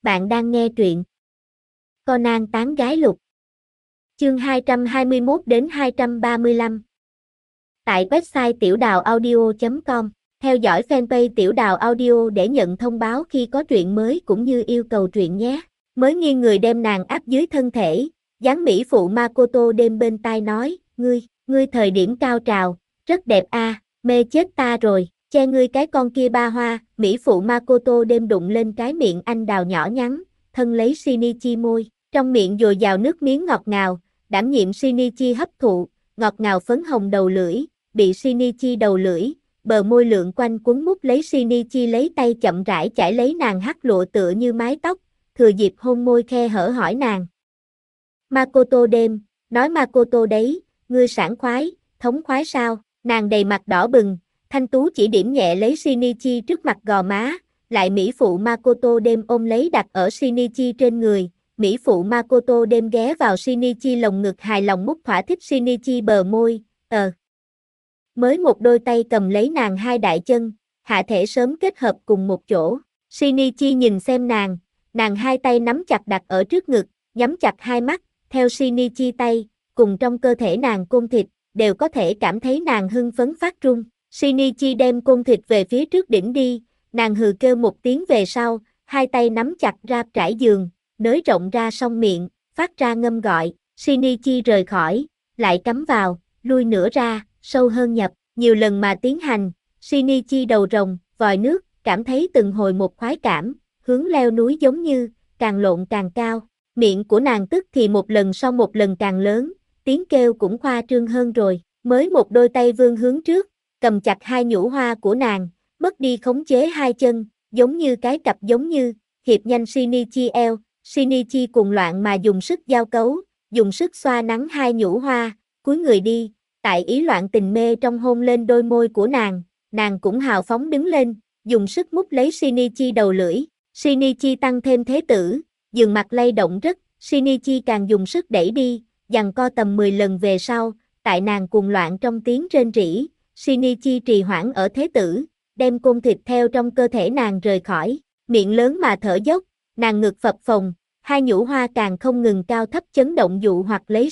Bạn đang nghe truyện Conan tán gái lục. Chương 221 đến 235. Tại website tiểu đào audio.com. Theo dõi fanpage Tiểu Đào Audio để nhận thông báo khi có truyện mới cũng như yêu cầu truyện nhé. Mới nghiêng người đem nàng áp dưới thân thể, dáng mỹ phụ Makoto đêm bên tai nói, ngươi thời điểm cao trào, rất đẹp a, mê chết ta rồi, che ngươi cái con kia ba hoa, mỹ phụ Makoto đêm đụng lên cái miệng anh đào nhỏ nhắn, thân lấy Shinichi môi, trong miệng dồi dào nước miếng ngọt ngào, đảm nhiệm Shinichi hấp thụ, ngọt ngào phấn hồng đầu lưỡi, bị Shinichi đầu lưỡi, bờ môi lượn quanh quấn mút lấy Shinichi lấy tay chậm rãi chải lấy nàng hắc lụa tựa như mái tóc, thừa dịp hôn môi khe hở hỏi nàng. Makoto đêm, nói Makoto đấy, ngươi sảng khoái, thống khoái sao, nàng đầy mặt đỏ bừng, thanh tú chỉ điểm nhẹ lấy Shinichi trước mặt gò má, lại mỹ phụ Makoto đêm ôm lấy đặt ở Shinichi trên người, mỹ phụ Makoto đêm ghé vào Shinichi lồng ngực hài lòng mút thỏa thích Shinichi bờ môi, mới một đôi tay cầm lấy nàng hai đại chân, hạ thể sớm kết hợp cùng một chỗ. Shinichi nhìn xem nàng hai tay nắm chặt đặt ở trước ngực, nhắm chặt hai mắt, theo Shinichi tay, cùng trong cơ thể nàng côn thịt, đều có thể cảm thấy nàng hưng phấn phát run. Shinichi đem côn thịt về phía trước đỉnh đi, nàng hừ kêu một tiếng về sau, hai tay nắm chặt ráp trải giường, nới rộng ra song miệng, phát ra ngâm gọi. Shinichi rời khỏi, lại cắm vào, lui nửa ra, sâu hơn nhập, nhiều lần mà tiến hành. Shinichi đầu rồng, vòi nước, cảm thấy từng hồi một khoái cảm, hướng leo núi giống như, càng lộn càng cao. Miệng của nàng tức thì một lần sau một lần càng lớn, tiếng kêu cũng khoa trương hơn rồi, mới một đôi tay vươn hướng trước, cầm chặt hai nhũ hoa của nàng, mất đi khống chế hai chân, giống như cái cặp giống như, hiệp nhanh Shinichi eo, Shinichi cuồng loạn mà dùng sức giao cấu, dùng sức xoa nắn hai nhũ hoa, cúi người đi, tại ý loạn tình mê trong hôn lên đôi môi của nàng cũng hào phóng đứng lên, dùng sức mút lấy Shinichi đầu lưỡi, Shinichi tăng thêm thế tử, giường mặt lay động rất, Shinichi càng dùng sức đẩy đi, giằng co tầm 10 lần về sau, tại nàng cuồng loạn trong tiếng rên rỉ, Shinichi trì hoãn ở thế tử, đem côn thịt theo trong cơ thể nàng rời khỏi, miệng lớn mà thở dốc, nàng ngực phập phồng, hai nhũ hoa càng không ngừng cao thấp chấn động dụ hoặc lấy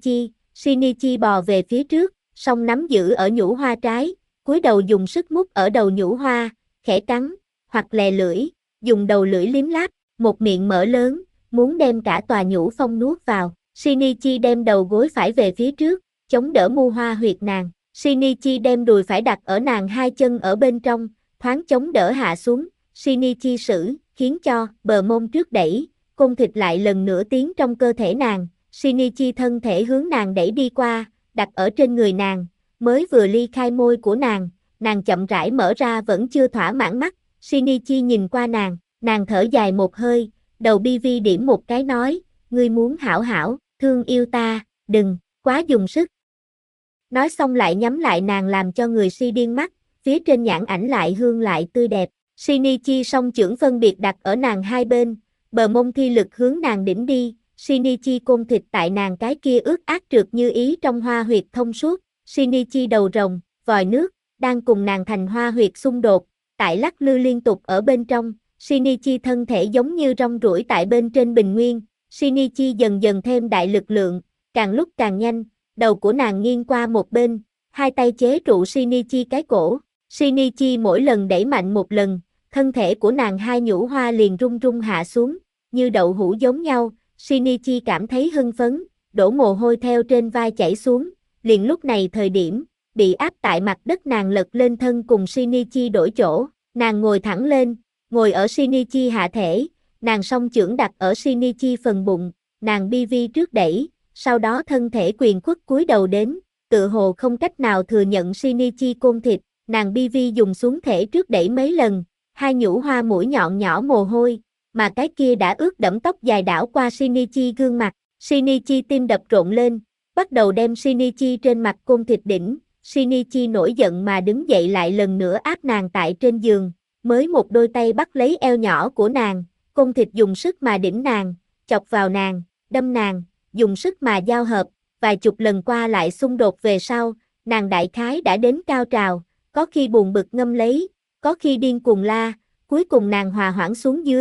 Shinichi bò về phía trước, song nắm giữ ở nhũ hoa trái, cúi đầu dùng sức mút ở đầu nhũ hoa, khẽ cắn, hoặc lè lưỡi, dùng đầu lưỡi liếm láp, một miệng mở lớn, muốn đem cả tòa nhũ phong nuốt vào. Shinichi đem đầu gối phải về phía trước, chống đỡ mu hoa huyệt nàng. Shinichi đem đùi phải đặt ở nàng hai chân ở bên trong, thoáng chống đỡ hạ xuống. Shinichi sử, khiến cho bờ mông trước đẩy, côn thịt lại lần nữa tiến trong cơ thể nàng. Shinichi thân thể hướng nàng đẩy đi qua, đặt ở trên người nàng, mới vừa ly khai môi của nàng chậm rãi mở ra vẫn chưa thỏa mãn mắt. Shinichi nhìn qua nàng thở dài một hơi, đầu bi vi điểm một cái nói, ngươi muốn hảo hảo, thương yêu ta, đừng, quá dùng sức. Nói xong lại nhắm lại nàng làm cho người si điên mắt, phía trên nhãn ảnh lại hương lại tươi đẹp. Shinichi song chưởng phân biệt đặt ở nàng hai bên, bờ mông thi lực hướng nàng đỉnh đi, Shinichi côn thịt tại nàng cái kia ướt át trượt như ý trong hoa huyệt thông suốt, Shinichi đầu rồng, vòi nước, đang cùng nàng thành hoa huyệt xung đột, tại lắc lư liên tục ở bên trong, Shinichi thân thể giống như rong ruổi tại bên trên bình nguyên, Shinichi dần dần thêm đại lực lượng, càng lúc càng nhanh, đầu của nàng nghiêng qua một bên, hai tay chế trụ Shinichi cái cổ, Shinichi mỗi lần đẩy mạnh một lần, thân thể của nàng hai nhũ hoa liền rung rung hạ xuống, như đậu hũ giống nhau. Shinichi cảm thấy hưng phấn, đổ mồ hôi theo trên vai chảy xuống, liền lúc này thời điểm, bị áp tại mặt đất nàng lật lên thân cùng Shinichi đổi chỗ, nàng ngồi thẳng lên, ngồi ở Shinichi hạ thể, nàng song chưởng đặt ở Shinichi phần bụng, nàng bi vi trước đẩy, sau đó thân thể quyền khuất cúi đầu đến, tựa hồ không cách nào thừa nhận Shinichi côn thịt, nàng bi vi dùng xuống thể trước đẩy mấy lần, hai nhũ hoa mũi nhọn nhỏ mồ hôi, mà cái kia đã ướt đẫm tóc dài đảo qua Shinichi gương mặt, Shinichi tim đập rộn lên, bắt đầu đem Shinichi trên mặt côn thịt đỉnh, Shinichi nổi giận mà đứng dậy lại lần nữa áp nàng tại trên giường, mới một đôi tay bắt lấy eo nhỏ của nàng, côn thịt dùng sức mà đỉnh nàng, chọc vào nàng, đâm nàng, dùng sức mà giao hợp, vài chục lần qua lại xung đột về sau, nàng đại khái đã đến cao trào, có khi buồn bực ngâm lấy, có khi điên cuồng la, cuối cùng nàng hòa hoãn xuống dưới,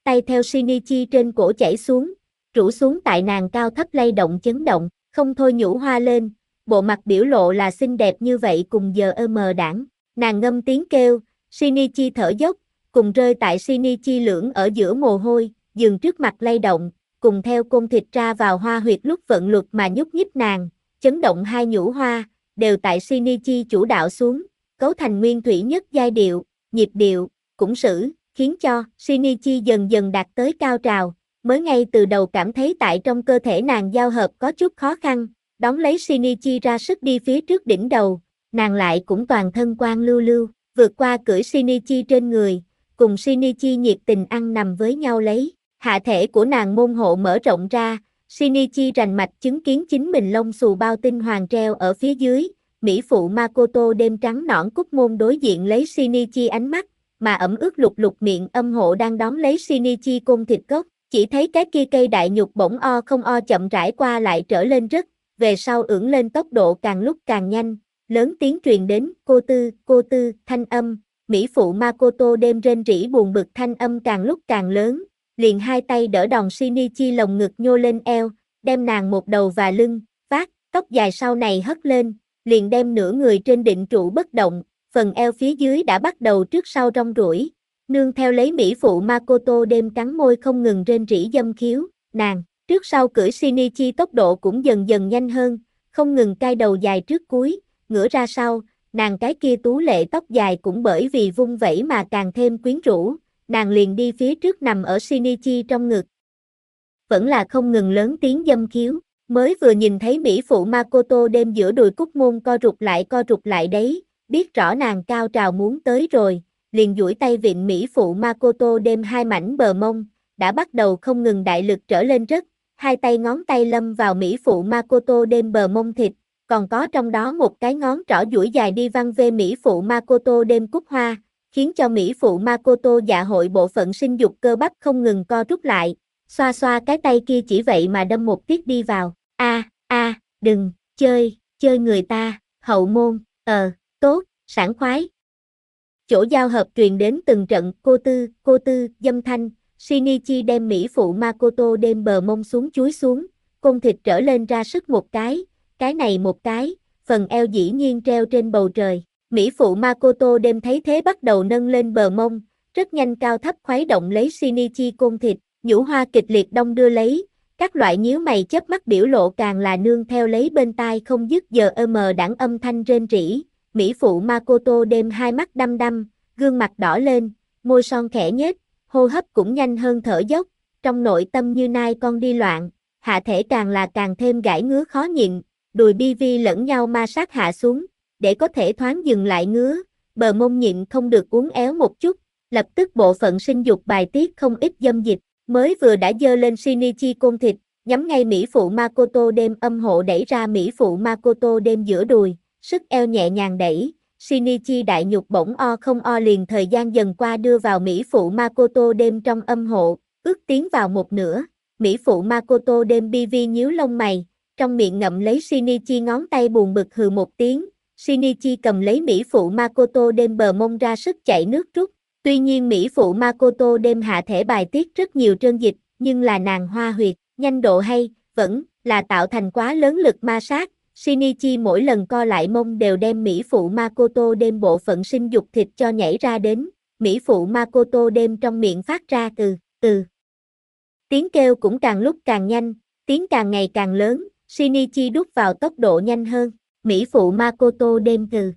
tay theo Shinichi trên cổ chảy xuống, rủ xuống tại nàng cao thấp lay động chấn động, không thôi nhũ hoa lên, bộ mặt biểu lộ là xinh đẹp như vậy cùng giờ đảng. Nàng ngâm tiếng kêu, Shinichi thở dốc, cùng rơi tại Shinichi lưỡng ở giữa mồ hôi, giường trước mặt lay động, cùng theo côn thịt ra vào hoa huyệt lúc vận luật mà nhúc nhích nàng, chấn động hai nhũ hoa, đều tại Shinichi chủ đạo xuống, cấu thành nguyên thủy nhất giai điệu, nhịp điệu, cũng sử, khiến cho Shinichi dần dần đạt tới cao trào, mới ngay từ đầu cảm thấy tại trong cơ thể nàng giao hợp có chút khó khăn, đón lấy Shinichi ra sức đi phía trước đỉnh đầu, nàng lại cũng toàn thân quang lưu lưu, vượt qua cưỡi Shinichi trên người, cùng Shinichi nhiệt tình ăn nằm với nhau lấy, hạ thể của nàng môn hộ mở rộng ra, Shinichi rành mạch chứng kiến chính mình lông xù bao tinh hoàng treo ở phía dưới, mỹ phụ Makoto đêm trắng nõn cúc môn đối diện lấy Shinichi ánh mắt, mà ẩm ướt lục lục miệng âm hộ đang đón lấy Shinichi côn thịt gốc, chỉ thấy cái kia cây đại nhục bỗng o không o chậm rãi qua lại trở lên rất, về sau ưỡn lên tốc độ càng lúc càng nhanh, lớn tiếng truyền đến, cô tư, thanh âm, mỹ phụ Makoto đêm rên rỉ buồn bực thanh âm càng lúc càng lớn, liền hai tay đỡ đòn Shinichi lồng ngực nhô lên eo, đem nàng một đầu và lưng, vác, tóc dài sau này hất lên, liền đem nửa người trên định trụ bất động, phần eo phía dưới đã bắt đầu trước sau rong ruổi, nương theo lấy mỹ phụ Makoto đêm cắn môi không ngừng rên rỉ dâm khiếu, nàng, trước sau cưỡi Shinichi tốc độ cũng dần dần nhanh hơn, không ngừng cai đầu dài trước cuối, ngửa ra sau, nàng cái kia tú lệ tóc dài cũng bởi vì vung vẩy mà càng thêm quyến rũ, nàng liền đi phía trước nằm ở Shinichi trong ngực. Vẫn là không ngừng lớn tiếng dâm khiếu, mới vừa nhìn thấy mỹ phụ Makoto đêm giữa đùi cúc môn co rụt lại đấy, biết rõ nàng cao trào muốn tới rồi, liền duỗi tay vịn mỹ phụ Makoto đêm hai mảnh bờ mông, đã bắt đầu không ngừng đại lực trở lên rất, hai tay ngón tay lâm vào mỹ phụ Makoto đêm bờ mông thịt, còn có trong đó một cái ngón trỏ duỗi dài đi văng về mỹ phụ Makoto đêm cúc hoa, khiến cho mỹ phụ Makoto dạ hội bộ phận sinh dục cơ bắp không ngừng co rút lại, xoa xoa cái tay kia chỉ vậy mà đâm một tiết đi vào, đừng, chơi người ta, hậu môn, tốt, sảng khoái. Chỗ giao hợp truyền đến từng trận cô tư, dâm thanh, Shinichi đem mỹ phụ Makoto đêm bờ mông xuống chúi xuống, côn thịt trở lên ra sức một cái này một cái, phần eo dĩ nhiên treo trên bầu trời. Mỹ phụ Makoto đêm thấy thế bắt đầu nâng lên bờ mông, rất nhanh cao thấp khuấy động lấy Shinichi côn thịt, nhũ hoa kịch liệt đong đưa lấy, các loại nhíu mày chớp mắt biểu lộ càng là nương theo lấy bên tai không dứt giờ đãng âm thanh rên rỉ. Mỹ phụ Makoto đêm hai mắt đăm đăm, gương mặt đỏ lên, môi son khẽ nhếch, hô hấp cũng nhanh hơn thở dốc, trong nội tâm như nai con đi loạn, hạ thể càng là càng thêm gãi ngứa khó nhịn, đùi bi vi lẫn nhau ma sát hạ xuống, để có thể thoáng dừng lại ngứa, bờ mông nhịn không được uốn éo một chút, lập tức bộ phận sinh dục bài tiết không ít dâm dịch, mới vừa đã dơ lên Shinichi côn thịt, nhắm ngay mỹ phụ Makoto đêm âm hộ đẩy ra mỹ phụ Makoto đêm giữa đùi, sức eo nhẹ nhàng đẩy, Shinichi đại nhục bỗng o không o liền thời gian dần qua đưa vào mỹ phụ Makoto đêm trong âm hộ, ước tiến vào một nửa, mỹ phụ Makoto đêm bi vi nhíu lông mày, trong miệng ngậm lấy Shinichi ngón tay buồn bực hừ một tiếng, Shinichi cầm lấy mỹ phụ Makoto đêm bờ mông ra sức chạy nước rút, tuy nhiên mỹ phụ Makoto đêm hạ thể bài tiết rất nhiều trơn dịch, nhưng là nàng hoa huyệt, nhanh độ hay, vẫn là tạo thành quá lớn lực ma sát. Shinichi mỗi lần co lại mông đều đem mỹ phụ Makoto đêm bộ phận sinh dục thịt cho nhảy ra đến, mỹ phụ Makoto đêm trong miệng phát ra từ. Tiếng kêu cũng càng lúc càng nhanh, tiếng càng ngày càng lớn, Shinichi đút vào tốc độ nhanh hơn, mỹ phụ Makoto đêm từ.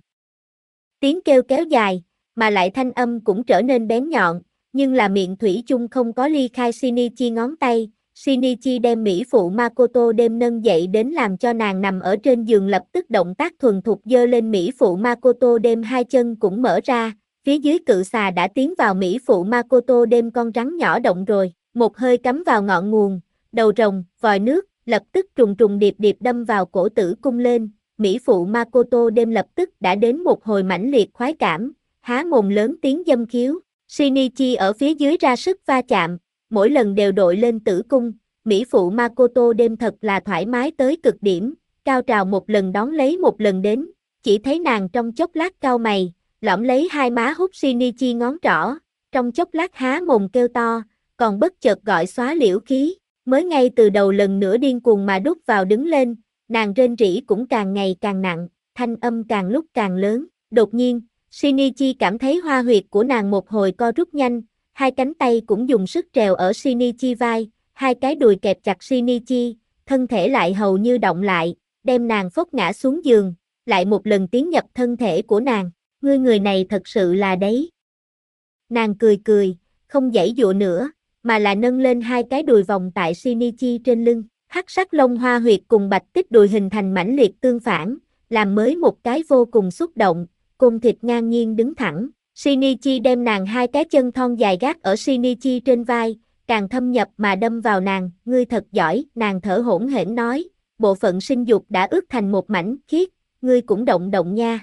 Tiếng kêu kéo dài, mà lại thanh âm cũng trở nên bén nhọn, nhưng là miệng thủy chung không có ly khai Shinichi ngón tay. Shinichi đem mỹ phụ Makoto đêm nâng dậy đến làm cho nàng nằm ở trên giường, lập tức động tác thuần thục dơ lên mỹ phụ Makoto đêm hai chân cũng mở ra, phía dưới cự xà đã tiến vào mỹ phụ Makoto đêm con rắn nhỏ động rồi, một hơi cắm vào ngọn nguồn, đầu rồng, vòi nước, lập tức trùng trùng điệp điệp đâm vào cổ tử cung lên, mỹ phụ Makoto đêm lập tức đã đến một hồi mãnh liệt khoái cảm, há mồm lớn tiếng dâm khiếu, Shinichi ở phía dưới ra sức va chạm, mỗi lần đều đội lên tử cung, mỹ phụ Makoto đêm thật là thoải mái tới cực điểm, cao trào một lần đón lấy một lần đến, chỉ thấy nàng trong chốc lát cau mày, lõm lấy hai má hút Shinichi ngón trỏ, trong chốc lát há mồm kêu to, còn bất chợt gọi xóa liễu khí, mới ngay từ đầu lần nữa điên cuồng mà đút vào đứng lên, nàng rên rỉ cũng càng ngày càng nặng, thanh âm càng lúc càng lớn, đột nhiên, Shinichi cảm thấy hoa huyệt của nàng một hồi co rút nhanh, hai cánh tay cũng dùng sức trèo ở Shinichi vai, hai cái đùi kẹp chặt Shinichi, thân thể lại hầu như động lại, đem nàng phốc ngã xuống giường, lại một lần tiến nhập thân thể của nàng, ngươi người này thật sự là đấy. Nàng cười cười, không giãy giụa nữa, mà là nâng lên hai cái đùi vòng tại Shinichi trên lưng, hắc sắc lông hoa huyệt cùng bạch tích đùi hình thành mãnh liệt tương phản, làm mới một cái vô cùng xúc động, côn thịt ngang nhiên đứng thẳng. Shinichi đem nàng hai cái chân thon dài gác ở Shinichi trên vai, càng thâm nhập mà đâm vào nàng, ngươi thật giỏi, nàng thở hổn hển nói, bộ phận sinh dục đã ướt thành một mảnh khiết, ngươi cũng động động nha.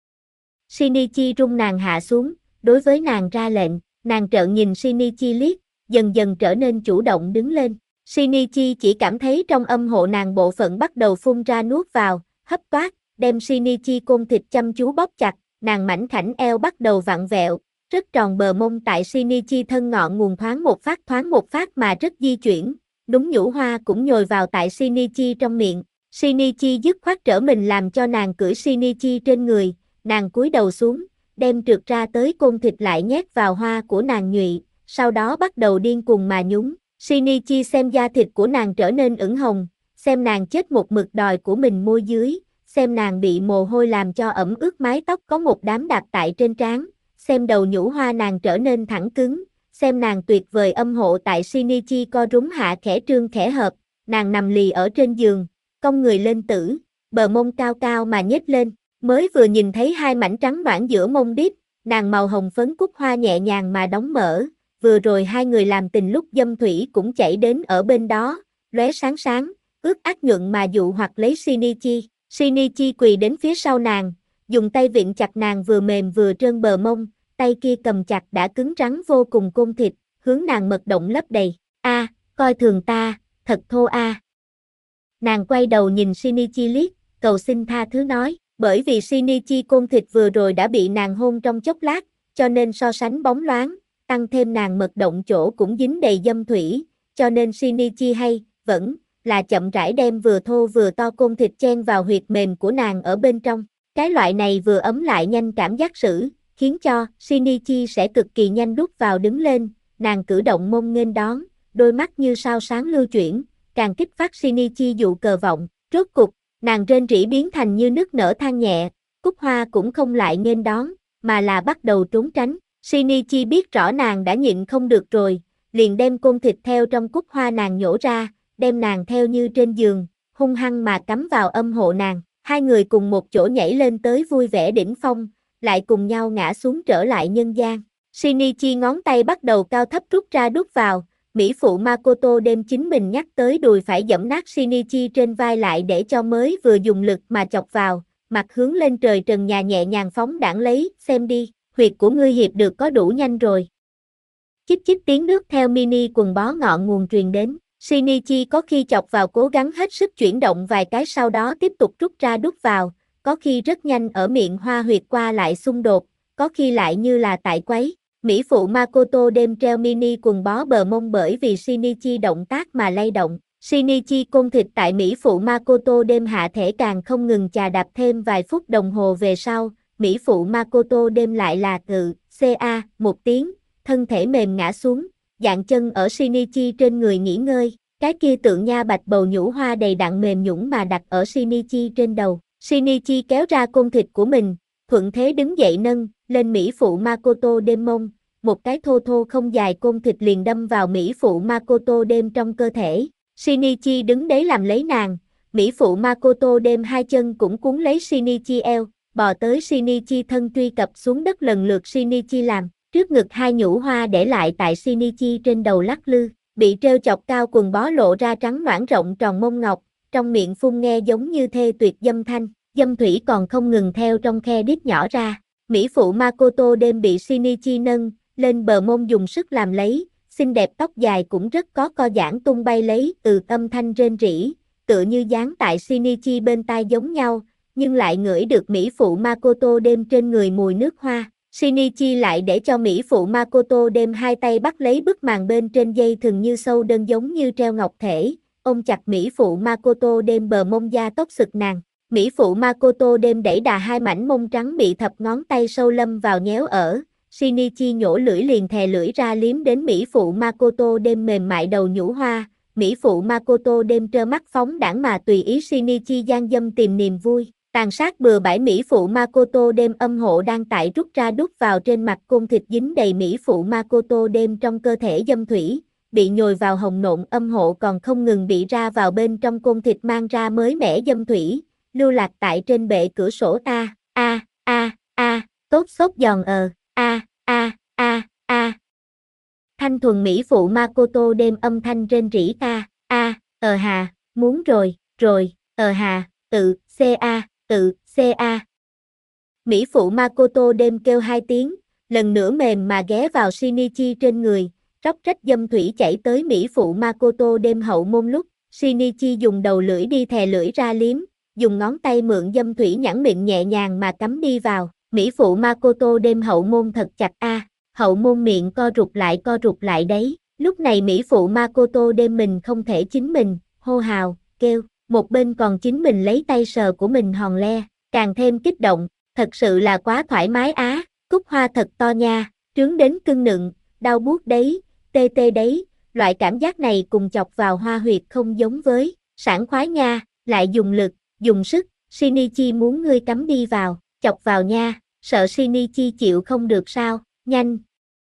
Shinichi rung nàng hạ xuống, đối với nàng ra lệnh, nàng trợn nhìn Shinichi liếc, dần dần trở nên chủ động đứng lên. Shinichi chỉ cảm thấy trong âm hộ nàng bộ phận bắt đầu phun ra nuốt vào, hấp toát, đem Shinichi côn thịt chăm chú bóp chặt, nàng mảnh khảnh eo bắt đầu vặn vẹo, rất tròn bờ mông tại Shinichi thân ngọn nguồn thoáng một phát mà rất di chuyển, đúng nhũ hoa cũng nhồi vào tại Shinichi trong miệng. Shinichi dứt khoát trở mình làm cho nàng cưỡi Shinichi trên người, nàng cúi đầu xuống, đem trượt ra tới côn thịt lại nhét vào hoa của nàng nhụy, sau đó bắt đầu điên cuồng mà nhúng. Shinichi xem da thịt của nàng trở nên ửng hồng, xem nàng chết một mực đòi của mình môi dưới, xem nàng bị mồ hôi làm cho ẩm ướt mái tóc có một đám đạp tại trên trán, xem đầu nhũ hoa nàng trở nên thẳng cứng, xem nàng tuyệt vời âm hộ tại Shinichi co rúm hạ khẽ trương khẽ hợp, nàng nằm lì ở trên giường, cong người lên tử, bờ mông cao cao mà nhếch lên, mới vừa nhìn thấy hai mảnh trắng nõn giữa mông đít, nàng màu hồng phấn cúc hoa nhẹ nhàng mà đóng mở, vừa rồi hai người làm tình lúc dâm thủy cũng chảy đến ở bên đó, lóe sáng sáng, ướt át nhuận mà dụ hoặc lấy Shinichi. Shinichi quỳ đến phía sau nàng, dùng tay vịn chặt nàng vừa mềm vừa trơn bờ mông, tay kia cầm chặt đã cứng rắn vô cùng côn thịt, hướng nàng mật động lấp đầy. A, coi thường ta, thật thô a. Nàng quay đầu nhìn Shinichi liếc, cầu xin tha thứ nói, bởi vì Shinichi côn thịt vừa rồi đã bị nàng hôn trong chốc lát, cho nên so sánh bóng loáng, tăng thêm nàng mật động chỗ cũng dính đầy dâm thủy, cho nên Shinichi hay, vẫn là chậm rãi đem vừa thô vừa to côn thịt chen vào huyệt mềm của nàng ở bên trong. Cái loại này vừa ấm lại nhanh cảm giác sử, khiến cho Shinichi sẽ cực kỳ nhanh đút vào đứng lên, nàng cử động mông nghênh đón, đôi mắt như sao sáng lưu chuyển, càng kích phát Shinichi dụ cờ vọng, rốt cục, nàng rên rỉ biến thành như nức nở than nhẹ, cúc hoa cũng không lại nghênh đón, mà là bắt đầu trốn tránh. Shinichi biết rõ nàng đã nhịn không được rồi, liền đem côn thịt theo trong cúc hoa nàng nhổ ra, đem nàng theo như trên giường, hung hăng mà cắm vào âm hộ nàng, hai người cùng một chỗ nhảy lên tới vui vẻ đỉnh phong, lại cùng nhau ngã xuống trở lại nhân gian. Shinichi ngón tay bắt đầu cao thấp rút ra đút vào, mỹ phụ Makoto đem chính mình nhắc tới đùi phải giẫm nát Shinichi trên vai lại để cho mới vừa dùng lực mà chọc vào, mặt hướng lên trời trần nhà nhẹ nhàng phóng đãng lấy, xem đi, huyệt của ngươi hiệp được có đủ nhanh rồi. Chích chích tiếng nước theo mini quần bó ngọn nguồn truyền đến. Shinichi có khi chọc vào cố gắng hết sức chuyển động vài cái sau đó tiếp tục rút ra đút vào, có khi rất nhanh ở miệng hoa huyệt qua lại xung đột, có khi lại như là tại quấy. Mỹ phụ Makoto đem treo mini quần bó bờ mông bởi vì Shinichi động tác mà lay động. Shinichi côn thịt tại Mỹ phụ Makoto đem hạ thể càng không ngừng chà đạp thêm vài phút đồng hồ về sau, Mỹ phụ Makoto đem lại là ca một tiếng, thân thể mềm ngã xuống, dạng chân ở Shinichi trên người nghỉ ngơi, cái kia tượng nha bạch bầu nhũ hoa đầy đặn mềm nhũn mà đặt ở Shinichi trên đầu. Shinichi kéo ra côn thịt của mình, thuận thế đứng dậy nâng lên Mỹ phụ Makoto đêm mông, một cái thô thô không dài côn thịt liền đâm vào Mỹ phụ Makoto đêm trong cơ thể. Shinichi đứng đấy làm lấy nàng, Mỹ phụ Makoto đêm hai chân cũng cuốn lấy Shinichi eo, bò tới Shinichi thân truy cập xuống đất lần lượt Shinichi làm. Trước ngực hai nhũ hoa để lại tại Shinichi trên đầu lắc lư, bị treo chọc cao quần bó lộ ra trắng nõn rộng tròn mông ngọc, trong miệng phun nghe giống như thê tuyệt dâm thanh, dâm thủy còn không ngừng theo trong khe đít nhỏ ra. Mỹ phụ Makoto đêm bị Shinichi nâng lên bờ mông dùng sức làm lấy, xinh đẹp tóc dài cũng rất có co giãn tung bay lấy, âm thanh rên rỉ, tựa như dán tại Shinichi bên tai giống nhau, nhưng lại ngửi được Mỹ phụ Makoto đêm trên người mùi nước hoa. Shinichi lại để cho mỹ phụ Makoto đem hai tay bắt lấy bức màn bên trên dây thừng như sâu đơn giống như treo ngọc thể, ôm chặt mỹ phụ Makoto đem bờ mông da tóc sực nàng. Mỹ phụ Makoto đem đẩy đà hai mảnh mông trắng bị thập ngón tay sâu lâm vào nhéo ở. Shinichi nhổ lưỡi liền thè lưỡi ra liếm đến mỹ phụ Makoto đem mềm mại đầu nhũ hoa. Mỹ phụ Makoto đem trơ mắt phóng đãng mà tùy ý Shinichi gian dâm tìm niềm vui. Tàn sát bừa bãi mỹ phụ Makoto đem âm hộ đang tại rút ra đút vào trên mặt côn thịt dính đầy mỹ phụ Makoto đem trong cơ thể dâm thủy, bị nhồi vào hồng nộn âm hộ còn không ngừng bị ra vào bên trong côn thịt mang ra mới mẻ dâm thủy, lưu lạc tại trên bệ cửa sổ tốt xốp giòn Thanh thuần mỹ phụ Makoto đem âm thanh rên rỉ hà, muốn rồi, hà, Mỹ phụ Makoto đêm kêu hai tiếng, lần nữa mềm mà ghé vào Shinichi trên người, róc rách dâm thủy chảy tới Mỹ phụ Makoto đêm hậu môn lúc, Shinichi dùng đầu lưỡi đi thè lưỡi ra liếm, dùng ngón tay mượn dâm thủy nhẵn miệng nhẹ nhàng mà cắm đi vào, Mỹ phụ Makoto đêm hậu môn thật chặt hậu môn miệng co rụt lại đấy, lúc này Mỹ phụ Makoto đêm mình không thể chính mình, hô hào, kêu, một bên còn chính mình lấy tay sờ của mình hòn le, càng thêm kích động, thật sự là quá thoải mái cúc hoa thật to nha, trướng đến cưng nựng, đau buốt đấy, tê tê đấy, loại cảm giác này cùng chọc vào hoa huyệt không giống với, sảng khoái nha, lại dùng lực, dùng sức, Shinichi muốn ngươi cắm đi vào, chọc vào nha, sợ Shinichi chịu không được sao, nhanh.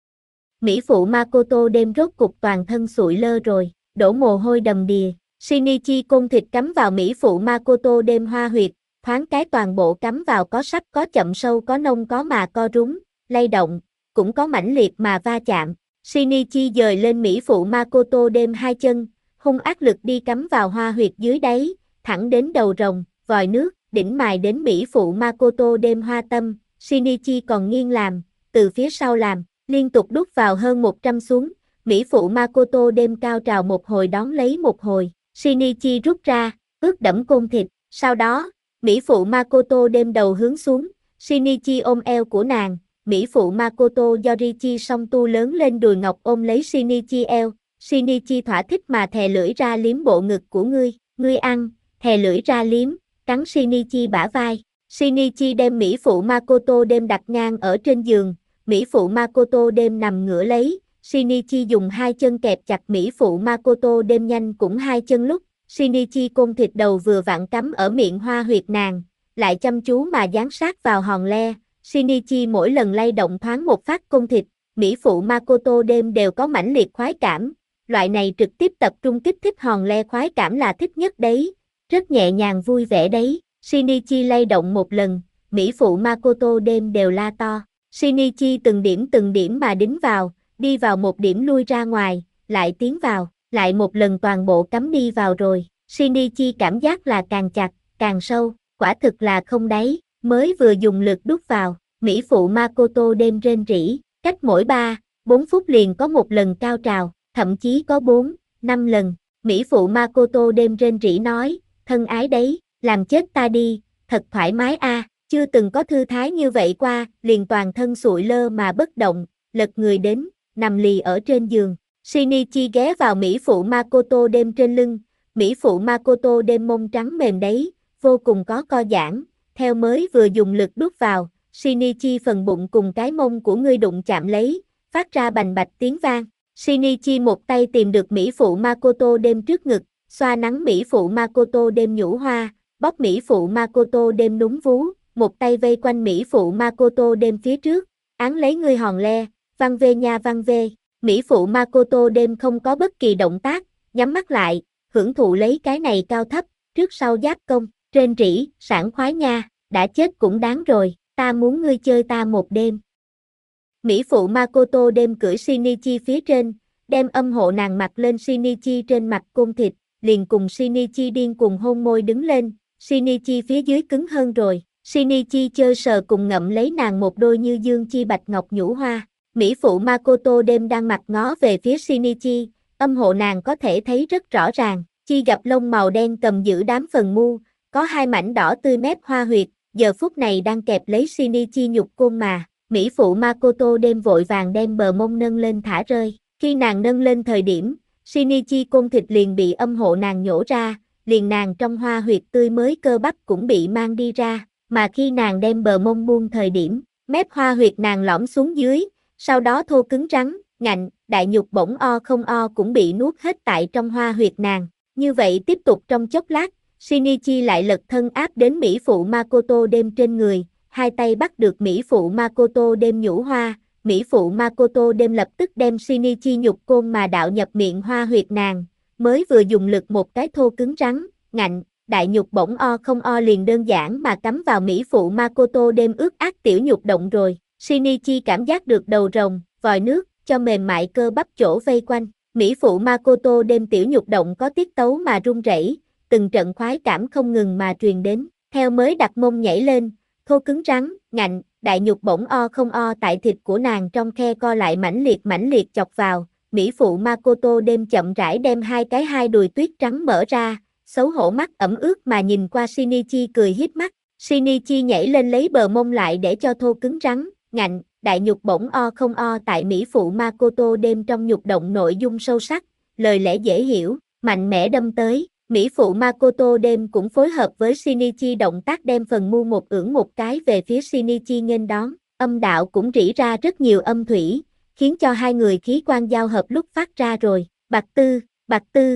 Mỹ phụ Makoto đêm rốt cục toàn thân sụi lơ rồi, đổ mồ hôi đầm đìa, Shinichi côn thịt cắm vào mỹ phụ Makoto đêm hoa huyệt, thoáng cái toàn bộ cắm vào có sắp có chậm sâu có nông có mà co rúm, lay động, cũng có mãnh liệt mà va chạm. Shinichi dời lên mỹ phụ Makoto đêm hai chân, hung ác lực đi cắm vào hoa huyệt dưới đáy, thẳng đến đầu rồng, vòi nước, đỉnh mài đến mỹ phụ Makoto đêm hoa tâm, Shinichi còn nghiêng làm, từ phía sau làm, liên tục đút vào hơn 100 xuống, mỹ phụ Makoto đêm cao trào một hồi đón lấy một hồi, Shinichi rút ra, ướt đẫm côn thịt, sau đó, mỹ phụ Makoto đêm đầu hướng xuống, Shinichi ôm eo của nàng, mỹ phụ Makoto Yorichi song tu lớn lên đùi ngọc ôm lấy Shinichi eo, Shinichi thỏa thích mà thè lưỡi ra liếm bộ ngực của ngươi ăn, thè lưỡi ra liếm, cắn Shinichi bả vai, Shinichi đem mỹ phụ Makoto đêm đặt ngang ở trên giường, mỹ phụ Makoto đêm nằm ngửa lấy, Shinichi dùng hai chân kẹp chặt mỹ phụ Makoto đêm nhanh cũng hai chân lúc, Shinichi côn thịt đầu vừa vặn cắm ở miệng hoa huyệt nàng, lại chăm chú mà dán sát vào hòn le, Shinichi mỗi lần lay động thoáng một phát côn thịt, mỹ phụ Makoto đêm đều có mãnh liệt khoái cảm, loại này trực tiếp tập trung kích thích hòn le khoái cảm là thích nhất đấy, rất nhẹ nhàng vui vẻ đấy, Shinichi lay động một lần, mỹ phụ Makoto đêm đều la to, Shinichi từng điểm mà đính vào, đi vào một điểm lui ra ngoài, lại tiến vào, lại một lần toàn bộ cắm đi vào rồi, Shinichi cảm giác là càng chặt, càng sâu, quả thực là không đáy, mới vừa dùng lực đút vào, mỹ phụ Makoto đêm rên rỉ, cách mỗi 3-4 phút liền có một lần cao trào, thậm chí có 4-5 lần, mỹ phụ Makoto đêm rên rỉ nói, thân ái đấy, làm chết ta đi, thật thoải mái chưa từng có thư thái như vậy qua, liền toàn thân sụi lơ mà bất động, lật người đến, nằm lì ở trên giường. Shinichi ghé vào mỹ phụ Makoto đêm trên lưng, mỹ phụ Makoto đêm mông trắng mềm đấy, vô cùng có co giãn, theo mới vừa dùng lực đút vào, Shinichi phần bụng cùng cái mông của ngươi đụng chạm lấy, phát ra bành bạch tiếng vang. Shinichi một tay tìm được mỹ phụ Makoto đêm trước ngực, xoa nắng mỹ phụ Makoto đêm nhũ hoa, bóp mỹ phụ Makoto đêm núm vú, một tay vây quanh mỹ phụ Makoto đêm phía trước, án lấy ngươi hòn le, văng về nha văng về. Mỹ phụ Makoto đêm không có bất kỳ động tác, nhắm mắt lại, hưởng thụ lấy cái này cao thấp, trước sau giáp công, rên rỉ, sảng khoái nha, đã chết cũng đáng rồi, ta muốn ngươi chơi ta một đêm. Mỹ phụ Makoto đêm cưỡi Shinichi phía trên, đem âm hộ nàng mặt lên Shinichi trên mặt côn thịt, liền cùng Shinichi điên cùng hôn môi đứng lên, Shinichi phía dưới cứng hơn rồi, Shinichi chơi sờ cùng ngậm lấy nàng một đôi như dương chi bạch ngọc nhũ hoa. Mỹ phụ Makoto đêm đang mặt ngó về phía Shinichi, âm hộ nàng có thể thấy rất rõ ràng, chi gặp lông màu đen cầm giữ đám phần mu, có hai mảnh đỏ tươi mép hoa huyệt, giờ phút này đang kẹp lấy Shinichi nhục côn mà, Mỹ phụ Makoto đêm vội vàng đem bờ mông nâng lên thả rơi. Khi nàng nâng lên thời điểm, Shinichi côn thịt liền bị âm hộ nàng nhổ ra, liền nàng trong hoa huyệt tươi mới cơ bắp cũng bị mang đi ra, mà khi nàng đem bờ mông buông thời điểm, mép hoa huyệt nàng lõm xuống dưới, sau đó thô cứng rắn, ngạnh, đại nhục bỗng o không o cũng bị nuốt hết tại trong hoa huyệt nàng. Như vậy tiếp tục trong chốc lát, Shinichi lại lật thân áp đến Mỹ phụ Makoto đêm trên người, hai tay bắt được Mỹ phụ Makoto đêm nhũ hoa, Mỹ phụ Makoto đêm lập tức đem Shinichi nhục côn mà đạo nhập miệng hoa huyệt nàng, mới vừa dùng lực một cái thô cứng rắn, ngạnh, đại nhục bỗng o không o liền đơn giản mà cắm vào Mỹ phụ Makoto đêm ướt át tiểu nhục động rồi. Shinichi cảm giác được đầu rồng, vòi nước, cho mềm mại cơ bắp chỗ vây quanh. Mỹ phụ Makoto đêm tiểu nhục động có tiết tấu mà rung rẩy, từng trận khoái cảm không ngừng mà truyền đến, theo mới đặt mông nhảy lên, thô cứng rắn, ngạnh, đại nhục bỗng o không o tại thịt của nàng trong khe co lại mãnh liệt chọc vào, Mỹ phụ Makoto đêm chậm rãi đem hai đùi tuyết trắng mở ra, xấu hổ mắt ẩm ướt mà nhìn qua Shinichi cười hiếp mắt, Shinichi nhảy lên lấy bờ mông lại để cho thô cứng rắn, ngạnh, đại nhục bỗng o không o tại Mỹ phụ Makoto đêm trong nhục động nội dung sâu sắc, lời lẽ dễ hiểu, mạnh mẽ đâm tới. Mỹ phụ Makoto đêm cũng phối hợp với Shinichi động tác đem phần mu một ưỡn một cái về phía Shinichi nghênh đón, âm đạo cũng rỉ ra rất nhiều âm thủy, khiến cho hai người khí quan giao hợp lúc phát ra rồi, bạc tư.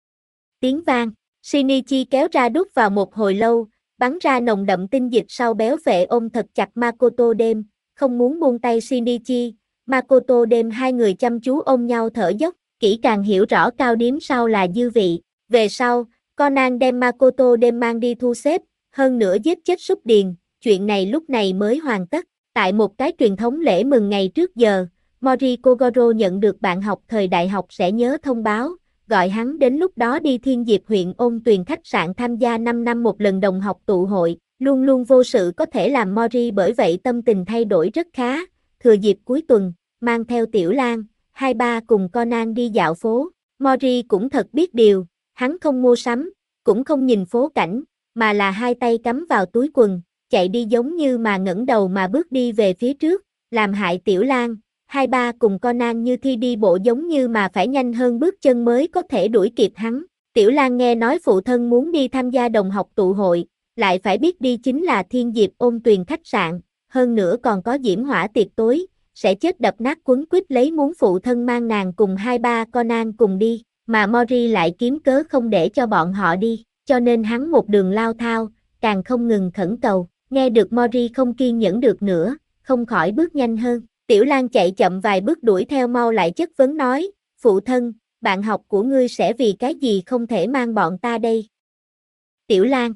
Tiếng vang, Shinichi kéo ra đút vào một hồi lâu, bắn ra nồng đậm tinh dịch sau béo phệ ôm thật chặt Makoto đêm, không muốn buông tay Shinichi, Makoto đêm hai người chăm chú ôm nhau thở dốc, kỹ càng hiểu rõ cao điếm sau là dư vị. Về sau, Conan đem Makoto đêm mang đi thu xếp, hơn nữa giết chết Súc Điền, chuyện này lúc này mới hoàn tất. Tại một cái truyền thống lễ mừng ngày trước giờ, Mori Kogoro nhận được bạn học thời đại học sẽ nhớ thông báo, gọi hắn đến lúc đó đi Thiên Diệp huyện Ôn Tuyền khách sạn tham gia 5 năm một lần đồng học tụ hội, luôn luôn vô sự có thể làm Mori bởi vậy tâm tình thay đổi rất khá, thừa dịp cuối tuần, mang theo Tiểu Lan, hai ba cùng Conan đi dạo phố, Mori cũng thật biết điều. Hắn không mua sắm, cũng không nhìn phố cảnh, mà là hai tay cắm vào túi quần, chạy đi giống như mà ngẩng đầu mà bước đi về phía trước, làm hại Tiểu Lan, hai ba cùng Conan như thi đi bộ giống như mà phải nhanh hơn bước chân mới có thể đuổi kịp hắn. Tiểu Lan nghe nói phụ thân muốn đi tham gia đồng học tụ hội, lại phải biết đi chính là Thiên Diệp Ôn Tuyền khách sạn, hơn nữa còn có diễm hỏa tiệc tối, sẽ chết đập nát quấn quýt lấy muốn phụ thân mang nàng cùng hai ba Conan cùng đi. Mà Mori lại kiếm cớ không để cho bọn họ đi, cho nên hắn một đường lao thao, càng không ngừng khẩn cầu, nghe được Mori không kiên nhẫn được nữa, không khỏi bước nhanh hơn. Tiểu Lan chạy chậm vài bước đuổi theo mau lại chất vấn nói, phụ thân, bạn học của ngươi sẽ vì cái gì không thể mang bọn ta đây? Tiểu Lan.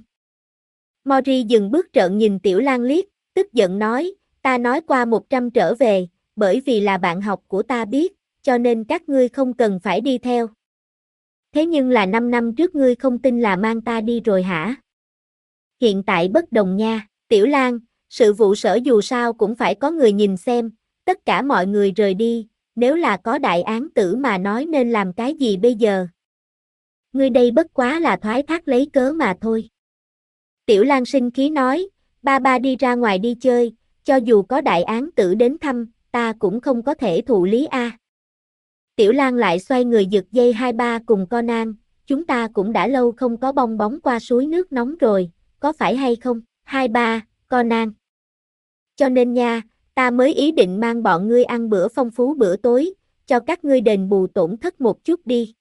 Mori dừng bước trợn nhìn Tiểu Lan liếc, tức giận nói, ta nói qua 100 trở về, bởi vì là bạn học của ta biết, cho nên các ngươi không cần phải đi theo. Thế nhưng là 5 năm trước ngươi không tin là mang ta đi rồi hả? Hiện tại bất đồng nha, Tiểu Lan, sự vụ sở dù sao cũng phải có người nhìn xem, tất cả mọi người rời đi, nếu là có đại án tử mà nói nên làm cái gì bây giờ? Ngươi đây bất quá là thoái thác lấy cớ mà thôi. Tiểu Lan sinh khí nói, ba đi ra ngoài đi chơi, cho dù có đại án tử đến thăm, ta cũng không có thể thụ lý a. Tiểu Lan lại xoay người giật dây hai ba cùng Conan, chúng ta cũng đã lâu không có bong bóng qua suối nước nóng rồi, có phải hay không? Hai ba, Conan. Cho nên nha, ta mới ý định mang bọn ngươi ăn bữa phong phú bữa tối, cho các ngươi đền bù tổn thất một chút đi.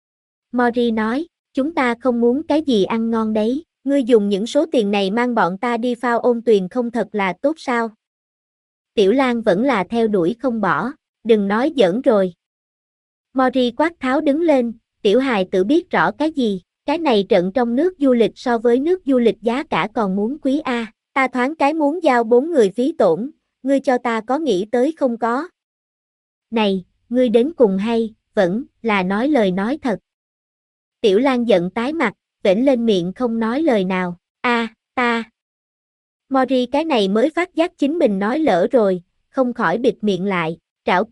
Mori nói, chúng ta không muốn cái gì ăn ngon đấy, ngươi dùng những số tiền này mang bọn ta đi phao Ôn Tuyền không thật là tốt sao? Tiểu Lan vẫn là theo đuổi không bỏ, đừng nói giỡn rồi. Mori quát tháo đứng lên, tiểu hài tự biết rõ cái gì, cái này trận trong nước du lịch so với nước du lịch giá cả còn muốn quý a, ta thoáng cái muốn giao 4 người phí tổn, ngươi cho ta có nghĩ tới không có? Này, ngươi đến cùng hay, vẫn là nói lời nói thật. Tiểu Lan giận tái mặt, vểnh lên miệng không nói lời nào, ta. Mori cái này mới phát giác chính mình nói lỡ rồi, không khỏi bịt miệng lại, trảo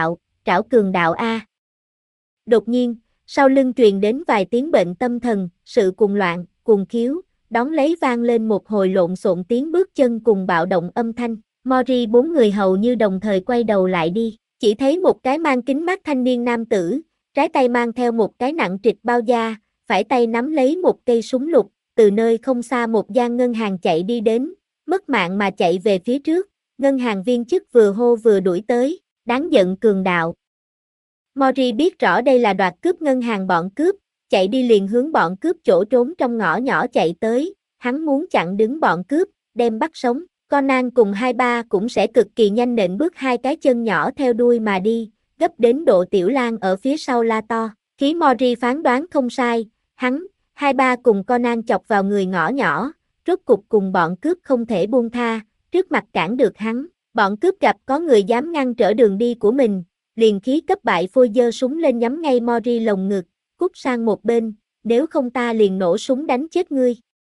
cường đạo a. Đột nhiên, sau lưng truyền đến vài tiếng bệnh tâm thần, sự cuồng loạn, cuồng khiếu, đón lấy vang lên một hồi lộn xộn tiếng bước chân cùng bạo động âm thanh. Mori bốn người hầu như đồng thời quay đầu lại đi, chỉ thấy một cái mang kính mắt thanh niên nam tử, trái tay mang theo một cái nặng trịch bao da, phải tay nắm lấy một cây súng lục, từ nơi không xa một gian ngân hàng chạy đi đến, mất mạng mà chạy về phía trước, ngân hàng viên chức vừa hô vừa đuổi tới, đáng giận cường đạo. Mori biết rõ đây là đoạt cướp ngân hàng bọn cướp, chạy đi liền hướng bọn cướp chỗ trốn trong ngõ nhỏ chạy tới, hắn muốn chặn đứng bọn cướp, đem bắt sống. Conan cùng hai ba cũng sẽ cực kỳ nhanh nện bước hai cái chân nhỏ theo đuôi mà đi, gấp đến độ Tiểu Lang ở phía sau la to. Khí Mori phán đoán không sai, hắn, hai ba cùng Conan chọc vào người ngõ nhỏ, rốt cục cùng bọn cướp không thể buông tha, trước mặt cản được hắn. Bọn cướp gặp có người dám ngăn trở đường đi của mình, liền khí cấp bại phôi giơ súng lên nhắm ngay Mori lồng ngực, cút sang một bên, nếu không ta liền nổ súng đánh chết ngươi.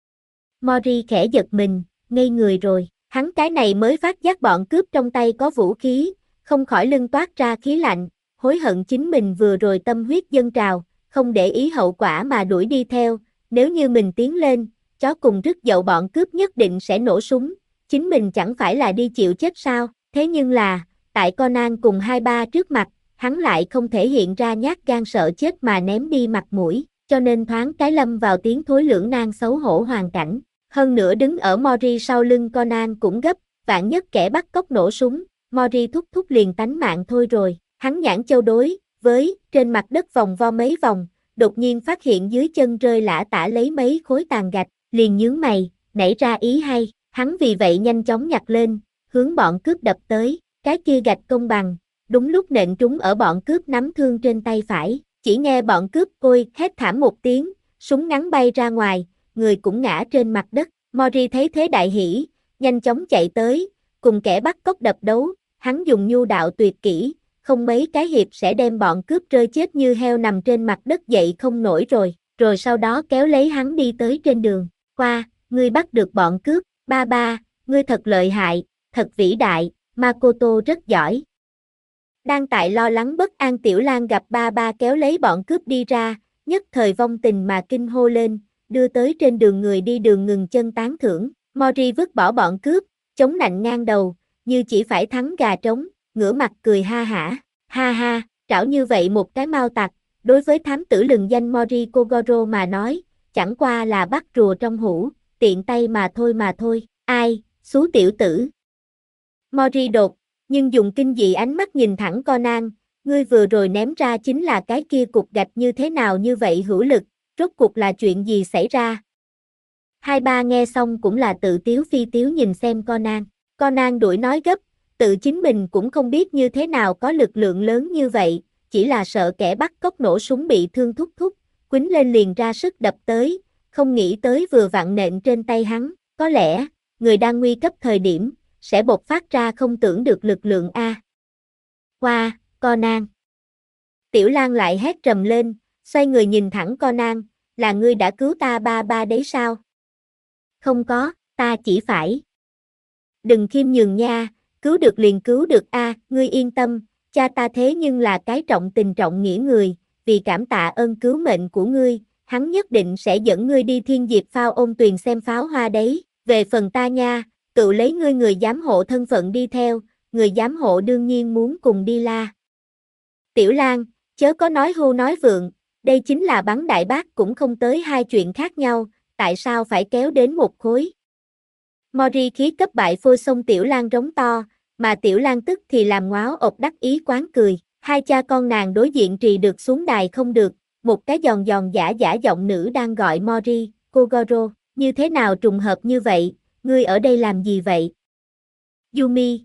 Mori khẽ giật mình, ngây người rồi. Hắn cái này mới phát giác bọn cướp trong tay có vũ khí, không khỏi lưng toát ra khí lạnh, hối hận chính mình vừa rồi tâm huyết dâng trào, không để ý hậu quả mà đuổi đi theo, nếu như mình tiến lên, chó cùng rứt dậu bọn cướp nhất định sẽ nổ súng, chính mình chẳng phải là đi chịu chết sao, thế nhưng là, tại Conan cùng hai ba trước mặt, hắn lại không thể hiện ra nhát gan sợ chết mà ném đi mặt mũi, cho nên thoáng cái lâm vào tiếng thối lưỡng nan xấu hổ hoàn cảnh. Hơn nữa đứng ở Mori sau lưng Conan cũng gấp, vạn nhất kẻ bắt cóc nổ súng, Mori thúc thúc liền tánh mạng thôi rồi. Hắn nhãn châu đối với trên mặt đất vòng vo mấy vòng, đột nhiên phát hiện dưới chân rơi lả tả lấy mấy khối tàn gạch, liền nhướng mày, nảy ra ý hay, hắn vì vậy nhanh chóng nhặt lên, hướng bọn cướp đập tới, cái kia gạch công bằng, đúng lúc nện trúng ở bọn cướp nắm thương trên tay phải, chỉ nghe bọn cướp ôi hét thảm một tiếng, súng ngắn bay ra ngoài, người cũng ngã trên mặt đất. Mori thấy thế đại hỉ, nhanh chóng chạy tới, cùng kẻ bắt cóc đập đấu, hắn dùng nhu đạo tuyệt kỹ, không mấy cái hiệp sẽ đem bọn cướp rơi chết như heo nằm trên mặt đất dậy không nổi rồi sau đó kéo lấy hắn đi tới trên đường. Qua, ngươi bắt được bọn cướp, ba ba, ngươi thật lợi hại, thật vĩ đại, Makoto rất giỏi. Đang tại lo lắng bất an Tiểu Lang gặp ba ba kéo lấy bọn cướp đi ra, nhất thời vong tình mà kinh hô lên, đưa tới trên đường người đi đường ngừng chân tán thưởng. Mori vứt bỏ bọn cướp, chống nạnh ngang đầu, như chỉ phải thắng gà trống, ngửa mặt cười ha ha, trảo như vậy một cái mau tặc, đối với thám tử lừng danh Mori Kogoro mà nói, chẳng qua là bắt rùa trong hũ, tiện tay mà thôi, ai, xú tiểu tử. Mori đột, nhưng dùng kinh dị ánh mắt nhìn thẳng Conan, ngươi vừa rồi ném ra chính là cái kia cục gạch như thế nào như vậy hữu lực, rốt cuộc là chuyện gì xảy ra? Hai ba nghe xong cũng là tự tiếu phi tiếu nhìn xem Conan. Conan đuổi nói gấp, tự chính mình cũng không biết như thế nào có lực lượng lớn như vậy, chỉ là sợ kẻ bắt cóc nổ súng bị thương thúc, quýnh lên liền ra sức đập tới, không nghĩ tới vừa vặn nện trên tay hắn, có lẽ, người đang nguy cấp thời điểm, sẽ bộc phát ra không tưởng được lực lượng A. Qua, Conan. Tiểu Lang lại hét trầm lên, xoay người nhìn thẳng Conan, là ngươi đã cứu ta ba ba đấy sao? Không có, ta chỉ phải. Đừng khiêm nhường nha, cứu được liền cứu được a, ngươi yên tâm, cha ta thế nhưng là cái trọng tình trọng nghĩa người, vì cảm tạ ơn cứu mệnh của ngươi, hắn nhất định sẽ dẫn ngươi đi Thiên Diệp Phao Ôn Tuyền xem pháo hoa đấy, về phần ta nha, tự lấy ngươi người giám hộ thân phận đi theo, người giám hộ đương nhiên muốn cùng đi la. Tiểu Lang, chớ có nói hưu nói vượng, đây chính là bắn đại bác cũng không tới hai chuyện khác nhau, tại sao phải kéo đến một khối? Mori khí cấp bại phôi xông Tiểu Lang rống to, mà Tiểu Lang tức thì làm ngoáo ộp đắc ý quán cười, hai cha con nàng đối diện trì được xuống đài không được, một cái giòn giòn giả giọng nữ đang gọi Mori, Kogoro, như thế nào trùng hợp như vậy, ngươi ở đây làm gì vậy? Yumi.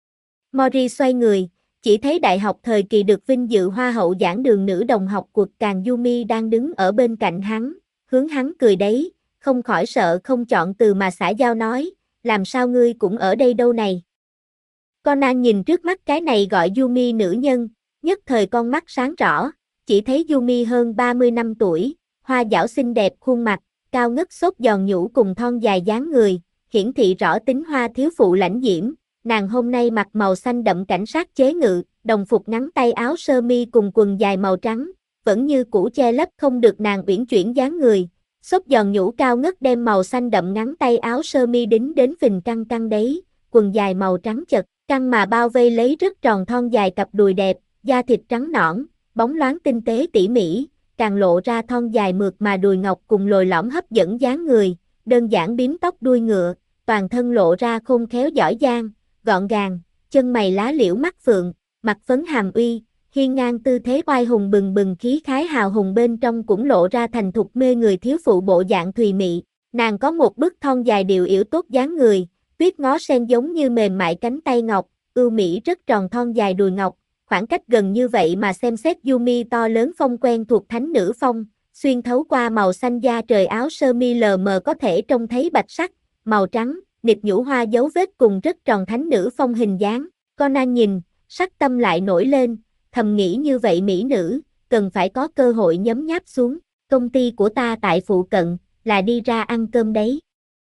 Mori xoay người, chỉ thấy đại học thời kỳ được vinh dự hoa hậu giảng đường nữ đồng học cuộc càng Yumi đang đứng ở bên cạnh hắn, hướng hắn cười đấy, không khỏi sợ không chọn từ mà xã giao nói, làm sao ngươi cũng ở đây đâu này. Conan nhìn trước mắt cái này gọi Yumi nữ nhân, nhất thời con mắt sáng rõ, chỉ thấy Yumi hơn 30 năm tuổi, hoa dảo xinh đẹp khuôn mặt, cao ngất xốp giòn nhũ cùng thon dài dáng người, hiển thị rõ tính hoa thiếu phụ lãnh diễm. Nàng hôm nay mặc màu xanh đậm cảnh sát chế ngự, đồng phục ngắn tay áo sơ mi cùng quần dài màu trắng, vẫn như cũ che lấp không được nàng uyển chuyển dáng người. Xốp giòn nhũ cao ngất đem màu xanh đậm ngắn tay áo sơ mi đính đến phình căng căng đấy, quần dài màu trắng chật, căng mà bao vây lấy rất tròn thon dài cặp đùi đẹp, da thịt trắng nõn, bóng loáng tinh tế tỉ mỉ, càng lộ ra thon dài mượt mà đùi ngọc cùng lồi lõm hấp dẫn dáng người, đơn giản bím tóc đuôi ngựa, toàn thân lộ ra khôn khéo giỏi giang, gọn gàng, chân mày lá liễu mắt phượng, mặt phấn hàm uy, hiên ngang tư thế oai hùng bừng bừng khí khái hào hùng bên trong cũng lộ ra thành thục mê người thiếu phụ bộ dạng thùy mị. Nàng có một bức thon dài điệu yểu tốt dáng người, tuyết ngó sen giống như mềm mại cánh tay ngọc, ưu mỹ rất tròn thon dài đùi ngọc, khoảng cách gần như vậy mà xem xét Yumi to lớn phong quen thuộc thánh nữ phong, xuyên thấu qua màu xanh da trời áo sơ mi lờ mờ có thể trông thấy bạch sắc, màu trắng, nịt nhũ hoa dấu vết cùng rất tròn thánh nữ phong hình dáng. Conan nhìn, sắc tâm lại nổi lên, thầm nghĩ như vậy mỹ nữ, cần phải có cơ hội nhấm nháp xuống. Công ty của ta tại phụ cận, là đi ra ăn cơm đấy.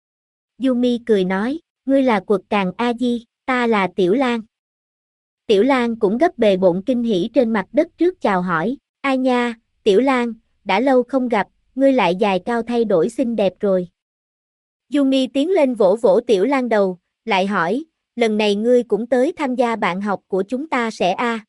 Yumi cười nói, ngươi là Quật Càng A Di, ta là Tiểu Lang. Tiểu Lang cũng gấp bề bộn kinh hỉ trên mặt đất trước chào hỏi, ai nha, Tiểu Lang, đã lâu không gặp, ngươi lại dài cao thay đổi xinh đẹp rồi. Yumi tiến lên vỗ vỗ Tiểu Lang đầu, lại hỏi, lần này ngươi cũng tới tham gia bạn học của chúng ta sẽ a?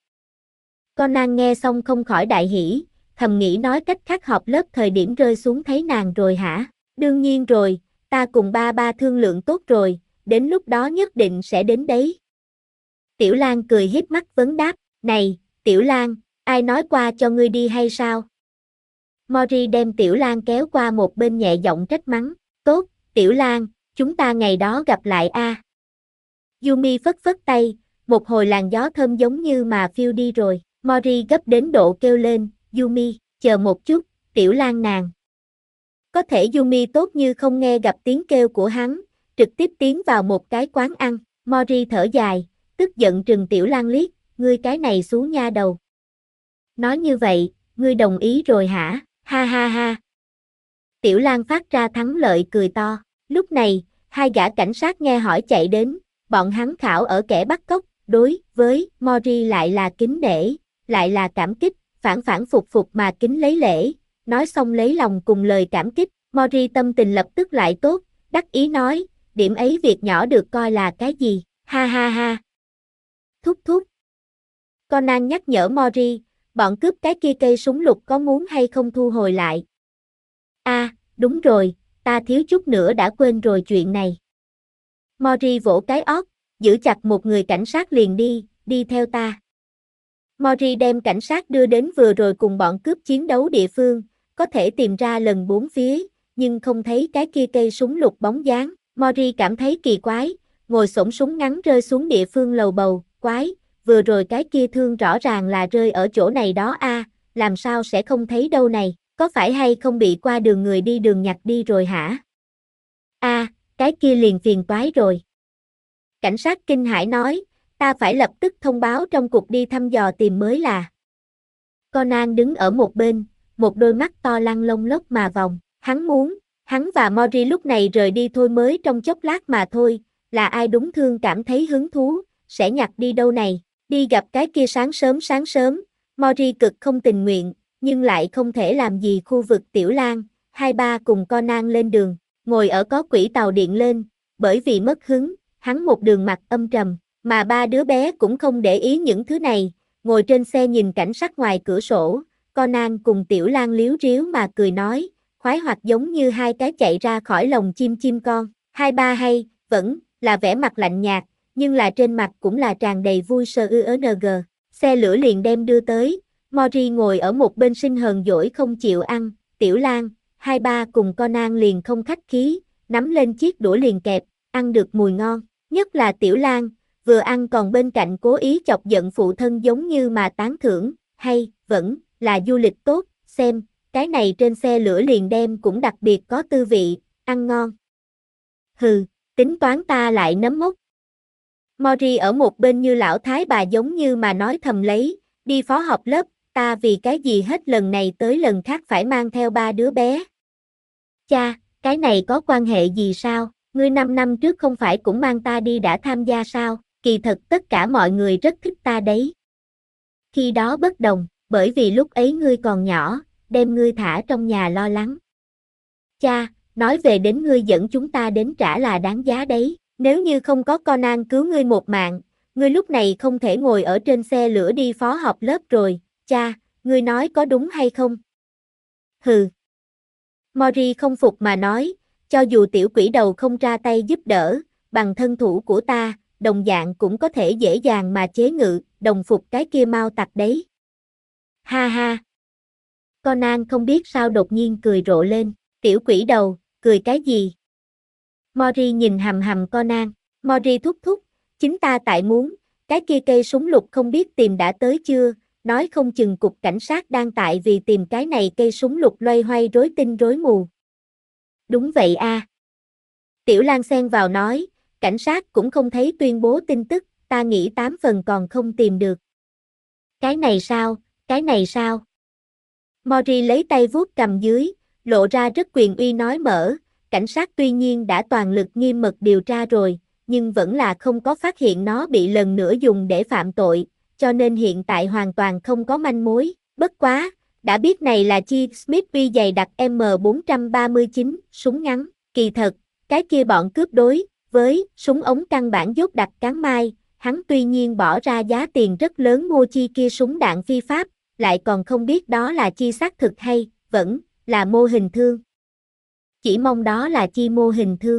Conan nghe xong không khỏi đại hỉ, thầm nghĩ nói cách khác họp lớp thời điểm rơi xuống thấy nàng rồi hả? Đương nhiên rồi, ta cùng ba ba thương lượng tốt rồi, đến lúc đó nhất định sẽ đến đấy. Tiểu Lang cười híp mắt vấn đáp, này, Tiểu Lang, ai nói qua cho ngươi đi hay sao? Mori đem Tiểu Lang kéo qua một bên nhẹ giọng trách mắng, tốt, Tiểu Lang, chúng ta ngày đó gặp lại a. Yumi phất phất tay, một hồi làn gió thơm giống như mà phiêu đi rồi, Mori gấp đến độ kêu lên, Yumi, chờ một chút, Tiểu Lang nàng. Có thể Yumi tốt như không nghe gặp tiếng kêu của hắn, trực tiếp tiến vào một cái quán ăn, Mori thở dài, tức giận trừng Tiểu Lang liếc, ngươi cái này xú nha đầu. Nói như vậy, ngươi đồng ý rồi hả, ha ha ha. Tiểu Lang phát ra thắng lợi cười to, lúc này, hai gã cảnh sát nghe hỏi chạy đến, bọn hắn khảo ở kẻ bắt cóc, đối với Mori lại là kính nể, lại là cảm kích, phản phản phục phục mà kính lấy lễ, nói xong lấy lòng cùng lời cảm kích, Mori tâm tình lập tức lại tốt, đắc ý nói, điểm ấy việc nhỏ được coi là cái gì, ha ha ha. Thúc thúc. Conan nhắc nhở Mori, bọn cướp cái kia cây súng lục có muốn hay không thu hồi lại. Đúng rồi, ta thiếu chút nữa đã quên rồi chuyện này. Mori vỗ cái ót, giữ chặt một người cảnh sát liền đi theo ta. Mori đem cảnh sát đưa đến vừa rồi cùng bọn cướp chiến đấu địa phương, có thể tìm ra lần bốn phía, nhưng không thấy cái kia cây súng lục bóng dáng. Mori cảm thấy kỳ quái, ngồi xổm súng ngắn rơi xuống địa phương lầu bầu, quái, vừa rồi cái kia thương rõ ràng là rơi ở chỗ này đó a, làm sao sẽ không thấy đâu này, có phải hay không bị qua đường người đi đường nhặt đi rồi hả? Cái kia liền phiền toái rồi. Cảnh sát kinh hãi nói, ta phải lập tức thông báo trong cục đi thăm dò tìm mới là. Conan đứng ở một bên, một đôi mắt to lăng lông lốc mà vòng, hắn và Mori lúc này rời đi thôi mới trong chốc lát mà thôi, là ai đúng thương cảm thấy hứng thú, sẽ nhặt đi đâu này, đi gặp cái kia sáng sớm, Mori cực không tình nguyện, nhưng lại không thể làm gì khu vực Tiểu Lang, hai ba cùng Conan lên đường, ngồi ở có quỹ tàu điện lên, bởi vì mất hứng, hắn một đường mặt âm trầm, mà ba đứa bé cũng không để ý những thứ này, ngồi trên xe nhìn cảnh sắc ngoài cửa sổ, Conan cùng Tiểu Lang líu ríu mà cười nói, khoái hoạt giống như hai cái chạy ra khỏi lồng chim con, hai ba hay, vẫn là vẻ mặt lạnh nhạt, nhưng là trên mặt cũng là tràn đầy vui sơ ng. Xe lửa liền đem đưa tới, Mori ngồi ở một bên sinh hờn dỗi không chịu ăn, Tiểu Lang, hai ba cùng Conan liền không khách khí, nắm lên chiếc đũa liền kẹp, ăn được mùi ngon, nhất là Tiểu Lang, vừa ăn còn bên cạnh cố ý chọc giận phụ thân giống như mà tán thưởng, hay, vẫn, là du lịch tốt, xem, cái này trên xe lửa liền đem cũng đặc biệt có tư vị, ăn ngon. Hừ, tính toán ta lại nấm mốc. Mori ở một bên như lão thái bà giống như mà nói thầm lấy, đi phó học lớp, ta vì cái gì hết lần này tới lần khác phải mang theo ba đứa bé. Cha, cái này có quan hệ gì sao, ngươi 5 năm trước không phải cũng mang ta đi đã tham gia sao, kỳ thật tất cả mọi người rất thích ta đấy. Khi đó bất đồng, bởi vì lúc ấy ngươi còn nhỏ, đem ngươi thả trong nhà lo lắng. Cha, nói về đến ngươi dẫn chúng ta đến trả là đáng giá đấy, Nếu như không có Conan cứu ngươi một mạng, ngươi lúc này không thể ngồi ở trên xe lửa đi phó họp lớp rồi, cha, ngươi nói có đúng hay không? Hừ. Mori không phục mà nói, cho dù tiểu quỷ đầu không ra tay giúp đỡ, bằng thân thủ của ta, đồng dạng cũng có thể dễ dàng mà chế ngự, đồng phục cái kia mau tặc đấy. Ha ha. Conan không biết sao đột nhiên cười rộ lên, tiểu quỷ đầu, cười cái gì? Mori nhìn hầm hầm Conan, Mori thúc thúc, chính ta tại muốn, cái kia cây súng lục không biết tìm đã tới chưa, nói không chừng cục cảnh sát đang tại vì tìm cái này cây súng lục loay hoay rối tinh rối mù. Đúng vậy a. Tiểu Lan xen vào nói, cảnh sát cũng không thấy tuyên bố tin tức, ta nghĩ 8 phần còn không tìm được. Cái này sao, cái này sao? Mori lấy tay vuốt cầm dưới, lộ ra rất quyền uy nói mở, cảnh sát tuy nhiên đã toàn lực nghiêm mật điều tra rồi, nhưng vẫn là không có phát hiện nó bị lần nữa dùng để phạm tội, cho nên hiện tại hoàn toàn không có manh mối, bất quá, đã biết này là chi Smith V dày đặc M439, súng ngắn, kỳ thật, cái kia bọn cướp đối với súng ống căn bản dốt đặc cán mai, hắn tuy nhiên bỏ ra giá tiền rất lớn mua chi kia súng đạn phi pháp, lại còn không biết đó là chi xác thực hay, vẫn là mô hình thương. Chỉ mong đó là chi mô hình thương.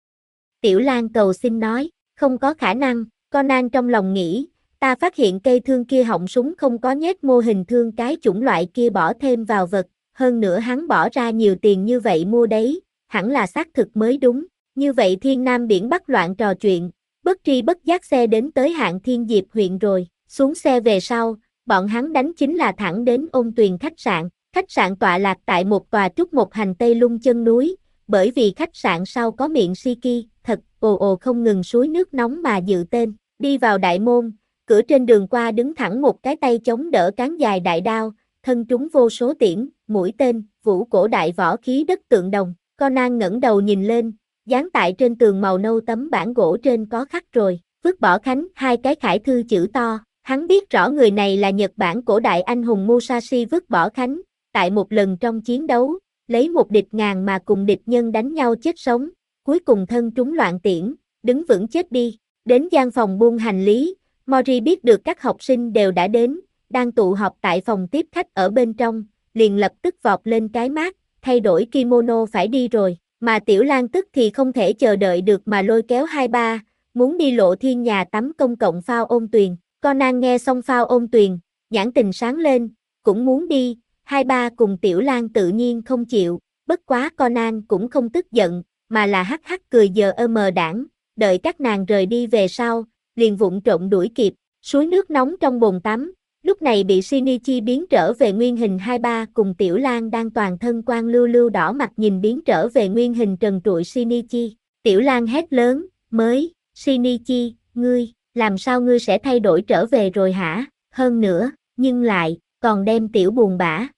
Tiểu Lan cầu xin nói, không có khả năng, Conan trong lòng nghĩ, ta phát hiện cây thương kia họng súng không có nhét mô hình thương cái chủng loại kia bỏ thêm vào vật, hơn nữa hắn bỏ ra nhiều tiền như vậy mua đấy, hẳn là xác thực mới đúng, như vậy Thiên Nam biển Bắc loạn trò chuyện, bất tri bất giác xe đến tới Hạng Thiên Diệp huyện rồi, xuống xe về sau, bọn hắn đánh chính là thẳng đến Ôn Tuyền khách sạn tọa lạc tại một tòa trúc một hành tây lung chân núi, bởi vì khách sạn sau có miệng Shiki, thật, ồ ồ không ngừng suối nước nóng mà dự tên, đi vào đại môn, cửa trên đường qua đứng thẳng một cái tay chống đỡ cán dài đại đao, thân trúng vô số tiễn, mũi tên, vũ cổ đại võ khí đất tượng đồng, Conan ngẩng đầu nhìn lên, dán tại trên tường màu nâu tấm bảng gỗ trên có khắc rồi, vứt bỏ khánh, hai cái khải thư chữ to, hắn biết rõ người này là Nhật Bản cổ đại anh hùng Musashi vứt bỏ khánh, tại một lần trong chiến đấu, lấy một địch ngàn mà cùng địch nhân đánh nhau chết sống, cuối cùng thân trúng loạn tiễn, đứng vững chết đi, đến gian phòng buông hành lý, Mori biết được các học sinh đều đã đến, đang tụ họp tại phòng tiếp khách ở bên trong, liền lập tức vọt lên cái mát, thay đổi kimono phải đi rồi, mà Tiểu Lan tức thì không thể chờ đợi được mà lôi kéo hai ba, muốn đi Lộ Thiên nhà tắm công cộng phao Ôn Tuyền, Conan nghe xong phao Ôn Tuyền, nhãn tình sáng lên, cũng muốn đi, hai ba cùng Tiểu Lan tự nhiên không chịu, bất quá Conan cũng không tức giận, mà là hắc hắc cười giờ đảng, đợi các nàng rời đi về sau, liền vụng trộm đuổi kịp, suối nước nóng trong bồn tắm, lúc này bị Shinichi biến trở về nguyên hình hai ba cùng Tiểu Lan đang toàn thân quang lưu lưu đỏ mặt nhìn biến trở về nguyên hình trần trụi Shinichi, Tiểu Lan hét lớn, mới, Shinichi, ngươi, làm sao ngươi sẽ thay đổi trở về rồi hả, hơn nữa, nhưng lại, còn đem Tiểu buồn bã.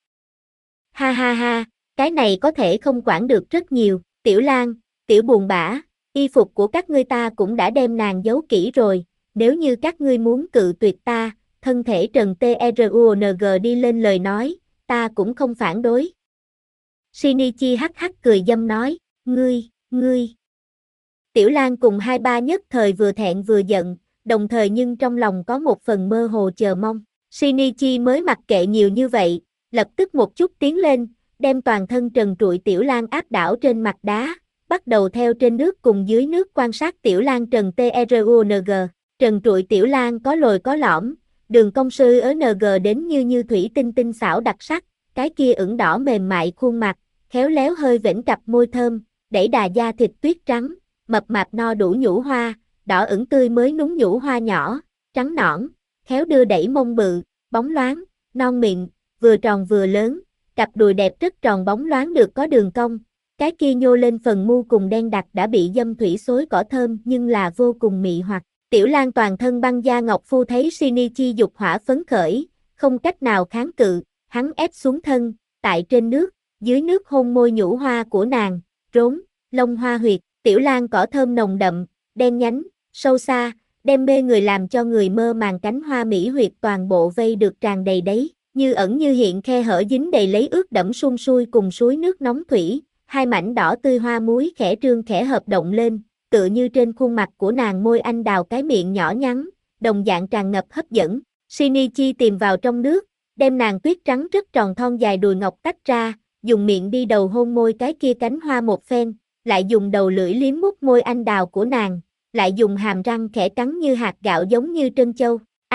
Ha ha ha, cái này có thể không quản được rất nhiều, Tiểu Lan, Tiểu buồn bã, y phục của các ngươi ta cũng đã đem nàng giấu kỹ rồi, nếu như các ngươi muốn cự tuyệt ta, thân thể Trần TRUNG đi lên lời nói, ta cũng không phản đối. Shinichi hắc hắc cười dâm nói, ngươi. Tiểu Lan cùng hai ba nhất thời vừa thẹn vừa giận, đồng thời nhưng trong lòng có một phần mơ hồ chờ mong. Shinichi mới mặc kệ nhiều như vậy, lập tức một chút tiến lên, đem toàn thân trần trụi Tiểu Lan áp đảo trên mặt đá, bắt đầu theo trên nước cùng dưới nước quan sát Tiểu Lan Trần TRUNG. Trần trụi Tiểu Lan có lồi có lõm, đường cong sư ở NG đến như thủy tinh tinh xảo đặc sắc, cái kia ửng đỏ mềm mại khuôn mặt, khéo léo hơi vểnh cặp môi thơm, đẩy đà da thịt tuyết trắng, mập mạp no đủ nhũ hoa, đỏ ửng tươi mới núng nhũ hoa nhỏ, trắng nõn, khéo đưa đẩy mông bự, bóng loáng, non mịn, vừa tròn vừa lớn, cặp đùi đẹp rất tròn bóng loáng được có đường cong, cái kia nhô lên phần mu cùng đen đặc đã bị dâm thủy xối cỏ thơm nhưng là vô cùng mị hoặc. Tiểu Lan toàn thân băng da ngọc phu thấy Shinichi dục hỏa phấn khởi, không cách nào kháng cự, hắn ép xuống thân, tại trên nước, dưới nước hôn môi nhũ hoa của nàng, rốn, lông hoa huyệt, Tiểu Lan cỏ thơm nồng đậm, đen nhánh, sâu xa, đem mê người làm cho người mơ màng cánh hoa mỹ huyệt toàn bộ vây được tràn đầy đấy, như ẩn như hiện khe hở dính đầy lấy ướt đẫm sung sui cùng suối nước nóng thủy, hai mảnh đỏ tươi hoa muối khẽ trương khẽ hợp động lên, tựa như trên khuôn mặt của nàng môi anh đào cái miệng nhỏ nhắn, đồng dạng tràn ngập hấp dẫn. Shinichi tìm vào trong nước, đem nàng tuyết trắng rất tròn thon dài đùi ngọc tách ra, dùng miệng đi đầu hôn môi cái kia cánh hoa một phen, lại dùng đầu lưỡi liếm mút môi anh đào của nàng, lại dùng hàm răng khẽ cắn như hạt gạo giống như trân châu.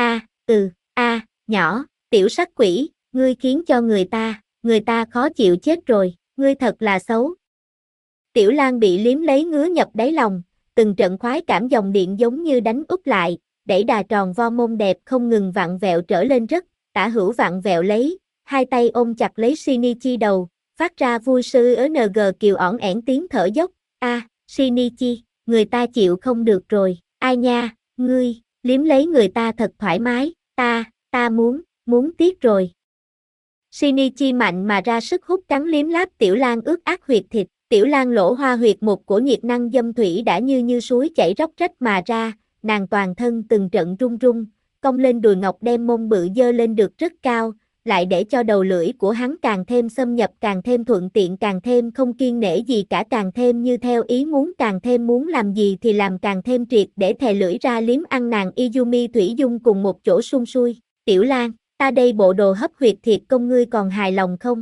Nhỏ, tiểu sắc quỷ, ngươi khiến cho người ta khó chịu chết rồi, ngươi thật là xấu. Tiểu Lang bị liếm lấy ngứa nhập đáy lòng, từng trận khoái cảm dòng điện giống như đánh úp lại, đẩy đà tròn vo mông đẹp không ngừng vặn vẹo trở lên rất, tả hữu vặn vẹo lấy, hai tay ôm chặt lấy Shinichi đầu, phát ra vui sư ng kiều ỏn ẻn tiếng thở dốc. Shinichi, người ta chịu không được rồi, ai nha, ngươi, liếm lấy người ta thật thoải mái, ta muốn tiếc rồi. Shinichi mạnh mà ra sức hút cắn liếm láp Tiểu Lang ướt át huyệt thịt, Tiểu Lang lỗ hoa huyệt một của nhiệt năng dâm thủy đã như suối chảy róc rách mà ra, nàng toàn thân từng trận run run, cong lên đùi ngọc đem mông bự dơ lên được rất cao, lại để cho đầu lưỡi của hắn càng thêm xâm nhập, càng thêm thuận tiện, càng thêm không kiêng nể gì cả, càng thêm như theo ý muốn, càng thêm muốn làm gì thì làm, càng thêm triệt để thè lưỡi ra liếm ăn nàng Izumi Thủy Dung cùng một chỗ sung sui. Tiểu Lang, ta đây bộ đồ hấp huyệt thiệt công ngươi còn hài lòng không?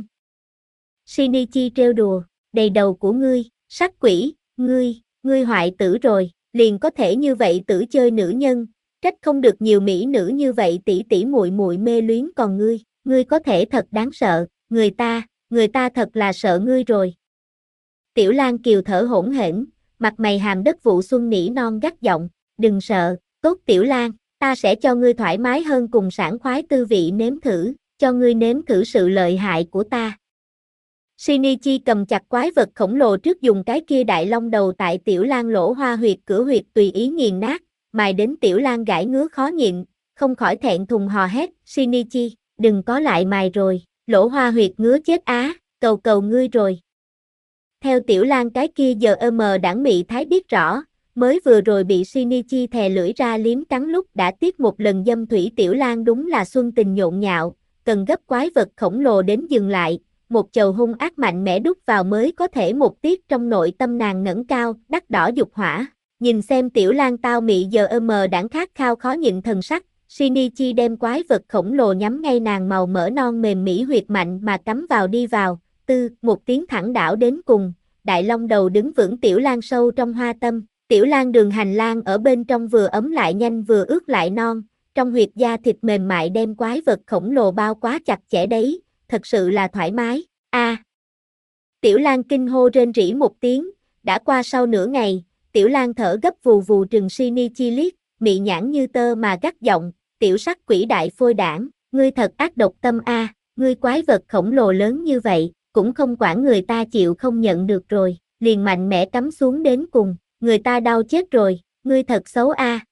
Shinichi trêu đùa, đầy đầu của ngươi, sắc quỷ, ngươi hoại tử rồi, liền có thể như vậy tử chơi nữ nhân, trách không được nhiều mỹ nữ như vậy tỷ tỷ muội muội mê luyến, còn ngươi có thể thật đáng sợ, người ta thật là sợ ngươi rồi. Tiểu Lang kiều thở hổn hển, mặt mày hàm đất vụ xuân nỉ non gắt giọng, đừng sợ, tốt Tiểu Lang, ta sẽ cho ngươi thoải mái hơn cùng sảng khoái tư vị nếm thử, cho ngươi nếm thử sự lợi hại của ta. Shinichi cầm chặt quái vật khổng lồ trước, dùng cái kia đại long đầu tại Tiểu Lang lỗ hoa huyệt cửa huyệt tùy ý nghiền nát, mài đến Tiểu Lang gãi ngứa khó nhịn, không khỏi thẹn thùng hò hét, Shinichi, đừng có lại mài rồi, lỗ hoa huyệt ngứa chết á, cầu ngươi rồi. Theo Tiểu Lang cái kia giờ đảng mị thái biết rõ, mới vừa rồi bị Shinichi thè lưỡi ra liếm cắn lúc đã tiếp một lần dâm thủy, Tiểu Lang đúng là xuân tình nhộn nhạo, cần gấp quái vật khổng lồ đến dừng lại, một chầu hung ác mạnh mẽ đút vào mới có thể một tiết trong nội tâm nàng ngẩng cao, đắt đỏ dục hỏa. Nhìn xem Tiểu Lang tao mị giờ đảng khát khao khó nhịn thần sắc, Shinichi đem quái vật khổng lồ nhắm ngay nàng màu mỡ non mềm mỹ huyệt mạnh mà cắm vào đi vào, một tiếng thẳng đảo đến cùng, đại long đầu đứng vững Tiểu Lang sâu trong hoa tâm. Tiểu Lang đường hành lang ở bên trong vừa ấm lại nhanh vừa ướt lại non, trong huyệt da thịt mềm mại đem quái vật khổng lồ bao quá chặt chẽ đấy, thật sự là thoải mái. Tiểu Lang kinh hô rên rỉ một tiếng, đã qua sau nửa ngày, Tiểu Lang thở gấp vù vù trừng Shinichi liếc, mị nhãn như tơ mà gắt giọng, tiểu sắc quỷ đại phôi đảng, ngươi thật ác độc tâm ngươi quái vật khổng lồ lớn như vậy, cũng không quản người ta chịu không nhận được rồi, liền mạnh mẽ cắm xuống đến cùng, người ta đau chết rồi, ngươi thật xấu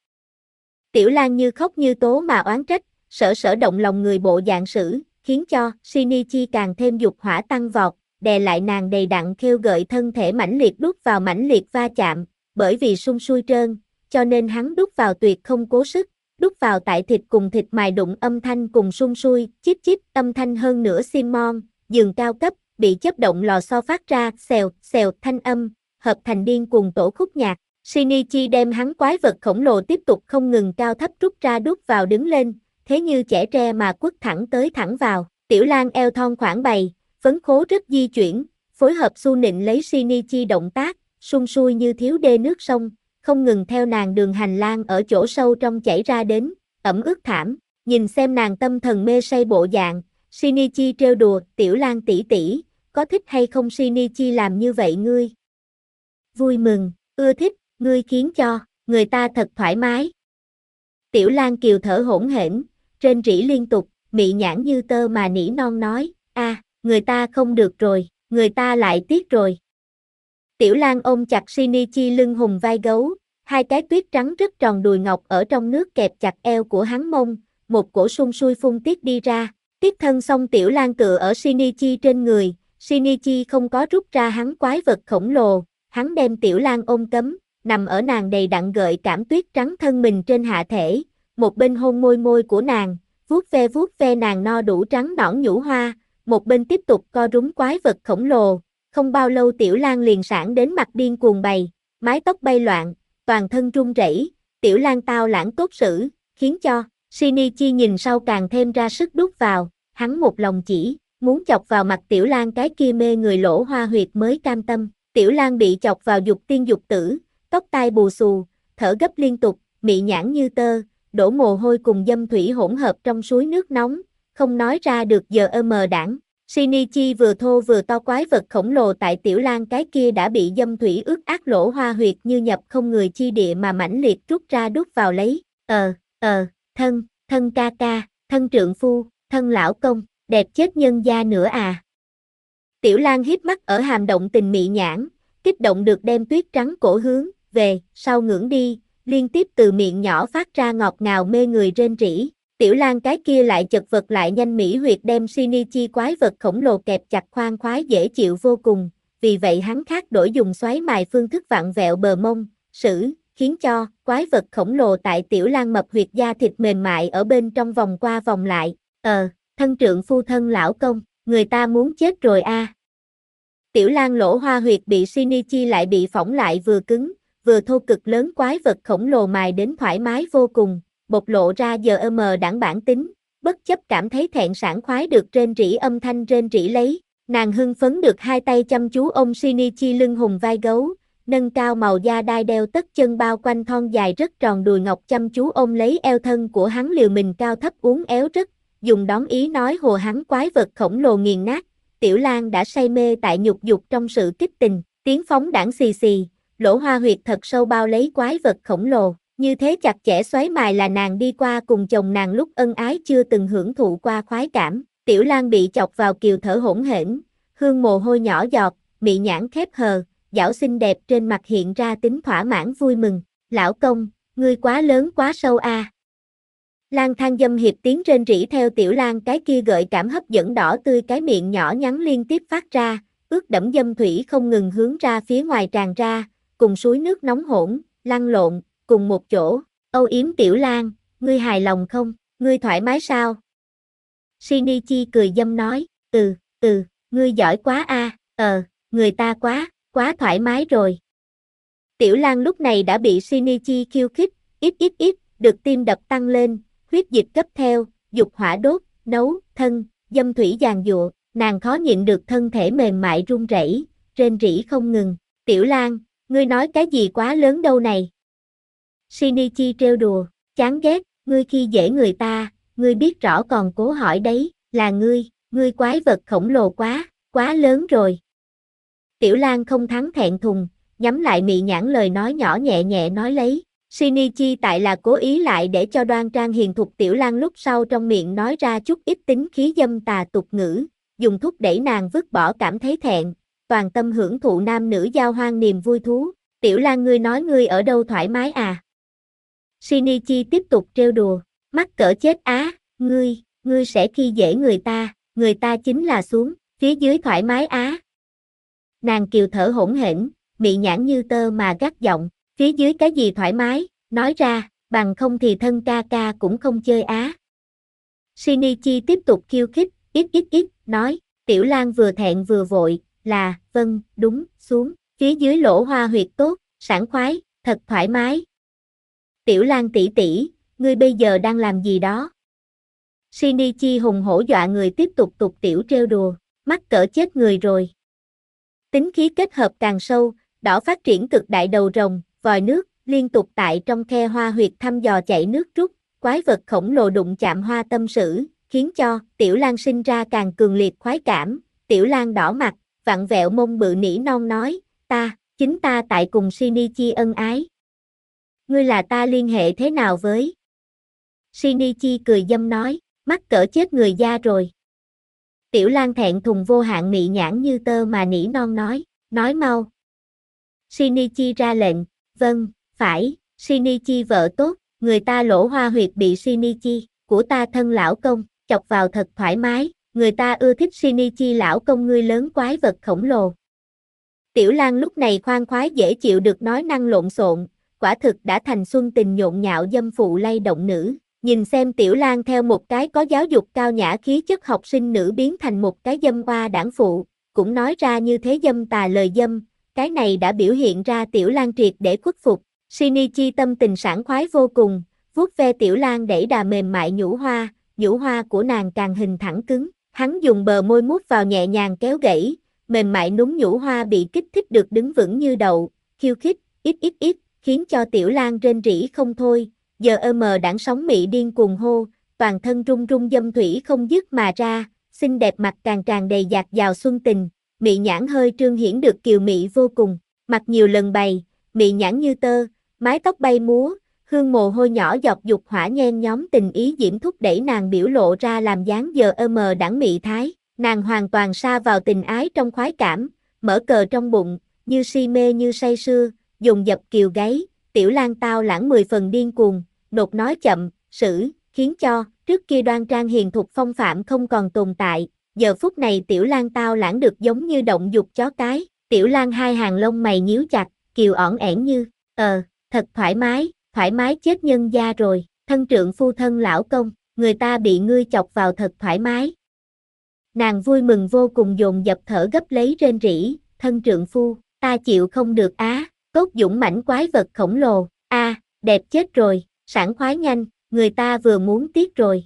Tiểu Lang như khóc như tố mà oán trách, sở động lòng người bộ dạng sử, khiến cho Shinichi càng thêm dục hỏa tăng vọt, đè lại nàng đầy đặn khêu gợi thân thể mãnh liệt đút vào mãnh liệt va chạm, bởi vì sung sui trơn, cho nên hắn đút vào tuyệt không cố sức, đút vào tại thịt cùng thịt mài đụng âm thanh cùng sung sui, chip chip âm thanh hơn nữa Simon, giường cao cấp, bị chớp động lò xo phát ra xèo xèo thanh âm, hợp thành điên cuồng tổ khúc nhạc. Shinichi đem hắn quái vật khổng lồ tiếp tục không ngừng cao thấp rút ra đút vào đứng lên, thế như chẻ tre mà quất thẳng tới thẳng vào. Tiểu Lang eo thon khoảng bày, phấn khố rất di chuyển, phối hợp su nịnh lấy Shinichi động tác, sung sui như thiếu đê nước sông, không ngừng theo nàng đường hành lang ở chỗ sâu trong chảy ra đến, ẩm ướt thảm. Nhìn xem nàng tâm thần mê say bộ dạng, Shinichi trêu đùa, Tiểu Lang tỷ tỷ, có thích hay không Shinichi làm như vậy ngươi? Vui mừng, ưa thích, ngươi khiến cho người ta thật thoải mái. Tiểu Lang kiều thở hổn hển, rên rỉ liên tục, mị nhãn như tơ mà nỉ non nói, người ta không được rồi, người ta lại tiếc rồi. Tiểu Lang ôm chặt Shinichi lưng hùng vai gấu, hai cái tuyết trắng rất tròn đùi ngọc ở trong nước kẹp chặt eo của hắn mông, một cổ sung sui phun tiết đi ra, tiếp thân xong Tiểu Lang tựa ở Shinichi trên người, Shinichi không có rút ra hắn quái vật khổng lồ, hắn đem Tiểu Lang ôm cấm, nằm ở nàng đầy đặn gợi cảm tuyết trắng thân mình trên hạ thể, một bên hôn môi môi của nàng, vuốt ve nàng no đủ trắng nõn nhũ hoa, một bên tiếp tục co rúm quái vật khổng lồ. Không bao lâu Tiểu Lang liền sảng đến mặt điên cuồng bày, mái tóc bay loạn, toàn thân run rẩy, Tiểu Lang tao lãng tốt xử, khiến cho Shinichi nhìn sau càng thêm ra sức đút vào, hắn một lòng chỉ muốn chọc vào mặt Tiểu Lang cái kia mê người lỗ hoa huyệt mới cam tâm. Tiểu Lang bị chọc vào dục tiên dục tử, tóc tai bù xù, thở gấp liên tục, mị nhãn như tơ, đổ mồ hôi cùng dâm thủy hỗn hợp trong suối nước nóng, không nói ra được giờ đảng. Shinichi vừa thô vừa to quái vật khổng lồ tại Tiểu Lang cái kia đã bị dâm thủy ướt át lỗ hoa huyệt như nhập không người chi địa mà mãnh liệt rút ra đút vào lấy. Thân ca ca, thân trượng phu, thân lão công, đẹp chết nhân gia nữa à. Tiểu Lang híp mắt ở hàm động tình mị nhãn, kích động được đem tuyết trắng cổ hướng về sau ngưỡng đi, liên tiếp từ miệng nhỏ phát ra ngọt ngào mê người rên rỉ. Tiểu Lang cái kia lại chật vật lại nhanh mỹ huyệt đem Shinichi quái vật khổng lồ kẹp chặt khoan khoái dễ chịu vô cùng, vì vậy hắn khác đổi dùng xoáy mài phương thức vặn vẹo bờ mông, khiến cho quái vật khổng lồ tại Tiểu Lang mập huyệt da thịt mềm mại ở bên trong vòng qua vòng lại. Thân trượng phu thân lão công, người ta muốn chết rồi a. Tiểu Lang lỗ hoa huyệt bị Shinichi lại bị phỏng lại vừa cứng, vừa thô cực lớn quái vật khổng lồ mài đến thoải mái vô cùng, bộc lộ ra giờ đảng bản tính, bất chấp cảm thấy thẹn sảng khoái được rên rỉ âm thanh rên rỉ lấy, nàng hưng phấn được hai tay chăm chú ôm Shinichi lưng hùng vai gấu, nâng cao màu da đai đeo tất chân bao quanh thon dài rất tròn đùi ngọc chăm chú ôm lấy eo thân của hắn liều mình cao thấp uốn éo rất, dùng đón ý nói hồ hắn quái vật khổng lồ nghiền nát. Tiểu Lang đã say mê tại nhục dục trong sự kích tình, tiếng phóng đãng xì xì, lỗ hoa huyệt thật sâu bao lấy quái vật khổng lồ, như thế chặt chẽ xoáy mài là nàng đi qua cùng chồng nàng lúc ân ái chưa từng hưởng thụ qua khoái cảm. Tiểu Lang bị chọc vào kiều thở hỗn hển, hương mồ hôi nhỏ giọt, mị nhãn khép hờ, dảo xinh đẹp trên mặt hiện ra tính thỏa mãn vui mừng. Lão công, ngươi quá lớn quá sâu a. Lang thang dâm hiệp tiếng rên rỉ theo Tiểu Lang cái kia gợi cảm hấp dẫn đỏ tươi cái miệng nhỏ nhắn liên tiếp phát ra, ướt đẫm dâm thủy không ngừng hướng ra phía ngoài tràn ra, cùng suối nước nóng hỗn, lăn lộn, cùng một chỗ. Âu yếm Tiểu Lang, ngươi hài lòng không, ngươi thoải mái sao? Shinichi cười dâm nói, ngươi giỏi quá a, người ta quá thoải mái rồi. Tiểu Lang lúc này đã bị Shinichi khiêu khích, ít, được tim đập tăng lên, huyết dịch cấp theo, dục hỏa đốt, nấu, thân, dâm thủy giàn giụa, nàng khó nhịn được thân thể mềm mại run rẩy, rên rỉ không ngừng. Tiểu Lang, ngươi nói cái gì quá lớn đâu này? Shinichi trêu đùa, chán ghét, ngươi khi dễ người ta, ngươi biết rõ còn cố hỏi đấy, là ngươi quái vật khổng lồ quá lớn rồi. Tiểu Lang không thắng thẹn thùng, nhắm lại mị nhãn lời nói nhỏ nhẹ nhẹ nói lấy. Shinichi tại là cố ý lại để cho đoan trang hiền thục Tiểu Lang lúc sau trong miệng nói ra chút ít tính khí dâm tà tục ngữ, dùng thúc đẩy nàng vứt bỏ cảm thấy thẹn, toàn tâm hưởng thụ nam nữ giao hoan niềm vui thú. Tiểu Lang ngươi nói ngươi ở đâu thoải mái à? Shinichi tiếp tục trêu đùa, mắc cỡ chết á, ngươi sẽ khi dễ người ta chính là xuống, phía dưới thoải mái á. Nàng kiều thở hỗn hển, mị nhãn như tơ mà gắt giọng, phía dưới cái gì thoải mái, nói ra, bằng không thì thân ca ca cũng không chơi á. Shinichi tiếp tục khiêu khích, ít, nói, Tiểu Lang vừa thẹn vừa vội, là, vâng, đúng, xuống, phía dưới lỗ hoa huyệt tốt, sảng khoái, thật thoải mái. Tiểu Lang tỷ tỷ, ngươi bây giờ đang làm gì đó? Shinichi hùng hổ dọa người tiếp tục tục tiểu trêu đùa, mắc cỡ chết người rồi. Tính khí kết hợp càng sâu, đỏ phát triển cực đại đầu rồng, vòi nước, liên tục tại trong khe hoa huyệt thăm dò chạy nước rút, quái vật khổng lồ đụng chạm hoa tâm sử, khiến cho Tiểu Lang sinh ra càng cường liệt khoái cảm. Tiểu Lang đỏ mặt, vặn vẹo mông bự nỉ non nói, chính ta tại cùng Shinichi ân ái. Ngươi là ta liên hệ thế nào với? Shinichi cười dâm nói, mắc cỡ chết người da rồi. Tiểu Lang thẹn thùng vô hạn mị nhãn như tơ mà nỉ non nói mau. Shinichi ra lệnh, vâng, phải, Shinichi vợ tốt, người ta lỗ hoa huyệt bị Shinichi, của ta thân lão công, chọc vào thật thoải mái, người ta ưa thích Shinichi lão công ngươi lớn quái vật khổng lồ. Tiểu Lang lúc này khoan khoái dễ chịu được nói năng lộn xộn, quả thực đã thành xuân tình nhộn nhạo dâm phụ lay động nữ. Nhìn xem Tiểu Lang theo một cái có giáo dục cao nhã khí chất học sinh nữ biến thành một cái dâm oa đảng phụ, cũng nói ra như thế dâm tà lời dâm, cái này đã biểu hiện ra Tiểu Lan triệt để khuất phục. Shinichi tâm tình sảng khoái vô cùng, vuốt ve Tiểu Lan đẩy đà mềm mại nhũ hoa của nàng càng hình thẳng cứng. Hắn dùng bờ môi mút vào nhẹ nhàng kéo gãy, mềm mại núm nhũ hoa bị kích thích được đứng vững như đậu, khiêu khích, ít, khiến cho Tiểu Lan rên rỉ không thôi. Giờ đảng sóng mị điên cuồng hô, toàn thân rung rung dâm thủy không dứt mà ra, xinh đẹp mặt càng tràn đầy dạt dào xuân tình, mị nhãn hơi trương hiển được kiều mị vô cùng, mặt nhiều lần bày, mị nhãn như tơ, mái tóc bay múa, hương mồ hôi nhỏ giọt dục hỏa nhen nhóm tình ý diễm thúc đẩy nàng biểu lộ ra làm dáng giờ đảng mị thái, nàng hoàn toàn sa vào tình ái trong khoái cảm, mở cờ trong bụng, như si mê như say sưa, dồn dập kiều gáy, Tiểu Lan tao lãng 10 phần điên cuồng, nột nói chậm, sử, khiến cho, trước kia đoan trang hiền thục phong phạm không còn tồn tại, giờ phút này Tiểu Lan tao lãng được giống như động dục chó cái, Tiểu Lan hai hàng lông mày nhíu chặt, kiều ỏn ẻn như, thật thoải mái chết nhân da rồi, thân trượng phu thân lão công, người ta bị ngươi chọc vào thật thoải mái. Nàng vui mừng vô cùng dồn dập thở gấp lấy rên rỉ, thân trượng phu, ta chịu không được á, cốt dũng mãnh quái vật khổng lồ, đẹp chết rồi, sảng khoái nhanh, người ta vừa muốn tiếc rồi.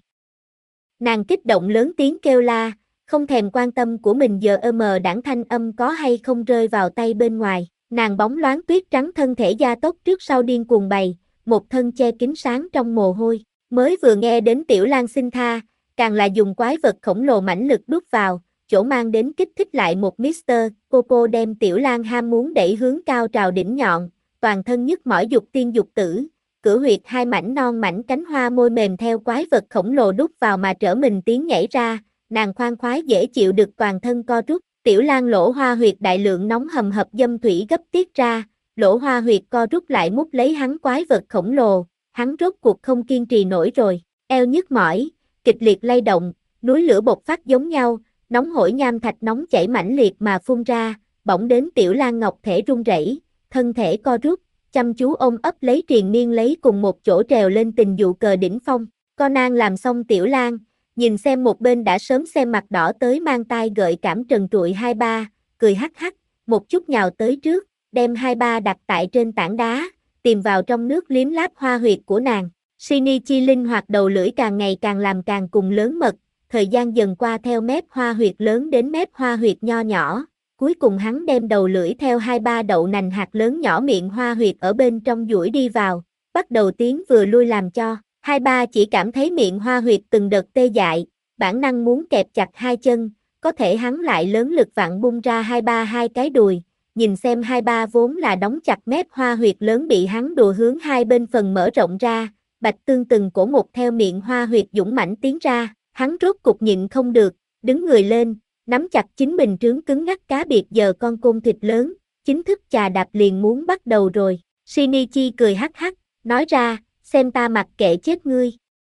Nàng kích động lớn tiếng kêu la, không thèm quan tâm của mình giờ đảng thanh âm có hay không rơi vào tay bên ngoài, nàng bóng loáng tuyết trắng thân thể da tốc trước sau điên cuồng bày, một thân che kín sáng trong mồ hôi, mới vừa nghe đến Tiểu Lan xin tha, càng là dùng quái vật khổng lồ mãnh lực đút vào, chỗ mang đến kích thích lại một Mr. Popo đem Tiểu Lan ham muốn đẩy hướng cao trào đỉnh nhọn, toàn thân nhức mỏi dục tiên dục tử, cửa huyệt hai mảnh non mảnh cánh hoa môi mềm theo quái vật khổng lồ đút vào mà trở mình tiếng nhảy ra, nàng khoan khoái dễ chịu được toàn thân co rút, Tiểu Lan lỗ hoa huyệt đại lượng nóng hầm hập dâm thủy gấp tiết ra, lỗ hoa huyệt co rút lại mút lấy hắn quái vật khổng lồ, hắn rốt cuộc không kiên trì nổi rồi, eo nhức mỏi, kịch liệt lay động, núi lửa bộc phát giống nhau, nóng hổi nham thạch nóng chảy mãnh liệt mà phun ra, bỗng đến Tiểu Lan ngọc thể run rẩy, thân thể co rút, chăm chú ôm ấp lấy triền miên lấy cùng một chỗ trèo lên tình dụ cờ đỉnh phong. Conan làm xong Tiểu Lan, nhìn xem một bên đã sớm xem mặt đỏ tới mang tai gợi cảm trần trụi hai ba, cười hắc hắc, một chút nhào tới trước, đem hai ba đặt tại trên tảng đá, tìm vào trong nước liếm láp hoa huyệt của nàng. Shinichi linh hoạt đầu lưỡi càng ngày càng làm càng cùng lớn mật, thời gian dần qua theo mép hoa huyệt lớn đến mép hoa huyệt nho nhỏ, cuối cùng hắn đem đầu lưỡi theo hai ba đậu nành hạt lớn nhỏ miệng hoa huyệt ở bên trong duỗi đi vào, bắt đầu tiến vừa lui làm cho, hai ba chỉ cảm thấy miệng hoa huyệt từng đợt tê dại, bản năng muốn kẹp chặt hai chân, có thể hắn lại lớn lực vặn bung ra hai ba hai cái đùi, nhìn xem hai ba vốn là đóng chặt mép hoa huyệt lớn bị hắn đùa hướng hai bên phần mở rộng ra, bạch tương từng cổ một theo miệng hoa huyệt dũng mãnh tiến ra, hắn rốt cục nhịn không được, đứng người lên, nắm chặt chính mình trướng cứng ngắc cá biệt giờ con côn thịt lớn, chính thức chà đạp liền muốn bắt đầu rồi. Shinichi cười hắc hắc, nói ra, xem ta mặc kệ chết ngươi.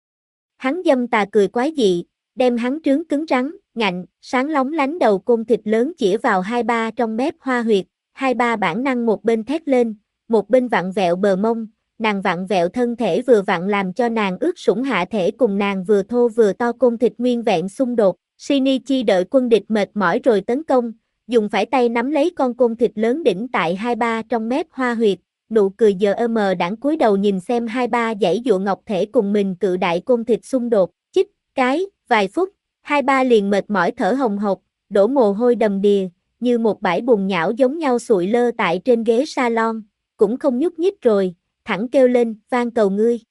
Hắn dâm tà cười quái dị, đem hắn trướng cứng rắn, ngạnh, sáng lóng lánh đầu côn thịt lớn chĩa vào hai ba trong mép hoa huyệt, hai ba bản năng một bên thét lên, một bên vặn vẹo bờ mông, nàng vặn vẹo thân thể vừa vặn làm cho nàng ướt sũng hạ thể cùng nàng vừa thô vừa to côn thịt nguyên vẹn xung đột. Shinichi đợi quân địch mệt mỏi rồi tấn công, dùng phải tay nắm lấy con côn thịt lớn đỉnh tại hai ba trong mép hoa huyệt, nụ cười giờ đảng cúi đầu nhìn xem hai ba giãy giụa ngọc thể cùng mình cự đại côn thịt xung đột, chích, cái, vài phút, hai ba liền mệt mỏi thở hồng hộc, đổ mồ hôi đầm đìa, như một bãi bùn nhão giống nhau sụi lơ tại trên ghế salon, cũng không nhúc nhích rồi, thẳng kêu lên, van cầu ngươi,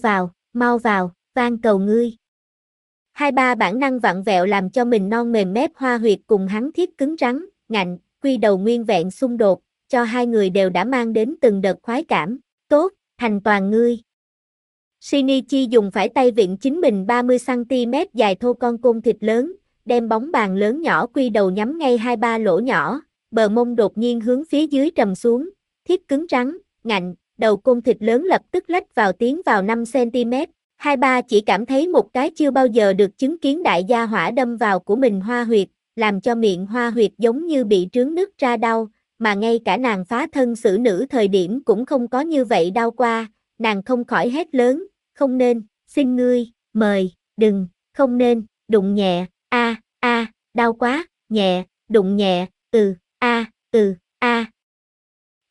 mau vào, van cầu ngươi. Hai ba bản năng vặn vẹo làm cho mình non mềm mép hoa huyệt cùng hắn thiết cứng rắn, ngạnh, quy đầu nguyên vẹn xung đột, cho hai người đều đã mang đến từng đợt khoái cảm, tốt, thành toàn ngươi. Shinichi dùng phải tay vịn chính mình 30cm dài thô con côn thịt lớn, đem bóng bàn lớn nhỏ quy đầu nhắm ngay hai ba lỗ nhỏ, bờ mông đột nhiên hướng phía dưới trầm xuống, thiết cứng rắn, ngạnh, đầu côn thịt lớn lập tức lách vào tiến vào 5cm. Hai ba chỉ cảm thấy một cái chưa bao giờ được chứng kiến đại gia hỏa đâm vào của mình hoa huyệt, làm cho miệng hoa huyệt giống như bị trướng nứt ra đau, mà ngay cả nàng phá thân xử nữ thời điểm cũng không có như vậy đau qua, nàng không khỏi hét lớn, không nên, xin ngươi, mời, đừng, không nên, đụng nhẹ, đau quá, nhẹ, đụng nhẹ,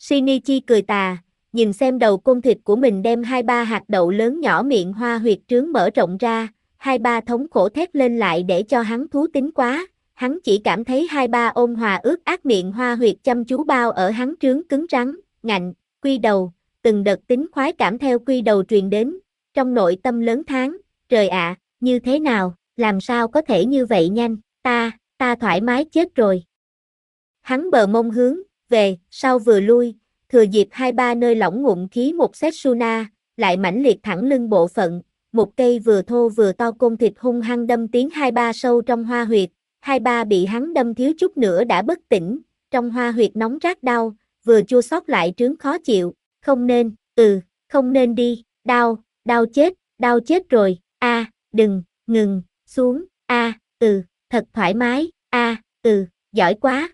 Shinichi cười tà, nhìn xem đầu côn thịt của mình đem 2-3 hạt đậu lớn nhỏ miệng hoa huyệt trướng mở rộng ra, 2-3 thống khổ thét lên lại để cho hắn thú tính quá, hắn chỉ cảm thấy 2-3 ôn hòa ướt át miệng hoa huyệt chăm chú bao ở hắn trướng cứng rắn, ngạnh, quy đầu, từng đợt tính khoái cảm theo quy đầu truyền đến, trong nội tâm lớn tháng, trời ạ, như thế nào, làm sao có thể như vậy nhanh, ta thoải mái chết rồi. Hắn bờ mông hướng về sau vừa lui, thừa dịp 2-3 nơi lỏng ngụm khí một Setsuna, lại mãnh liệt thẳng lưng bộ phận, một cây vừa thô vừa to côn thịt hung hăng đâm tiến 2-3 sâu trong hoa huyệt, 2-3 bị hắn đâm thiếu chút nữa đã bất tỉnh, trong hoa huyệt nóng rát đau, vừa chua xót lại trướng khó chịu, không nên, không nên đi, đau chết rồi, đừng, ngừng, xuống, thật thoải mái, giỏi quá,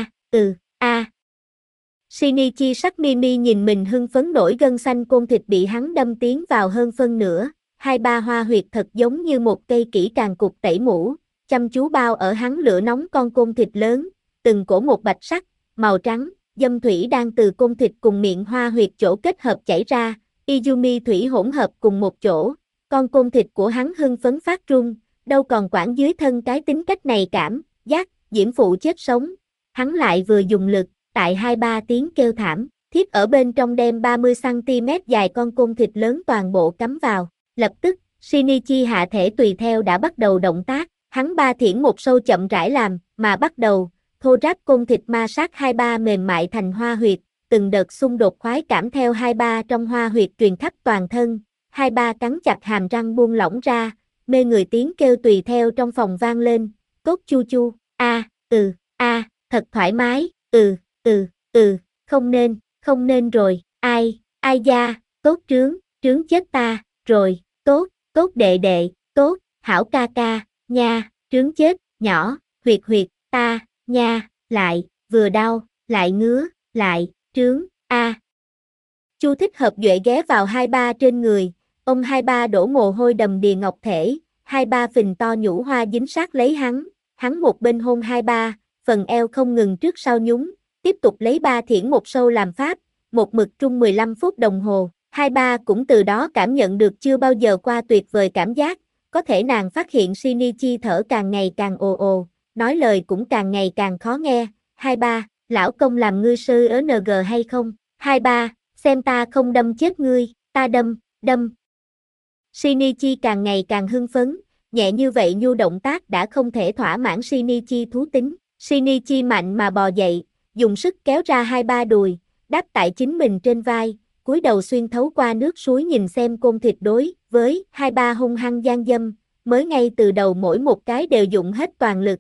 Shinichi sắc Mimi nhìn mình hưng phấn nổi gân xanh côn thịt bị hắn đâm tiến vào hơn phân nửa, 2-3 hoa huyệt thật giống như một cây kỹ càng cục tẩy mũ, chăm chú bao ở hắn lửa nóng con côn thịt lớn, từng cổ một bạch sắc, màu trắng, dâm thủy đang từ côn thịt cùng miệng hoa huyệt chỗ kết hợp chảy ra, Izumi thủy hỗn hợp cùng một chỗ, con côn thịt của hắn hưng phấn phát run, đâu còn quản dưới thân cái tính cách này cảm, giác, diễm phụ chết sống, hắn lại vừa dùng lực, tại 2-3 tiếng kêu thảm, thiếp ở bên trong đem 30cm dài con côn thịt lớn toàn bộ cắm vào, lập tức, Shinichi hạ thể tùy theo đã bắt đầu động tác, hắn 3 thiển một sâu chậm rãi làm, mà bắt đầu, thô ráp côn thịt ma sát 2-3 mềm mại thành hoa huyệt, từng đợt xung đột khoái cảm theo 2-3 trong hoa huyệt truyền khắp toàn thân, 2-3 cắn chặt hàm răng buông lỏng ra, mê người tiếng kêu tùy theo trong phòng vang lên, cốt chu chu, thật thoải mái, không nên rồi, ai da, tốt trướng chết ta, rồi, tốt đệ, tốt, hảo ca ca, nha, trướng chết, nhỏ, huyệt, ta, nha, lại, vừa đau, lại ngứa, lại, trướng, Chu thích hợp duệ ghé vào 2-3 trên người, ông 2-3 đổ mồ hôi đầm đìa ngọc thể, 2-3 phình to nhũ hoa dính sát lấy hắn một bên hôn 2-3, phần eo không ngừng trước sau nhúng, tiếp tục lấy 3 thiển một sâu làm pháp, một mực trung 15 phút đồng hồ, 2-3 cũng từ đó cảm nhận được chưa bao giờ qua tuyệt vời cảm giác, có thể nàng phát hiện Shinichi thở càng ngày càng ồ, nói lời cũng càng ngày càng khó nghe, 2-3, lão công làm ngươi sơ NG hay không, 2-3, xem ta không đâm chết ngươi, ta đâm. Shinichi càng ngày càng hưng phấn, nhẹ như vậy nhu động tác đã không thể thỏa mãn Shinichi thú tính, Shinichi mạnh mà bò dậy, dùng sức kéo ra 2-3 đùi, đáp tại chính mình trên vai, cúi đầu xuyên thấu qua nước suối nhìn xem côn thịt đối với 2-3 hung hăng gian dâm, mới ngay từ đầu mỗi một cái đều dụng hết toàn lực,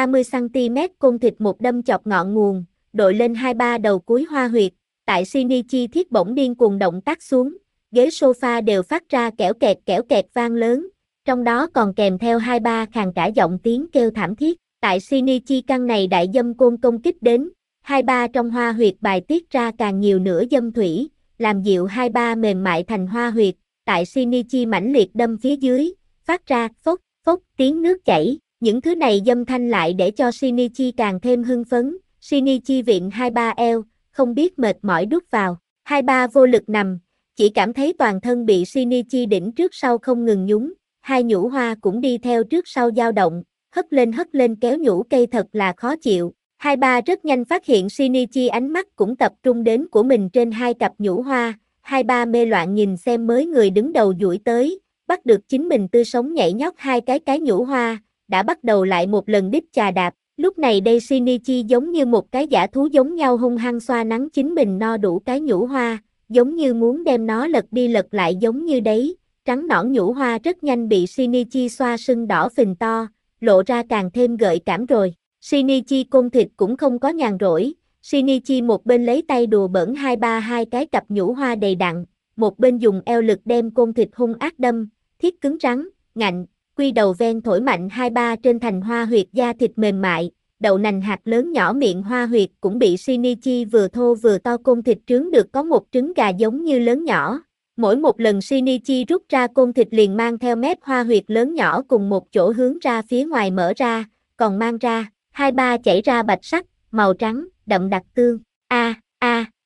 30cm côn thịt một đâm chọc ngọn nguồn, đội lên 2-3 đầu cuối hoa huyệt, tại Shinichi thiết bổng điên cuồng động tác xuống, ghế sofa đều phát ra kẽo kẹt vang lớn, trong đó còn kèm theo 2-3 khàn cả giọng tiếng kêu thảm thiết, tại Shinichi căn này đại dâm côn công kích đến, 2-3 trong hoa huyệt bài tiết ra càng nhiều nữa dâm thủy, làm dịu 2-3 mềm mại thành hoa huyệt, tại Shinichi mãnh liệt đâm phía dưới, phát ra phốc tiếng nước chảy, những thứ này dâm thanh lại để cho Shinichi càng thêm hưng phấn, Shinichi viện 2-3 eo, không biết mệt mỏi đút vào, 2-3 vô lực nằm, chỉ cảm thấy toàn thân bị Shinichi đỉnh trước sau không ngừng nhúng, hai nhũ hoa cũng đi theo trước sau dao động, hất lên kéo nhũ cây thật là khó chịu. 2-3 rất nhanh phát hiện Shinichi ánh mắt cũng tập trung đến của mình trên hai cặp nhũ hoa, 2-3 mê loạn nhìn xem mới người đứng đầu duỗi tới, bắt được chính mình tươi sống nhảy nhót hai cái nhũ hoa, đã bắt đầu lại một lần đích chà đạp, lúc này đây Shinichi giống như một cái dã thú giống nhau hung hăng xoa nắng chính mình no đủ cái nhũ hoa, giống như muốn đem nó lật đi lật lại giống như đấy, trắng nõn nhũ hoa rất nhanh bị Shinichi xoa sưng đỏ phình to, lộ ra càng thêm gợi cảm rồi. Shinichi côn thịt cũng không có nhàn rỗi, Shinichi một bên lấy tay đùa bỡn 2-3 hai cái cặp nhũ hoa đầy đặn, một bên dùng eo lực đem côn thịt hung ác đâm, thiết cứng rắn, ngạnh, quy đầu ven thổi mạnh 2-3 trên thành hoa huyệt da thịt mềm mại, đậu nành hạt lớn nhỏ miệng hoa huyệt cũng bị Shinichi vừa thô vừa to côn thịt trướng được có một trứng gà giống như lớn nhỏ. Mỗi một lần Shinichi rút ra côn thịt liền mang theo mép hoa huyệt lớn nhỏ cùng một chỗ hướng ra phía ngoài mở ra, còn mang ra, 2-3 chảy ra bạch sắc, màu trắng, đậm đặc tương.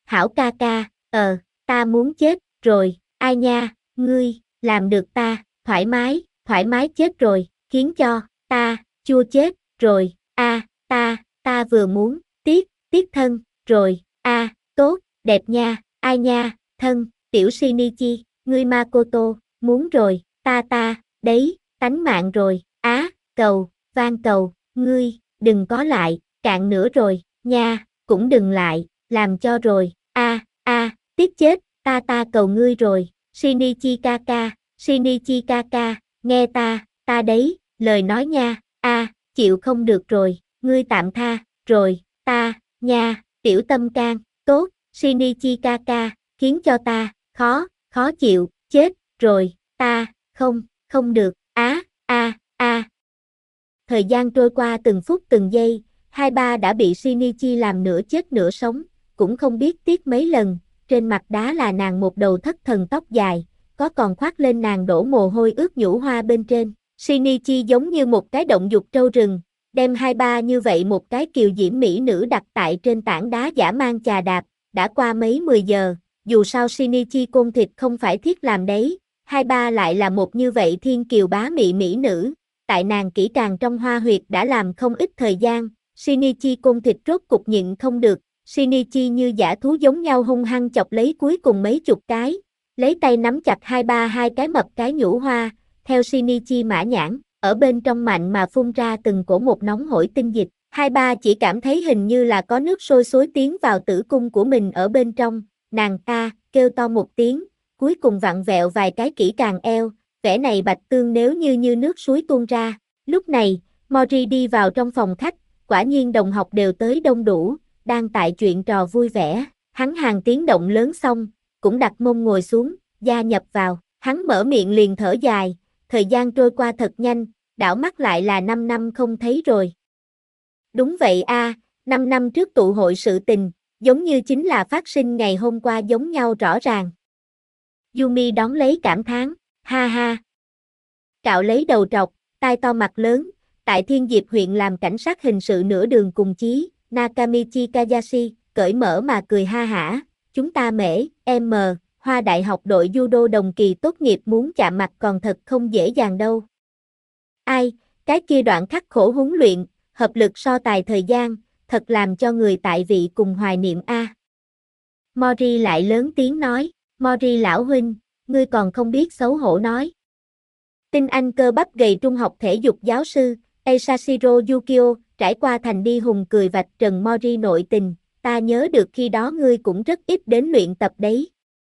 Hảo ca ca, ta muốn chết, rồi, ai nha, ngươi, làm được ta, thoải mái chết rồi, khiến cho, ta, chua chết, rồi, ta vừa muốn, tiếc thân, rồi, tốt, đẹp nha, ai nha, thân, tiểu Shinichi, ngươi Makoto, muốn rồi, ta, đấy, tánh mạng rồi, van cầu, ngươi, đừng có lại, cạn nữa rồi, nha, cũng đừng lại, làm cho rồi, tiếc chết, ta cầu ngươi rồi, Shinichi ca, nghe ta đấy, lời nói nha, chịu không được rồi, ngươi tạm tha, rồi, ta, nha, tiểu tâm can, tốt, Shinichi ca, khiến cho ta, khó chịu, chết, rồi, ta, không được, Thời gian trôi qua từng phút từng giây, hai ba đã bị Shinichi làm nửa chết nửa sống, cũng không biết tiếc mấy lần, trên mặt đá là nàng một đầu thất thần tóc dài, có còn khoác lên nàng đổ mồ hôi ướt nhũ hoa bên trên. Shinichi giống như một cái động dục trâu rừng, đem hai ba như vậy một cái kiều diễm mỹ nữ đặt tại trên tảng đá dã man chà đạp, đã qua mấy 10 giờ, dù sao Shinichi côn thịt không phải thiết làm đấy, hai ba lại là một như vậy thiên kiều bá mị mỹ nữ, tại nàng kỹ càng trong hoa huyệt đã làm không ít thời gian, Shinichi côn thịt rốt cục nhịn không được, Shinichi như dã thú giống nhau hung hăng chọc lấy cuối cùng mấy chục cái, lấy tay nắm chặt hai cái mập cái nhũ hoa, theo Shinichi mã nhãn, ở bên trong mạnh mà phun ra từng cổ một nóng hổi tinh dịch, hai ba chỉ cảm thấy hình như là có nước sôi xối tiến vào tử cung của mình ở bên trong, nàng kêu to một tiếng, cuối cùng vặn vẹo vài cái kỹ càng eo, vẻ này bạch tương nếu như nước suối tuôn ra. Lúc này, Mori đi vào trong phòng khách, quả nhiên đồng học đều tới đông đủ, đang tại chuyện trò vui vẻ, hắn hàng tiếng động lớn xong, cũng đặt mông ngồi xuống, gia nhập vào, hắn mở miệng liền thở dài, thời gian trôi qua thật nhanh, đảo mắt lại là 5 năm không thấy rồi. Đúng vậy 5 năm trước tụ hội sự tình, giống như chính là phát sinh ngày hôm qua giống nhau rõ ràng. Yumi đón lấy cảm thán, ha ha. Cạo lấy đầu trọc, tai to mặt lớn, tại Thiên Diệp huyện làm cảnh sát hình sự nửa đường cùng chí, Nakamichi Kayashi, cởi mở mà cười ha hả, chúng ta Hoa đại học đội judo đồng kỳ tốt nghiệp muốn chạm mặt còn thật không dễ dàng đâu. Ai, cái kia đoạn khắc khổ huấn luyện, hợp lực so tài thời gian, thật làm cho người tại vị cùng hoài niệm Mori lại lớn tiếng nói, Mori lão huynh, ngươi còn không biết xấu hổ nói. Tinh anh cơ bắp gầy trung học thể dục giáo sư, Eisashiro Yukio, trải qua thành đi hùng cười vạch trần Mori nội tình, ta nhớ được khi đó ngươi cũng rất ít đến luyện tập đấy.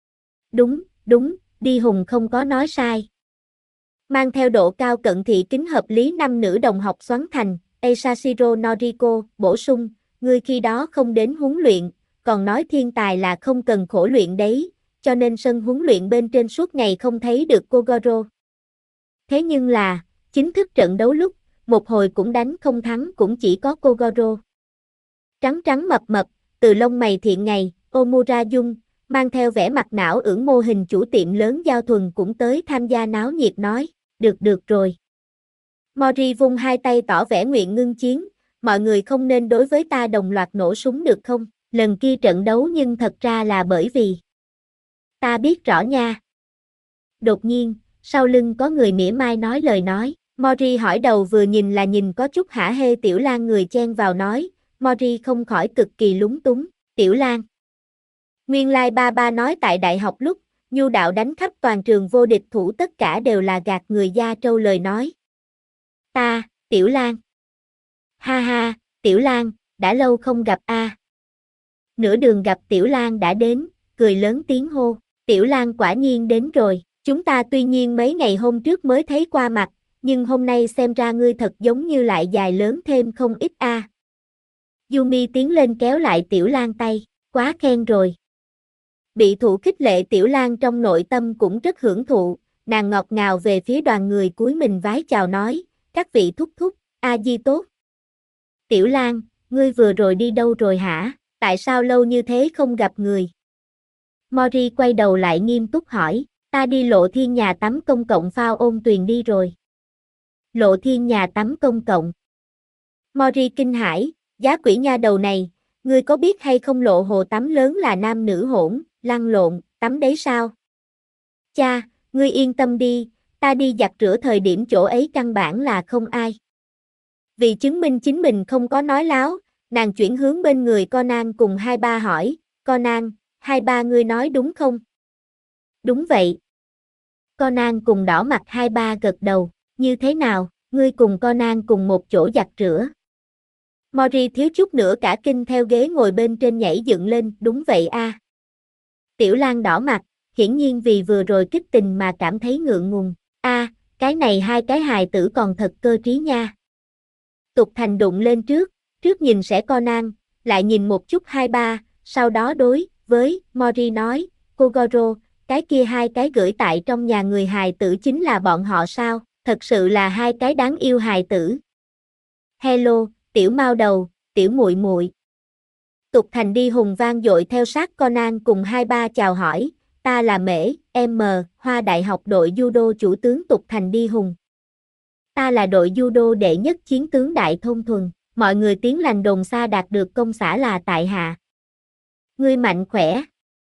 Đúng, đi hùng không có nói sai. Mang theo độ cao cận thị kính hợp lý năm nữ đồng học xoắn thành, Eisashiro Noriko, bổ sung, ngươi khi đó không đến huấn luyện, còn nói thiên tài là không cần khổ luyện đấy, cho nên sân huấn luyện bên trên suốt ngày không thấy được Kogoro. Thế nhưng là, chính thức trận đấu lúc, một hồi cũng đánh không thắng cũng chỉ có Kogoro. Trắng mập, từ lông mày thiện ngày, Omura Jun, mang theo vẻ mặt não ưỡng mô hình chủ tiệm lớn giao thuần cũng tới tham gia náo nhiệt nói, được rồi. Mori vung hai tay tỏ vẻ nguyện ngưng chiến, mọi người không nên đối với ta đồng loạt nổ súng được không, lần kia trận đấu nhưng thật ra là bởi vì ta biết rõ nha. Đột nhiên, sau lưng có người mỉa mai nói lời nói, Mori hỏi đầu vừa nhìn là nhìn có chút hả hê Tiểu Lan người chen vào nói, Mori không khỏi cực kỳ lúng túng, Tiểu Lan. Nguyên lai ba nói tại đại học lúc, nhu đạo đánh khắp toàn trường vô địch thủ tất cả đều là gạt người Gia Trâu lời nói. Ta, Tiểu Lan. Ha ha, Tiểu Lan, đã lâu không gặp Nửa đường gặp Tiểu Lan đã đến, cười lớn tiếng hô, Tiểu Lan quả nhiên đến rồi, chúng ta tuy nhiên mấy ngày hôm trước mới thấy qua mặt, nhưng hôm nay xem ra ngươi thật giống như lại dài lớn thêm không ít Yumi tiến lên kéo lại Tiểu Lan tay, quá khen rồi. Bị thụ khích lệ Tiểu Lan trong nội tâm cũng rất hưởng thụ, nàng ngọt ngào về phía đoàn người cúi mình vái chào nói, các vị thúc thúc, A-di tốt. Tiểu Lan, ngươi vừa rồi đi đâu rồi hả, tại sao lâu như thế không gặp người? Mori quay đầu lại nghiêm túc hỏi, ta đi Lộ Thiên nhà tắm công cộng phao ôn tuyền đi rồi. Lộ Thiên nhà tắm công cộng. Mori kinh hãi, giá quỷ nha đầu này, ngươi có biết hay không lộ hồ tắm lớn là nam nữ hỗn, lăn lộn, tắm đấy sao? Cha, ngươi yên tâm đi, ta đi giặt rửa thời điểm chỗ ấy căn bản là không ai. Vì chứng minh chính mình không có nói láo, nàng chuyển hướng bên người Conan cùng hai ba hỏi, Conan, hai ba ngươi nói đúng không? Đúng vậy. Conan cùng đỏ mặt hai ba gật đầu, như thế nào, ngươi cùng Conan cùng một chỗ giặt rửa. Mori thiếu chút nữa cả kinh theo ghế ngồi bên trên nhảy dựng lên, đúng vậy a. Tiểu Lan đỏ mặt, hiển nhiên vì vừa rồi kích tình mà cảm thấy ngượng ngùng. A, cái này hai cái hài tử còn thật cơ trí nha. Tục Thành đụng lên trước nhìn sẽ Conan, lại nhìn một chút hai ba, sau đó đối với Mori nói, Kogoro, cái kia hai cái gửi tại trong nhà người hài tử chính là bọn họ sao, thật sự là hai cái đáng yêu hài tử. Hello, tiểu mao đầu, tiểu muội muội. Tục Thành đi hùng vang dội theo sát Conan cùng hai ba chào hỏi, ta là Mễ, M, Hoa Đại học đội judo chủ tướng Tục Thành đi hùng. Ta là đội judo đệ nhất chiến tướng Đại Thôn Thuần, mọi người tiếng lành đồn xa đạt được công xã là tại hạ. Ngươi mạnh khỏe.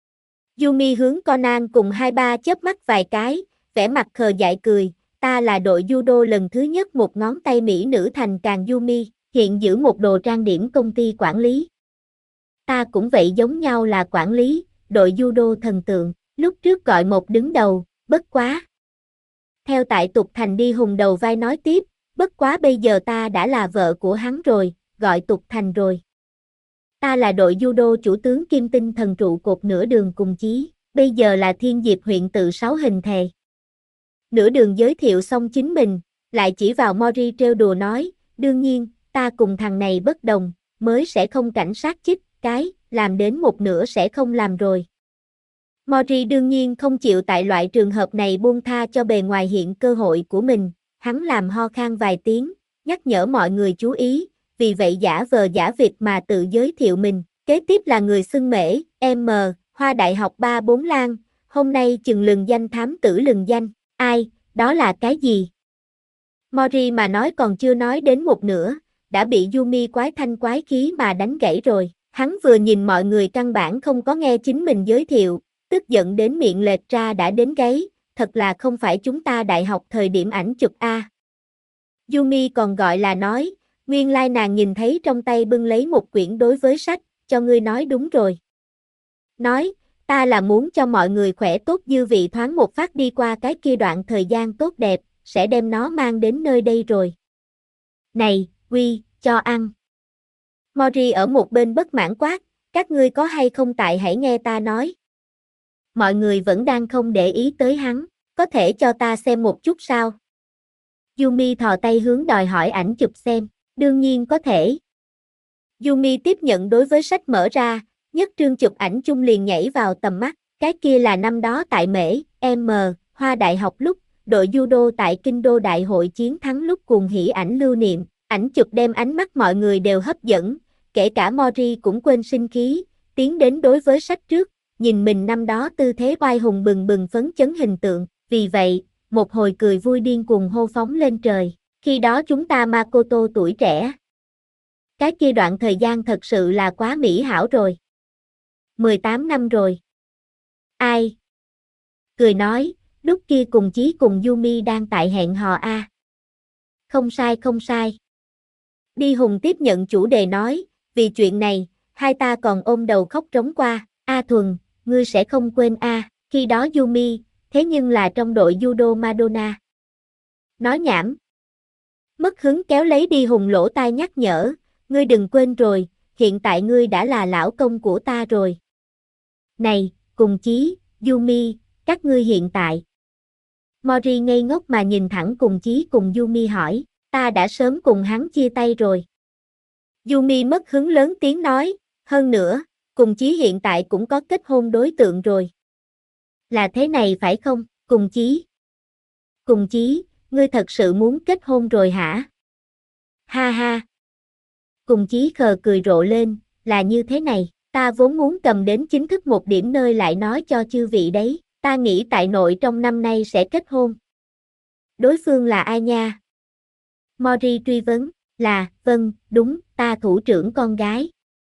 Yumi hướng Conan cùng hai ba chớp mắt vài cái, vẻ mặt khờ dại cười, ta là đội judo lần thứ nhất một ngón tay mỹ nữ thành càng Yumi, hiện giữ một đồ trang điểm công ty quản lý. Ta cũng vậy giống nhau là quản lý, đội judo thần tượng, lúc trước gọi một đứng đầu, bất quá. Theo tại Tục Thành đi hùng đầu vai nói tiếp, bất quá bây giờ ta đã là vợ của hắn rồi, gọi Tục Thành rồi. Ta là đội judo chủ tướng Kim Tinh thần trụ cột nửa đường cùng chí, bây giờ là Thiên Diệp huyện tự 6 hình thề. Nửa đường giới thiệu xong chính mình, lại chỉ vào Mori trêu đùa nói, đương nhiên, ta cùng thằng này bất đồng, mới sẽ không cảnh sát chích, cái, làm đến một nửa sẽ không làm rồi. Mori đương nhiên không chịu tại loại trường hợp này buông tha cho bề ngoài hiện cơ hội của mình, hắn làm ho khan vài tiếng, nhắc nhở mọi người chú ý, vì vậy giả vờ giả vịt mà tự giới thiệu mình, kế tiếp là người xưng Mễ, M, Hoa Đại học 3-4 Lan, hôm nay chừng lừng danh thám tử lừng danh, ai, đó là cái gì? Mori mà nói còn chưa nói đến một nửa, đã bị Yumi quái thanh quái khí mà đánh gãy rồi, hắn vừa nhìn mọi người căn bản không có nghe chính mình giới thiệu, tức giận đến miệng lệch ra đã đến gáy, thật là không phải chúng ta đại học thời điểm ảnh chụp A. Yumi còn gọi là nói, nguyên lai nàng nhìn thấy trong tay bưng lấy một quyển đối với sách, cho ngươi nói đúng rồi. Nói, ta là muốn cho mọi người khỏe tốt dư vị thoáng một phát đi qua cái kia đoạn thời gian tốt đẹp, sẽ đem nó mang đến nơi đây rồi. Này, quy, cho ăn. Mori ở một bên bất mãn quát, các ngươi có hay không tại hãy nghe ta nói. Mọi người vẫn đang không để ý tới hắn, có thể cho ta xem một chút sao? Yumi thò tay hướng đòi hỏi ảnh chụp xem, đương nhiên có thể. Yumi tiếp nhận đối với sách mở ra, nhất trương chụp ảnh chung liền nhảy vào tầm mắt, cái kia là năm đó tại Mễ, M, Hoa Đại học lúc, đội judo tại Kinh đô đại hội chiến thắng lúc cùng hỷ ảnh lưu niệm, ảnh chụp đem ánh mắt mọi người đều hấp dẫn, kể cả Mori cũng quên sinh khí, tiến đến đối với sách trước, nhìn mình năm đó tư thế oai hùng bừng bừng phấn chấn hình tượng, vì vậy, một hồi cười vui điên cuồng hô phóng lên trời, khi đó chúng ta Makoto tuổi trẻ. Cái kia đoạn thời gian thật sự là quá mỹ hảo rồi. 18 năm rồi. Ai? Cười nói, lúc kia cùng Chí cùng Yumi đang tại hẹn hò a. Không sai không sai. Đi Hùng tiếp nhận chủ đề nói, vì chuyện này, hai ta còn ôm đầu khóc trống qua, A Thuần, ngươi sẽ không quên a, khi đó Yumi, thế nhưng là trong đội judo Madonna. Nói nhảm. Mất hứng kéo lấy Đi Hùng lỗ tai nhắc nhở, ngươi đừng quên rồi, hiện tại ngươi đã là lão công của ta rồi. Này, cùng Chí, Yumi, các ngươi hiện tại. Mori ngây ngốc mà nhìn thẳng cùng Chí cùng Yumi hỏi, ta đã sớm cùng hắn chia tay rồi. Yumi mất hứng lớn tiếng nói, hơn nữa, cùng Chí hiện tại cũng có kết hôn đối tượng rồi. Là thế này phải không, cùng Chí? Cùng Chí, ngươi thật sự muốn kết hôn rồi hả? Ha ha. Cùng Chí khờ cười rộ lên, là như thế này, ta vốn muốn cầm đến chính thức một điểm nơi lại nói cho chư vị đấy, ta nghĩ tại nội trong năm nay sẽ kết hôn. Đối phương là ai nha? Mori truy vấn, là, vâng, đúng, ta thủ trưởng con gái.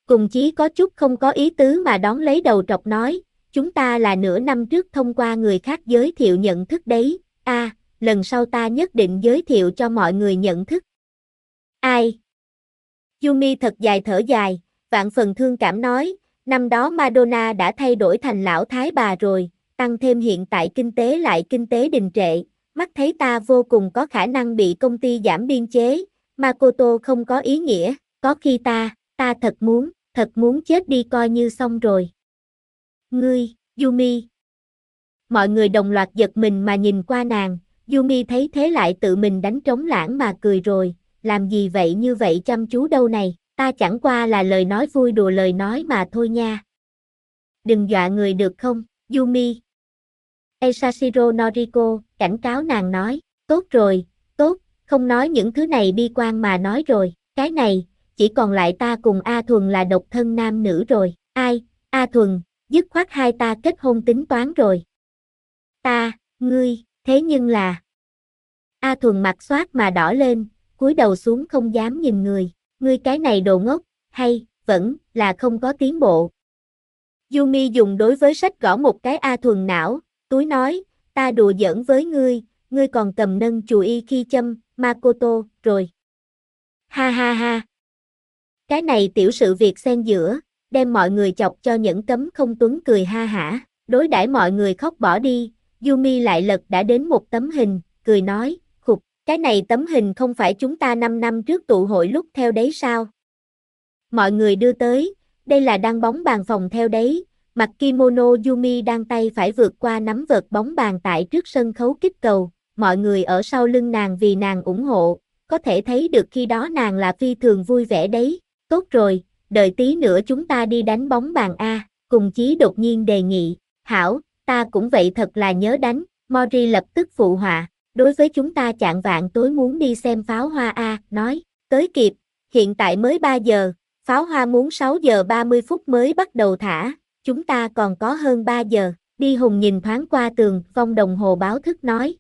Cùng Chí có chút không có ý tứ mà đón lấy đầu trọc nói, chúng ta là nửa năm trước thông qua người khác giới thiệu nhận thức đấy, lần sau ta nhất định giới thiệu cho mọi người nhận thức. Ai? Yumi thật dài thở dài, vạn phần thương cảm nói, năm đó Madonna đã thay đổi thành lão thái bà rồi, tăng thêm hiện tại kinh tế đình trệ, mắt thấy ta vô cùng có khả năng bị công ty giảm biên chế, Makoto không có ý nghĩa, có khi ta thật muốn chết đi coi như xong rồi. Ngươi, Yumi. Mọi người đồng loạt giật mình mà nhìn qua nàng, Yumi thấy thế lại tự mình đánh trống lãng mà cười rồi, làm gì vậy như vậy chăm chú đâu này, ta chẳng qua là lời nói vui đùa lời nói mà thôi nha. Đừng dọa người được không, Yumi. Eisashiro Noriko cảnh cáo nàng nói, tốt rồi, tốt, không nói những thứ này bi quan mà nói rồi, cái này, chỉ còn lại ta cùng A Thuần là độc thân nam nữ rồi, ai, A Thuần, dứt khoát hai ta kết hôn tính toán rồi. Ngươi, thế nhưng là... A Thuần mặt xoát mà đỏ lên, cúi đầu xuống không dám nhìn người, ngươi cái này đồ ngốc, hay, vẫn, là không có tiến bộ. Yumi dùng đối với sách gõ một cái A Thuần não, túi nói, ta đùa giỡn với ngươi còn cầm nâng chùi y khi châm, Makoto, rồi. Ha ha ha. Cái này tiểu sự việc xen giữa, đem mọi người chọc cho Nhẫn Cấm Không Tuấn cười ha hả, đối đãi mọi người khóc bỏ đi, Yumi lại lật đã đến một tấm hình, cười nói, khục, cái này tấm hình không phải chúng ta 5 năm trước tụ hội lúc theo đấy sao? Mọi người đưa tới, đây là đăng bóng bàn phòng theo đấy, mặc kimono Yumi đang tay phải vượt qua nắm vợt bóng bàn tại trước sân khấu kích cầu, mọi người ở sau lưng nàng vì nàng ủng hộ, có thể thấy được khi đó nàng là phi thường vui vẻ đấy, tốt rồi, đợi tí nữa chúng ta đi đánh bóng bàn A, Cùng Chí đột nhiên đề nghị, hảo, ta cũng vậy thật là nhớ đánh, Mori lập tức phụ họa, đối với chúng ta chạng vạng tối muốn đi xem pháo hoa A, nói, tới kịp, hiện tại mới 3 giờ, pháo hoa muốn 6 giờ 30 phút mới bắt đầu thả, chúng ta còn có hơn 3 giờ, Đi Hùng nhìn thoáng qua tường, vong đồng hồ báo thức nói.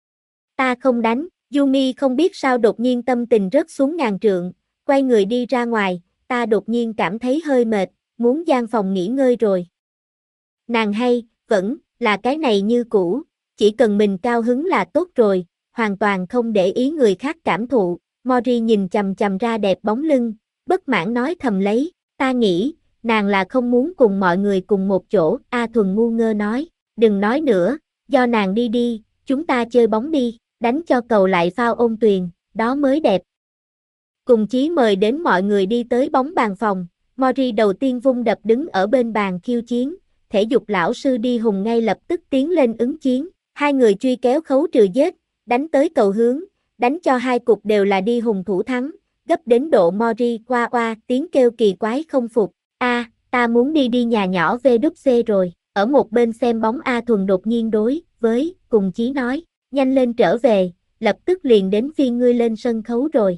Ta không đánh, Yumi không biết sao đột nhiên tâm tình rớt xuống ngàn trượng, quay người đi ra ngoài, ta đột nhiên cảm thấy hơi mệt, muốn gian phòng nghỉ ngơi rồi. Nàng hay, vẫn, là cái này như cũ, chỉ cần mình cao hứng là tốt rồi, hoàn toàn không để ý người khác cảm thụ, Mori nhìn chằm chằm ra đẹp bóng lưng, bất mãn nói thầm lấy, ta nghĩ, nàng là không muốn cùng mọi người cùng một chỗ, A Thuần ngu ngơ nói, đừng nói nữa, do nàng đi đi, chúng ta chơi bóng đi, đánh cho cầu lại phao ôn tuyền, đó mới đẹp. Cùng Chí mời đến mọi người đi tới bóng bàn phòng, Mori đầu tiên vung đập đứng ở bên bàn khiêu chiến, thể dục lão sư Đi Hùng ngay lập tức tiến lên ứng chiến, hai người truy kéo khấu trừ giết, đánh tới cầu hướng, đánh cho hai cục đều là Đi Hùng thủ thắng, gấp đến độ Mori qua oa tiếng kêu kỳ quái không phục, ta muốn đi nhà nhỏ VWC rồi, ở một bên xem bóng A Thuần đột nhiên đối với Cùng Chí nói, nhanh lên trở về, lập tức liền đến phiên ngươi lên sân khấu rồi.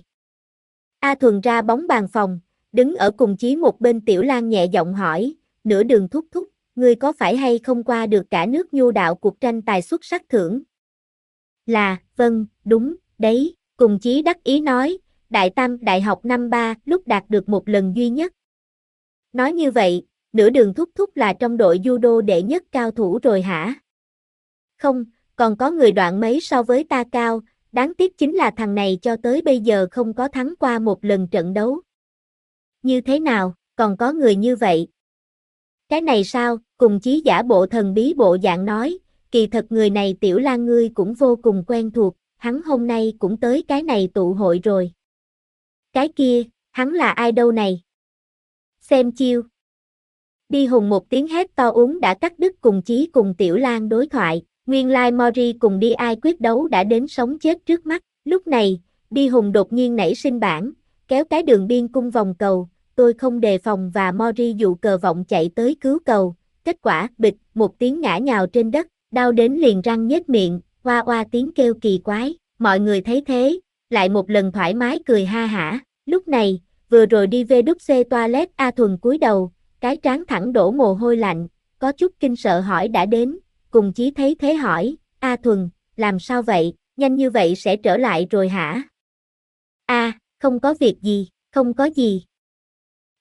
A Thuần ra bóng bàn phòng, đứng ở Cùng Chí một bên Tiểu Lan nhẹ giọng hỏi, nửa đường thúc thúc, ngươi có phải hay không qua được cả nước nhu đạo cuộc tranh tài xuất sắc thưởng? Vâng, đúng, đấy, Cùng Chí đắc ý nói, Đại Tam Đại học năm 3 lúc đạt được một lần duy nhất. Nói như vậy, nửa đường thúc thúc là trong đội judo đệ nhất cao thủ rồi hả? Không, còn có người đoạn mấy so với ta cao, đáng tiếc chính là thằng này cho tới bây giờ không có thắng qua một lần trận đấu. Như thế nào, còn có người như vậy? Cái này sao, Cùng Chí giả bộ thần bí bộ dạng nói, kỳ thật người này Tiểu Lan ngươi cũng vô cùng quen thuộc, hắn hôm nay cũng tới cái này tụ hội rồi. Cái kia, hắn là ai đâu này? Xem chiêu. Đi Hùng một tiếng hét to uống đã cắt đứt Cùng Chí cùng Tiểu Lan đối thoại, nguyên lai Mori cùng đi ai quyết đấu đã đến sống chết trước mắt, lúc này, Đi Hùng đột nhiên nảy sinh bản, kéo cái đường biên cung vòng cầu, tôi không đề phòng và Mori dụ cờ vọng chạy tới cứu cầu, kết quả, bịch, một tiếng ngã nhào trên đất, đau đến liền răng nhếch miệng, oa oa tiếng kêu kỳ quái, mọi người thấy thế, lại một lần thoải mái cười ha hả, lúc này, vừa rồi đi VWC toilet A Thuần cúi đầu, cái trán thẳng đổ mồ hôi lạnh, có chút kinh sợ hỏi đã đến, Cùng Chí thấy thế hỏi, A Thuần, làm sao vậy, nhanh như vậy sẽ trở lại rồi hả? Không có việc gì, không có gì.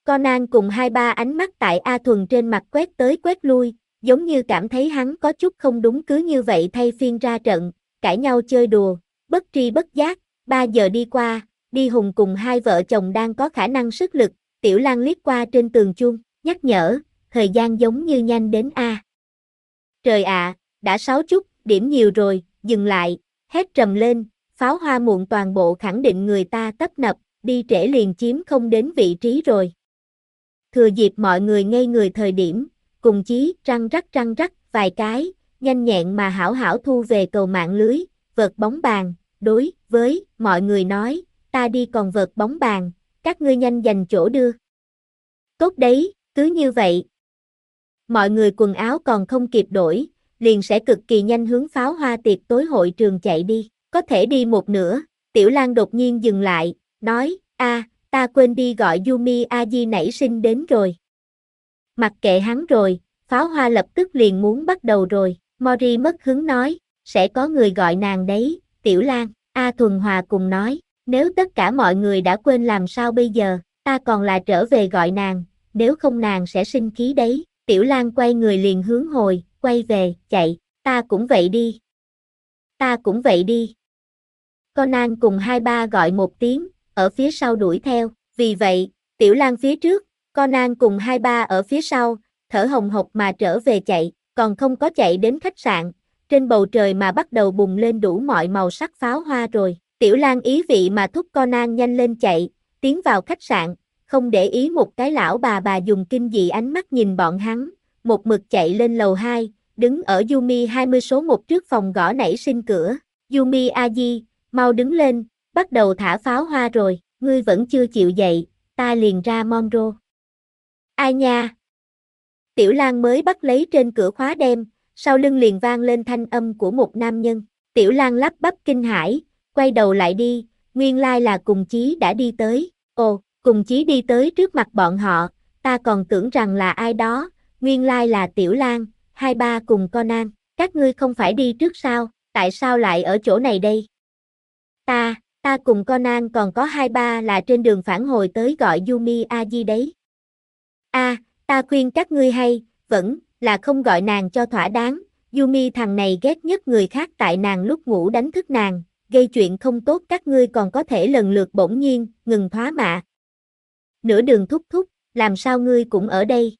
Conan cùng hai ba ánh mắt tại A Thuần trên mặt quét tới quét lui, giống như cảm thấy hắn có chút không đúng, cứ như vậy thay phiên ra trận, cãi nhau chơi đùa, bất tri bất giác, 3 giờ đi qua, Đi Hùng cùng hai vợ chồng đang có khả năng sức lực, Tiểu Lang liếc qua trên tường chuông, nhắc nhở, thời gian giống như nhanh đến a. Trời ạ, đã 6 chút, điểm nhiều rồi, dừng lại, hét trầm lên, pháo hoa muộn toàn bộ khẳng định người ta tấp nập, đi trễ liền chiếm không đến vị trí rồi. Thừa dịp mọi người ngây người thời điểm, cùng chí răng rắc vài cái, nhanh nhẹn mà hảo hảo thu về cầu mạng lưới, vợt bóng bàn, đối với mọi người nói, ta đi còn vợt bóng bàn, các ngươi nhanh giành chỗ đưa. Tốt đấy, cứ như vậy. Mọi người quần áo còn không kịp đổi, liền sẽ cực kỳ nhanh hướng pháo hoa tiệc tối hội trường chạy đi, có thể đi một nửa, Tiểu Lang đột nhiên dừng lại, nói, ta quên đi gọi Yumi Aji nảy sinh đến rồi. Mặc kệ hắn rồi, pháo hoa lập tức liền muốn bắt đầu rồi, Mori mất hứng nói, sẽ có người gọi nàng đấy, Tiểu Lang, A Thuần Hòa cùng nói, nếu tất cả mọi người đã quên làm sao bây giờ, ta còn là trở về gọi nàng, nếu không nàng sẽ sinh khí đấy. Tiểu Lang quay người liền hướng hồi, quay về, chạy, ta cũng vậy đi. Ta cũng vậy đi. Conan cùng hai ba gọi một tiếng, ở phía sau đuổi theo, vì vậy, Tiểu Lang phía trước, Conan cùng hai ba ở phía sau, thở hồng hộc mà trở về chạy, còn không có chạy đến khách sạn, trên bầu trời mà bắt đầu bùng lên đủ mọi màu sắc pháo hoa rồi. Tiểu Lang ý vị mà thúc Conan nhanh lên chạy, tiến vào khách sạn, không để ý một cái lão bà dùng kinh dị ánh mắt nhìn bọn hắn, một mực chạy lên lầu 2, đứng ở Yumi 20 số 1 trước phòng gõ nảy sinh cửa. Yumi Aji, mau đứng lên, bắt đầu thả pháo hoa rồi, ngươi vẫn chưa chịu dậy, ta liền ra Monro. Ai nha? Tiểu Lang mới bắt lấy trên cửa khóa đem, sau lưng liền vang lên thanh âm của một nam nhân. Tiểu Lang lắp bắp kinh hãi, quay đầu lại đi, nguyên lai là Cùng Chí đã đi tới. Ồ, Cùng Chí đi tới trước mặt bọn họ, ta còn tưởng rằng là ai đó, nguyên lai là Tiểu Lang, hai ba cùng Conan, các ngươi không phải đi trước sao, tại sao lại ở chỗ này đây? Ta cùng Conan còn có hai ba là trên đường phản hồi tới gọi Yumi Aji đấy. Ta khuyên các ngươi hay, vẫn là không gọi nàng cho thỏa đáng, Yumi thằng này ghét nhất người khác tại nàng lúc ngủ đánh thức nàng, gây chuyện không tốt, các ngươi còn có thể lần lượt bỗng nhiên, ngừng thoá mạ. Nửa đường thúc, làm sao ngươi cũng ở đây?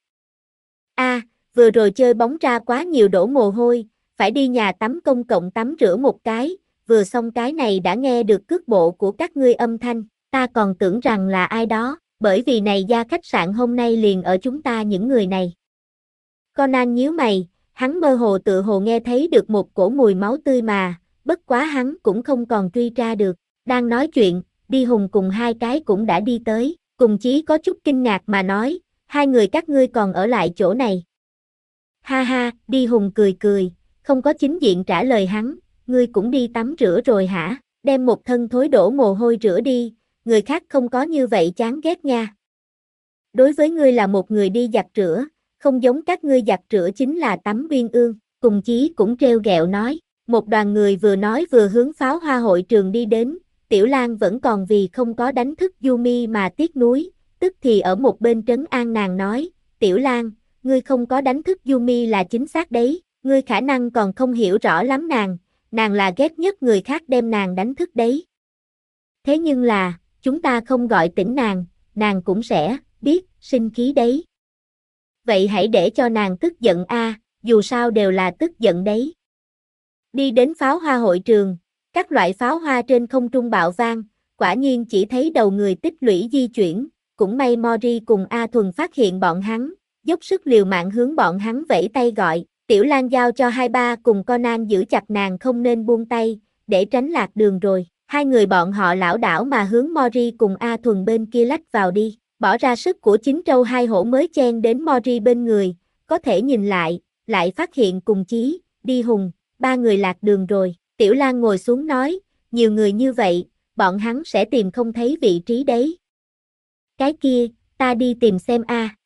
Vừa rồi chơi bóng ra quá nhiều đổ mồ hôi, phải đi nhà tắm công cộng tắm rửa một cái, vừa xong cái này đã nghe được cước bộ của các ngươi âm thanh, ta còn tưởng rằng là ai đó, bởi vì này gia khách sạn hôm nay liền ở chúng ta những người này. Conan nhíu mày, hắn mơ hồ tự hồ nghe thấy được một cổ mùi máu tươi mà, bất quá hắn cũng không còn truy ra được, đang nói chuyện, Đi Hùng cùng hai cái cũng đã đi tới, Cùng Chí có chút kinh ngạc mà nói, hai người các ngươi còn ở lại chỗ này. Ha ha, Đi Hùng cười, không có chính diện trả lời hắn, ngươi cũng đi tắm rửa rồi hả, đem một thân thối đổ mồ hôi rửa đi, người khác không có như vậy chán ghét nha. Đối với ngươi là một người đi giặt rửa, không giống các ngươi giặt rửa chính là tắm uyên ương, Cùng Chí cũng trêu ghẹo nói, một đoàn người vừa nói vừa hướng pháo hoa hội trường đi đến, Tiểu Lang vẫn còn vì không có đánh thức Yumi mà tiếc nuối, tức thì ở một bên trấn an nàng nói, Tiểu Lang, ngươi không có đánh thức Yumi là chính xác đấy, ngươi khả năng còn không hiểu rõ lắm nàng là ghét nhất người khác đem nàng đánh thức đấy. Thế nhưng là, chúng ta không gọi tỉnh nàng cũng sẽ biết, sinh khí đấy. Vậy hãy để cho nàng tức giận dù sao đều là tức giận đấy. Đi đến pháo hoa hội trường, các loại pháo hoa trên không trung bạo vang, quả nhiên chỉ thấy đầu người tích lũy di chuyển, cũng may Mori cùng A Thuần phát hiện bọn hắn, dốc sức liều mạng hướng bọn hắn vẫy tay gọi, Tiểu Lang giao cho hai ba cùng Conan giữ chặt nàng không nên buông tay, để tránh lạc đường rồi, hai người bọn họ lảo đảo mà hướng Mori cùng A Thuần bên kia lách vào đi, bỏ ra sức của 9 trâu 2 hổ mới chen đến Mori bên người, có thể nhìn lại phát hiện Cùng Chí, Đi Hùng, ba người lạc đường rồi, Tiểu Lang ngồi xuống nói, nhiều người như vậy, bọn hắn sẽ tìm không thấy vị trí đấy. Cái kia, ta đi tìm xem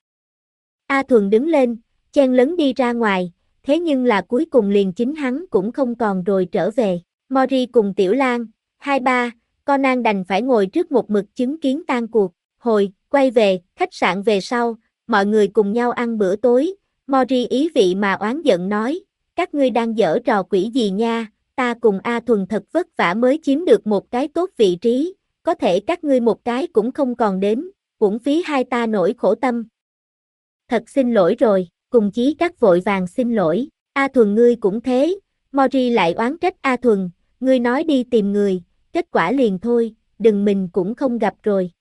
A Thuần đứng lên, chen lấn đi ra ngoài, thế nhưng là cuối cùng liền chính hắn cũng không còn rồi trở về. Mori cùng Tiểu Lang, hai ba, Conan đành phải ngồi trước một mực chứng kiến tan cuộc. Quay về, khách sạn về sau, mọi người cùng nhau ăn bữa tối, Mori ý vị mà oán giận nói, các ngươi đang giở trò quỷ gì nha, ta cùng A Thuần thật vất vả mới chiếm được một cái tốt vị trí, có thể các ngươi một cái cũng không còn đến, uổng phí hai ta nỗi khổ tâm. Thật xin lỗi rồi, cùng chí các vội vàng xin lỗi, A Thuần ngươi cũng thế, Mori lại oán trách A Thuần, ngươi nói đi tìm người, kết quả liền thôi, đừng mình cũng không gặp rồi.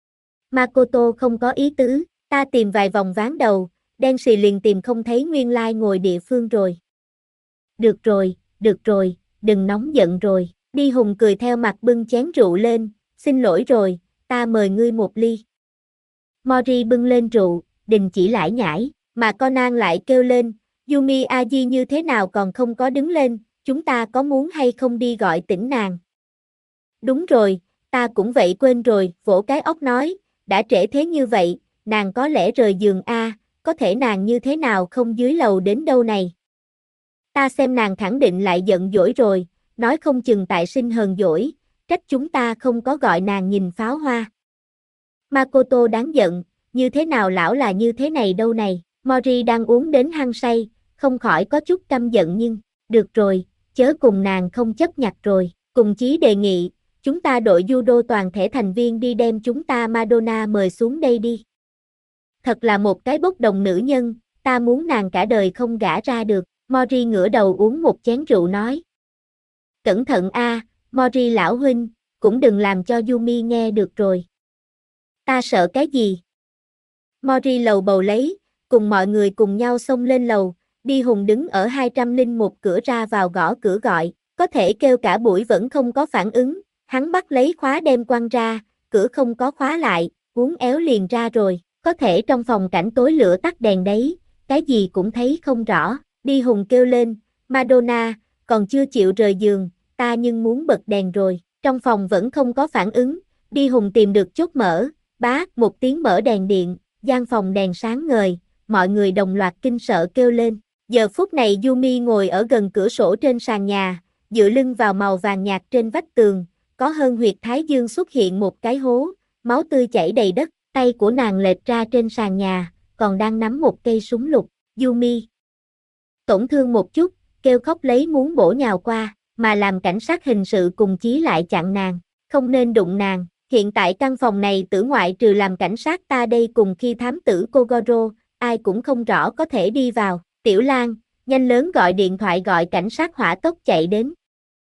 Makoto không có ý tứ, ta tìm vài vòng ván đầu, đen xì liền tìm không thấy nguyên lai ngồi địa phương rồi. Được rồi, đừng nóng giận rồi, Đi Hùng cười theo mặt bưng chén rượu lên, xin lỗi rồi, ta mời ngươi một ly. Mori bưng lên rượu, đình chỉ lải nhải, mà Conan lại kêu lên, Yumi Aji như thế nào còn không có đứng lên, chúng ta có muốn hay không đi gọi tỉnh nàng? Đúng rồi, ta cũng vậy quên rồi, vỗ cái óc nói, đã trễ thế như vậy, nàng có lẽ rời giường a, có thể nàng như thế nào không dưới lầu đến đâu này. Ta xem nàng khẳng định lại giận dỗi rồi, nói không chừng tại sinh hờn dỗi, trách chúng ta không có gọi nàng nhìn pháo hoa. Makoto đáng giận, như thế nào lão là như thế này đâu này, Mori đang uống đến hăng say, không khỏi có chút căm giận nhưng, được rồi, chớ cùng nàng không chấp nhặt rồi, cùng chí đề nghị, chúng ta đội judo toàn thể thành viên đi đem chúng ta Madonna mời xuống đây đi. Thật là một cái bốc đồng nữ nhân, ta muốn nàng cả đời không gả ra được, Mori ngửa đầu uống một chén rượu nói. Cẩn thận a, Mori lão huynh, cũng đừng làm cho Yumi nghe được rồi. Ta sợ cái gì? Mori lầu bầu lấy, cùng mọi người cùng nhau xông lên lầu, Đi Hùng đứng ở 201 cửa ra vào gõ cửa gọi, có thể kêu cả buổi vẫn không có phản ứng, hắn bắt lấy khóa đem quăng ra, cửa không có khóa lại, uốn éo liền ra rồi, có thể trong phòng cảnh tối lửa tắt đèn đấy, cái gì cũng thấy không rõ, Đi Hùng kêu lên, Madonna, còn chưa chịu rời giường, ta nhưng muốn bật đèn rồi, trong phòng vẫn không có phản ứng, Đi Hùng tìm được chốt mở, bá, một tiếng mở đèn điện, gian phòng đèn sáng ngời, mọi người đồng loạt kinh sợ kêu lên. Giờ phút này Yumi ngồi ở gần cửa sổ trên sàn nhà, dựa lưng vào màu vàng nhạt trên vách tường, có hơn huyệt thái dương xuất hiện một cái hố, máu tươi chảy đầy đất, tay của nàng lệch ra trên sàn nhà, còn đang nắm một cây súng lục, Yumi. Tổn thương một chút, kêu khóc lấy muốn bổ nhào qua, mà làm cảnh sát hình sự cùng chí lại chặn nàng, không nên đụng nàng. Hiện tại căn phòng này tử ngoại trừ làm cảnh sát ta đây cùng khi thám tử Kogoro, ai cũng không rõ có thể đi vào. Tiểu Lan, nhanh lớn gọi điện thoại gọi cảnh sát hỏa tốc chạy đến.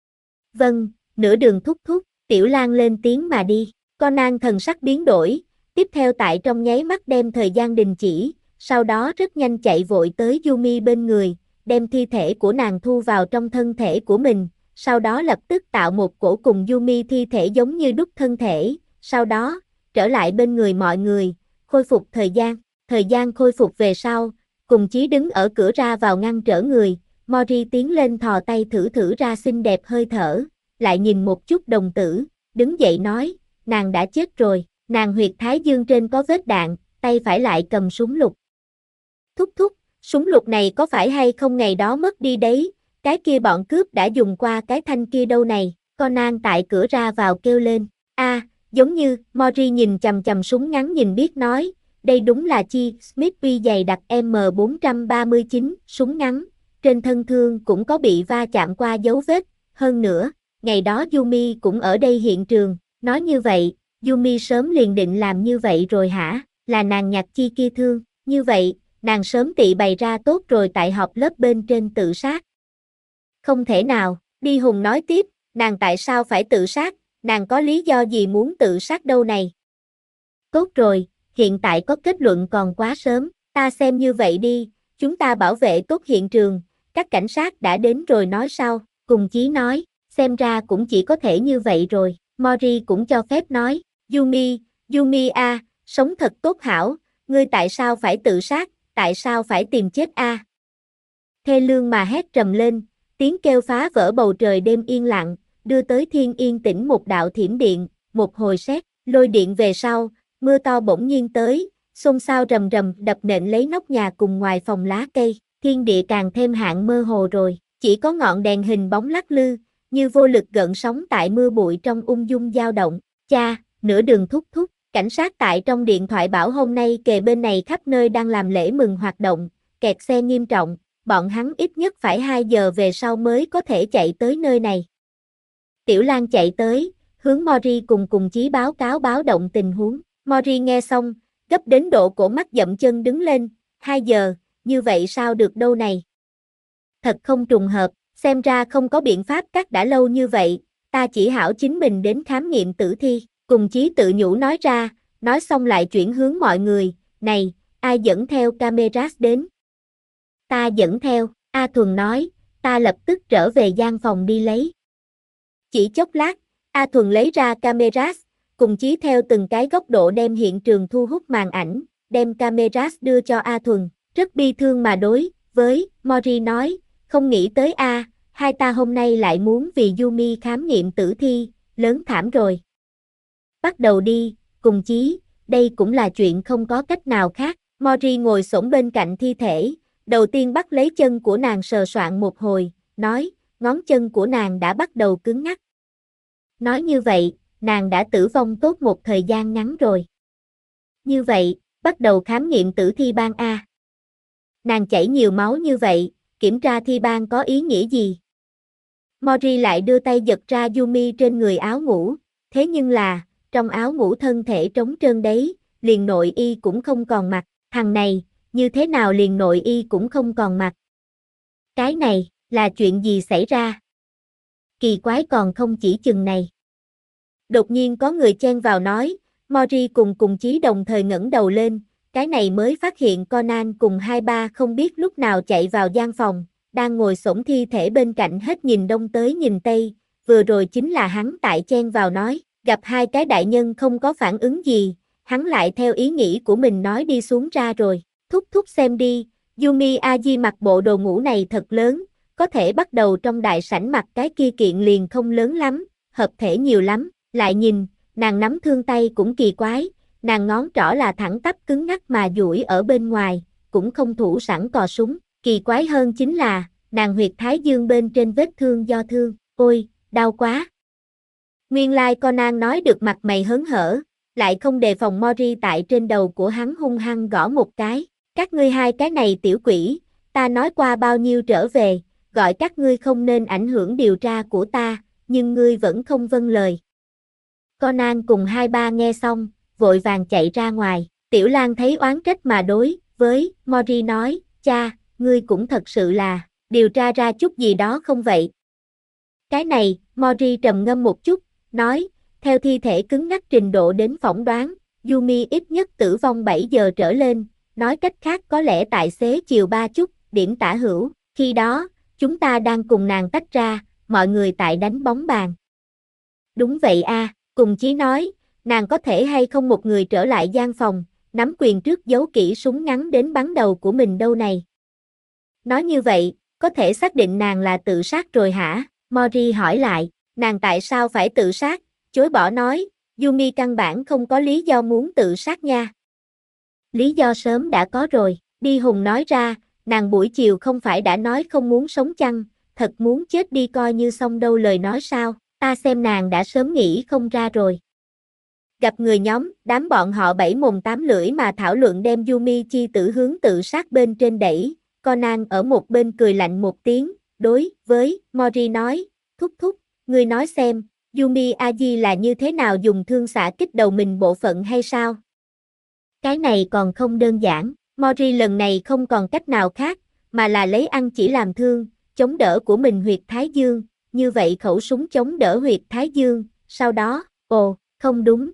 Vâng, nửa đường thúc thúc, Tiểu Lan lên tiếng mà đi. Conan thần sắc biến đổi, tiếp theo tại trong nháy mắt đem thời gian đình chỉ, sau đó rất nhanh chạy vội tới Yumi bên người, đem thi thể của nàng thu vào trong thân thể của mình, sau đó lập tức tạo một cổ cùng Yumi thi thể giống như đúc thân thể, sau đó, trở lại bên người mọi người, khôi phục thời gian khôi phục về sau, cùng chí đứng ở cửa ra vào ngăn trở người, Mori tiến lên thò tay thử ra xinh đẹp hơi thở, lại nhìn một chút đồng tử, đứng dậy nói, nàng đã chết rồi, nàng huyệt thái dương trên có vết đạn, tay phải lại cầm súng lục. Thúc thúc, súng lục này có phải hay không ngày đó mất đi đấy, cái kia bọn cướp đã dùng qua cái thanh kia đâu này, Conan tại cửa ra vào kêu lên, giống như, Mori nhìn chằm chằm súng ngắn nhìn biết nói, đây đúng là chi, Smith P dày đặc M439, súng ngắn, trên thân thương cũng có bị va chạm qua dấu vết, hơn nữa, ngày đó Yumi cũng ở đây hiện trường, nói như vậy, Yumi sớm liền định làm như vậy rồi hả, là nàng nhặt chi kia thương, như vậy, nàng sớm tị bày ra tốt rồi tại họp lớp bên trên tự sát. Không thể nào, Đi Hùng nói tiếp, nàng tại sao phải tự sát, nàng có lý do gì muốn tự sát đâu này. Tốt rồi, hiện tại có kết luận còn quá sớm, ta xem như vậy đi, chúng ta bảo vệ tốt hiện trường, các cảnh sát đã đến rồi nói sau, cùng chí nói, xem ra cũng chỉ có thể như vậy rồi, Mori cũng cho phép nói, Yumi sống thật tốt hảo, ngươi tại sao phải tự sát, tại sao phải tìm chết a? Thê lương mà hét trầm lên, tiếng kêu phá vỡ bầu trời đêm yên lặng, đưa tới thiên yên tĩnh một đạo thiểm điện, một hồi sét, lôi điện về sau, mưa to bỗng nhiên tới, xôn xao rầm rầm đập nện lấy nóc nhà cùng ngoài phòng lá cây, thiên địa càng thêm hạn mơ hồ rồi, chỉ có ngọn đèn hình bóng lắc lư, như vô lực gợn sóng tại mưa bụi trong ung dung dao động, cha, nửa đường thúc thúc, Cảnh sát tại trong điện thoại bảo hôm nay kề bên này khắp nơi đang làm lễ mừng hoạt động, kẹt xe nghiêm trọng, bọn hắn ít nhất phải 2 giờ về sau mới có thể chạy tới nơi này. Tiểu Lan chạy tới, hướng Mori cùng Chí báo cáo báo động tình huống. Mori nghe xong, gấp đến độ cổ mắt dậm chân đứng lên, 2 giờ, như vậy sao được đâu này. Thật không trùng hợp, xem ra không có biện pháp cắt đã lâu như vậy, ta chỉ hảo chính mình đến khám nghiệm tử thi, cùng Chí tự nhủ nói ra, nói xong lại chuyển hướng mọi người, này, ai dẫn theo camera đến? Ta dẫn theo, A Thuần nói, ta lập tức trở về gian phòng đi lấy. Chỉ chốc lát, A Thuần lấy ra camera, cùng Chí theo từng cái góc độ đem hiện trường thu hút màn ảnh, đem camera đưa cho A Thuần, rất bi thương mà đối với Mori nói, không nghĩ tới hai ta hôm nay lại muốn vì Yumi khám nghiệm tử thi, lớn thảm rồi. Bắt đầu đi, cùng Chí, đây cũng là chuyện không có cách nào khác. Mori ngồi xổm bên cạnh thi thể, đầu tiên bắt lấy chân của nàng sờ soạn một hồi, nói, ngón chân của nàng đã bắt đầu cứng ngắc. Nói như vậy, nàng đã tử vong tốt một thời gian ngắn rồi. Như vậy, bắt đầu khám nghiệm tử thi ban A. Nàng chảy nhiều máu như vậy, kiểm tra thi ban có ý nghĩa gì? Mori lại đưa tay giật ra Yumi trên người áo ngủ, thế nhưng là, trong áo ngủ thân thể trống trơn đấy, liền nội y cũng không còn mặc, thằng này, như thế nào liền nội y cũng không còn mặc? Cái này, là chuyện gì xảy ra? Kỳ quái còn không chỉ chừng này. Đột nhiên có người chen vào nói, Mori cùng Chí đồng thời ngẩng đầu lên, cái này mới phát hiện Conan cùng hai ba không biết lúc nào chạy vào gian phòng, đang ngồi xổm thi thể bên cạnh hết nhìn đông tới nhìn tây, vừa rồi chính là hắn tại chen vào nói, gặp hai cái đại nhân không có phản ứng gì, hắn lại theo ý nghĩ của mình nói đi xuống ra rồi, thúc xem đi, Yumi Aji mặc bộ đồ ngủ này thật lớn, có thể bắt đầu trong đại sảnh mặc cái kia kiện liền không lớn lắm, hợp thể nhiều lắm, lại nhìn, nàng nắm thương tay cũng kỳ quái, nàng ngón trỏ là thẳng tắp cứng ngắc mà duỗi ở bên ngoài, cũng không thủ sẵn cò súng, kỳ quái hơn chính là, nàng huyệt thái dương bên trên vết thương do thương, ôi, đau quá. Nguyên lai Conan nói được mặt mày hớn hở, lại không đề phòng Mori tại trên đầu của hắn hung hăng gõ một cái, các ngươi hai cái này tiểu quỷ, ta nói qua bao nhiêu trở về, gọi các ngươi không nên ảnh hưởng điều tra của ta, nhưng ngươi vẫn không vâng lời. Conan cùng hai ba nghe xong, vội vàng chạy ra ngoài, Tiểu Lan thấy oán trách mà đối với Mori nói, cha, ngươi cũng thật sự là, điều tra ra chút gì đó không vậy? Cái này, Mori trầm ngâm một chút, nói, theo thi thể cứng ngắc trình độ đến phỏng đoán, Yumi ít nhất tử vong 7 giờ trở lên, nói cách khác có lẽ tại xế chiều 3 chút, điểm tả hữu, khi đó, chúng ta đang cùng nàng tách ra, mọi người tại đánh bóng bàn. Đúng vậy cùng Chí nói, nàng có thể hay không một người trở lại gian phòng, nắm quyền trước giấu kỹ súng ngắn đến bắn đầu của mình đâu này. Nói như vậy, có thể xác định nàng là tự sát rồi hả? Mori hỏi lại, nàng tại sao phải tự sát? Chối bỏ nói, Yumi căn bản không có lý do muốn tự sát nha. Lý do sớm đã có rồi, Đi Hùng nói ra, nàng buổi chiều không phải đã nói không muốn sống chăng, thật muốn chết đi coi như xong đâu lời nói sao, ta xem nàng đã sớm nghĩ không ra rồi. Gặp người nhóm, đám bọn họ bảy mồm tám lưỡi mà thảo luận đem Yumi chi tử hướng tự sát bên trên đẩy, Conan ở một bên cười lạnh một tiếng, đối với Mori nói, thúc, ngươi nói xem, Yumi Aji là như thế nào dùng thương xạ kích đầu mình bộ phận hay sao? Cái này còn không đơn giản, Mori lần này không còn cách nào khác, mà là lấy ăn chỉ làm thương, chống đỡ của mình huyệt thái dương, như vậy khẩu súng chống đỡ huyệt thái dương, sau đó, không đúng.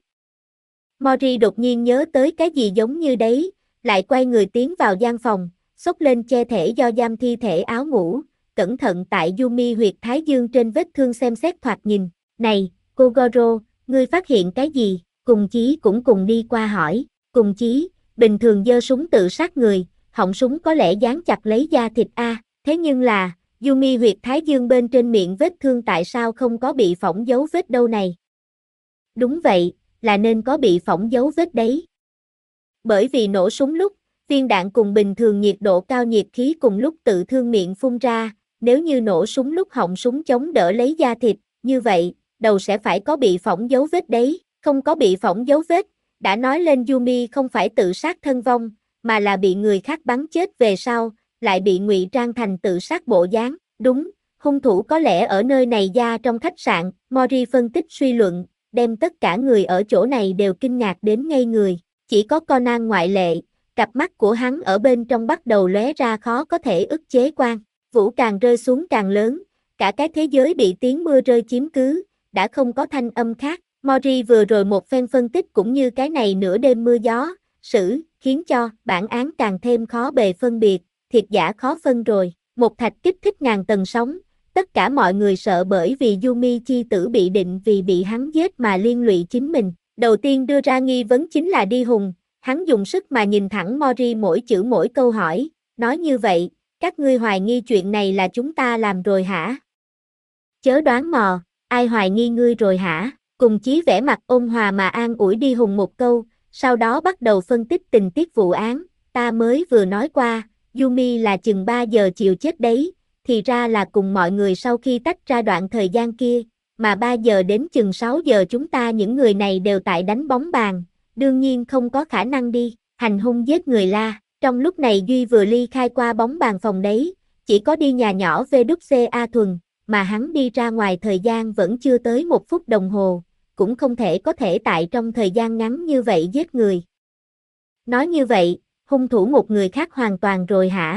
Mori đột nhiên nhớ tới cái gì giống như đấy, lại quay người tiến vào gian phòng, xốc lên che thể do giam thi thể áo ngủ, cẩn thận tại Yumi huyệt thái dương trên vết thương xem xét thoạt nhìn, này, Kogoro, ngươi phát hiện cái gì? Cùng Chí cũng cùng đi qua hỏi, cùng Chí, bình thường giơ súng tự sát người, họng súng có lẽ dán chặt lấy da thịt thế nhưng là, Yumi huyệt thái dương bên trên miệng vết thương tại sao không có bị phỏng dấu vết đâu này? Đúng vậy, là nên có bị phỏng dấu vết đấy. Bởi vì nổ súng lúc, viên đạn cùng bình thường nhiệt độ cao nhiệt khí cùng lúc tự thương miệng phun ra, nếu như nổ súng lúc họng súng chống đỡ lấy da thịt, như vậy, đầu sẽ phải có bị phỏng dấu vết đấy, không có bị phỏng dấu vết, đã nói lên Yumi không phải tự sát thân vong, mà là bị người khác bắn chết về sau, lại bị ngụy trang thành tự sát bộ dáng. Đúng, hung thủ có lẽ ở nơi này trong khách sạn, Mori phân tích suy luận, đem tất cả người ở chỗ này đều kinh ngạc đến ngây người. Chỉ có Conan ngoại lệ, cặp mắt của hắn ở bên trong bắt đầu lóe ra khó có thể ức chế quang. Vũ càng rơi xuống càng lớn, cả cái thế giới bị tiếng mưa rơi chiếm cứ, đã không có thanh âm khác. Mori vừa rồi một phen phân tích cũng như cái này nửa đêm mưa gió, khiến cho bản án càng thêm khó bề phân biệt, thiệt giả khó phân rồi. Một thạch kích thích ngàn tầng sóng, tất cả mọi người sợ bởi vì Yumi chi tử bị định vì bị hắn giết mà liên lụy chính mình. Đầu tiên đưa ra nghi vấn chính là Đi Hùng, hắn dùng sức mà nhìn thẳng Mori mỗi chữ mỗi câu hỏi, nói như vậy, các ngươi hoài nghi chuyện này là chúng ta làm rồi hả? Chớ đoán mò, ai hoài nghi ngươi rồi hả? Cùng Chí vẻ mặt ôn hòa mà an ủi Đi Hùng một câu, sau đó bắt đầu phân tích tình tiết vụ án, ta mới vừa nói qua, Yumi là chừng 3 giờ chiều chết đấy, thì ra là cùng mọi người sau khi tách ra đoạn thời gian kia, mà 3 giờ đến chừng 6 giờ chúng ta những người này đều tại đánh bóng bàn, đương nhiên không có khả năng đi, hành hung giết người la. Trong lúc này Duy vừa ly khai qua bóng bàn phòng đấy, chỉ có đi nhà nhỏ VWCA Thuần, mà hắn đi ra ngoài thời gian vẫn chưa tới 1 phút đồng hồ, cũng không thể có thể tại trong thời gian ngắn như vậy giết người. Nói như vậy, hung thủ một người khác hoàn toàn rồi hả?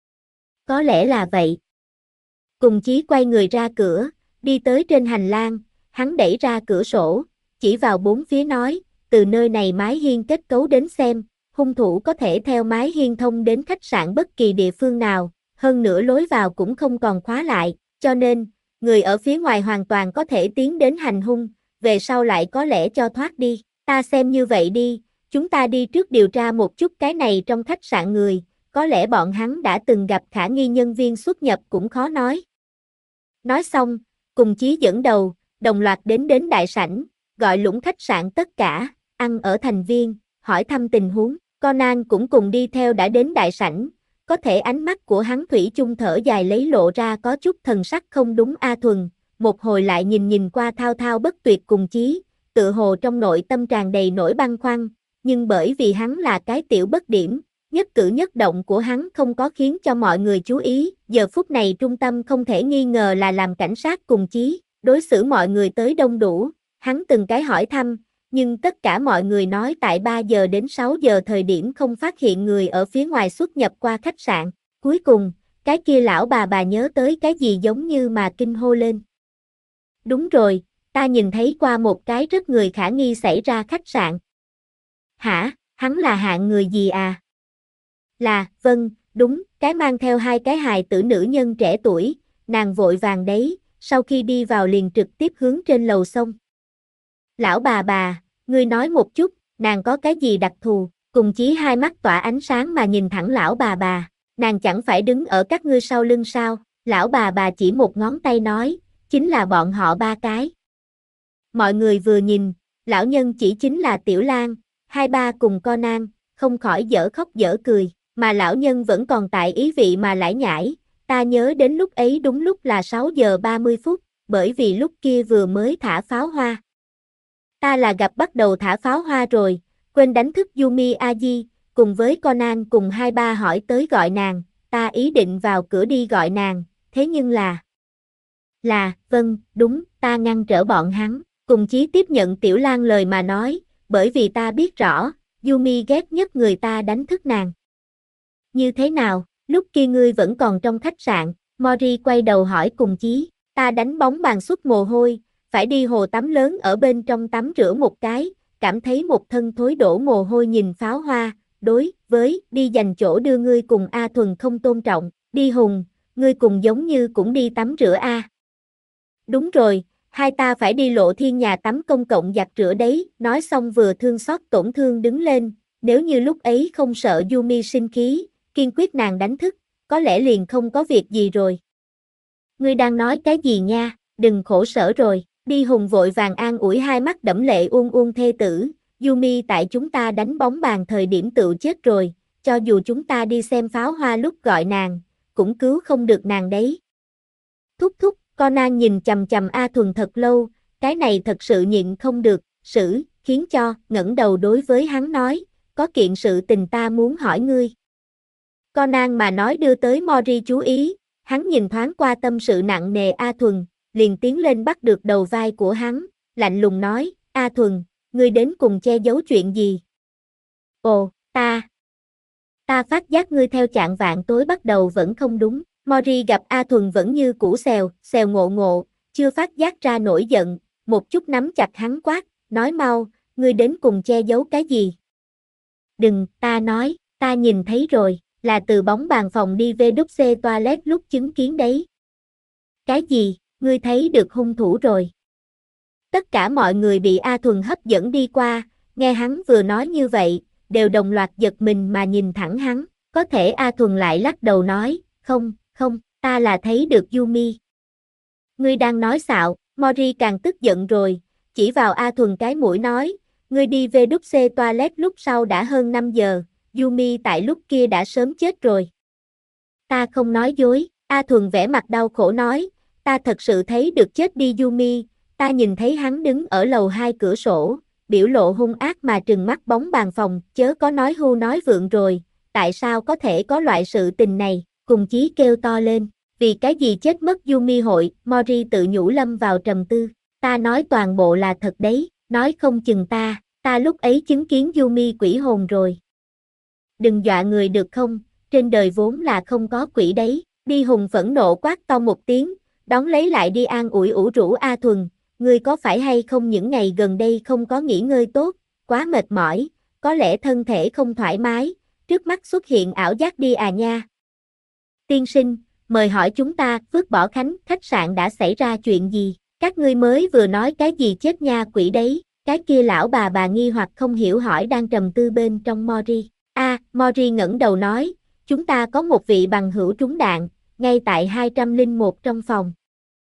Có lẽ là vậy. Cùng Chí quay người ra cửa, đi tới trên hành lang, hắn đẩy ra cửa sổ, chỉ vào bốn phía nói, từ nơi này mái hiên kết cấu đến xem, hung thủ có thể theo mái hiên thông đến khách sạn bất kỳ địa phương nào, hơn nữa lối vào cũng không còn khóa lại, cho nên, người ở phía ngoài hoàn toàn có thể tiến đến hành hung, về sau lại có lẽ cho thoát đi. Ta xem như vậy đi, chúng ta đi trước điều tra một chút cái này trong khách sạn người, có lẽ bọn hắn đã từng gặp khả nghi nhân viên xuất nhập cũng khó nói. Nói xong, cùng Chí dẫn đầu, đồng loạt đến đại sảnh, gọi lũng khách sạn tất cả, ăn ở thành viên, hỏi thăm tình huống. Conan cũng cùng đi theo đã đến đại sảnh, có thể ánh mắt của hắn thủy chung thở dài lấy lộ ra có chút thần sắc không đúng A Thuần, một hồi lại nhìn qua thao thao bất tuyệt cùng Chí, tựa hồ trong nội tâm tràn đầy nỗi băn khoăn, nhưng bởi vì hắn là cái tiểu bất điểm, nhất cử nhất động của hắn không có khiến cho mọi người chú ý, giờ phút này trung tâm không thể nghi ngờ là làm cảnh sát cùng Chí, đối xử mọi người tới đông đủ, hắn từng cái hỏi thăm, nhưng tất cả mọi người nói tại 3 giờ đến 6 giờ thời điểm không phát hiện người ở phía ngoài xuất nhập qua khách sạn, cuối cùng, cái kia lão bà nhớ tới cái gì giống như mà kinh hô lên. Đúng rồi, ta nhìn thấy qua một cái rất người khả nghi xảy ra khách sạn. Hả, hắn là hạng người gì à? Là, vâng, đúng, cái mang theo 2 cái hài tử nữ nhân trẻ tuổi, nàng vội vàng đấy, sau khi đi vào liền trực tiếp hướng trên lầu xông. Lão bà, ngươi nói một chút, nàng có cái gì đặc thù, cùng Chí hai mắt tỏa ánh sáng mà nhìn thẳng lão bà, nàng chẳng phải đứng ở các ngươi sau lưng sao, lão bà chỉ một ngón tay nói, chính là bọn họ 3 cái. Mọi người vừa nhìn, lão nhân chỉ chính là Tiểu Lan, hai ba cùng Conan, không khỏi dở khóc dở cười, mà lão nhân vẫn còn tại ý vị mà lải nhải, ta nhớ đến lúc ấy đúng lúc là 6 giờ 30 phút, bởi vì lúc kia vừa mới thả pháo hoa. Ta là gặp bắt đầu thả pháo hoa rồi, quên đánh thức Yumi Aji, cùng với Conan cùng hai ba hỏi tới gọi nàng, ta ý định vào cửa đi gọi nàng, thế nhưng vâng, đúng, ta ngăn trở bọn hắn, cùng Chí tiếp nhận Tiểu Lan lời mà nói, bởi vì ta biết rõ, Yumi ghét nhất người ta đánh thức nàng. Như thế nào, lúc kia ngươi vẫn còn trong khách sạn, Mori quay đầu hỏi cùng Chí, ta đánh bóng bàn xuất mồ hôi, phải đi hồ tắm lớn ở bên trong tắm rửa một cái, cảm thấy một thân thối đổ mồ hôi nhìn pháo hoa, đối với đi dành chỗ đưa ngươi cùng A Thuần không tôn trọng, Đi Hùng, ngươi cùng giống như cũng đi tắm rửa A. Đúng rồi, hai ta phải đi Lộ Thiên nhà tắm công cộng giặt rửa đấy, nói xong vừa thương xót tổn thương đứng lên, nếu như lúc ấy không sợ Yumi sinh khí, kiên quyết nàng đánh thức, có lẽ liền không có việc gì rồi. Ngươi đang nói cái gì nha, đừng khổ sở rồi, Đi Hùng vội vàng an ủi hai mắt đẫm lệ uôn thê tử, Yumi tại chúng ta đánh bóng bàn thời điểm tự chết rồi, cho dù chúng ta đi xem pháo hoa lúc gọi nàng, cũng cứu không được nàng đấy. Thúc, Conan nhìn chằm chằm A Thuần thật lâu, cái này thật sự nhịn không được, khiến cho ngẩng đầu đối với hắn nói, có kiện sự tình ta muốn hỏi ngươi. Conan mà nói đưa tới Mori chú ý, hắn nhìn thoáng qua tâm sự nặng nề A Thuần, liền tiến lên bắt được đầu vai của hắn, lạnh lùng nói, A Thuần, ngươi đến cùng che giấu chuyện gì? Ồ, ta phát giác ngươi theo chạng vạng tối bắt đầu vẫn không đúng. Mori gặp A Thuần vẫn như cũ xèo ngộ, chưa phát giác ra nổi giận, một chút nắm chặt hắn quát, nói mau, ngươi đến cùng che giấu cái gì? Đừng, ta nói, ta nhìn thấy rồi, là từ bóng bàn phòng đi về WC toilet lúc chứng kiến đấy. Cái gì, ngươi thấy được hung thủ rồi? Tất cả mọi người bị A Thuần hấp dẫn đi qua, nghe hắn vừa nói như vậy, đều đồng loạt giật mình mà nhìn thẳng hắn, có thể A Thuần lại lắc đầu nói, không, ta là thấy được Yumi. Ngươi đang nói xạo, Mori càng tức giận rồi, chỉ vào A Thuần cái mũi nói, ngươi đi về WC toilet lúc sau đã hơn 5 giờ, Yumi tại lúc kia đã sớm chết rồi. Ta không nói dối, A Thuần vẻ mặt đau khổ nói, ta thật sự thấy được chết đi Yumi, ta nhìn thấy hắn đứng ở lầu 2 cửa sổ, biểu lộ hung ác mà trừng mắt bóng bàn phòng, chớ có nói hưu nói vượng rồi, tại sao có thể có loại sự tình này, cùng chí kêu to lên, vì cái gì chết mất Yumi hội, Mori tự nhủ lâm vào trầm tư, ta nói toàn bộ là thật đấy, nói không chừng ta lúc ấy chứng kiến Yumi quỷ hồn rồi. Đừng dọa người được không, trên đời vốn là không có quỷ đấy, đi hùng phẫn nộ quát to một tiếng, đón lấy lại đi an ủi ủ rũ A Thuần, ngươi có phải hay không những ngày gần đây không có nghỉ ngơi tốt, quá mệt mỏi, có lẽ thân thể không thoải mái, trước mắt xuất hiện ảo giác đi à nha. Tiên sinh, mời hỏi chúng ta, Phước Bỏ Khánh, khách sạn đã xảy ra chuyện gì, các ngươi mới vừa nói cái gì chết nha quỷ đấy, cái kia lão bà nghi hoặc không hiểu hỏi đang trầm tư bên trong Mori. Mori ngẩng đầu nói, chúng ta có một vị bằng hữu trúng đạn, ngay tại 201 trong phòng.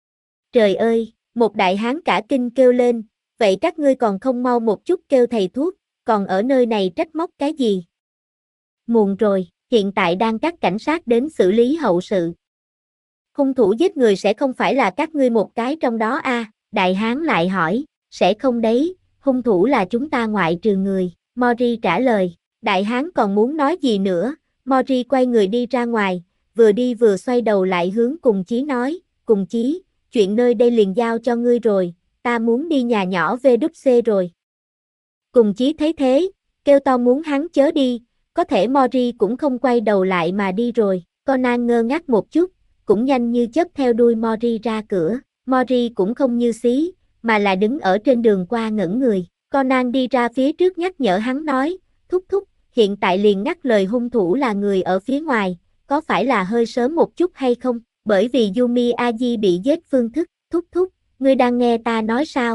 Trời ơi, một đại hán cả kinh kêu lên, vậy các ngươi còn không mau một chút kêu thầy thuốc, còn ở nơi này trách móc cái gì? Muộn rồi, hiện tại đang các cảnh sát đến xử lý hậu sự. Hung thủ giết người sẽ không phải là các ngươi một cái trong đó à? Đại hán lại hỏi, sẽ không đấy, hung thủ là chúng ta ngoại trừ người, Mori trả lời. Đại hán còn muốn nói gì nữa, Mori quay người đi ra ngoài, vừa đi vừa xoay đầu lại hướng Cùng Chí nói, Cùng Chí, chuyện nơi đây liền giao cho ngươi rồi, ta muốn đi nhà nhỏ VWC rồi. Cùng Chí thấy thế, kêu to muốn hắn chớ đi, có thể Mori cũng không quay đầu lại mà đi rồi, Conan ngơ ngác một chút, cũng nhanh như chớp theo đuôi Mori ra cửa, Mori cũng không như xí, mà là đứng ở trên đường qua ngẩn người, Conan đi ra phía trước nhắc nhở hắn nói, thúc, hiện tại liền ngắt lời hung thủ là người ở phía ngoài, có phải là hơi sớm một chút hay không, bởi vì Yumi Aji bị giết phương thức, thúc, ngươi đang nghe ta nói sao?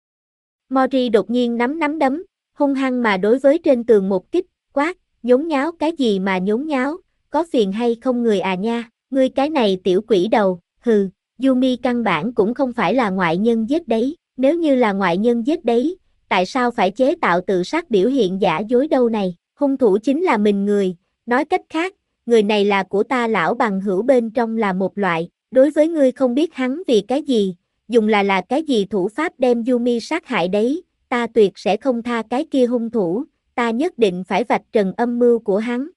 Mori đột nhiên nắm đấm, hung hăng mà đối với trên tường một kích, quát, nhốn nháo cái gì mà nhốn nháo, có phiền hay không người à nha, ngươi cái này tiểu quỷ đầu, hừ, Yumi căn bản cũng không phải là ngoại nhân giết đấy, nếu như là ngoại nhân giết đấy, tại sao phải chế tạo tự sát biểu hiện giả dối đâu này, hung thủ chính là mình người, nói cách khác, người này là của ta lão bằng hữu bên trong là một loại, đối với ngươi không biết hắn vì cái gì, dùng là cái gì thủ pháp đem Yumi sát hại đấy, ta tuyệt sẽ không tha cái kia hung thủ, ta nhất định phải vạch trần âm mưu của hắn.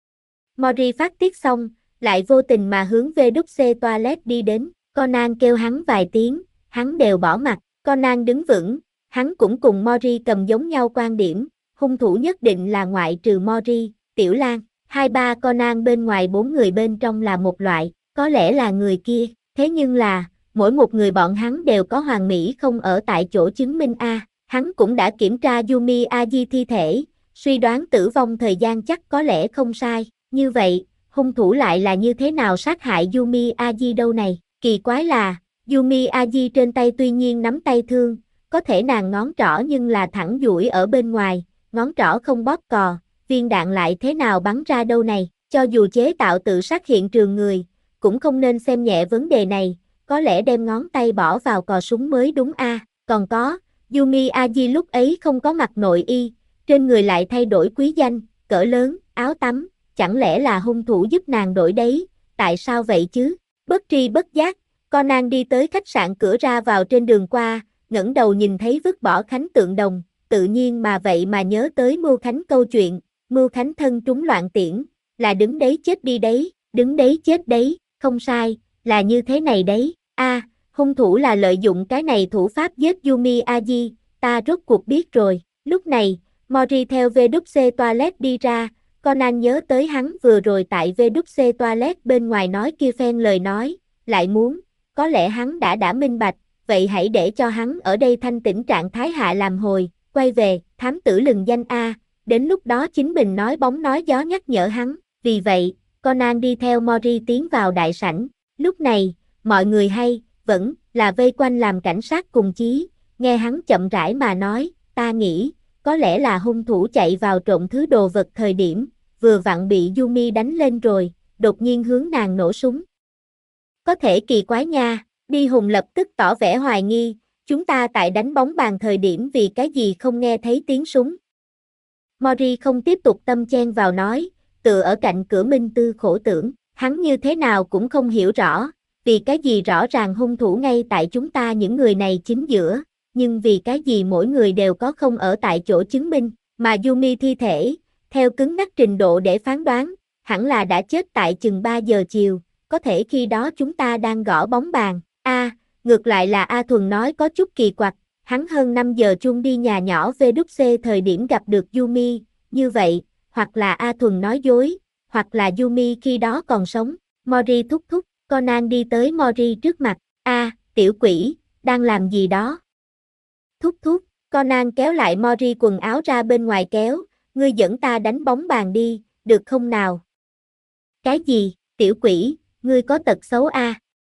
Mori phát tiết xong, lại vô tình mà hướng WC toilet đi đến, Conan kêu hắn vài tiếng, hắn đều bỏ mặt, Conan đứng vững, hắn cũng cùng Mori cầm giống nhau quan điểm, hung thủ nhất định là ngoại trừ Mori, Tiểu Lan, 2-3 Conan bên ngoài 4 người bên trong là một loại, có lẽ là người kia, thế nhưng là, mỗi một người bọn hắn đều có hoàn mỹ không ở tại chỗ chứng minh a. Hắn cũng đã kiểm tra Yumi Aji thi thể, suy đoán tử vong thời gian chắc có lẽ không sai, như vậy, hung thủ lại là như thế nào sát hại Yumi Aji đâu này, kỳ quái là, Yumi Aji trên tay tuy nhiên nắm tay thương, có thể nàng ngón trỏ nhưng là thẳng duỗi ở bên ngoài, ngón trỏ không bóp cò, viên đạn lại thế nào bắn ra đâu này, cho dù chế tạo tự sát hiện trường người, cũng không nên xem nhẹ vấn đề này, có lẽ đem ngón tay bỏ vào cò súng mới đúng a. Còn có, Yumi Aji lúc ấy không có mặc nội y, trên người lại thay đổi quý danh, cỡ lớn, áo tắm, chẳng lẽ là hung thủ giúp nàng đổi đấy, tại sao vậy chứ? Bất tri bất giác, Conan đi tới khách sạn cửa ra vào trên đường qua, ngẩng đầu nhìn thấy vứt bỏ Khánh tượng đồng, tự nhiên mà vậy mà nhớ tới Mưu Khánh câu chuyện, Mưu Khánh thân trúng loạn tiễn, là đứng đấy chết đi đấy, đứng đấy chết đấy, không sai, là như thế này đấy. Hung thủ là lợi dụng cái này thủ pháp giết Yumi Aji, ta rốt cuộc biết rồi. Lúc này, Mori theo VWC toilet đi ra, Conan nhớ tới hắn vừa rồi tại VWC toilet bên ngoài nói kia phen lời nói, lại muốn, có lẽ hắn đã minh bạch, vậy hãy để cho hắn ở đây thanh tĩnh trạng thái hạ làm hồi, quay về, thám tử lừng danh A, đến lúc đó chính mình nói bóng nói gió nhắc nhở hắn, vì vậy, Conan đi theo Mori tiến vào đại sảnh, lúc này, mọi người vẫn là vây quanh làm cảnh sát cùng chí, nghe hắn chậm rãi mà nói, ta nghĩ, có lẽ là hung thủ chạy vào trộm thứ đồ vật thời điểm, vừa vặn bị Yumi đánh lên rồi, đột nhiên hướng nàng nổ súng. Có thể kỳ quái nha, Đi Hùng lập tức tỏ vẻ hoài nghi, chúng ta tại đánh bóng bàn thời điểm vì cái gì không nghe thấy tiếng súng. Mori không tiếp tục tâm chen vào nói, tựa ở cạnh cửa Minh Tư khổ tưởng, hắn như thế nào cũng không hiểu rõ, vì cái gì rõ ràng hung thủ ngay tại chúng ta những người này chính giữa, nhưng vì cái gì mỗi người đều có không ở tại chỗ chứng minh, mà Yumi thi thể, theo cứng nhắc trình độ để phán đoán, hẳn là đã chết tại chừng 3 giờ chiều, có thể khi đó chúng ta đang gõ bóng bàn. Ngược lại là A Thuần nói có chút kỳ quặc, hắn hơn 5 giờ chung đi nhà nhỏ VWC thời điểm gặp được Yumi, như vậy, hoặc là A Thuần nói dối, hoặc là Yumi khi đó còn sống. Mori thúc thúc, Conan đi tới Mori trước mặt, tiểu quỷ, đang làm gì đó? Thúc thúc, Conan kéo lại Mori quần áo ra bên ngoài kéo, ngươi dẫn ta đánh bóng bàn đi, được không nào? Cái gì, tiểu quỷ, ngươi có tật xấu a?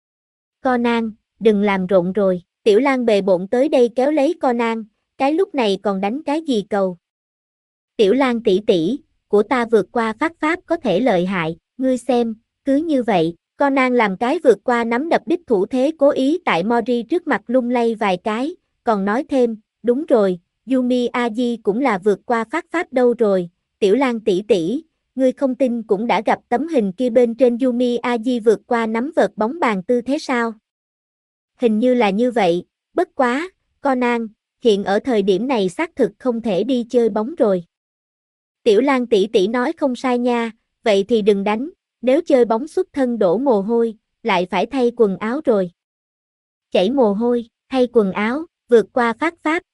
Conan, đừng làm rộn rồi, Tiểu Lan bề bộn tới đây kéo lấy Conan, cái lúc này còn đánh cái gì cầu? Tiểu Lan tỷ tỷ, của ta vượt qua phát pháp có thể lợi hại, ngươi xem, cứ như vậy, Conan làm cái vượt qua nắm đập đích thủ thế cố ý tại Mori trước mặt lung lay vài cái, còn nói thêm, đúng rồi, Yumi Aji cũng là vượt qua phát pháp đâu rồi, Tiểu Lan tỷ tỷ, ngươi không tin cũng đã gặp tấm hình kia bên trên Yumi Aji vượt qua nắm vợt bóng bàn tư thế sao? Hình như là như vậy, bất quá, Conan, hiện ở thời điểm này xác thực không thể đi chơi bóng rồi. Tiểu Lan tỷ tỷ nói không sai nha, vậy thì đừng đánh, nếu chơi bóng xuất thân đổ mồ hôi, lại phải thay quần áo rồi. Chảy mồ hôi, thay quần áo, vượt qua phát pháp.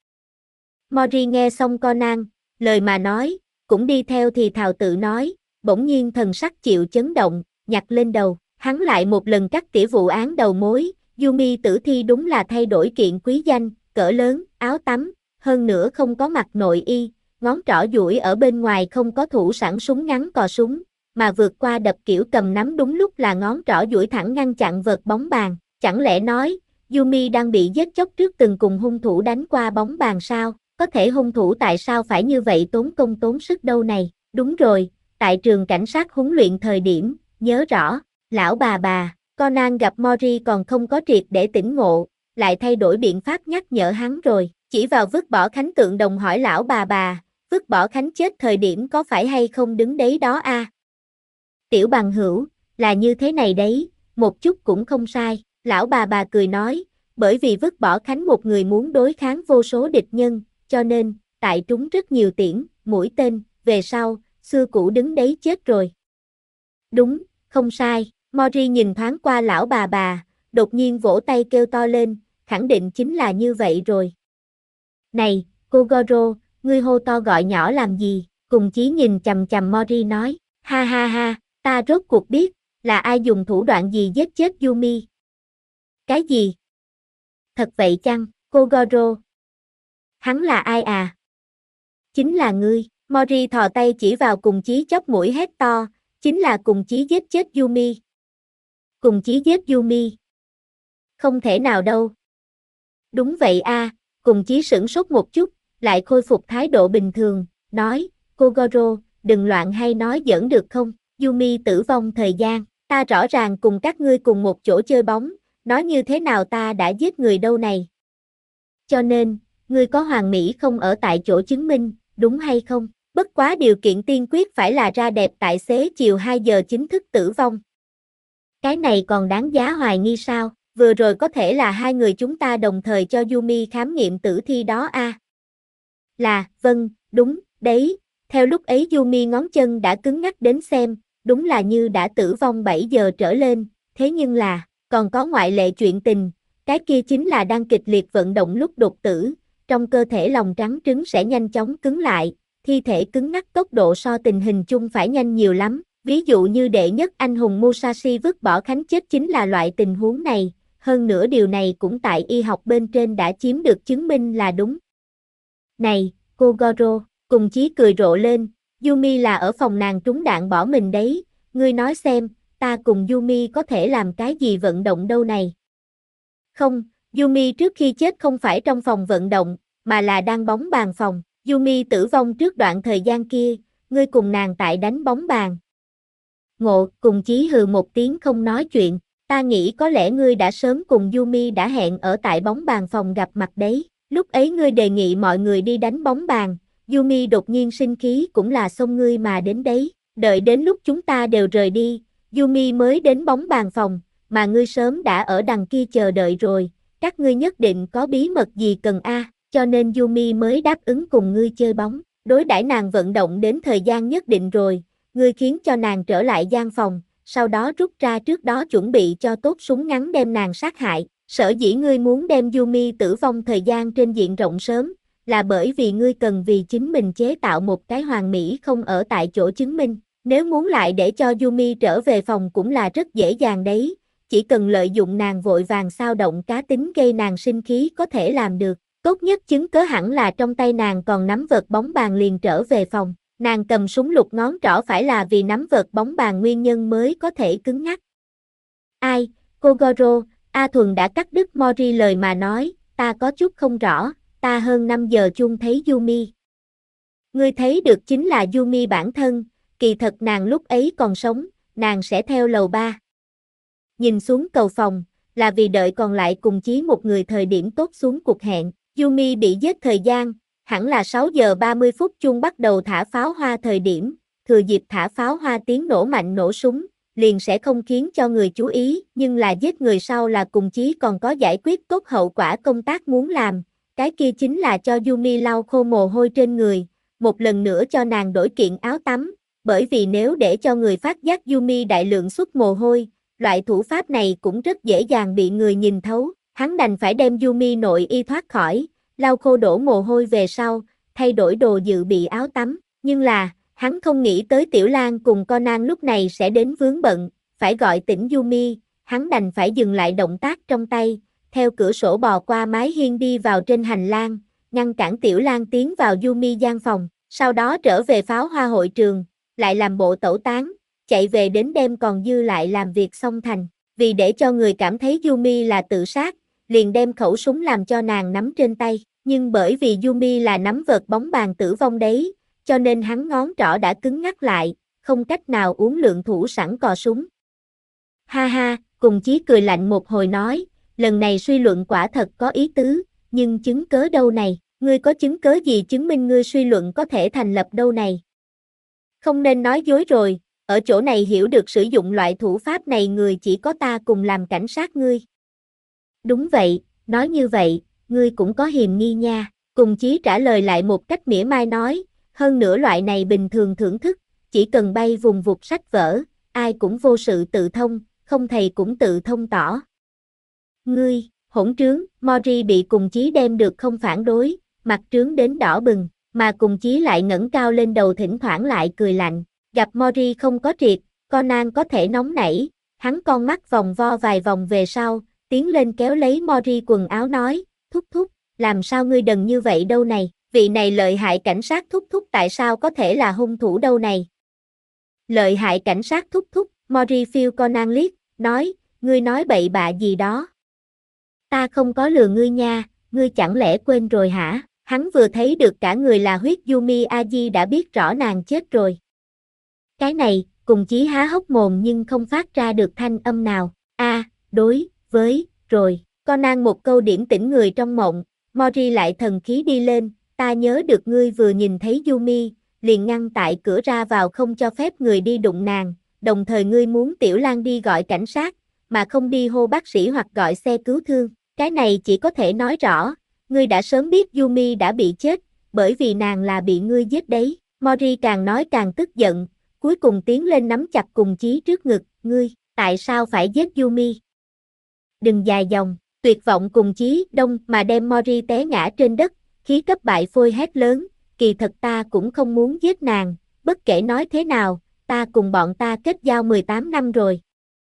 Mori nghe xong Conan, lời mà nói, cũng đi theo thì thào tự nói, bỗng nhiên thần sắc chịu chấn động, nhặt lên đầu, hắn lại một lần cắt tỉa vụ án đầu mối, Yumi tử thi đúng là thay đổi kiện quý danh, cỡ lớn, áo tắm, hơn nữa không có mặc nội y, ngón trỏ duỗi ở bên ngoài không có thủ sẵn súng ngắn cò súng, mà vượt qua đập kiểu cầm nắm đúng lúc là ngón trỏ duỗi thẳng ngăn chặn vợt bóng bàn, chẳng lẽ nói, Yumi đang bị giết chóc trước từng cùng hung thủ đánh qua bóng bàn sao, có thể hung thủ tại sao phải như vậy tốn công tốn sức đâu này, đúng rồi, tại trường cảnh sát huấn luyện thời điểm, nhớ rõ, lão bà, Conan gặp Mori còn không có triệt để tỉnh ngộ, lại thay đổi biện pháp nhắc nhở hắn rồi, chỉ vào vứt bỏ Khánh tượng đồng hỏi lão bà, vứt bỏ Khánh chết thời điểm có phải hay không đứng đấy đó a? Tiểu bằng hữu, là như thế này đấy, một chút cũng không sai, lão bà cười nói, bởi vì vứt bỏ Khánh một người muốn đối kháng vô số địch nhân, cho nên, tại trúng rất nhiều tiễn, mũi tên, về sau, xưa cũ đứng đấy chết rồi. Đúng, không sai, Mori nhìn thoáng qua lão bà, đột nhiên vỗ tay kêu to lên, khẳng định chính là như vậy rồi. Này, cô Goro, ngươi hô to gọi nhỏ làm gì, cùng chí nhìn chằm chằm Mori nói, ha, ta rốt cuộc biết, là ai dùng thủ đoạn gì giết chết Yumi. Cái gì? Thật vậy chăng, cô Goro? Hắn là ai à? Chính là ngươi, Mori thò tay chỉ vào cùng chí chóp mũi hét to, chính là cùng chí giết chết Yumi. Cùng chí giết Yumi. Không thể nào đâu. Đúng vậy a, cùng chí sửng sốt một chút, lại khôi phục thái độ bình thường, nói, cô Goro, đừng loạn hay nói giỡn được không, Yumi tử vong thời gian, ta rõ ràng cùng các ngươi cùng một chỗ chơi bóng, nói như thế nào ta đã giết người đâu này. Cho nên, ngươi có hoàn mỹ không ở tại chỗ chứng minh, đúng hay không? Bất quá điều kiện tiên quyết phải là ra đẹp tại xế chiều 2 giờ chính thức tử vong. Cái này còn đáng giá hoài nghi sao? Vừa rồi có thể là hai người chúng ta đồng thời cho Yumi khám nghiệm tử thi đó a. Vâng, đúng, đấy, theo lúc ấy Yumi ngón chân đã cứng ngắc đến xem, đúng là như đã tử vong 7 giờ trở lên, thế nhưng còn có ngoại lệ chuyện tình, cái kia chính là đang kịch liệt vận động lúc đột tử, trong cơ thể lòng trắng trứng sẽ nhanh chóng cứng lại, thi thể cứng ngắc tốc độ so tình hình chung phải nhanh nhiều lắm, ví dụ như đệ nhất anh hùng Musashi vứt bỏ Khánh chết chính là loại tình huống này, hơn nữa điều này cũng tại y học bên trên đã chiếm được chứng minh là đúng. Này, Kogoro, cùng chí cười rộ lên, Yumi là ở phòng nàng trúng đạn bỏ mình đấy, ngươi nói xem, ta cùng Yumi có thể làm cái gì vận động đâu này. Không, Yumi trước khi chết không phải trong phòng vận động, mà là đang bóng bàn phòng, Yumi tử vong trước đoạn thời gian kia, ngươi cùng nàng tại đánh bóng bàn. Ngộ, cùng chí hừ một tiếng không nói chuyện, ta nghĩ có lẽ ngươi đã sớm cùng Yumi đã hẹn ở tại bóng bàn phòng gặp mặt đấy, lúc ấy ngươi đề nghị mọi người đi đánh bóng bàn, Yumi đột nhiên sinh khí cũng là xông ngươi mà đến đấy, đợi đến lúc chúng ta đều rời đi, Yumi mới đến bóng bàn phòng, mà ngươi sớm đã ở đằng kia chờ đợi rồi, các ngươi nhất định có bí mật gì cần cho nên Yumi mới đáp ứng cùng ngươi chơi bóng, đối đãi nàng vận động đến thời gian nhất định rồi, ngươi khiến cho nàng trở lại gian phòng, sau đó rút ra trước đó chuẩn bị cho tốt súng ngắn đem nàng sát hại, sở dĩ ngươi muốn đem Yumi tử vong thời gian trên diện rộng sớm, là bởi vì ngươi cần vì chính mình chế tạo một cái hoàn mỹ không ở tại chỗ chứng minh, nếu muốn lại để cho Yumi trở về phòng cũng là rất dễ dàng đấy, chỉ cần lợi dụng nàng vội vàng xao động cá tính gây nàng sinh khí có thể làm được, tốt nhất chứng cớ hẳn là trong tay nàng còn nắm vợt bóng bàn liền trở về phòng, nàng cầm súng lục ngón trỏ phải là vì nắm vợt bóng bàn nguyên nhân mới có thể cứng ngắc. Ai, Kogoro, A Thuần đã cắt đứt Mori lời mà nói, ta có chút không rõ, ta hơn 5 giờ chung thấy Yumi. Ngươi thấy được chính là Yumi bản thân, kỳ thật nàng lúc ấy còn sống, nàng sẽ theo lầu 3. Nhìn xuống cầu phòng, là vì đợi còn lại cùng chí một người thời điểm tốt xuống cuộc hẹn, Yumi bị giết thời gian, hẳn là 6 giờ 30 phút chung bắt đầu thả pháo hoa thời điểm, thừa dịp thả pháo hoa tiếng nổ mạnh nổ súng, liền sẽ không khiến cho người chú ý, nhưng là giết người sau là cùng chí còn có giải quyết tốt hậu quả công tác muốn làm, cái kia chính là cho Yumi lau khô mồ hôi trên người, một lần nữa cho nàng đổi kiện áo tắm, bởi vì nếu để cho người phát giác Yumi đại lượng xuất mồ hôi, loại thủ pháp này cũng rất dễ dàng bị người nhìn thấu, hắn đành phải đem Yumi nội y thoát khỏi, lau khô đổ mồ hôi về sau, thay đổi đồ dự bị áo tắm, nhưng là, hắn không nghĩ tới Tiểu Lan cùng Conan lúc này sẽ đến vướng bận, phải gọi tỉnh Yumi, hắn đành phải dừng lại động tác trong tay, theo cửa sổ bò qua mái hiên đi vào trên hành lang, ngăn cản Tiểu Lan tiến vào Yumi gian phòng, sau đó trở về pháo hoa hội trường, lại làm bộ tẩu tán, chạy về đến đêm còn dư lại làm việc xong thành, vì để cho người cảm thấy Yumi là tự sát, liền đem khẩu súng làm cho nàng nắm trên tay, nhưng bởi vì Yumi là nắm vợt bóng bàn tử vong đấy, cho nên hắn ngón trỏ đã cứng ngắc lại, không cách nào uốn lượn thủ sẵn cò súng. Ha ha, cùng chí cười lạnh một hồi nói, lần này suy luận quả thật có ý tứ, nhưng chứng cớ đâu này, ngươi có chứng cớ gì chứng minh ngươi suy luận có thể thành lập đâu này? Không nên nói dối rồi, ở chỗ này hiểu được sử dụng loại thủ pháp này người chỉ có ta cùng làm cảnh sát ngươi. Đúng vậy, nói như vậy, ngươi cũng có hiềm nghi nha, cùng chí trả lời lại một cách mỉa mai nói, hơn nữa loại này bình thường thưởng thức, chỉ cần bay vùng vụt sách vở, ai cũng vô sự tự thông, không thầy cũng tự thông tỏ. Ngươi, hỗn trướng, Mori bị cùng chí đem được không phản đối, mặt trướng đến đỏ bừng, mà cùng chí lại ngẩng cao lên đầu thỉnh thoảng lại cười lạnh, gặp Mori không có triệt, Conan có thể nóng nảy, hắn con mắt vòng vo vài vòng về sau, tiến lên kéo lấy Mori quần áo nói, thúc thúc, làm sao ngươi đần như vậy đâu này, vị này lợi hại cảnh sát thúc thúc tại sao có thể là hung thủ đâu này. Lợi hại cảnh sát thúc thúc, Mori phiêu Conan liếc, nói, ngươi nói bậy bạ gì đó. Ta không có lừa ngươi nha, ngươi chẳng lẽ quên rồi hả? Hắn vừa thấy được cả người là huyết Yumi Aji đã biết rõ nàng chết rồi. Cái này, cùng chí há hốc mồm nhưng không phát ra được thanh âm nào. Đối với, rồi, Conan một câu điểm tỉnh người trong mộng, Mori lại thần khí đi lên, ta nhớ được ngươi vừa nhìn thấy Yumi, liền ngăn tại cửa ra vào không cho phép người đi đụng nàng, đồng thời ngươi muốn Tiểu Lan đi gọi cảnh sát, mà không đi hô bác sĩ hoặc gọi xe cứu thương, cái này chỉ có thể nói rõ, ngươi đã sớm biết Yumi đã bị chết, bởi vì nàng là bị ngươi giết đấy. Mori càng nói càng tức giận, cuối cùng tiến lên nắm chặt Cùng Chí trước ngực, ngươi, tại sao phải giết Yumi? Đừng dài dòng, tuyệt vọng Cùng Chí đông mà đem Mori té ngã trên đất, khí cấp bại phôi hét lớn, kỳ thật ta cũng không muốn giết nàng, bất kể nói thế nào, ta cùng bọn ta kết giao 18 năm rồi.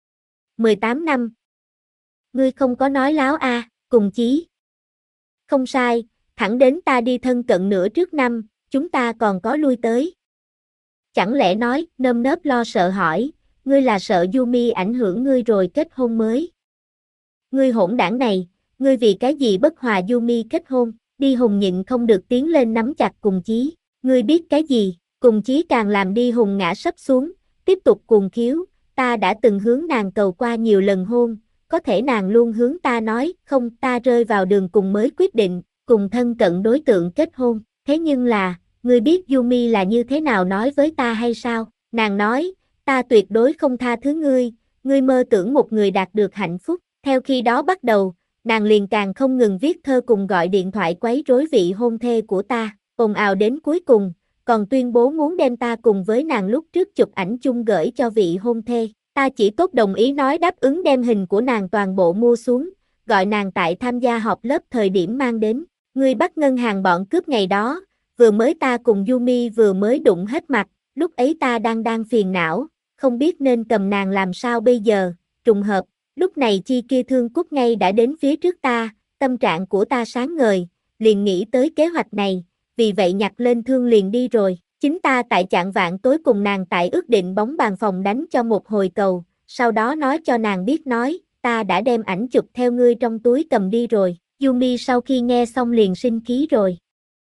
18 năm? Ngươi không có nói láo a, Cùng Chí. Không sai, thẳng đến ta đi thân cận nửa trước năm, chúng ta còn có lui tới. Chẳng lẽ nói, nơm nớp lo sợ hỏi, ngươi là sợ Yumi ảnh hưởng ngươi rồi kết hôn mới? Ngươi hỗn đảng này, ngươi vì cái gì bất hòa Yumi kết hôn? Đi Hùng nhịn không được tiến lên nắm chặt Cùng Chí, ngươi biết cái gì? Cùng Chí càng làm Đi Hùng ngã sấp xuống, tiếp tục cuồng khiếu, ta đã từng hướng nàng cầu qua nhiều lần hôn, có thể nàng luôn hướng ta nói, không, ta rơi vào đường cùng mới quyết định, cùng thân cận đối tượng kết hôn, thế nhưng là, ngươi biết Yumi là như thế nào nói với ta hay sao? Nàng nói, ta tuyệt đối không tha thứ ngươi mơ tưởng một người đạt được hạnh phúc, theo khi đó bắt đầu, nàng liền càng không ngừng viết thơ cùng gọi điện thoại quấy rối vị hôn thê của ta, ồn ào đến cuối cùng, còn tuyên bố muốn đem ta cùng với nàng lúc trước chụp ảnh chung gửi cho vị hôn thê. Ta chỉ tốt đồng ý nói đáp ứng đem hình của nàng toàn bộ mua xuống, gọi nàng tại tham gia họp lớp thời điểm mang đến. Ngươi bắt ngân hàng bọn cướp ngày đó, vừa mới ta cùng Yumi vừa mới đụng hết mặt, lúc ấy ta đang phiền não, không biết nên cầm nàng làm sao bây giờ, trùng hợp, lúc này chi kia Thương Cúc ngay đã đến phía trước ta, tâm trạng của ta sáng ngời, liền nghĩ tới kế hoạch này, vì vậy nhặt lên thương liền đi rồi. Chính ta tại chạng vạng tối cùng nàng tại ước định bóng bàn phòng đánh cho một hồi cầu, sau đó nói cho nàng biết nói, ta đã đem ảnh chụp theo ngươi trong túi cầm đi rồi. Yumi sau khi nghe xong liền sinh khí rồi.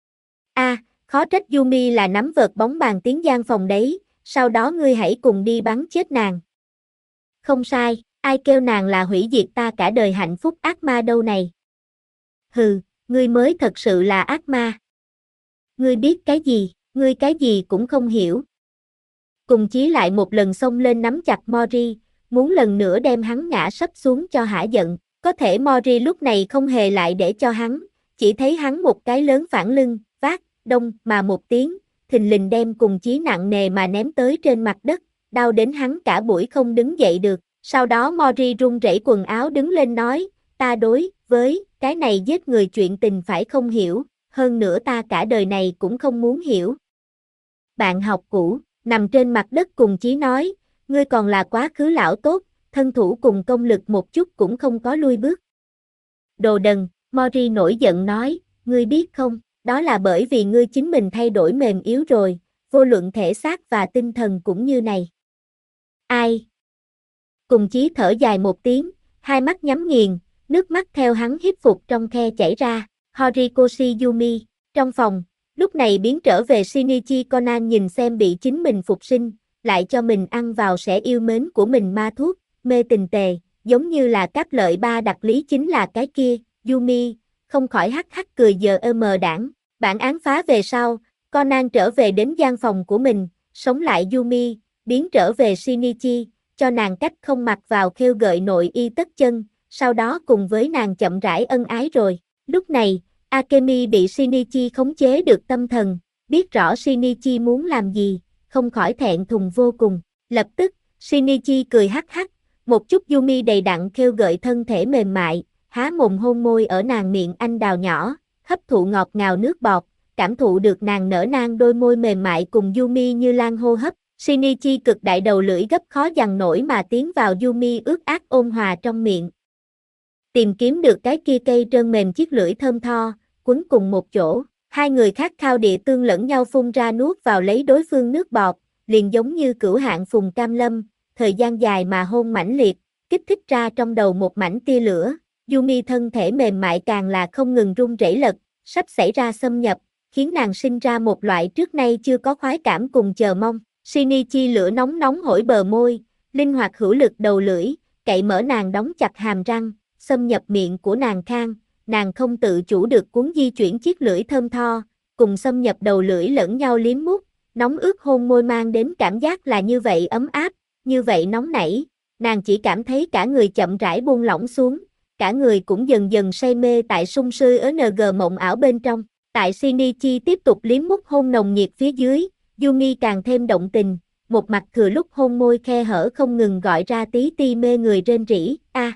Khó trách Yumi là nắm vợt bóng bàn tiến gian phòng đấy, sau đó ngươi hãy cùng đi bắn chết nàng. Không sai, ai kêu nàng là hủy diệt ta cả đời hạnh phúc ác ma đâu này. Hừ, ngươi mới thật sự là ác ma. Ngươi biết cái gì? Ngươi cái gì cũng không hiểu. Cùng Chí lại một lần xông lên nắm chặt Mori, muốn lần nữa đem hắn ngã sấp xuống cho hả giận. Có thể Mori lúc này không hề lại để cho hắn, chỉ thấy hắn một cái lớn phản lưng, vác, đông mà một tiếng, thình lình đem Cùng Chí nặng nề mà ném tới trên mặt đất, đau đến hắn cả buổi không đứng dậy được. Sau đó Mori run rẩy quần áo đứng lên nói, ta đối với cái này giết người chuyện tình phải không hiểu, hơn nữa ta cả đời này cũng không muốn hiểu. Bạn học cũ, nằm trên mặt đất Cùng Chí nói, ngươi còn là quá khứ lão tốt, thân thủ cùng công lực một chút cũng không có lui bước. Đồ đần, Mori nổi giận nói, ngươi biết không, đó là bởi vì ngươi chính mình thay đổi mềm yếu rồi, vô luận thể xác và tinh thần cũng như này. Ai? Cùng Chí thở dài một tiếng, hai mắt nhắm nghiền, nước mắt theo hắn hít phục trong khe chảy ra. Horikoshi Yumi, trong phòng, lúc này biến trở về Shinichi Conan nhìn xem bị chính mình phục sinh, lại cho mình ăn vào sẽ yêu mến của mình ma thuốc, mê tình tề, giống như là Cáp Lợi Ba đặc lý chính là cái kia, Yumi, không khỏi hắc hắc cười giờ mờ đảng. Bản án phá về sau, Conan trở về đến gian phòng của mình, sống lại Yumi, biến trở về Shinichi, cho nàng cách không mặc vào khêu gợi nội y tất chân, sau đó cùng với nàng chậm rãi ân ái rồi. Lúc này, Akemi bị Shinichi khống chế được tâm thần, biết rõ Shinichi muốn làm gì, không khỏi thẹn thùng vô cùng. Lập tức, Shinichi cười hắc hắc, một chút Yumi đầy đặn khêu gợi thân thể mềm mại, há mồm hôn môi ở nàng miệng anh đào nhỏ, hấp thụ ngọt ngào nước bọt, cảm thụ được nàng nở nang đôi môi mềm mại cùng Yumi như lan hô hấp. Shinichi cực đại đầu lưỡi gấp khó dằn nổi mà tiến vào Yumi ướt át ôn hòa trong miệng. Tìm kiếm được cái kia cây trơn mềm chiếc lưỡi thơm tho, quấn cùng một chỗ, hai người khát khao địa tương lẫn nhau phun ra nuốt vào lấy đối phương nước bọt, liền giống như cửu hạng phùng cam lâm, thời gian dài mà hôn mãnh liệt, kích thích ra trong đầu một mảnh tia lửa. Yumi thân thể mềm mại càng là không ngừng run rẩy lật, sắp xảy ra xâm nhập, khiến nàng sinh ra một loại trước nay chưa có khoái cảm cùng chờ mong. Shinichi lửa nóng nóng hổi bờ môi, linh hoạt hữu lực đầu lưỡi, cậy mở nàng đóng chặt hàm răng, xâm nhập miệng của nàng khang, nàng không tự chủ được cuốn di chuyển chiếc lưỡi thơm tho, cùng xâm nhập đầu lưỡi lẫn nhau liếm mút, nóng ướt hôn môi mang đến cảm giác là như vậy ấm áp, như vậy nóng nảy, nàng chỉ cảm thấy cả người chậm rãi buông lỏng xuống, cả người cũng dần dần say mê tại sung sươi ng mộng ảo bên trong. Tại Shinichi tiếp tục liếm mút hôn nồng nhiệt phía dưới, Yumi càng thêm động tình, một mặt thừa lúc hôn môi khe hở không ngừng gọi ra tí ti mê người rên rỉ,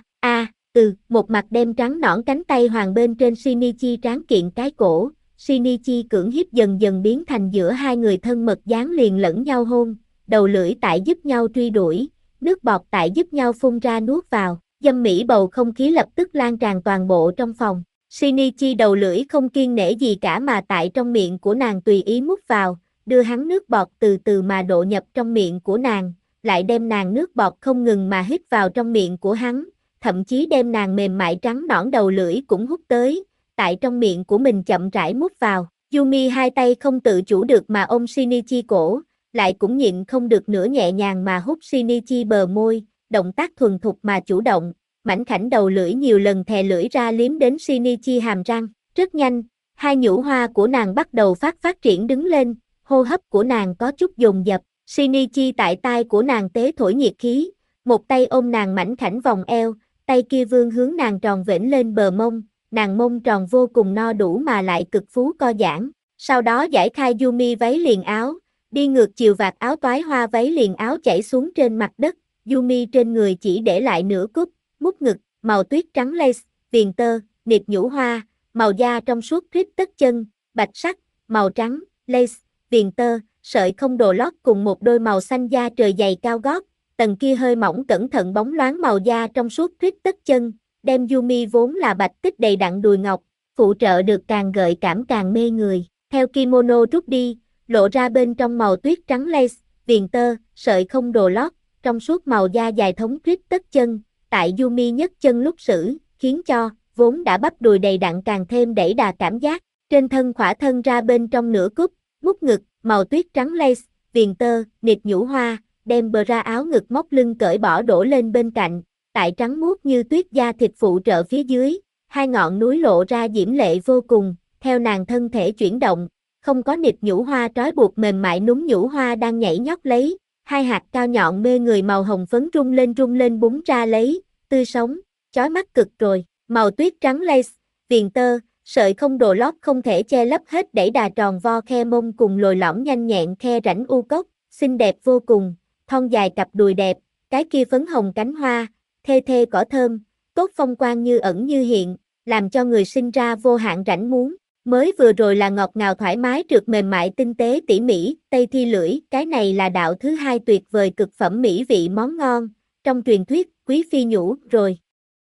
một mặt đem trắng nõn cánh tay hoàng bên trên Shinichi tráng kiện cái cổ, Shinichi cưỡng hiếp dần dần biến thành giữa hai người thân mật dán liền lẫn nhau hôn, đầu lưỡi tại giúp nhau truy đuổi, nước bọt tại giúp nhau phun ra nuốt vào, dâm mỹ bầu không khí lập tức lan tràn toàn bộ trong phòng. Shinichi đầu lưỡi không kiêng nể gì cả mà tại trong miệng của nàng tùy ý mút vào, đưa hắn nước bọt từ từ mà độ nhập trong miệng của nàng, lại đem nàng nước bọt không ngừng mà hít vào trong miệng của hắn, thậm chí đem nàng mềm mại trắng nõn đầu lưỡi cũng hút tới, tại trong miệng của mình chậm rãi mút vào. Yumi hai tay không tự chủ được mà ôm Shinichi cổ, lại cũng nhịn không được nữa nhẹ nhàng mà hút Shinichi bờ môi, động tác thuần thục mà chủ động, mảnh khảnh đầu lưỡi nhiều lần thè lưỡi ra liếm đến Shinichi hàm răng. Rất nhanh, hai nhũ hoa của nàng bắt đầu phát triển đứng lên, hô hấp của nàng có chút dồn dập, Shinichi tại tai của nàng tế thổi nhiệt khí, một tay ôm nàng mảnh khảnh vòng eo, tay kia vươn hướng nàng tròn vểnh lên bờ mông, nàng mông tròn vô cùng no đủ mà lại cực phú co giãn, sau đó giải khai Yumi váy liền áo, đi ngược chiều vạt áo toái hoa váy liền áo chảy xuống trên mặt đất, Yumi trên người chỉ để lại nửa cúc, mút ngực, màu tuyết trắng lace, viền tơ, nịt nhũ hoa, màu da trong suốt rít tất chân, bạch sắc, màu trắng, lace, viền tơ, sợi không đồ lót cùng một đôi màu xanh da trời giày cao gót, tầng kia hơi mỏng cẩn thận bóng loáng màu da trong suốt rít tất chân, đem Yumi vốn là bạch tích đầy đặn đùi ngọc, phụ trợ được càng gợi cảm càng mê người, theo kimono rút đi, lộ ra bên trong màu tuyết trắng lace, viền tơ, sợi không đồ lót, trong suốt màu da dài thống rít tất chân, tại Yumi nhấc chân lúc xử, khiến cho, vốn đã bắp đùi đầy đặn càng thêm đẩy đà cảm giác, trên thân khỏa thân ra bên trong nửa cúc, mút ngực, màu tuyết trắng lace, viền tơ, nịt nhũ hoa, đem bra áo ngực móc lưng cởi bỏ đổ lên bên cạnh, tại trắng muốt như tuyết da thịt phụ trợ phía dưới, hai ngọn núi lộ ra diễm lệ vô cùng, theo nàng thân thể chuyển động, không có nịt nhũ hoa trói buộc mềm mại núm nhũ hoa đang nhảy nhót lấy, hai hạt cao nhọn mê người màu hồng phấn rung lên búng ra lấy, tươi sống, chói mắt cực rồi, màu tuyết trắng lace, viền tơ, sợi không đồ lót không thể che lấp hết đẩy đà tròn vo khe mông cùng lồi lõm nhanh nhẹn khe rãnh u cốc, xinh đẹp vô cùng, thon dài cặp đùi đẹp, cái kia phấn hồng cánh hoa, thê thê cỏ thơm, tốt phong quang như ẩn như hiện, làm cho người sinh ra vô hạn rãnh muốn. Mới vừa rồi là ngọt ngào thoải mái trượt mềm mại tinh tế tỉ mỉ, tây thi lưỡi, cái này là đạo thứ hai tuyệt vời cực phẩm mỹ vị món ngon, trong truyền thuyết, quý phi nhũ, rồi.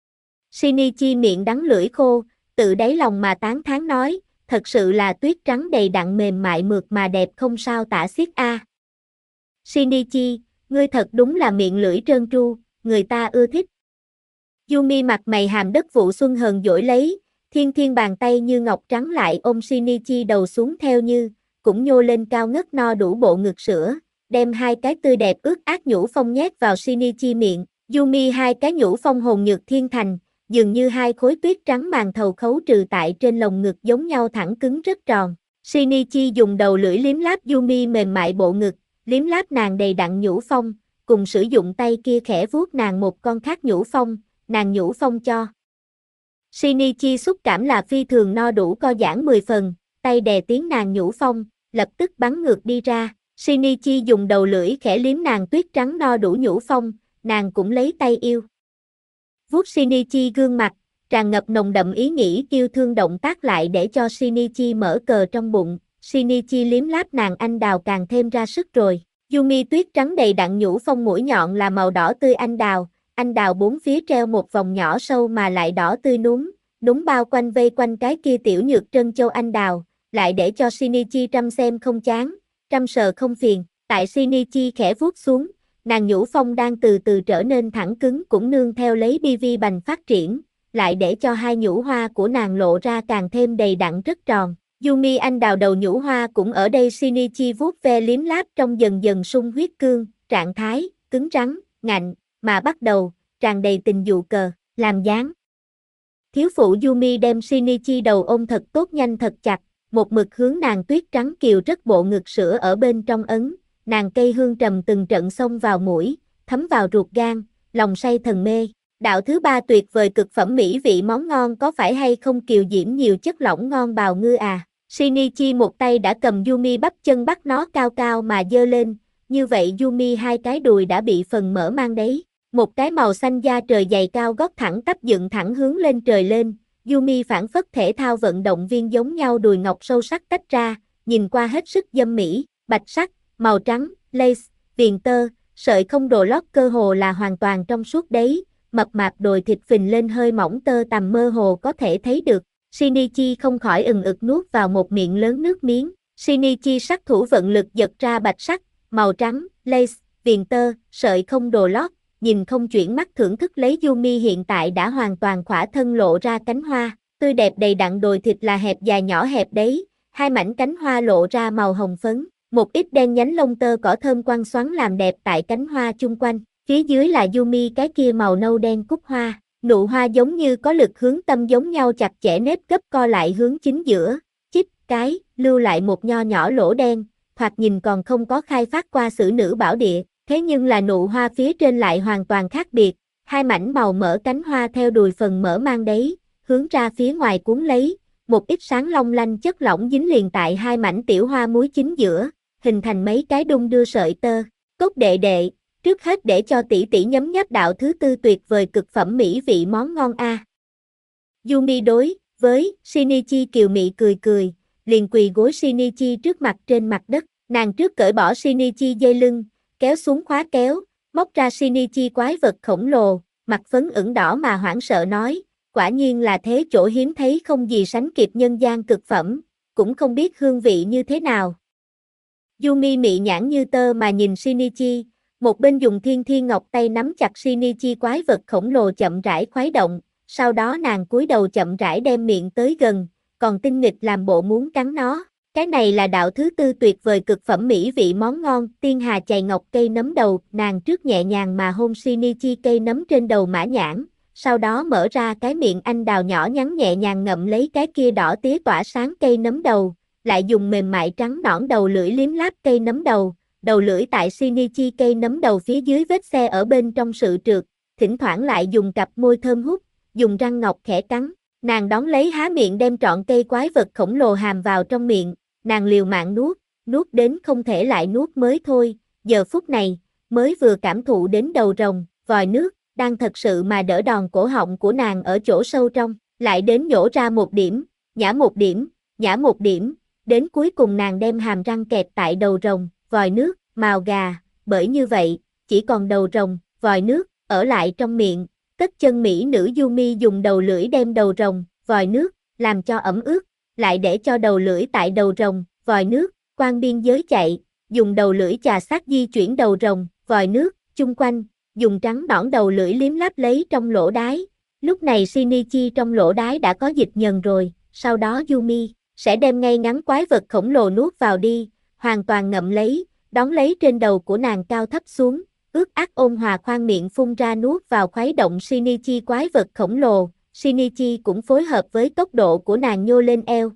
Shinichi miệng đắng lưỡi khô, tự đáy lòng mà tán thán nói, thật sự là tuyết trắng đầy đặn mềm mại mượt mà đẹp không sao tả xiết a. Shinichi, ngươi thật đúng là miệng lưỡi trơn tru, người ta ưa thích. Yumi mặt mày hàm đất vụ xuân hờn dỗi lấy, thiên bàn tay như ngọc trắng lại ôm Shinichi đầu xuống theo như, cũng nhô lên cao ngất no đủ bộ ngực sữa, đem hai cái tươi đẹp ướt át nhũ phong nhét vào Shinichi miệng, Yumi hai cái nhũ phong hồn nhược thiên thành, dường như hai khối tuyết trắng màn thầu khấu trừ tại trên lồng ngực giống nhau thẳng cứng rất tròn. Shinichi dùng đầu lưỡi liếm láp Yumi mềm mại bộ ngực, liếm láp nàng đầy đặn nhũ phong, cùng sử dụng tay kia khẽ vuốt nàng một con khác nhũ phong, nàng nhũ phong cho. Shinichi xúc cảm là phi thường no đủ co giãn 10 phần, tay đè tiếng nàng nhũ phong, lập tức bắn ngược đi ra. Shinichi dùng đầu lưỡi khẽ liếm nàng tuyết trắng no đủ nhũ phong, nàng cũng lấy tay yêu. Vuốt Shinichi gương mặt, tràn ngập nồng đậm ý nghĩ yêu thương động tác lại để cho Shinichi mở cờ trong bụng. Shinichi liếm láp nàng anh đào càng thêm ra sức rồi. Yumi tuyết trắng đầy đặn nhũ phong mũi nhọn là màu đỏ tươi anh đào bốn phía treo một vòng nhỏ sâu mà lại đỏ tươi núm bao quanh vây quanh cái kia tiểu nhược trân châu anh đào, lại để cho Shinichi trăm xem không chán, trăm sờ không phiền. Tại Shinichi khẽ vuốt xuống, nàng nhũ phong đang từ từ trở nên thẳng cứng cũng nương theo lấy BV bành phát triển, lại để cho hai nhũ hoa của nàng lộ ra càng thêm đầy đặn rất tròn. Yumi anh đào đầu nhũ hoa cũng ở đây Shinichi vuốt ve liếm láp trong dần dần sung huyết cương, trạng thái, cứng rắn, ngạnh, mà bắt đầu, tràn đầy tình dụ cờ, làm dáng. Thiếu phụ Yumi đem Shinichi đầu ôm thật tốt nhanh thật chặt, một mực hướng nàng tuyết trắng kiều rất bộ ngực sữa ở bên trong ấn, nàng cây hương trầm từng trận xông vào mũi, thấm vào ruột gan, lòng say thần mê. Đạo thứ ba tuyệt vời cực phẩm mỹ vị món ngon có phải hay không kiều diễm nhiều chất lỏng ngon bào ngư à? Shinichi một tay đã cầm Yumi bắp chân bắt nó cao cao mà giơ lên, như vậy Yumi hai cái đùi đã bị phần mở mang đấy. Một cái màu xanh da trời dày cao gót thẳng tắp dựng thẳng hướng lên trời lên, Yumi phảng phất thể thao vận động viên giống nhau, đùi ngọc sâu sắc tách ra, nhìn qua hết sức dâm mỹ, bạch sắc, màu trắng, lace, viền tơ, sợi không đồ lót cơ hồ là hoàn toàn trong suốt đấy, mập mạp đồi thịt phình lên hơi mỏng tơ tằm mơ hồ có thể thấy được. Shinichi không khỏi ực nuốt vào một miệng lớn nước miếng. Shinichi sát thủ vận lực giật ra bạch sắc, màu trắng, lace, viền tơ, sợi không đồ lót, nhìn không chuyển mắt thưởng thức lấy Yumi hiện tại đã hoàn toàn khỏa thân lộ ra cánh hoa, tươi đẹp đầy đặn, đồi thịt là hẹp dài nhỏ hẹp đấy, hai mảnh cánh hoa lộ ra màu hồng phấn, một ít đen nhánh lông tơ cỏ thơm quăng xoắn làm đẹp tại cánh hoa chung quanh, phía dưới là Yumi cái kia màu nâu đen cúc hoa. Nụ hoa giống như có lực hướng tâm giống nhau chặt chẽ, nếp gấp co lại hướng chính giữa, chích cái, lưu lại một nho nhỏ lỗ đen, thoạt nhìn còn không có khai phát qua sử nữ bảo địa, thế nhưng là nụ hoa phía trên lại hoàn toàn khác biệt, hai mảnh màu mỡ cánh hoa theo đùi phần mở mang đấy, hướng ra phía ngoài cuốn lấy, một ít sáng long lanh chất lỏng dính liền tại hai mảnh tiểu hoa muối chính giữa, hình thành mấy cái đung đưa sợi tơ. Cốt đệ đệ, trước hết để cho tỷ tỷ nhấm nháp đạo thứ tư tuyệt vời cực phẩm mỹ vị món ngon a. Yumi đối với Shinichi kiều mị cười cười, liền quỳ gối Shinichi trước mặt trên mặt đất, nàng trước cởi bỏ Shinichi dây lưng, kéo xuống khóa kéo, móc ra Shinichi quái vật khổng lồ, mặt phấn ửng đỏ mà hoảng sợ nói, quả nhiên là thế chỗ hiếm thấy không gì sánh kịp nhân gian cực phẩm, cũng không biết hương vị như thế nào. Yumi mị nhãn như tơ mà nhìn Shinichi, một bên dùng thiên thiên ngọc tay nắm chặt Shinichi quái vật khổng lồ chậm rãi khuấy động, sau đó nàng cúi đầu chậm rãi đem miệng tới gần, còn tinh nghịch làm bộ muốn cắn nó. Cái này là đạo thứ tư tuyệt vời cực phẩm mỹ vị món ngon, tiên hà chày ngọc cây nấm đầu, nàng trước nhẹ nhàng mà hôn Shinichi cây nấm trên đầu mã nhãn, sau đó mở ra cái miệng anh đào nhỏ nhắn nhẹ nhàng ngậm lấy cái kia đỏ tía tỏa sáng cây nấm đầu, lại dùng mềm mại trắng nõn đầu lưỡi liếm láp cây nấm đầu. Đầu lưỡi tại Shinichi cây nấm đầu phía dưới vết xe ở bên trong sự trượt, thỉnh thoảng lại dùng cặp môi thơm hút, dùng răng ngọc khẽ cắn, nàng đón lấy há miệng đem trọn cây quái vật khổng lồ hàm vào trong miệng, nàng liều mạng nuốt đến không thể lại nuốt mới thôi, giờ phút này, mới vừa cảm thụ đến đầu rồng, vòi nước, đang thật sự mà đỡ đòn cổ họng của nàng ở chỗ sâu trong, lại đến nhổ ra một điểm, nhả một điểm, nhả một điểm, đến cuối cùng nàng đem hàm răng kẹp tại đầu rồng, vòi nước, mào gà, bởi như vậy, chỉ còn đầu rồng, vòi nước, ở lại trong miệng, tất chân mỹ nữ Yumi dùng đầu lưỡi đem đầu rồng, vòi nước, làm cho ẩm ướt, lại để cho đầu lưỡi tại đầu rồng, vòi nước, quan biên giới chạy, dùng đầu lưỡi chà sát di chuyển đầu rồng, vòi nước, chung quanh, dùng trắng nõn đầu lưỡi liếm láp lấy trong lỗ đái. Lúc này Shinichi trong lỗ đái đã có dịch nhờn rồi, sau đó Yumi sẽ đem ngay ngắn quái vật khổng lồ nuốt vào đi, hoàn toàn ngậm lấy, đón lấy trên đầu của nàng cao thấp xuống, ướt át ôn hòa khoang miệng phun ra nuốt vào khuấy động Shinichi quái vật khổng lồ, Shinichi cũng phối hợp với tốc độ của nàng nhô lên eo.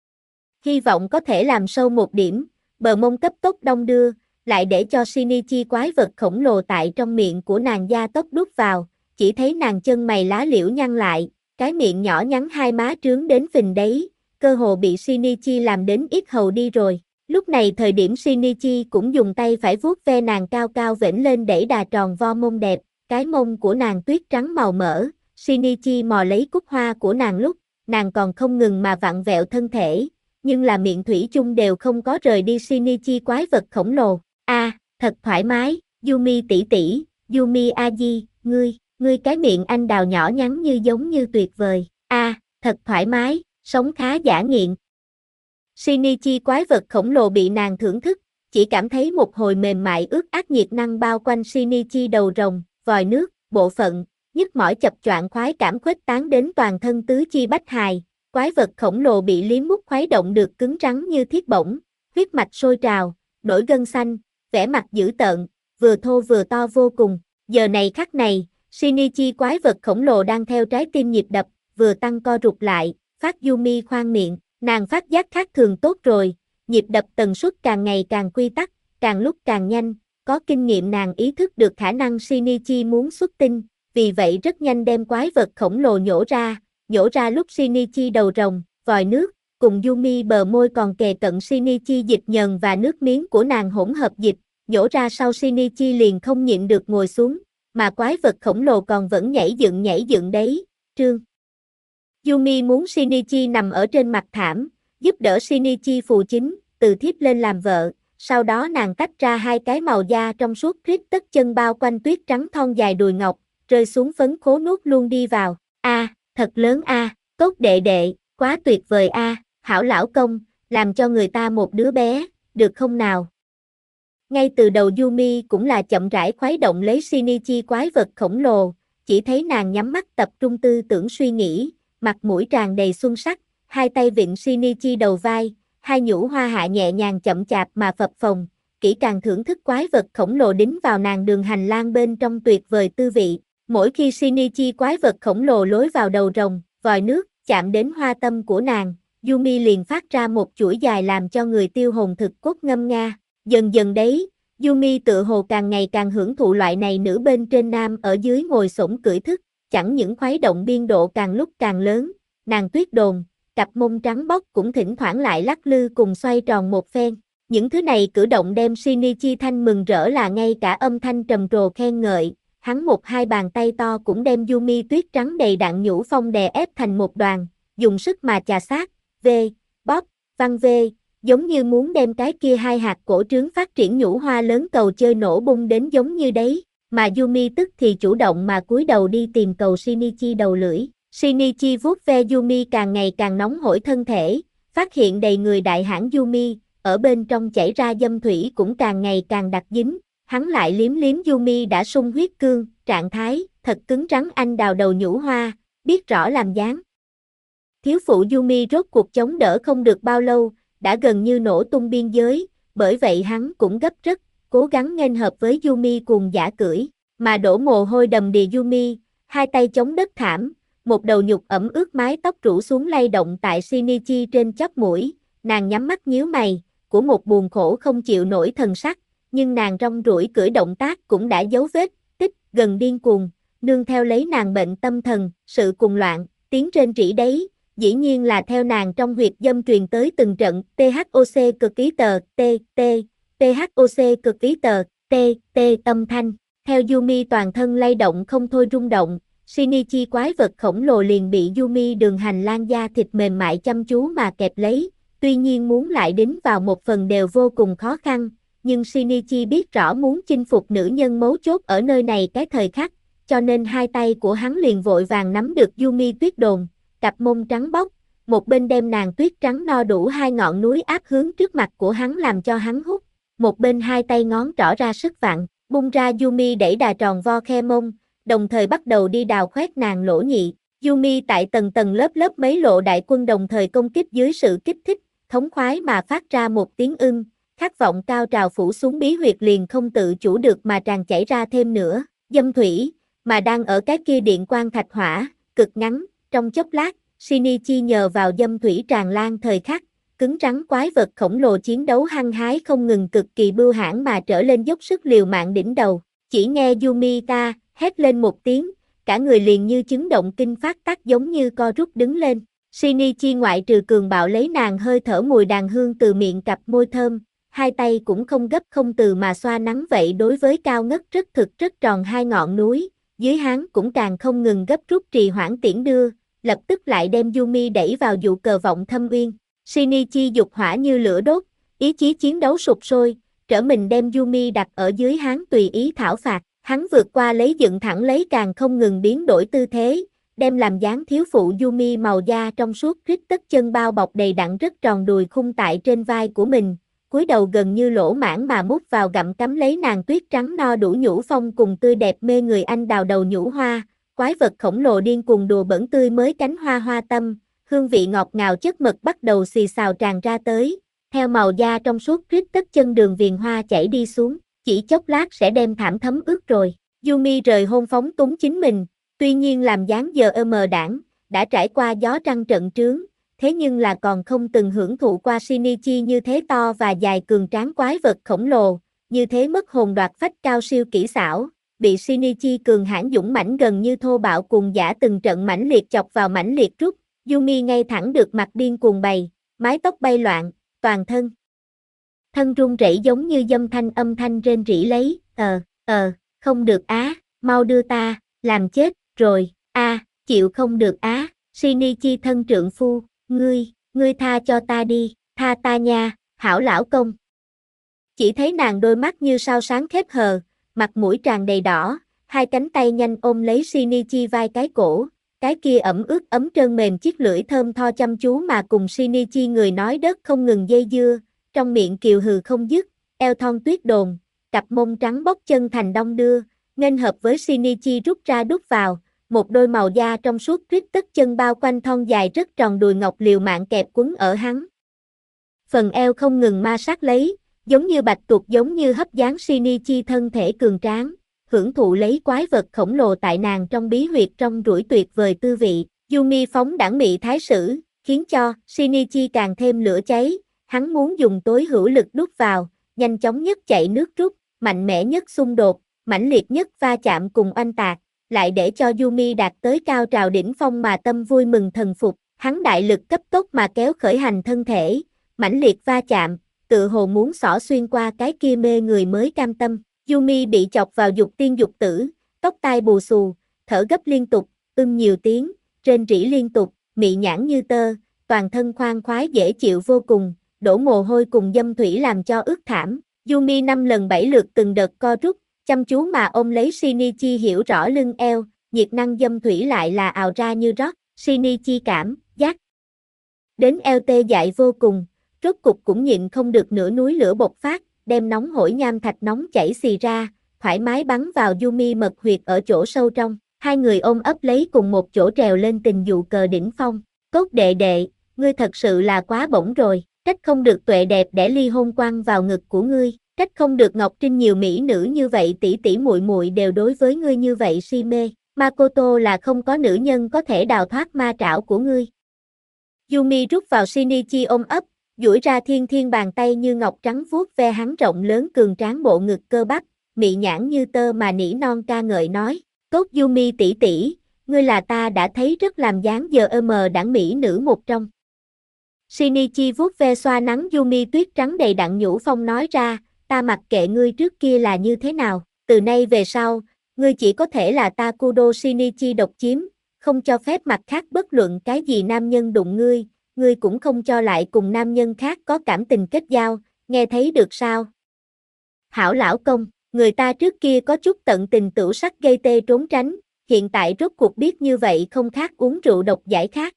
Hy vọng có thể làm sâu một điểm, bờ mông cấp tốc đong đưa, lại để cho Shinichi quái vật khổng lồ tại trong miệng của nàng gia tốc đút vào, chỉ thấy nàng chân mày lá liễu nhăn lại, cái miệng nhỏ nhắn hai má trướng đến phình đấy, cơ hồ bị Shinichi làm đến ít hầu đi rồi. Lúc này thời điểm Shinichi cũng dùng tay phải vuốt ve nàng cao cao vểnh lên đẩy đà tròn vo mông đẹp, cái mông của nàng tuyết trắng màu mỡ, Shinichi mò lấy cúc hoa của nàng lúc, nàng còn không ngừng mà vặn vẹo thân thể, nhưng là miệng thủy chung đều không có rời đi Shinichi quái vật khổng lồ. Thật thoải mái, Yumi tỷ tỷ, Yumi Aji, ngươi cái miệng anh đào nhỏ nhắn như giống như tuyệt vời. Thật thoải mái, sống khá dã nghiện. Shinichi quái vật khổng lồ bị nàng thưởng thức, chỉ cảm thấy một hồi mềm mại ướt át nhiệt năng bao quanh Shinichi đầu rồng, vòi nước, bộ phận, nhức mỏi chập choạng khoái cảm khuếch tán đến toàn thân tứ chi bách hài, quái vật khổng lồ bị liếm mút khuấy động được cứng rắn như thiết bổng, huyết mạch sôi trào, nổi gân xanh, vẻ mặt dữ tợn, vừa thô vừa to vô cùng, giờ này khắc này, Shinichi quái vật khổng lồ đang theo trái tim nhịp đập, vừa tăng co rụt lại, phát Yumi khoang miệng. Nàng phát giác khác thường tốt rồi, nhịp đập tần suất càng ngày càng quy tắc, càng lúc càng nhanh, có kinh nghiệm nàng ý thức được khả năng Shinichi muốn xuất tinh, vì vậy rất nhanh đem quái vật khổng lồ nhổ ra lúc Shinichi đầu rồng, vòi nước, cùng Yumi bờ môi còn kề cận Shinichi dịch nhờn và nước miếng của nàng hỗn hợp dịch, nhổ ra sau Shinichi liền không nhịn được ngồi xuống, mà quái vật khổng lồ còn vẫn nhảy dựng đấy, trương. Yumi muốn Shinichi nằm ở trên mặt thảm, giúp đỡ Shinichi phù chính, từ thiếp lên làm vợ, sau đó nàng tách ra hai cái màu da trong suốt rít tất chân bao quanh tuyết trắng thon dài đùi ngọc, rơi xuống phấn khố nuốt luôn đi vào, thật lớn tốt đệ đệ, quá tuyệt vời hảo lão công, làm cho người ta một đứa bé, được không nào? Ngay từ đầu Yumi cũng là chậm rãi khuấy động lấy Shinichi quái vật khổng lồ, chỉ thấy nàng nhắm mắt tập trung tư tưởng suy nghĩ, mặt mũi tràn đầy xuân sắc, hai tay vịn Shinichi đầu vai, hai nhũ hoa hạ nhẹ nhàng chậm chạp mà phập phồng, kỹ càng thưởng thức quái vật khổng lồ đính vào nàng đường hành lang bên trong tuyệt vời tư vị. Mỗi khi Shinichi quái vật khổng lồ lối vào đầu rồng, vòi nước, chạm đến hoa tâm của nàng, Yumi liền phát ra một chuỗi dài làm cho người tiêu hồn thực cốt ngâm nga. Dần dần đấy, Yumi tự hồ càng ngày càng hưởng thụ loại này nữ bên trên nam ở dưới ngồi xổm cưỡi thức, chẳng những khuấy động biên độ càng lúc càng lớn, nàng tuyết đồn, cặp mông trắng bóc cũng thỉnh thoảng lại lắc lư cùng xoay tròn một phen. Những thứ này cử động đem Shinichi thanh mừng rỡ là ngay cả âm thanh trầm trồ khen ngợi, hắn một hai bàn tay to cũng đem Yumi tuyết trắng đầy đặn nhũ phong đè ép thành một đoàn, dùng sức mà chà sát, bóp, văng giống như muốn đem cái kia hai hạt cổ trướng phát triển nhũ hoa lớn cầu chơi nổ bung đến giống như đấy, mà Yumi tức thì chủ động mà cúi đầu đi tìm cầu Shinichi đầu lưỡi. Shinichi vuốt ve Yumi càng ngày càng nóng hổi thân thể, phát hiện đầy người đại hãn Yumi, ở bên trong chảy ra dâm thủy cũng càng ngày càng đặc dính, hắn lại liếm liếm Yumi đã sung huyết cương, trạng thái, thật cứng rắn anh đào đầu nhũ hoa, biết rõ làm dáng. Thiếu phụ Yumi rốt cuộc chống đỡ không được bao lâu, đã gần như nổ tung biên giới, bởi vậy hắn cũng gấp rất, cố gắng nghênh hợp với Yumi cùng giả cưỡi, mà đổ mồ hôi đầm đìa Yumi, hai tay chống đất thảm, một đầu nhục ẩm ướt mái tóc rủ xuống lay động tại Shinichi trên chóp mũi, nàng nhắm mắt nhíu mày, của một buồn khổ không chịu nổi thần sắc, nhưng nàng rong ruổi cưỡi động tác cũng đã dấu vết, tích, gần điên cuồng, nương theo lấy nàng bệnh tâm thần, sự cuồng loạn, tiếng rên rỉ đấy, dĩ nhiên là theo nàng trong huyệt dâm truyền tới từng trận, THOC cực ký tờ, THOC cực ký tờ, âm thanh, theo Yumi toàn thân lay động không thôi rung động, Shinichi quái vật khổng lồ liền bị Yumi đường hành lang da thịt mềm mại chăm chú mà kẹp lấy, tuy nhiên muốn lại đính vào một phần đều vô cùng khó khăn, nhưng Shinichi biết rõ muốn chinh phục nữ nhân mấu chốt ở nơi này cái thời khắc, cho nên hai tay của hắn liền vội vàng nắm được Yumi tuyết đồn, cặp mông trắng bóc, một bên đem nàng tuyết trắng no đủ hai ngọn núi áp hướng trước mặt của hắn làm cho hắn hút, một bên hai tay ngón trỏ ra sức vặn, bung ra Yumi đẩy đà tròn vo khe mông, đồng thời bắt đầu đi đào khoét nàng lỗ nhị. Yumi tại tầng tầng lớp lớp mấy lộ đại quân đồng thời công kích dưới sự kích thích, thống khoái mà phát ra một tiếng khát vọng cao trào phủ xuống bí huyệt liền không tự chủ được mà tràn chảy ra thêm nữa, dâm thủy, mà đang ở cái kia điện quang thạch hỏa, cực ngắn, trong chốc lát, Shinichi nhờ vào dâm thủy tràn lan thời khắc, cứng rắn quái vật khổng lồ chiến đấu hăng hái không ngừng cực kỳ bưu hãn mà trở lên dốc sức liều mạng đỉnh đầu, chỉ nghe Yumi ta hét lên một tiếng, cả người liền như chấn động kinh phát tắc giống như co rút đứng lên. Shinichi ngoại trừ cường bạo lấy nàng hơi thở mùi đàn hương từ miệng cặp môi thơm, hai tay cũng không gấp không từ mà xoa nắng vậy đối với cao ngất rất tròn hai ngọn núi, dưới hắn cũng càng không ngừng gấp rút trì hoãn tiễn đưa, lập tức lại đem Yumi đẩy vào dụ cờ vọng thâm uyên. Shinichi dục hỏa như lửa đốt, ý chí chiến đấu sục sôi, trở mình đem Yumi đặt ở dưới hắn tùy ý thảo phạt, hắn vượt qua lấy dựng thẳng lấy càng không ngừng biến đổi tư thế, đem làm dáng thiếu phụ Yumi màu da trong suốt rít tất chân bao bọc đầy đặn rất tròn đùi khung tại trên vai của mình, cúi đầu gần như lỗ mãng mà mút vào gặm cắm lấy nàng tuyết trắng no đủ nhũ phong cùng tươi đẹp mê người anh đào đầu nhũ hoa, quái vật khổng lồ điên cuồng đùa bẩn tươi mới cánh hoa hoa tâm, hương vị ngọt ngào chất mật bắt đầu xì xào tràn ra tới, theo màu da trong suốt rít tất chân đường viền hoa chảy đi xuống, chỉ chốc lát sẽ đem thảm thấm ướt rồi. Yumi rời hôn phóng túng chính mình, tuy nhiên làm dáng giờ mờ đảng, đã trải qua gió trăng trận trướng, thế nhưng là còn không từng hưởng thụ qua Shinichi như thế to và dài cường tráng quái vật khổng lồ, như thế mất hồn đoạt phách cao siêu kỹ xảo, bị Shinichi cường hãn dũng mãnh gần như thô bạo cùng giả từng trận mãnh liệt chọc vào mãnh liệt rút, Yumi ngay thẳng được mặt điên cuồng bày, mái tóc bay loạn, toàn thân run rẩy giống như dâm thanh âm thanh rên rỉ lấy, không được á, mau đưa ta, làm chết, rồi, chịu không được á, Shinichi thân trượng phu, ngươi tha cho ta đi, tha ta nha, hảo lão công. Chỉ thấy nàng đôi mắt như sao sáng khép hờ, mặt mũi tràn đầy đỏ, hai cánh tay nhanh ôm lấy Shinichi vai cái cổ, cái kia ẩm ướt ấm trơn mềm chiếc lưỡi thơm tho chăm chú mà cùng Shinichi người nói đất không ngừng dây dưa, trong miệng kiều hừ không dứt, eo thon tuyết đồn, cặp mông trắng bóc chân thành đong đưa, nghênh hợp với Shinichi rút ra đút vào, một đôi màu da trong suốt tuyết tất chân bao quanh thon dài rất tròn đùi ngọc liều mạng kẹp quấn ở hắn. Phần eo không ngừng ma sát lấy, giống như bạch tuộc giống như hấp dáng Shinichi thân thể cường tráng, hưởng thụ lấy quái vật khổng lồ tại nàng trong bí huyệt trong rủi tuyệt vời tư vị. Yumi phóng đãng mị thái sử, khiến cho Shinichi càng thêm lửa cháy, hắn muốn dùng tối hữu lực đút vào, nhanh chóng nhất chạy nước rút, mạnh mẽ nhất xung đột, mãnh liệt nhất va chạm cùng oanh tạc, lại để cho Yumi đạt tới cao trào đỉnh phong mà tâm vui mừng thần phục, hắn đại lực cấp tốc mà kéo khởi hành thân thể, mãnh liệt va chạm, tự hồ muốn xỏ xuyên qua cái kia mê người mới cam tâm. Yumi bị chọc vào dục tiên dục tử, tóc tai bù xù, thở gấp liên tục, nhiều tiếng, rên rỉ liên tục, mị nhãn như tơ, toàn thân khoan khoái dễ chịu vô cùng, đổ mồ hôi cùng dâm thủy làm cho ướt thảm. Yumi 5 lần 7 lượt từng đợt co rút, chăm chú mà ôm lấy Shinichi hiểu rõ lưng eo, nhiệt năng dâm thủy lại là ào ra như rót, Shinichi cảm giác đến eo tê dại vô cùng, rốt cục cũng nhịn không được nửa núi lửa bộc phát, đem nóng hổi nham thạch nóng chảy xì ra, thoải mái bắn vào Yumi mật huyệt ở chỗ sâu trong, hai người ôm ấp lấy cùng một chỗ trèo lên tình dụ cờ đỉnh phong. Cốt đệ đệ, ngươi thật sự là quá bổng rồi, trách không được Tuệ đẹp đẽ ly hôn quăng vào ngực của ngươi, trách không được Ngọc Trinh nhiều mỹ nữ như vậy tỷ tỷ muội muội đều đối với ngươi như vậy si mê, Makoto là không có nữ nhân có thể đào thoát ma trảo của ngươi. Yumi rút vào Shinichi ôm ấp, duỗi ra thiên thiên bàn tay như ngọc trắng vuốt ve hắn rộng lớn cường tráng bộ ngực cơ bắp, mị nhãn như tơ mà nỉ non ca ngợi nói, tốt Yumi tỷ tỷ, ngươi là ta đã thấy rất làm dáng giờ đẳng mỹ nữ một trong. Shinichi vuốt ve xoa nắng Yumi tuyết trắng đầy đặn nhũ phong nói ra, ta mặc kệ ngươi trước kia là như thế nào, từ nay về sau, ngươi chỉ có thể là ta Kudo Shinichi độc chiếm, không cho phép mặt khác bất luận cái gì nam nhân đụng ngươi cũng không cho lại cùng nam nhân khác có cảm tình kết giao, nghe thấy được sao? Hảo lão công, người ta trước kia có chút tận tình tửu sắc gây tê trốn tránh, hiện tại rốt cuộc biết như vậy không khác uống rượu độc giải khát.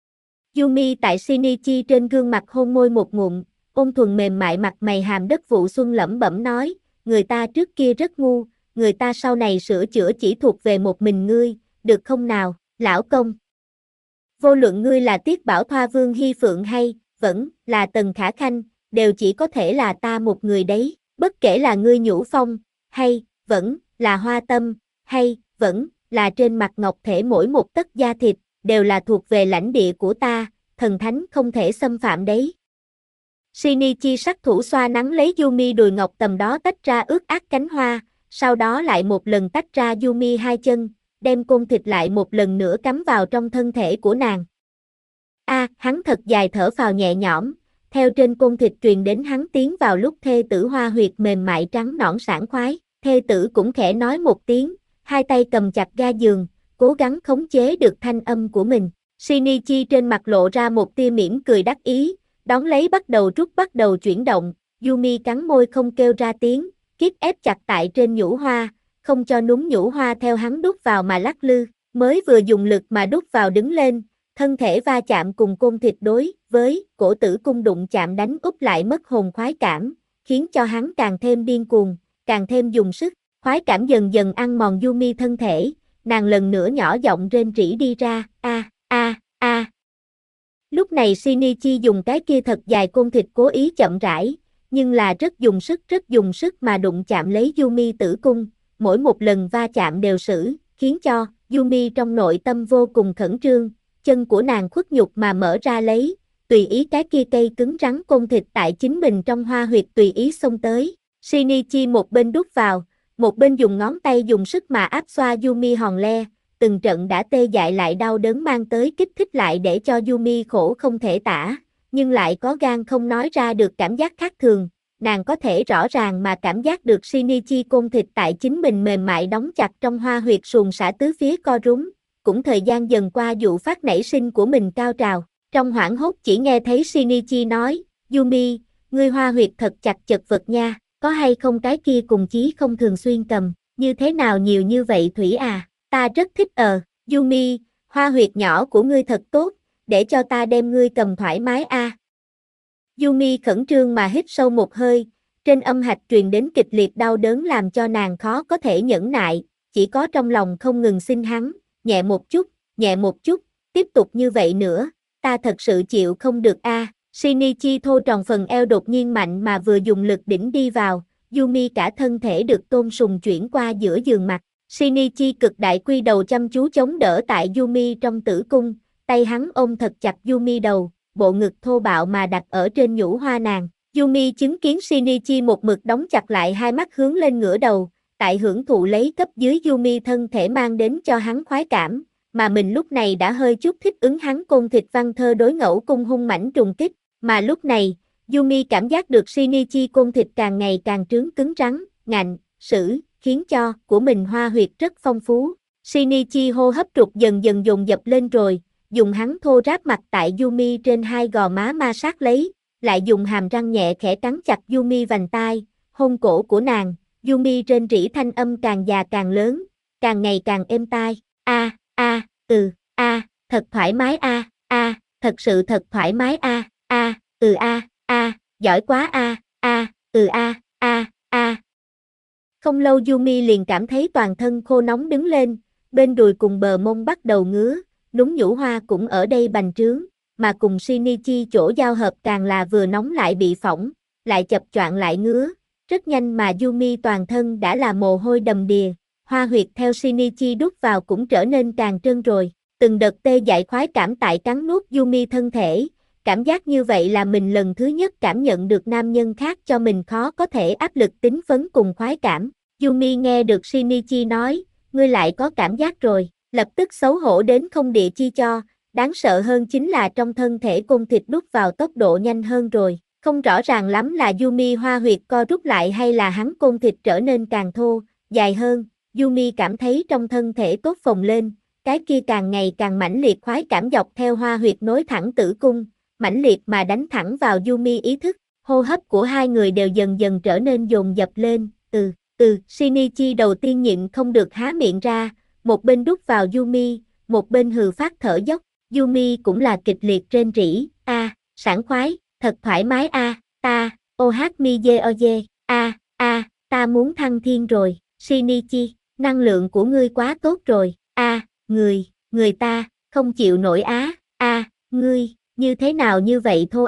Yumi tại Shinichi trên gương mặt hôn môi một ngụm, ôn thuần mềm mại mặt mày hàm đất vụ xuân lẩm bẩm nói, người ta trước kia rất ngu, người ta sau này sửa chữa chỉ thuộc về một mình ngươi, được không nào, lão công? Vô luận ngươi là Tiết Bảo Thoa Vương Hy Phượng hay, vẫn, là Tần Khả Khanh, đều chỉ có thể là ta một người đấy, bất kể là ngươi Nhũ Phong, hay, vẫn, là Hoa Tâm, hay, vẫn, là trên mặt ngọc thể mỗi một tấc da thịt, đều là thuộc về lãnh địa của ta, thần thánh không thể xâm phạm đấy. Shinichi sắc thủ xoa nắng lấy Yumi đùi ngọc tầm đó tách ra ướt át cánh hoa, sau đó lại một lần tách ra Yumi hai chân, đem côn thịt lại một lần nữa cắm vào trong thân thể của nàng. Hắn thật dài thở phào nhẹ nhõm, theo trên côn thịt truyền đến hắn tiến vào lúc thê tử hoa huyệt mềm mại trắng nõn sảng khoái, thê tử cũng khẽ nói một tiếng, hai tay cầm chặt ga giường, cố gắng khống chế được thanh âm của mình. Shinichi trên mặt lộ ra một tia mỉm cười đắc ý, đón lấy bắt đầu chuyển động, Yumi cắn môi không kêu ra tiếng, kiết ép chặt tại trên nhũ hoa, không cho núm nhũ hoa theo hắn đút vào mà lắc lư, mới vừa dùng lực mà đút vào đứng lên, thân thể va chạm cùng côn thịt đối với cổ tử cung đụng chạm đánh úp lại mất hồn khoái cảm, khiến cho hắn càng thêm điên cuồng, càng thêm dùng sức, khoái cảm dần dần ăn mòn Yumi thân thể, nàng lần nữa nhỏ giọng rên rỉ đi ra, a. Lúc này Shinichi dùng cái kia thật dài côn thịt cố ý chậm rãi, nhưng là rất dùng sức mà đụng chạm lấy Yumi tử cung, mỗi một lần va chạm đều khiến cho Yumi trong nội tâm vô cùng khẩn trương, chân của nàng khuất nhục mà mở ra lấy, tùy ý cái kia cây cứng rắn côn thịt tại chính mình trong hoa huyệt tùy ý xông tới. Shinichi một bên đút vào, một bên dùng ngón tay dùng sức mà áp xoa Yumi hòn le, từng trận đã tê dại lại đau đớn mang tới kích thích lại để cho Yumi khổ không thể tả, nhưng lại có gan không nói ra được cảm giác khác thường. Nàng có thể rõ ràng mà cảm giác được Shinichi côn thịt tại chính mình mềm mại đóng chặt trong hoa huyệt suồng xả tứ phía co rúm, cũng thời gian dần qua dụ phát nảy sinh của mình cao trào. Trong hoảng hốt chỉ nghe thấy Shinichi nói, Yumi, ngươi hoa huyệt thật chặt chật vật nha, có hay không cái kia cùng chí không thường xuyên cầm, như thế nào nhiều như vậy Thủy à, ta rất thích Yumi, hoa huyệt nhỏ của ngươi thật tốt, để cho ta đem ngươi cầm thoải mái a. Yumi khẩn trương mà hít sâu một hơi, trên âm hạch truyền đến kịch liệt đau đớn làm cho nàng khó có thể nhẫn nại, chỉ có trong lòng không ngừng xin hắn, nhẹ một chút, tiếp tục như vậy nữa, ta thật sự chịu không được a. Shinichi thô tròn phần eo đột nhiên mạnh mà vừa dùng lực đỉnh đi vào, Yumi cả thân thể được tôn sùng chuyển qua giữa giường mặt. Shinichi cực đại quy đầu chăm chú chống đỡ tại Yumi trong tử cung, tay hắn ôm thật chặt Yumi đầu, bộ ngực thô bạo mà đặt ở trên nhũ hoa nàng. Yumi chứng kiến Shinichi một mực đóng chặt lại hai mắt hướng lên ngửa đầu, tại hưởng thụ lấy cấp dưới Yumi thân thể mang đến cho hắn khoái cảm, mà mình lúc này đã hơi chút thích ứng hắn côn thịt văn thơ đối ngẫu cung hung mãnh trùng kích, mà lúc này, Yumi cảm giác được Shinichi côn thịt càng ngày càng trướng cứng rắn, ngạnh, sữ, khiến cho của mình hoa huyệt rất phong phú. Shinichi hô hấp trục dần dần dồn dập lên rồi, dùng hắn thô ráp mặt tại Yumi trên hai gò má ma sát lấy, lại dùng hàm răng nhẹ khẽ cắn chặt Yumi vành tai, hôn cổ của nàng, Yumi rên rỉ thanh âm càng già càng lớn, càng ngày càng êm tai, thật thoải mái thật sự thật thoải mái giỏi quá Không lâu Yumi liền cảm thấy toàn thân khô nóng đứng lên, bên đùi cùng bờ mông bắt đầu ngứa, núm nhũ hoa cũng ở đây bành trướng, mà cùng Shinichi chỗ giao hợp càng là vừa nóng lại bị phỏng, lại chập choạng lại ngứa, rất nhanh mà Yumi toàn thân đã là mồ hôi đầm đìa, hoa huyệt theo Shinichi đút vào cũng trở nên càng trơn rồi, từng đợt tê dại khoái cảm tại cắn nuốt Yumi thân thể, cảm giác như vậy là mình lần thứ nhất cảm nhận được nam nhân khác cho mình khó có thể áp lực tính phấn cùng khoái cảm. Yumi nghe được Shinichi nói, ngươi lại có cảm giác rồi, lập tức xấu hổ đến không địa chi cho, đáng sợ hơn chính là trong thân thể côn thịt đút vào tốc độ nhanh hơn rồi, không rõ ràng lắm là Yumi hoa huyệt co rút lại hay là hắn côn thịt trở nên càng thô, dài hơn, Yumi cảm thấy trong thân thể tốt phồng lên, cái kia càng ngày càng mãnh liệt khoái cảm dọc theo hoa huyệt nối thẳng tử cung, mãnh liệt mà đánh thẳng vào Yumi ý thức, hô hấp của hai người đều dần dần trở nên dồn dập lên, Shinichi đầu tiên nhịn không được há miệng ra, một bên đút vào Yumi, một bên hừ phát thở dốc, Yumi cũng là kịch liệt rên rỉ, sảng khoái, thật thoải mái ta muốn thăng thiên rồi, Shinichi, năng lượng của ngươi quá tốt rồi, người ta, không chịu nổi ngươi, như thế nào như vậy thô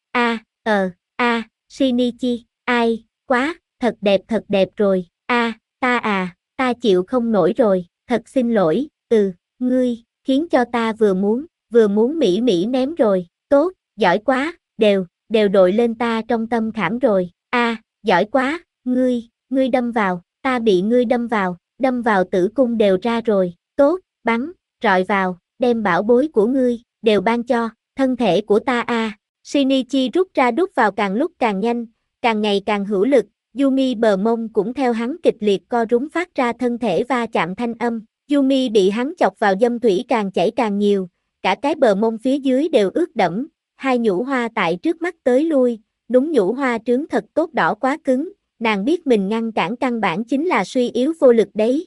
Shinichi, quá, thật đẹp rồi, ta chịu không nổi rồi, thật xin lỗi, ngươi, khiến cho ta vừa muốn mỉ ném rồi, tốt, giỏi quá, đều đội lên ta trong tâm khảm rồi, giỏi quá, ngươi đâm vào, ta bị ngươi đâm vào tử cung đều ra rồi, tốt, bắn, rọi vào, đem bảo bối của ngươi, đều ban cho, thân thể của ta Shinichi rút ra đút vào càng lúc càng nhanh, càng ngày càng hữu lực, Yumi bờ mông cũng theo hắn kịch liệt co rúm phát ra thân thể va chạm thanh âm, Yumi bị hắn chọc vào dâm thủy càng chảy càng nhiều, cả cái bờ mông phía dưới đều ướt đẫm, hai nhũ hoa tại trước mắt tới lui, đúng nhũ hoa trướng thật tốt đỏ quá cứng, nàng biết mình ngăn cản căn bản chính là suy yếu vô lực đấy,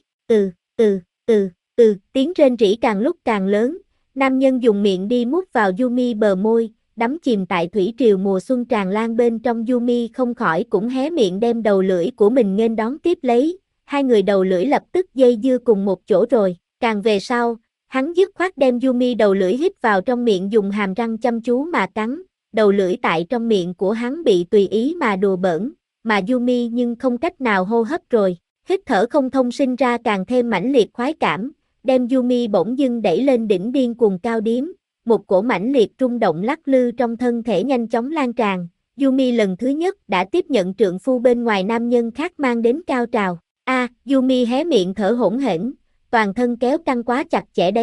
tiếng rên rỉ càng lúc càng lớn, nam nhân dùng miệng đi mút vào Yumi bờ môi, đắm chìm tại thủy triều mùa xuân tràn lan bên trong Yumi không khỏi cũng hé miệng đem đầu lưỡi của mình nghênh đón tiếp lấy, hai người đầu lưỡi lập tức dây dưa cùng một chỗ rồi, càng về sau, hắn dứt khoát đem Yumi đầu lưỡi hít vào trong miệng dùng hàm răng chăm chú mà cắn, đầu lưỡi tại trong miệng của hắn bị tùy ý mà đùa bỡn, mà Yumi nhưng không cách nào hô hấp rồi, hít thở không thông sinh ra càng thêm mãnh liệt khoái cảm, đem Yumi bỗng dưng đẩy lên đỉnh điên cuồng cao điếm, một cổ mãnh liệt rung động lắc lư trong thân thể nhanh chóng lan tràn, Yumi lần thứ nhất đã tiếp nhận trượng phu bên ngoài nam nhân khác mang đến cao trào, Yumi hé miệng thở hổn hển, toàn thân kéo căng quá chặt chẽ đấy,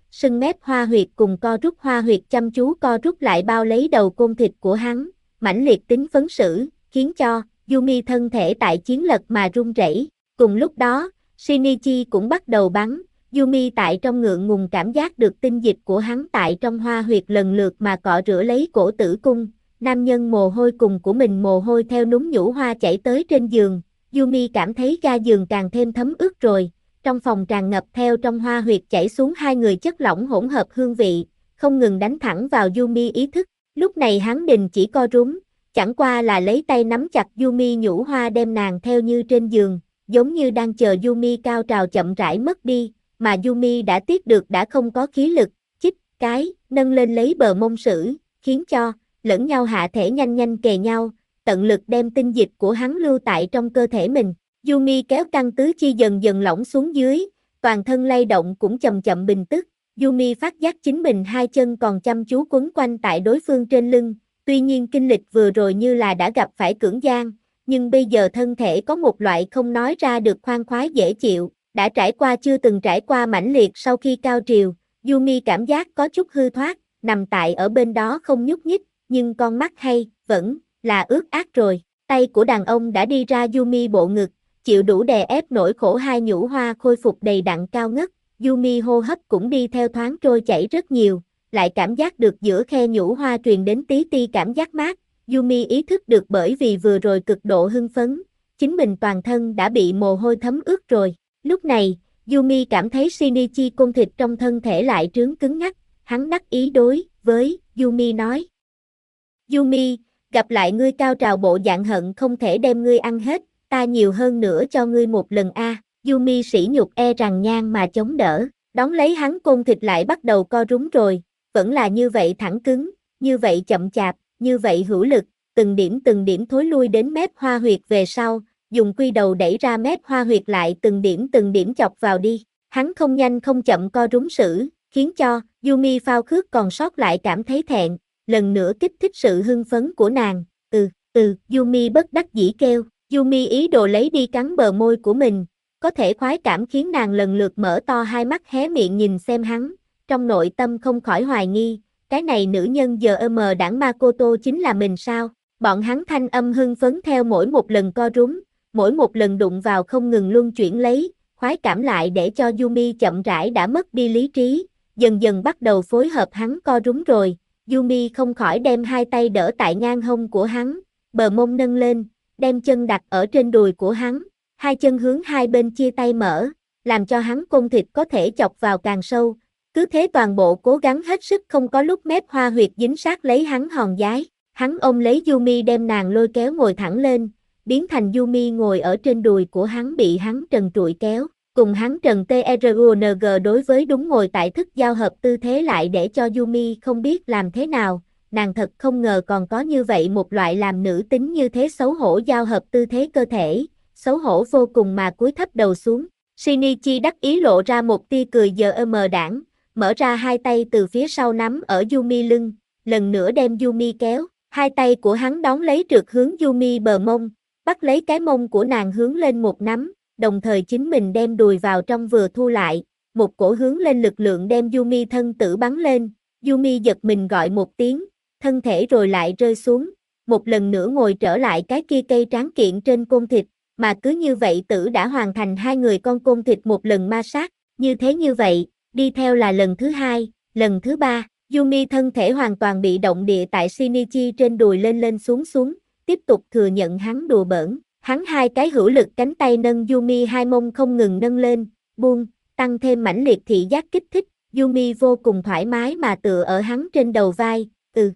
sưng mép hoa huyệt cùng co rút hoa huyệt chăm chú co rút lại bao lấy đầu côn thịt của hắn, mãnh liệt tính phấn xử, khiến cho Yumi thân thể tại chiến lật mà run rẩy. Cùng lúc đó, Shinichi cũng bắt đầu bắn, Yumi tại trong ngượng ngùng cảm giác được tinh dịch của hắn tại trong hoa huyệt lần lượt mà cọ rửa lấy cổ tử cung, nam nhân mồ hôi cùng của mình mồ hôi theo núm nhũ hoa chảy tới trên giường, Yumi cảm thấy ga giường càng thêm thấm ướt rồi, trong phòng tràn ngập theo trong hoa huyệt chảy xuống hai người chất lỏng hỗn hợp hương vị, không ngừng đánh thẳng vào Yumi ý thức, lúc này hắn đình chỉ co rúm, chẳng qua là lấy tay nắm chặt Yumi nhũ hoa đem nàng theo như trên giường, giống như đang chờ Yumi cao trào chậm rãi mất đi, mà Yumi đã tiếc được đã không có khí lực, chích, cái, nâng lên lấy bờ mông sử, khiến cho, lẫn nhau hạ thể nhanh nhanh kề nhau, tận lực đem tinh dịch của hắn lưu tại trong cơ thể mình. Yumi kéo căng tứ chi dần dần lỏng xuống dưới, toàn thân lay động cũng chậm chậm bình tức, Yumi phát giác chính mình hai chân còn chăm chú quấn quanh tại đối phương trên lưng, tuy nhiên kinh lịch vừa rồi như là đã gặp phải cưỡng gian, nhưng bây giờ thân thể có một loại không nói ra được khoan khoái dễ chịu, đã trải qua chưa từng trải qua mãnh liệt sau khi cao triều, Yumi cảm giác có chút hư thoát, nằm tại ở bên đó không nhúc nhích, nhưng con mắt hay, vẫn là ướt át rồi, tay của đàn ông đã đi ra Yumi bộ ngực, chịu đủ đè ép nỗi khổ hai nhũ hoa khôi phục đầy đặn cao ngất, Yumi hô hấp cũng đi theo thoáng trôi chảy rất nhiều, lại cảm giác được giữa khe nhũ hoa truyền đến tí ti cảm giác mát, Yumi ý thức được bởi vì vừa rồi cực độ hưng phấn, chính mình toàn thân đã bị mồ hôi thấm ướt rồi, lúc này, Yumi cảm thấy Shinichi côn thịt trong thân thể lại trướng cứng ngắc, hắn đắc ý đối với Yumi nói. Yumi, gặp lại ngươi cao trào bộ dạng hận không thể đem ngươi ăn hết, ta nhiều hơn nữa cho ngươi một lần a. Yumi sỉ nhục e rằng ngang mà chống đỡ, đón lấy hắn côn thịt lại bắt đầu co rúm rồi, vẫn là như vậy thẳng cứng, như vậy chậm chạp, như vậy hữu lực, từng điểm thối lui đến mép hoa huyệt về sau, dùng quy đầu đẩy ra mép hoa huyệt lại từng điểm chọc vào đi, hắn không nhanh không chậm co rúm sử, khiến cho Yumi phao khước còn sót lại cảm thấy thẹn, lần nữa kích thích sự hưng phấn của nàng, Yumi bất đắc dĩ kêu, Yumi ý đồ lấy đi cắn bờ môi của mình, có thể khoái cảm khiến nàng lần lượt mở to hai mắt hé miệng nhìn xem hắn, trong nội tâm không khỏi hoài nghi, cái này nữ nhân giờ đảng Makoto chính là mình sao, bọn hắn thanh âm hưng phấn theo mỗi một lần co rúm, mỗi một lần đụng vào không ngừng luân chuyển lấy, khoái cảm lại để cho Yumi chậm rãi đã mất đi lý trí, dần dần bắt đầu phối hợp hắn co rúm rồi, Yumi không khỏi đem hai tay đỡ tại ngang hông của hắn, bờ mông nâng lên, đem chân đặt ở trên đùi của hắn, hai chân hướng hai bên chia tay mở, làm cho hắn côn thịt có thể chọc vào càng sâu, cứ thế toàn bộ cố gắng hết sức không có lúc mép hoa huyệt dính sát lấy hắn hòn dái, hắn ôm lấy Yumi đem nàng lôi kéo ngồi thẳng lên, biến thành Yumi ngồi ở trên đùi của hắn bị hắn trần trụi kéo, cùng hắn trần TRUNG đối với đúng ngồi tại thức giao hợp tư thế lại để cho Yumi không biết làm thế nào, nàng thật không ngờ còn có như vậy một loại làm nữ tính như thế xấu hổ giao hợp tư thế cơ thể, xấu hổ vô cùng mà cúi thấp đầu xuống. Shinichi đắc ý lộ ra một tia cười giờ đảng, mở ra hai tay từ phía sau nắm ở Yumi lưng, lần nữa đem Yumi kéo, hai tay của hắn đón lấy trượt hướng Yumi bờ mông, bắt lấy cái mông của nàng hướng lên một nắm, đồng thời chính mình đem đùi vào trong vừa thu lại, một cổ hướng lên lực lượng đem Yumi thân tử bắn lên, Yumi giật mình gọi một tiếng, thân thể rồi lại rơi xuống, một lần nữa ngồi trở lại cái kia cây tráng kiện trên côn thịt, mà cứ như vậy tử đã hoàn thành hai người con côn thịt một lần ma sát, như vậy, đi theo là lần thứ hai, lần thứ ba, Yumi thân thể hoàn toàn bị động địa tại Shinichi trên đùi lên lên xuống xuống, tiếp tục thừa nhận hắn đùa bỡn, hắn hai cái hữu lực cánh tay nâng Yumi hai mông không ngừng nâng lên, buông, tăng thêm mãnh liệt thị giác kích thích, Yumi vô cùng thoải mái mà tựa ở hắn trên đầu vai,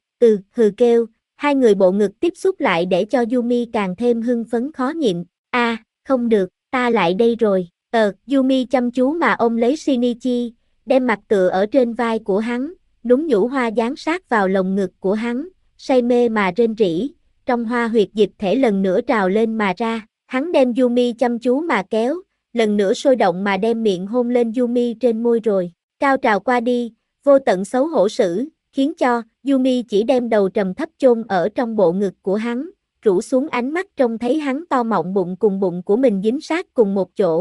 hừ kêu, hai người bộ ngực tiếp xúc lại để cho Yumi càng thêm hưng phấn khó nhịn, không được, ta lại đây rồi, Yumi chăm chú mà ôm lấy Shinichi, đem mặt tựa ở trên vai của hắn, núm nhũ hoa dán sát vào lồng ngực của hắn, say mê mà rên rỉ, trong hoa huyệt dịch thể lần nữa trào lên mà ra, hắn đem Yumi chăm chú mà kéo, lần nữa sôi động mà đem miệng hôn lên Yumi trên môi rồi, cao trào qua đi, vô tận xấu hổ sử, khiến cho Yumi chỉ đem đầu trầm thấp chôn ở trong bộ ngực của hắn, rũ xuống ánh mắt trông thấy hắn to mọng bụng cùng bụng của mình dính sát cùng một chỗ,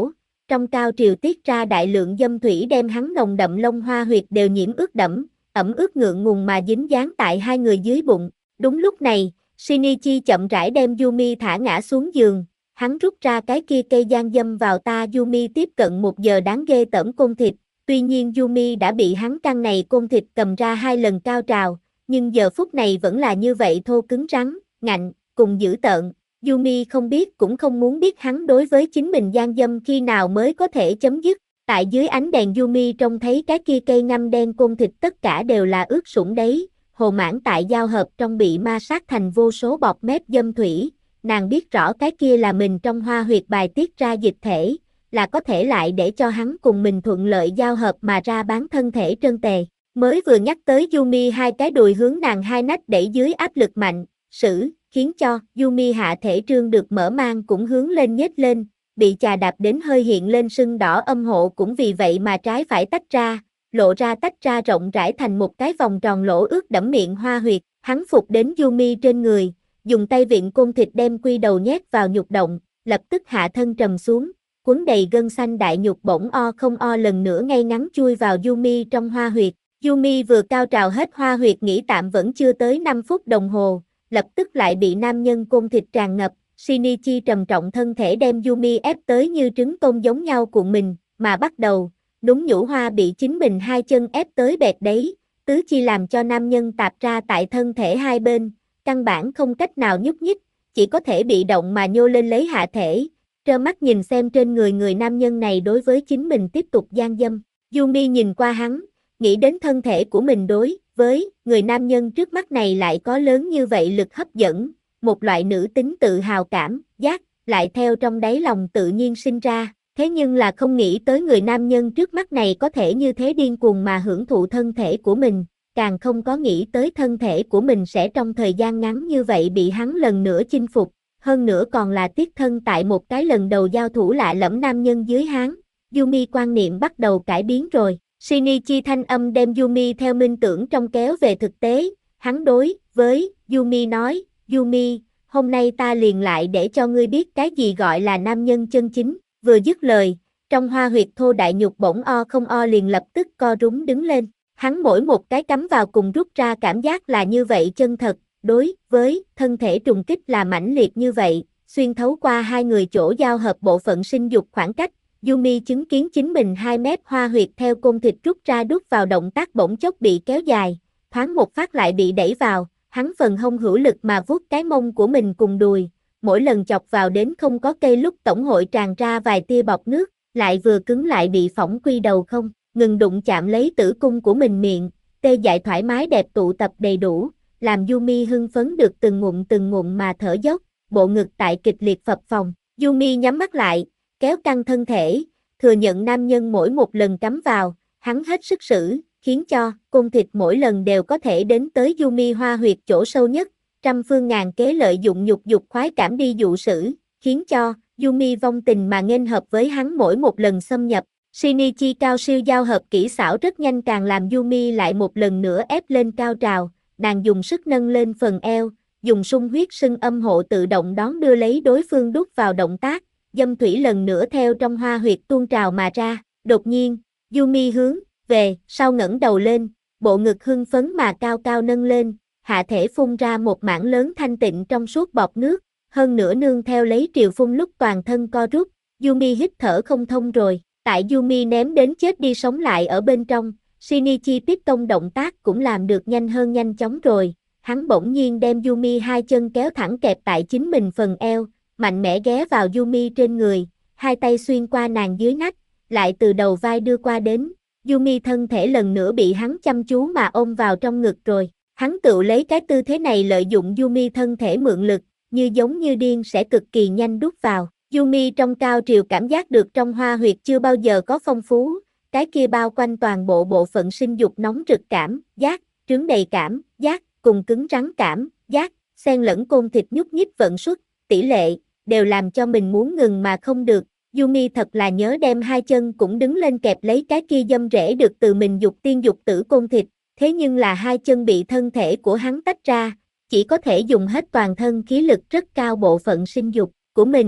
trong cao triều tiết ra đại lượng dâm thủy đem hắn nồng đậm lông hoa huyệt đều nhiễm ướt đẫm, ẩm ướt ngượng ngùng mà dính dáng tại hai người dưới bụng. Đúng lúc này, Shinichi chậm rãi đem Yumi thả ngã xuống giường, hắn rút ra cái kia cây gian dâm vào ta Yumi tiếp cận một giờ đáng ghê tởm côn thịt, tuy nhiên Yumi đã bị hắn căn này côn thịt cầm ra 2 lần cao trào, nhưng giờ phút này vẫn là như vậy thô cứng rắn, ngạnh, cùng dữ tợn. Yumi không biết cũng không muốn biết hắn đối với chính mình gian dâm khi nào mới có thể chấm dứt. Tại dưới ánh đèn Yumi trông thấy cái kia cây ngăm đen côn thịt tất cả đều là ướt sũng đấy, hồ mãn tại giao hợp trong bị ma sát thành vô số bọt mép dâm thủy, nàng biết rõ cái kia là mình trong hoa huyệt bài tiết ra dịch thể, là có thể lại để cho hắn cùng mình thuận lợi giao hợp mà ra bán thân thể trơn tề. Mới vừa nhắc tới Yumi hai cái đùi hướng nàng hai nách đẩy dưới áp lực mạnh, khiến cho Yumi hạ thể trương được mở mang cũng hướng lên nhếch lên, bị chà đạp đến hơi hiện lên sưng đỏ âm hộ cũng vì vậy mà trái phải tách ra, lộ ra tách ra rộng rãi thành một cái vòng tròn lỗ ướt đẫm miệng hoa huyệt, hắn phục đến Yumi trên người, dùng tay vịn côn thịt đem quy đầu nhét vào nhục động, lập tức hạ thân trầm xuống, quấn đầy gân xanh đại nhục bỗng o không o lần nữa ngay ngắn chui vào Yumi trong hoa huyệt. Yumi vừa cao trào hết hoa huyệt nghỉ tạm vẫn chưa tới 5 phút đồng hồ, lập tức lại bị nam nhân côn thịt tràn ngập, Shinichi trầm trọng thân thể đem Yumi ép tới như trứng tôm giống nhau cuộn mình, mà bắt đầu, đúng nhũ hoa bị chính mình hai chân ép tới bẹt đấy, tứ chi làm cho nam nhân tạp ra tại thân thể hai bên, căn bản không cách nào nhúc nhích, chỉ có thể bị động mà nhô lên lấy hạ thể, trơ mắt nhìn xem trên người nam nhân này đối với chính mình tiếp tục gian dâm. Yumi nhìn qua hắn, nghĩ đến thân thể của mình đối với người nam nhân trước mắt này lại có lớn như vậy lực hấp dẫn, một loại nữ tính tự hào cảm giác, lại theo trong đáy lòng tự nhiên sinh ra, thế nhưng là không nghĩ tới người nam nhân trước mắt này có thể như thế điên cuồng mà hưởng thụ thân thể của mình, càng không có nghĩ tới thân thể của mình sẽ trong thời gian ngắn như vậy bị hắn lần nữa chinh phục, hơn nữa còn là tiết thân tại một cái lần đầu giao thủ lạ lẫm nam nhân dưới hắn. Yumi quan niệm bắt đầu cải biến rồi. Shinichi thanh âm đem Yumi theo minh tưởng trong kéo về thực tế, hắn đối với Yumi nói, Yumi, hôm nay ta liền lại để cho ngươi biết cái gì gọi là nam nhân chân chính, vừa dứt lời, trong hoa huyệt thô đại nhục bỗng o không o liền lập tức co rúm đứng lên, hắn mỗi một cái cắm vào cùng rút ra cảm giác là như vậy chân thật, đối với thân thể trùng kích là mãnh liệt như vậy, xuyên thấu qua hai người chỗ giao hợp bộ phận sinh dục khoảng cách. Yumi chứng kiến chính mình 2 mét hoa huyệt theo côn thịt rút ra đút vào động tác bỗng chốc bị kéo dài, thoáng một phát lại bị đẩy vào, hắn phần hông hữu lực mà vuốt cái mông của mình cùng đùi, mỗi lần chọc vào đến không có cây lúc tổng hội tràn ra vài tia bọt nước, lại vừa cứng lại bị phỏng quy đầu không, ngừng đụng chạm lấy tử cung của mình miệng, tê dại thoải mái đẹp tụ tập đầy đủ, làm Yumi hưng phấn được từng ngụm mà thở dốc, bộ ngực tại kịch liệt phập phồng, Yumi nhắm mắt lại, kéo căng thân thể, thừa nhận nam nhân mỗi một lần cắm vào, hắn hết sức xử, khiến cho côn thịt mỗi lần đều có thể đến tới Yumi hoa huyệt chỗ sâu nhất, trăm phương ngàn kế lợi dụng nhục dục khoái cảm đi dụ sử, khiến cho Yumi vong tình mà nghênh hợp với hắn mỗi một lần xâm nhập. Shinichi cao siêu giao hợp kỹ xảo rất nhanh càng làm Yumi lại một lần nữa ép lên cao trào, nàng dùng sức nâng lên phần eo, dùng sung huyết sưng âm hộ tự động đón đưa lấy đối phương đút vào động tác. Dâm thủy lần nữa theo trong hoa huyệt tuôn trào mà ra, đột nhiên, Yumi hướng về sau ngẩng đầu lên, bộ ngực hưng phấn mà cao cao nâng lên, hạ thể phun ra một mảng lớn thanh tịnh trong suốt bọt nước, hơn nữa nương theo lấy triều phun lúc toàn thân co rút, Yumi hít thở không thông rồi, tại Yumi ném đến chết đi sống lại ở bên trong, Shinichi tiếp công động tác cũng làm được nhanh hơn nhanh chóng rồi, hắn bỗng nhiên đem Yumi hai chân kéo thẳng kẹp tại chính mình phần eo, mạnh mẽ ghé vào Yumi trên người, hai tay xuyên qua nàng dưới nách, lại từ đầu vai đưa qua đến, Yumi thân thể lần nữa bị hắn chăm chú mà ôm vào trong ngực rồi, hắn tự lấy cái tư thế này lợi dụng Yumi thân thể mượn lực, như giống như điên sẽ cực kỳ nhanh đút vào, Yumi trong cao triều cảm giác được trong hoa huyệt chưa bao giờ có phong phú, cái kia bao quanh toàn bộ bộ phận sinh dục nóng rực cảm giác, trướng đầy cảm giác, cùng cứng rắn cảm giác, xen lẫn côn thịt nhúc nhích vận xuất, tỷ lệ, đều làm cho mình muốn ngừng mà không được. Yumi thật là nhớ đem hai chân cũng đứng lên kẹp lấy cái kia dâm rễ được từ mình dục tiên dục tử côn thịt, thế nhưng là hai chân bị thân thể của hắn tách ra, chỉ có thể dùng hết toàn thân khí lực rất cao bộ phận sinh dục của mình,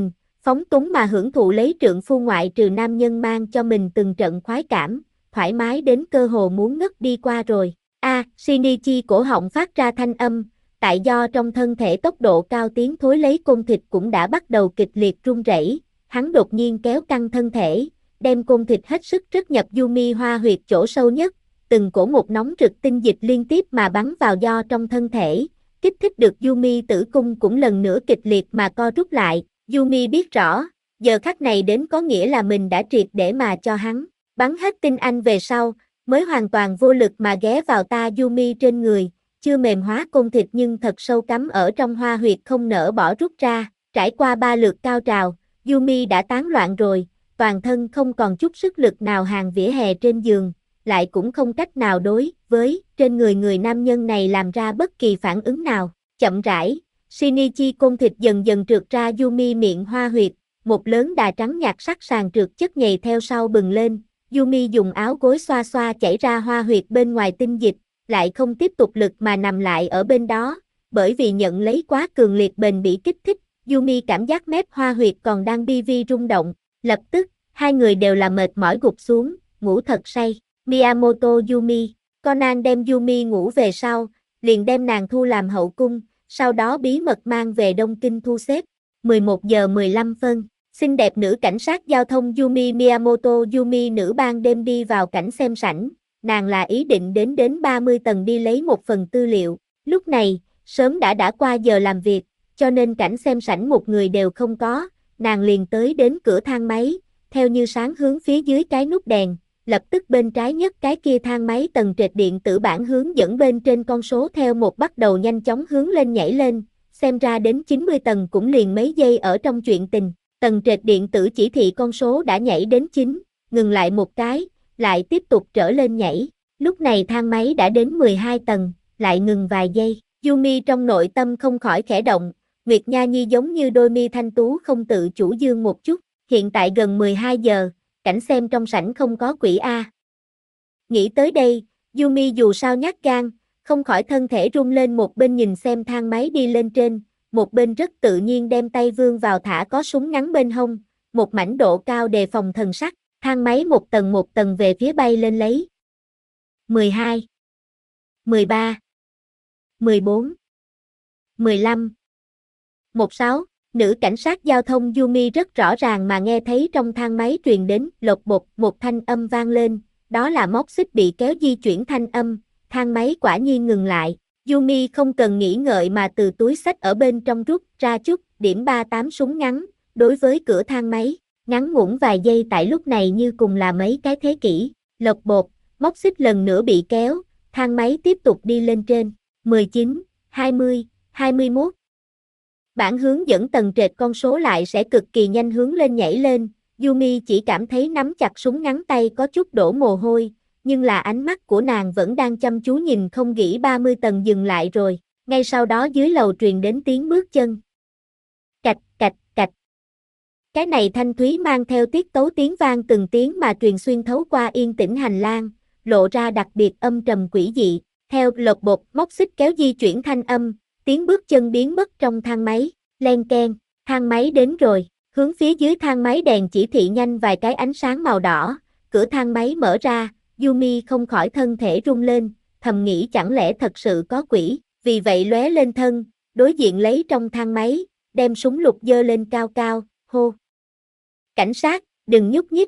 phóng túng mà hưởng thụ lấy trượng phu ngoại trừ nam nhân mang cho mình từng trận khoái cảm, thoải mái đến cơ hồ muốn ngất đi qua rồi. Shinichi cổ họng phát ra thanh âm, tại do trong thân thể tốc độ cao tiến thối lấy côn thịt cũng đã bắt đầu kịch liệt run rẩy, hắn đột nhiên kéo căng thân thể, đem côn thịt hết sức rất nhập Yumi hoa huyệt chỗ sâu nhất, từng cổ một nóng rực tinh dịch liên tiếp mà bắn vào do trong thân thể, kích thích được Yumi tử cung cũng lần nữa kịch liệt mà co rút lại. Yumi biết rõ, giờ khắc này đến có nghĩa là mình đã triệt để mà cho hắn bắn hết tinh anh về sau, mới hoàn toàn vô lực mà ghé vào ta Yumi trên người, chưa mềm hóa côn thịt nhưng thật sâu cắm ở trong hoa huyệt không nỡ bỏ rút ra, trải qua 3 lượt cao trào, Yumi đã tán loạn rồi, toàn thân không còn chút sức lực nào hàng vỉa hè trên giường, lại cũng không cách nào đối với trên người người nam nhân này làm ra bất kỳ phản ứng nào. Chậm rãi, Shinichi côn thịt dần dần trượt ra Yumi miệng hoa huyệt, một lớn đà trắng nhạt sắc sàn trượt chất nhầy theo sau bừng lên, Yumi dùng áo gối xoa xoa chảy ra hoa huyệt bên ngoài tinh dịch, lại không tiếp tục lực mà nằm lại ở bên đó, bởi vì nhận lấy quá cường liệt bền bị kích thích, Yumi cảm giác mép hoa huyệt còn đang bi vi rung động, lập tức, hai người đều là mệt mỏi gục xuống, ngủ thật say. Miyamoto Yumi, Conan đem Yumi ngủ về sau, liền đem nàng thu làm hậu cung, sau đó bí mật mang về Đông Kinh thu xếp. 11 giờ 15 phân, xinh đẹp nữ cảnh sát giao thông Yumi Miyamoto Yumi nữ ban đêm đi vào cảnh xem sảnh, nàng là ý định đến 30 tầng đi lấy một phần tư liệu, lúc này, sớm đã qua giờ làm việc, cho nên cảnh xem sảnh một người đều không có, nàng liền tới đến cửa thang máy, theo như sáng hướng phía dưới cái nút đèn, lập tức bên trái nhất cái kia thang máy tầng trệt điện tử bảng hướng dẫn bên trên con số theo một bắt đầu nhanh chóng hướng lên nhảy lên, xem ra đến 90 tầng cũng liền mấy giây ở trong chuyện tình, tầng trệt điện tử chỉ thị con số đã nhảy đến 9, ngừng lại một cái, lại tiếp tục trở lên nhảy, lúc này thang máy đã đến 12 tầng, lại ngừng vài giây, Yumi trong nội tâm không khỏi khẽ động, Nguyệt Nha Nhi giống như đôi mi thanh tú không tự chủ dương một chút, hiện tại gần 12 giờ, cảnh xem trong sảnh không có quỷ A. Nghĩ tới đây, Yumi dù sao nhát gan, không khỏi thân thể rung lên một bên nhìn xem thang máy đi lên trên, một bên rất tự nhiên đem tay vươn vào thả có súng ngắn bên hông, một mảnh độ cao đề phòng thần sắc, thang máy một tầng về phía bay lên lấy. 12, 13, 14, 15, 16, nữ cảnh sát giao thông Yumi rất rõ ràng mà nghe thấy trong thang máy truyền đến lột bột một thanh âm vang lên, đó là móc xích bị kéo di chuyển thanh âm, thang máy quả nhiên ngừng lại, Yumi không cần nghĩ ngợi mà từ túi xách ở bên trong rút ra chút điểm 38 súng ngắn, đối với cửa thang máy, ngắn ngủn vài giây tại lúc này như cùng là mấy cái thế kỷ, lột bột, móc xích lần nữa bị kéo, thang máy tiếp tục đi lên trên, 19, 20, 21. Bản hướng dẫn tầng trệt con số lại sẽ cực kỳ nhanh hướng lên nhảy lên, Yumi chỉ cảm thấy nắm chặt súng ngắn tay có chút đổ mồ hôi, nhưng là ánh mắt của nàng vẫn đang chăm chú nhìn không nghĩ 30 tầng dừng lại rồi, ngay sau đó dưới lầu truyền đến tiếng bước chân. Cạch, cạch, cạch. Cái này thanh thúy mang theo tiết tấu tiếng vang từng tiếng mà truyền xuyên thấu qua yên tĩnh hành lang, lộ ra đặc biệt âm trầm quỷ dị, theo lột bột móc xích kéo di chuyển thanh âm, tiếng bước chân biến mất trong thang máy, len keng, thang máy đến rồi, hướng phía dưới thang máy đèn chỉ thị nhanh vài cái ánh sáng màu đỏ, cửa thang máy mở ra, Yumi không khỏi thân thể rung lên, thầm nghĩ chẳng lẽ thật sự có quỷ, vì vậy lóe lên thân, đối diện lấy trong thang máy, đem súng lục giơ lên cao cao, hô. Cảnh sát, đừng nhúc nhích.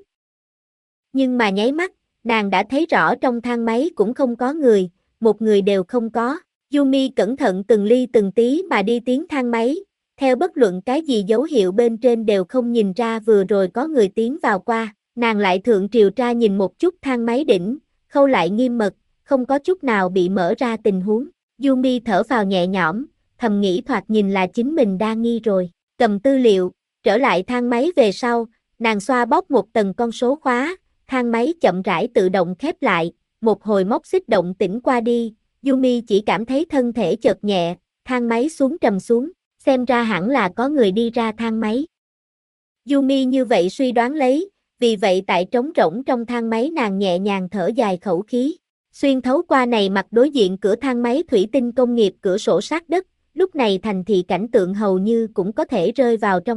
Nhưng mà nháy mắt, nàng đã thấy rõ trong thang máy cũng không có người, một người đều không có. Yumi cẩn thận từng ly từng tí mà đi tiến thang máy, theo bất luận cái gì dấu hiệu bên trên đều không nhìn ra vừa rồi có người tiến vào qua, nàng lại thượng triều tra nhìn một chút thang máy đỉnh, khâu lại nghiêm mật, không có chút nào bị mở ra tình huống. Yumi thở phào nhẹ nhõm, thầm nghĩ thoạt nhìn là chính mình đa nghi rồi, cầm tư liệu, trở lại thang máy về sau, nàng xoa bóp một tầng con số khóa, thang máy chậm rãi tự động khép lại, một hồi móc xích động tĩnh qua đi. Yumi chỉ cảm thấy thân thể chợt nhẹ, thang máy trầm xuống, xem ra hẳn là có người đi ra thang máy. Yumi như vậy suy đoán lấy, vì vậy tại trống rỗng trong thang máy nàng nhẹ nhàng thở dài khẩu khí. Xuyên thấu qua này mặt đối diện cửa thang máy thủy tinh công nghiệp cửa sổ sát đất, lúc này thành thị cảnh tượng hầu như cũng có thể rơi vào trong mắt.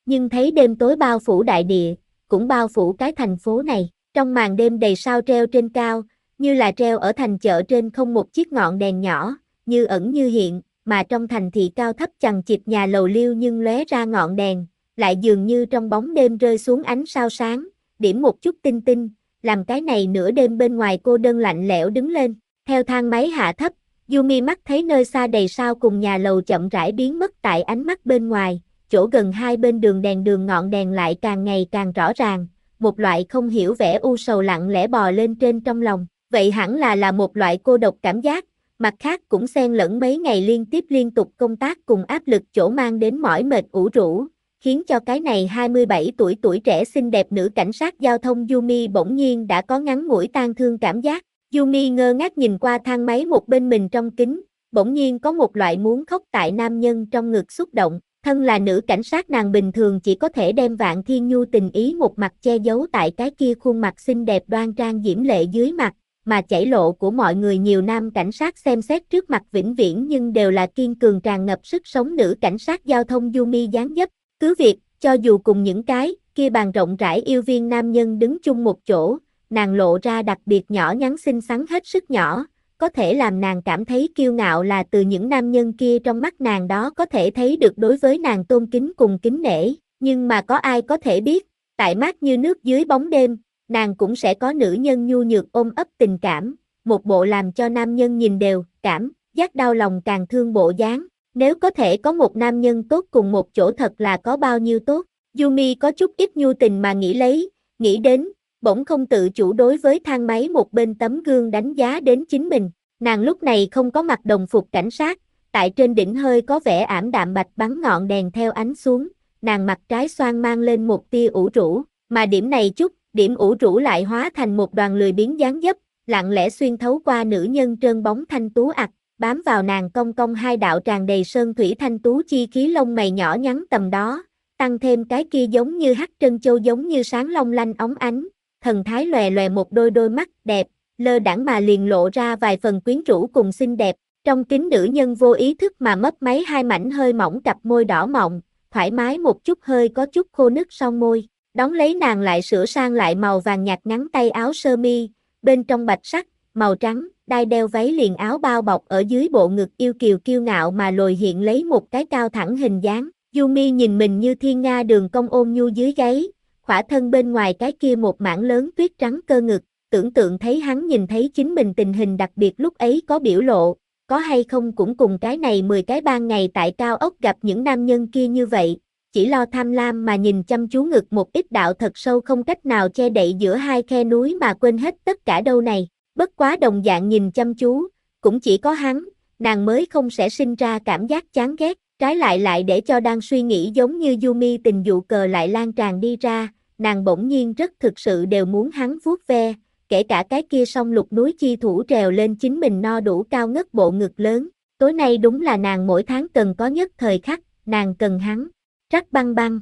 Nhưng thấy đêm tối bao phủ đại địa, cũng bao phủ cái thành phố này, trong màn đêm đầy sao treo trên cao, như là treo ở thành chợ trên không một chiếc ngọn đèn nhỏ, như ẩn như hiện, mà trong thành thị cao thấp chằng chịt nhà lầu liêu nhưng lóe ra ngọn đèn, lại dường như trong bóng đêm rơi xuống ánh sao sáng, điểm một chút tinh tinh, làm cái này nửa đêm bên ngoài cô đơn lạnh lẽo đứng lên. Theo thang máy hạ thấp, Yumi mắt thấy nơi xa đầy sao cùng nhà lầu chậm rãi biến mất tại ánh mắt bên ngoài, chỗ gần hai bên đường ngọn đèn lại càng ngày càng rõ ràng, một loại không hiểu vẻ u sầu lặng lẽ bò lên trên trong lòng, vậy hẳn là một loại cô độc cảm giác, mặt khác cũng xen lẫn mấy ngày liên tục công tác cùng áp lực chỗ mang đến mỏi mệt ủ rũ, khiến cho cái này 27 tuổi trẻ xinh đẹp nữ cảnh sát giao thông Yumi bỗng nhiên đã có ngắn ngủi tang thương cảm giác. Yumi ngơ ngác nhìn qua thang máy một bên mình trong kính, bỗng nhiên có một loại muốn khóc tại nam nhân trong ngực xúc động, thân là nữ cảnh sát nàng bình thường chỉ có thể đem vạn thiên nhu tình ý một mặt che giấu tại cái kia khuôn mặt xinh đẹp đoan trang diễm lệ dưới mặt, mà chảy lộ của mọi người nhiều nam cảnh sát xem xét trước mặt vĩnh viễn nhưng đều là kiên cường tràn ngập sức sống nữ cảnh sát giao thông Yumi dáng dấp, cứ việc, cho dù cùng những cái kia bàn rộng rãi yêu viên nam nhân đứng chung một chỗ, nàng lộ ra đặc biệt nhỏ nhắn xinh xắn hết sức nhỏ, có thể làm nàng cảm thấy kiêu ngạo là từ những nam nhân kia trong mắt nàng đó có thể thấy được đối với nàng tôn kính cùng kính nể, nhưng mà có ai có thể biết, tại mát như nước dưới bóng đêm, nàng cũng sẽ có nữ nhân nhu nhược ôm ấp tình cảm, một bộ làm cho nam nhân nhìn đều, cảm giác đau lòng càng thương bộ dáng, nếu có thể có một nam nhân tốt cùng một chỗ thật là có bao nhiêu tốt, Yumi có chút ít nhu tình mà nghĩ đến, bỗng không tự chủ đối với thang máy một bên tấm gương đánh giá đến chính mình, nàng lúc này không có mặc đồng phục cảnh sát, tại trên đỉnh hơi có vẻ ảm đạm bạch bắn ngọn đèn theo ánh xuống, nàng mặt trái xoan mang lên một tia ủ rũ, mà điểm này điểm ủ rũ lại hóa thành một đoàn lười biếng dáng dấp, lặng lẽ xuyên thấu qua nữ nhân trơn bóng thanh tú ặc, bám vào nàng cong cong hai đạo tràn đầy sơn thủy thanh tú chi khí lông mày nhỏ nhắn tầm đó, tăng thêm cái kia giống như hắc trân châu giống như sáng long lanh óng ánh, thần thái lòe lòe một đôi mắt đẹp, lơ đãng mà liền lộ ra vài phần quyến rũ cùng xinh đẹp, trong kính nữ nhân vô ý thức mà mấp máy hai mảnh hơi mỏng cặp môi đỏ mọng, thoải mái một chút hơi có chút khô nứt son môi, đón lấy nàng lại sửa sang lại màu vàng nhạt ngắn tay áo sơ mi, bên trong bạch sắc, màu trắng, đai đeo váy liền áo bao bọc ở dưới bộ ngực yêu kiều kiêu ngạo mà lồi hiện lấy một cái cao thẳng hình dáng, Yumi nhìn mình như thiên nga đường cong ôn nhu dưới gáy, khỏa thân bên ngoài cái kia một mảng lớn tuyết trắng cơ ngực, tưởng tượng thấy hắn nhìn thấy chính mình tình hình đặc biệt lúc ấy có biểu lộ, có hay không cũng cùng cái này 10 cái ban ngày tại cao ốc gặp những nam nhân kia như vậy, chỉ lo tham lam mà nhìn chăm chú ngực một ít đạo thật sâu không cách nào che đậy giữa hai khe núi mà quên hết tất cả đâu này, bất quá đồng dạng nhìn chăm chú, cũng chỉ có hắn, nàng mới không sẽ sinh ra cảm giác chán ghét, trái lại để cho đang suy nghĩ giống như Yumi tình dụ cờ lại lan tràn đi ra, nàng bỗng nhiên rất thực sự đều muốn hắn vuốt ve, kể cả cái kia song lục núi chi thủ trèo lên chính mình no đủ cao ngất bộ ngực lớn, tối nay đúng là nàng mỗi tháng cần có nhất thời khắc, nàng cần hắn, rắc băng băng.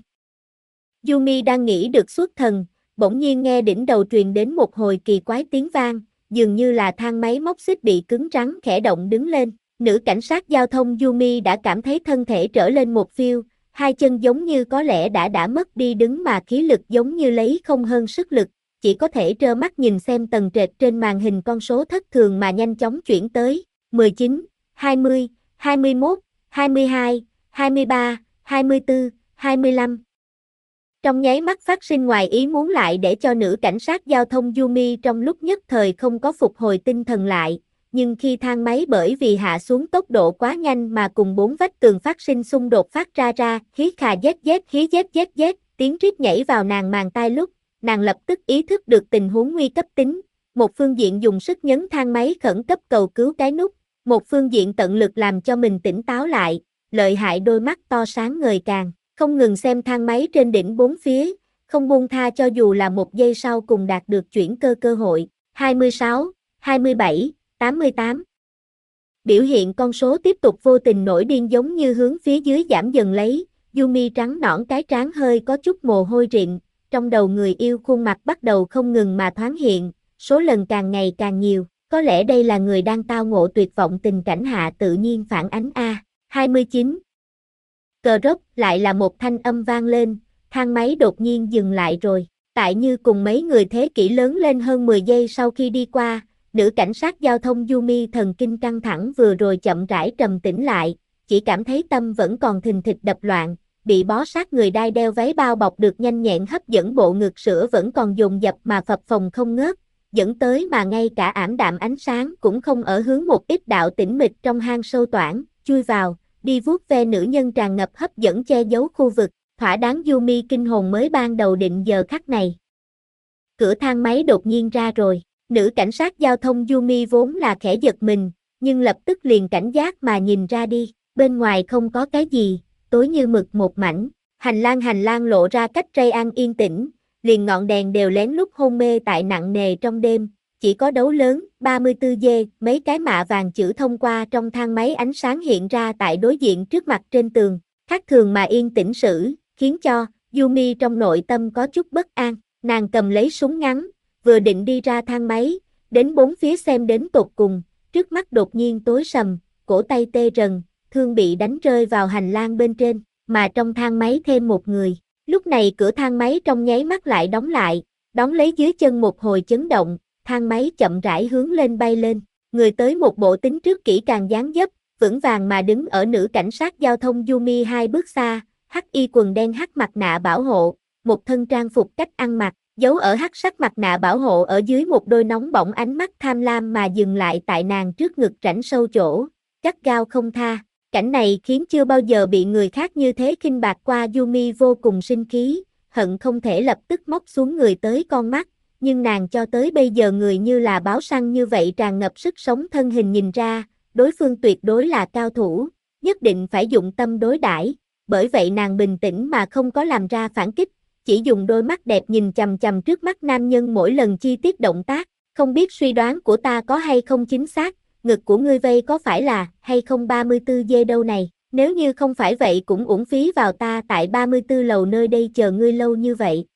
Yumi đang nghĩ được xuất thần, bỗng nhiên nghe đỉnh đầu truyền đến một hồi kỳ quái tiếng vang, dường như là thang máy móc xích bị cứng rắn khẽ động đứng lên, nữ cảnh sát giao thông Yumi đã cảm thấy thân thể trở lên một phiêu, hai chân giống như có lẽ đã mất đi đứng mà khí lực giống như lấy không hơn sức lực, chỉ có thể trơ mắt nhìn xem tầng trệt trên màn hình con số thất thường mà nhanh chóng chuyển tới, 19, 20, 21, 22, 23, 24, 25. Trong nháy mắt phát sinh ngoài ý muốn lại để cho nữ cảnh sát giao thông Yumi trong lúc nhất thời không có phục hồi tinh thần lại, nhưng khi thang máy bởi vì hạ xuống tốc độ quá nhanh mà cùng bốn vách tường phát sinh xung đột phát ra, hí khà dét, tiếng rít nhảy vào nàng màng tai lúc, nàng lập tức ý thức được tình huống nguy cấp tính, một phương diện dùng sức nhấn thang máy khẩn cấp cầu cứu cái nút, một phương diện tận lực làm cho mình tỉnh táo lại, lợi hại đôi mắt to sáng ngời càng, không ngừng xem thang máy trên đỉnh bốn phía, không buông tha cho dù là một giây sau cùng đạt được chuyển cơ hội, 26, 27, 88. Biểu hiện con số tiếp tục vô tình nổi điên giống như hướng phía dưới giảm dần lấy, Yumi trắng nõn cái trán hơi có chút mồ hôi rịn, trong đầu người yêu khuôn mặt bắt đầu không ngừng mà thoáng hiện, số lần càng ngày càng nhiều, có lẽ đây là người đang tao ngộ tuyệt vọng tình cảnh hạ tự nhiên phản ánh A. 29. Cờ rốc lại là một thanh âm vang lên, thang máy đột nhiên dừng lại rồi. Tại như cùng mấy người thế kỷ lớn lên hơn 10 giây sau khi đi qua, nữ cảnh sát giao thông Yumi thần kinh căng thẳng vừa rồi chậm rãi trầm tĩnh lại, chỉ cảm thấy tâm vẫn còn thình thịch đập loạn, bị bó sát người đai đeo váy bao bọc được nhanh nhẹn hấp dẫn bộ ngực sữa vẫn còn dồn dập mà phập phồng không ngớt, dẫn tới mà ngay cả ảm đạm ánh sáng cũng không ở hướng một ít đạo tĩnh mịch trong hang sâu toảng, chui vào, đi vuốt ve nữ nhân tràn ngập hấp dẫn che giấu khu vực, thỏa đáng Yumi kinh hồn mới ban đầu định giờ khắc này. Cửa thang máy đột nhiên ra rồi, nữ cảnh sát giao thông Yumi vốn là khẽ giật mình, nhưng lập tức liền cảnh giác mà nhìn ra đi, bên ngoài không có cái gì, tối như mực một mảnh, hành lang lộ ra cách Ray An yên tĩnh, liền ngọn đèn đều lén lút hôn mê tại nặng nề trong đêm, chỉ có đấu lớn, 34G, mấy cái mạ vàng chữ thông qua trong thang máy ánh sáng hiện ra tại đối diện trước mặt trên tường, khác thường mà yên tĩnh sử, khiến cho Yumi trong nội tâm có chút bất an, nàng cầm lấy súng ngắn, vừa định đi ra thang máy, đến bốn phía xem đến tột cùng, trước mắt đột nhiên tối sầm, cổ tay tê rần, thương bị đánh rơi vào hành lang bên trên, mà trong thang máy thêm một người. Lúc này cửa thang máy trong nháy mắt lại đóng lại, đón lấy dưới chân một hồi chấn động, thang máy chậm rãi hướng lên bay lên, người tới một bộ tính trước kỹ càng dáng dấp, vững vàng mà đứng ở nữ cảnh sát giao thông Yumi hai bước xa, hắc y quần đen hắc mặt nạ bảo hộ, một thân trang phục cách ăn mặc, giấu ở hắc sắc mặt nạ bảo hộ ở dưới một đôi nóng bỏng ánh mắt tham lam mà dừng lại tại nàng trước ngực rãnh sâu chỗ, gắt gao không tha. Cảnh này khiến chưa bao giờ bị người khác như thế khinh bạc qua Yumi vô cùng sinh khí, hận không thể lập tức móc xuống người tới con mắt, nhưng nàng cho tới bây giờ người như là báo săn như vậy tràn ngập sức sống thân hình nhìn ra, đối phương tuyệt đối là cao thủ, nhất định phải dụng tâm đối đãi, bởi vậy nàng bình tĩnh mà không có làm ra phản kích, chỉ dùng đôi mắt đẹp nhìn chằm chằm trước mắt nam nhân mỗi lần chi tiết động tác, không biết suy đoán của ta có hay không chính xác. Ngực của ngươi vây có phải là hay không 34G đâu này, nếu như không phải vậy cũng uổng phí vào ta tại 34 lầu nơi đây chờ ngươi lâu như vậy.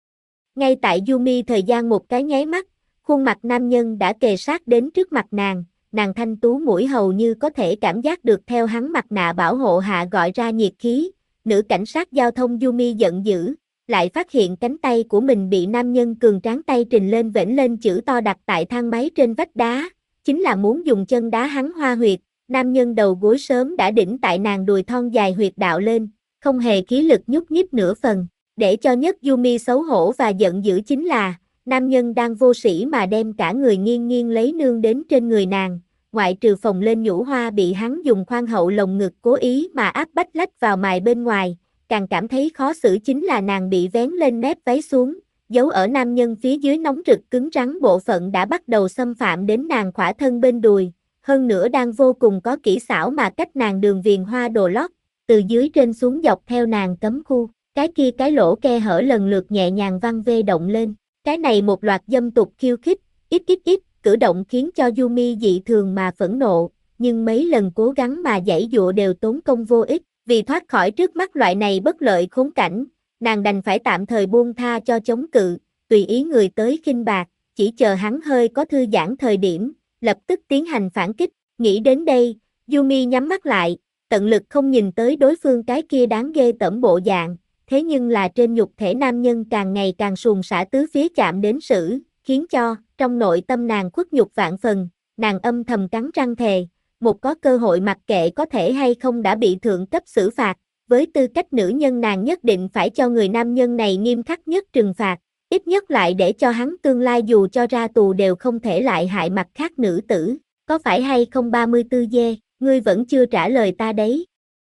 Ngay tại Yumi thời gian một cái nháy mắt, khuôn mặt nam nhân đã kề sát đến trước mặt nàng thanh tú mũi hầu như có thể cảm giác được theo hắn mặt nạ bảo hộ hạ gọi ra nhiệt khí, nữ cảnh sát giao thông Yumi giận dữ, lại phát hiện cánh tay của mình bị nam nhân cường tráng tay trình lên vểnh lên chữ to đặt tại thang máy trên vách đá. Chính là muốn dùng chân đá hắn hoa huyệt, nam nhân đầu gối sớm đã đỉnh tại nàng đùi thon dài huyệt đạo lên, không hề khí lực nhúc nhích nửa phần, để cho nhất Yumi xấu hổ và giận dữ chính là, nam nhân đang vô sĩ mà đem cả người nghiêng nghiêng lấy nương đến trên người nàng, ngoại trừ phồng lên nhũ hoa bị hắn dùng khoan hậu lồng ngực cố ý mà áp bách lách vào mài bên ngoài, càng cảm thấy khó xử chính là nàng bị vén lên mép váy xuống. Giấu ở nam nhân phía dưới nóng rực cứng rắn bộ phận đã bắt đầu xâm phạm đến nàng khỏa thân bên đùi, hơn nữa đang vô cùng có kỹ xảo mà cách nàng đường viền hoa đồ lót, từ dưới trên xuống dọc theo nàng cấm khu, cái lỗ ke hở lần lượt nhẹ nhàng văng vê động lên, cái này một loạt dâm tục khiêu khích, ít, cử động khiến cho Yumi dị thường mà phẫn nộ, nhưng mấy lần cố gắng mà giãy dụa đều tốn công vô ích, vì thoát khỏi trước mắt loại này bất lợi khốn cảnh. Nàng đành phải tạm thời buông tha cho chống cự, tùy ý người tới khinh bạc, chỉ chờ hắn hơi có thư giãn thời điểm, lập tức tiến hành phản kích, nghĩ đến đây, Yumi nhắm mắt lại, tận lực không nhìn tới đối phương cái kia đáng ghê tởm bộ dạng, thế nhưng là trên nhục thể nam nhân càng ngày càng suồng sã tứ phía chạm đến sử, khiến cho, trong nội tâm nàng khuất nhục vạn phần, nàng âm thầm cắn răng thề, một có cơ hội mặc kệ có thể hay không đã bị thượng cấp xử phạt. Với tư cách nữ nhân nàng nhất định phải cho người nam nhân này nghiêm khắc nhất trừng phạt, ít nhất lại để cho hắn tương lai dù cho ra tù đều không thể lại hại mặt khác nữ tử, có phải hay không 34G, ngươi vẫn chưa trả lời ta đấy.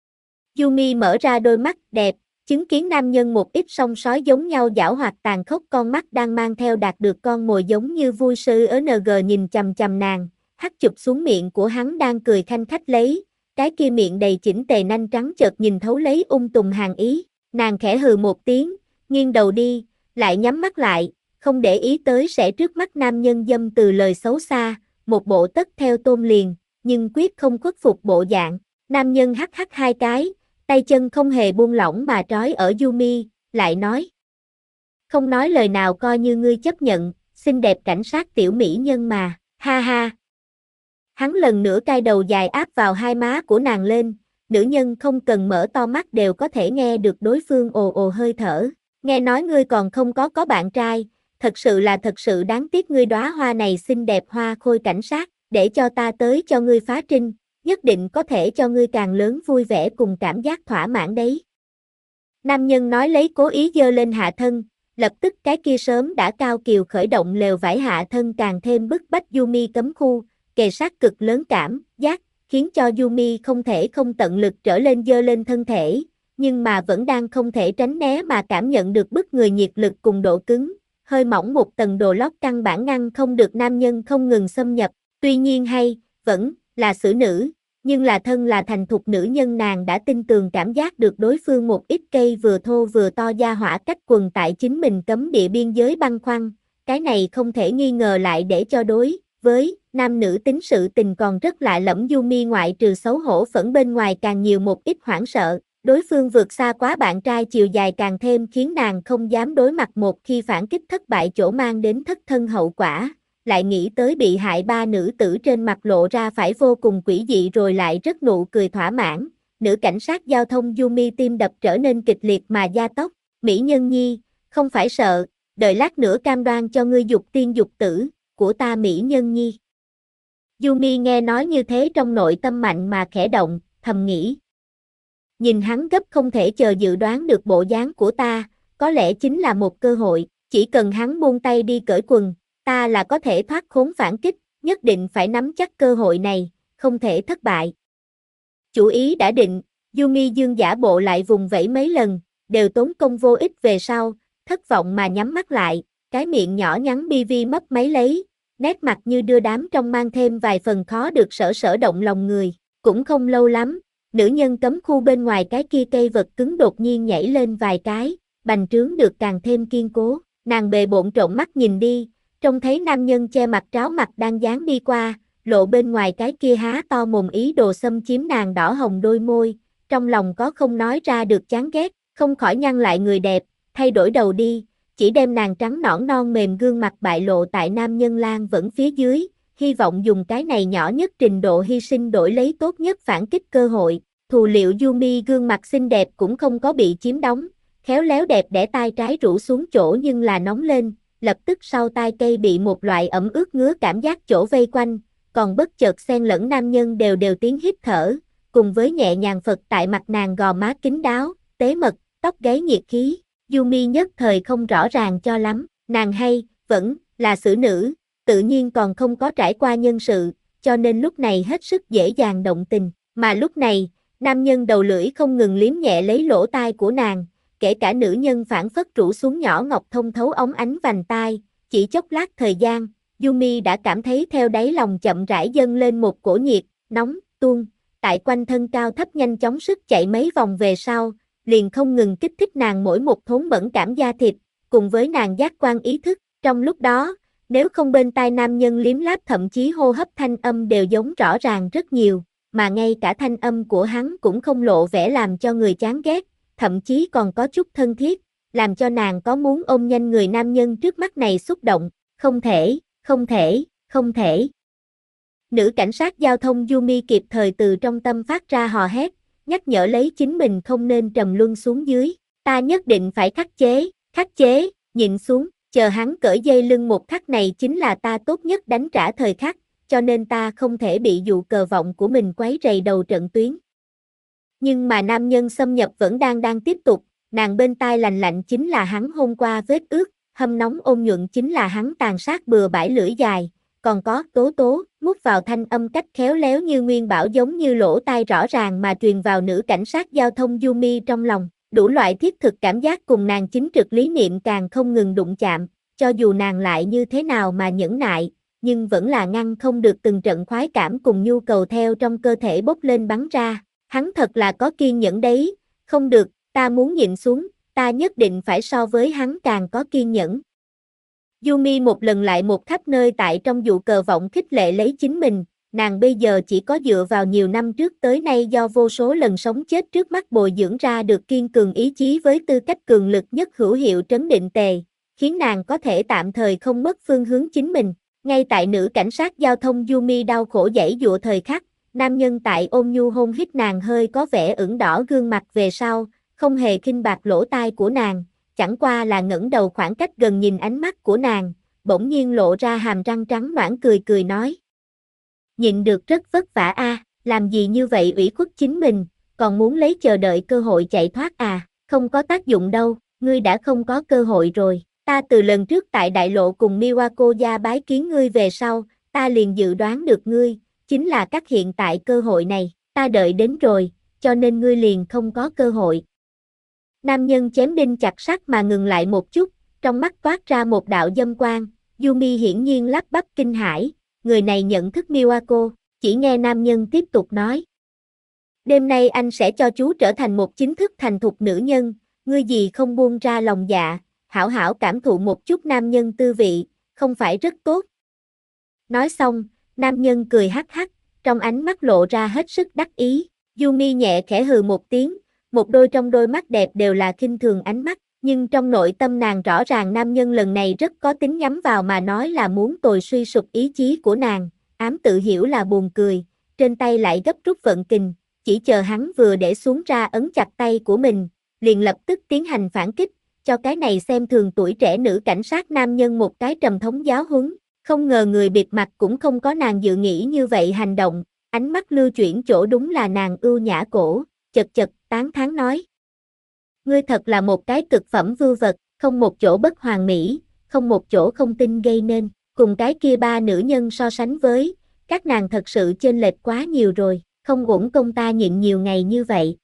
Yumi mở ra đôi mắt đẹp, chứng kiến nam nhân một ít song sói giống nhau giảo hoạt tàn khốc con mắt đang mang theo đạt được con mồi giống như vui sư ng nhìn chằm chằm nàng, hắt chụp xuống miệng của hắn đang cười khanh khách lấy. Cái kia miệng đầy chỉnh tề nanh trắng chợt nhìn thấu lấy tùng hàng ý, nàng khẽ hừ một tiếng, nghiêng đầu đi, lại nhắm mắt lại, không để ý tới sẽ trước mắt nam nhân dâm từ lời xấu xa, một bộ tất theo tôm liền, nhưng quyết không khuất phục bộ dạng, nam nhân hắc hắc hai cái, tay chân không hề buông lỏng mà trói ở Yumi, lại nói. Không nói lời nào coi như ngươi chấp nhận, xinh đẹp cảnh sát tiểu mỹ nhân mà, ha ha. Hắn lần nữa cai đầu dài áp vào hai má của nàng lên, nữ nhân không cần mở to mắt đều có thể nghe được đối phương ồ ồ hơi thở, Nghe nói ngươi còn không có bạn trai, thật sự đáng tiếc ngươi đóa hoa này xinh đẹp hoa khôi cảnh sát, để cho ta tới cho ngươi phá trinh, nhất định có thể cho ngươi càng lớn vui vẻ cùng cảm giác thỏa mãn đấy. Nam nhân nói lấy cố ý giơ lên hạ thân, lập tức cái kia sớm đã cao kiều khởi động lều vải hạ thân càng thêm bức bách Yumi cấm khu, kề sát cực lớn cảm giác, khiến cho Yumi không thể không tận lực trở lên giơ lên thân thể, nhưng mà vẫn đang không thể tránh né mà cảm nhận được bức người nhiệt lực cùng độ cứng, hơi mỏng một tầng đồ lót căn bản ngăn không được nam nhân không ngừng xâm nhập, tuy nhiên vẫn là xử nữ, nhưng là thân là thành thục nữ nhân nàng đã tin tường cảm giác được đối phương một ít cây vừa thô vừa to da hỏa cách quần tại chính mình cấm địa biên giới băn khoăn, cái này không thể nghi ngờ lại để cho đối với nam nữ tính sự tình còn rất lạ lẫm Yumi ngoại trừ xấu hổ phẫn bên ngoài càng nhiều một ít hoảng sợ, đối phương vượt xa quá bạn trai chiều dài càng thêm khiến nàng không dám đối mặt một khi phản kích thất bại chỗ mang đến thất thân hậu quả, lại nghĩ tới bị hại ba nữ tử trên mặt lộ ra phải vô cùng quỷ dị rồi lại rất nụ cười thỏa mãn, nữ cảnh sát giao thông Yumi tim đập trở nên kịch liệt mà gia tốc, mỹ nhân nhi, không phải sợ, đợi lát nữa cam đoan cho ngươi dục tiên dục tử, của ta mỹ nhân nhi. Yumi nghe nói như thế trong nội tâm mạnh mà khẽ động, thầm nghĩ. Nhìn hắn gấp không thể chờ dự đoán được bộ dáng của ta, có lẽ chính là một cơ hội, chỉ cần hắn buông tay đi cởi quần, ta là có thể thoát khốn phản kích, nhất định phải nắm chắc cơ hội này, không thể thất bại. Chủ ý đã định, Yumi dương giả bộ lại vùng vẫy mấy lần, đều tốn công vô ích về sau, thất vọng mà nhắm mắt lại, cái miệng nhỏ nhắn bi vi mấp máy lấy, nét mặt như đưa đám trong mang thêm vài phần khó được sở động lòng người, cũng không lâu lắm, nữ nhân cấm khu bên ngoài cái kia cây vật cứng đột nhiên nhảy lên vài cái, bành trướng được càng thêm kiên cố, nàng bề bộn trộn mắt nhìn đi, trông thấy nam nhân che mặt tráo mặt đang dán đi qua, lộ bên ngoài cái kia há to mồm ý đồ xâm chiếm nàng đỏ hồng đôi môi, trong lòng có không nói ra được chán ghét, không khỏi nhăn lại người đẹp, thay đổi đầu đi, chỉ đem nàng trắng nõn non mềm gương mặt bại lộ tại nam nhân lang vẫn phía dưới, hy vọng dùng cái này nhỏ nhất trình độ hy sinh đổi lấy tốt nhất phản kích cơ hội, thù liệu Yumi gương mặt xinh đẹp cũng không có bị chiếm đóng, khéo léo đẹp đẽ tai trái rũ xuống chỗ nhưng là nóng lên, lập tức sau tai cây bị một loại ẩm ướt ngứa cảm giác chỗ vây quanh, còn bất chợt xen lẫn nam nhân đều tiếng hít thở, cùng với nhẹ nhàng phật tại mặt nàng gò má kín đáo, tế mật, tóc gáy nhiệt khí, Yumi nhất thời không rõ ràng cho lắm, nàng vẫn là xử nữ, tự nhiên còn không có trải qua nhân sự, cho nên lúc này hết sức dễ dàng động tình, mà lúc này, nam nhân đầu lưỡi không ngừng liếm nhẹ lấy lỗ tai của nàng, kể cả nữ nhân phản phất rũ xuống nhỏ ngọc thông thấu óng ánh vành tai, chỉ chốc lát thời gian, Yumi đã cảm thấy theo đáy lòng chậm rãi dâng lên một cổ nhiệt, nóng, tuôn, tại quanh thân cao thấp nhanh chóng sức chạy mấy vòng về sau, liền không ngừng kích thích nàng mỗi một thốn bẩn cảm da thịt, cùng với nàng giác quan ý thức, trong lúc đó, nếu không bên tai nam nhân liếm láp thậm chí hô hấp thanh âm đều giống rõ ràng rất nhiều, mà ngay cả thanh âm của hắn cũng không lộ vẻ làm cho người chán ghét, thậm chí còn có chút thân thiết, làm cho nàng có muốn ôm nhanh người nam nhân trước mắt này xúc động, không thể. Nữ cảnh sát giao thông Yumi kịp thời từ trong tâm phát ra hò hét, nhắc nhở lấy chính mình không nên trầm luân xuống dưới, ta nhất định phải khắc chế, nhịn xuống, chờ hắn cởi dây lưng một khắc này chính là ta tốt nhất đánh trả thời khắc, cho nên ta không thể bị dụ cờ vọng của mình quấy rầy đầu trận tuyến. Nhưng mà nam nhân xâm nhập vẫn đang tiếp tục, nàng bên tai lành lạnh chính là hắn hôn qua vết ướt, hâm nóng ôn nhuận chính là hắn tàn sát bừa bãi lưỡi dài, còn có tố, mút vào thanh âm cách khéo léo như nguyên bảo giống như lỗ tai rõ ràng mà truyền vào nữ cảnh sát giao thông Yumi trong lòng, đủ loại thiết thực cảm giác cùng nàng chính trực lý niệm càng không ngừng đụng chạm, cho dù nàng lại như thế nào mà nhẫn nại, nhưng vẫn là ngăn không được từng trận khoái cảm cùng nhu cầu theo trong cơ thể bốc lên bắn ra, hắn thật là có kiên nhẫn đấy, không được, ta muốn nhịn xuống, ta nhất định phải so với hắn càng có kiên nhẫn. Yumi một lần lại một khắp nơi tại trong dụ cờ vọng khích lệ lấy chính mình, nàng bây giờ chỉ có dựa vào nhiều năm trước tới nay do vô số lần sống chết trước mắt bồi dưỡng ra được kiên cường ý chí với tư cách cường lực nhất hữu hiệu trấn định tề, khiến nàng có thể tạm thời không mất phương hướng chính mình. Ngay tại nữ cảnh sát giao thông Yumi đau khổ giãy giụa thời khắc, nam nhân tại ôm nhu hôn hít nàng hơi có vẻ ửng đỏ gương mặt về sau, không hề khinh bạc lỗ tai của nàng, chẳng qua là ngẩng đầu khoảng cách gần nhìn ánh mắt của nàng, bỗng nhiên lộ ra hàm răng trắng nõn cười cười nói. Nhịn được rất vất vả a, làm gì như vậy ủy khuất chính mình, còn muốn lấy chờ đợi cơ hội chạy thoát à, không có tác dụng đâu, ngươi đã không có cơ hội rồi, ta từ lần trước tại đại lộ cùng Miwako gia bái kiến ngươi về sau, ta liền dự đoán được ngươi, chính là cắt hiện tại cơ hội này, ta đợi đến rồi, cho nên ngươi liền không có cơ hội. Nam nhân chém đinh chặt sắt mà ngừng lại một chút, trong mắt toát ra một đạo dâm quang, Yumi hiển nhiên lắp bắp kinh hãi, người này nhận thức Miwako, chỉ nghe nam nhân tiếp tục nói. Đêm nay anh sẽ cho chú trở thành một chính thức thành thục nữ nhân, ngươi gì không buông ra lòng dạ, hảo hảo cảm thụ một chút nam nhân tư vị, không phải rất tốt. Nói xong, nam nhân cười hắc hắc, trong ánh mắt lộ ra hết sức đắc ý, Yumi nhẹ khẽ hừ một tiếng, một đôi trong đôi mắt đẹp đều là khinh thường ánh mắt, nhưng trong nội tâm nàng rõ ràng nam nhân lần này rất có tính nhắm vào mà nói là muốn tồi suy sụp ý chí của nàng, ám tự hiểu là buồn cười, trên tay lại gấp rút vận kình, chỉ chờ hắn vừa để xuống ra ấn chặt tay của mình, liền lập tức tiến hành phản kích, cho cái này xem thường tuổi trẻ nữ cảnh sát nam nhân một cái trầm thống giáo huấn, không ngờ người bịt mặt cũng không có nàng dự nghĩ như vậy hành động, ánh mắt lưu chuyển chỗ đúng là nàng ưu nhã cổ, chật chật tán thán nói. Ngươi thật là một cái cực phẩm vưu vật, không một chỗ bất hoàn mỹ, không một chỗ không tinh gây nên, cùng cái kia ba nữ nhân so sánh với, các nàng thật sự chênh lệch quá nhiều rồi, không uổng công ta nhịn nhiều ngày như vậy.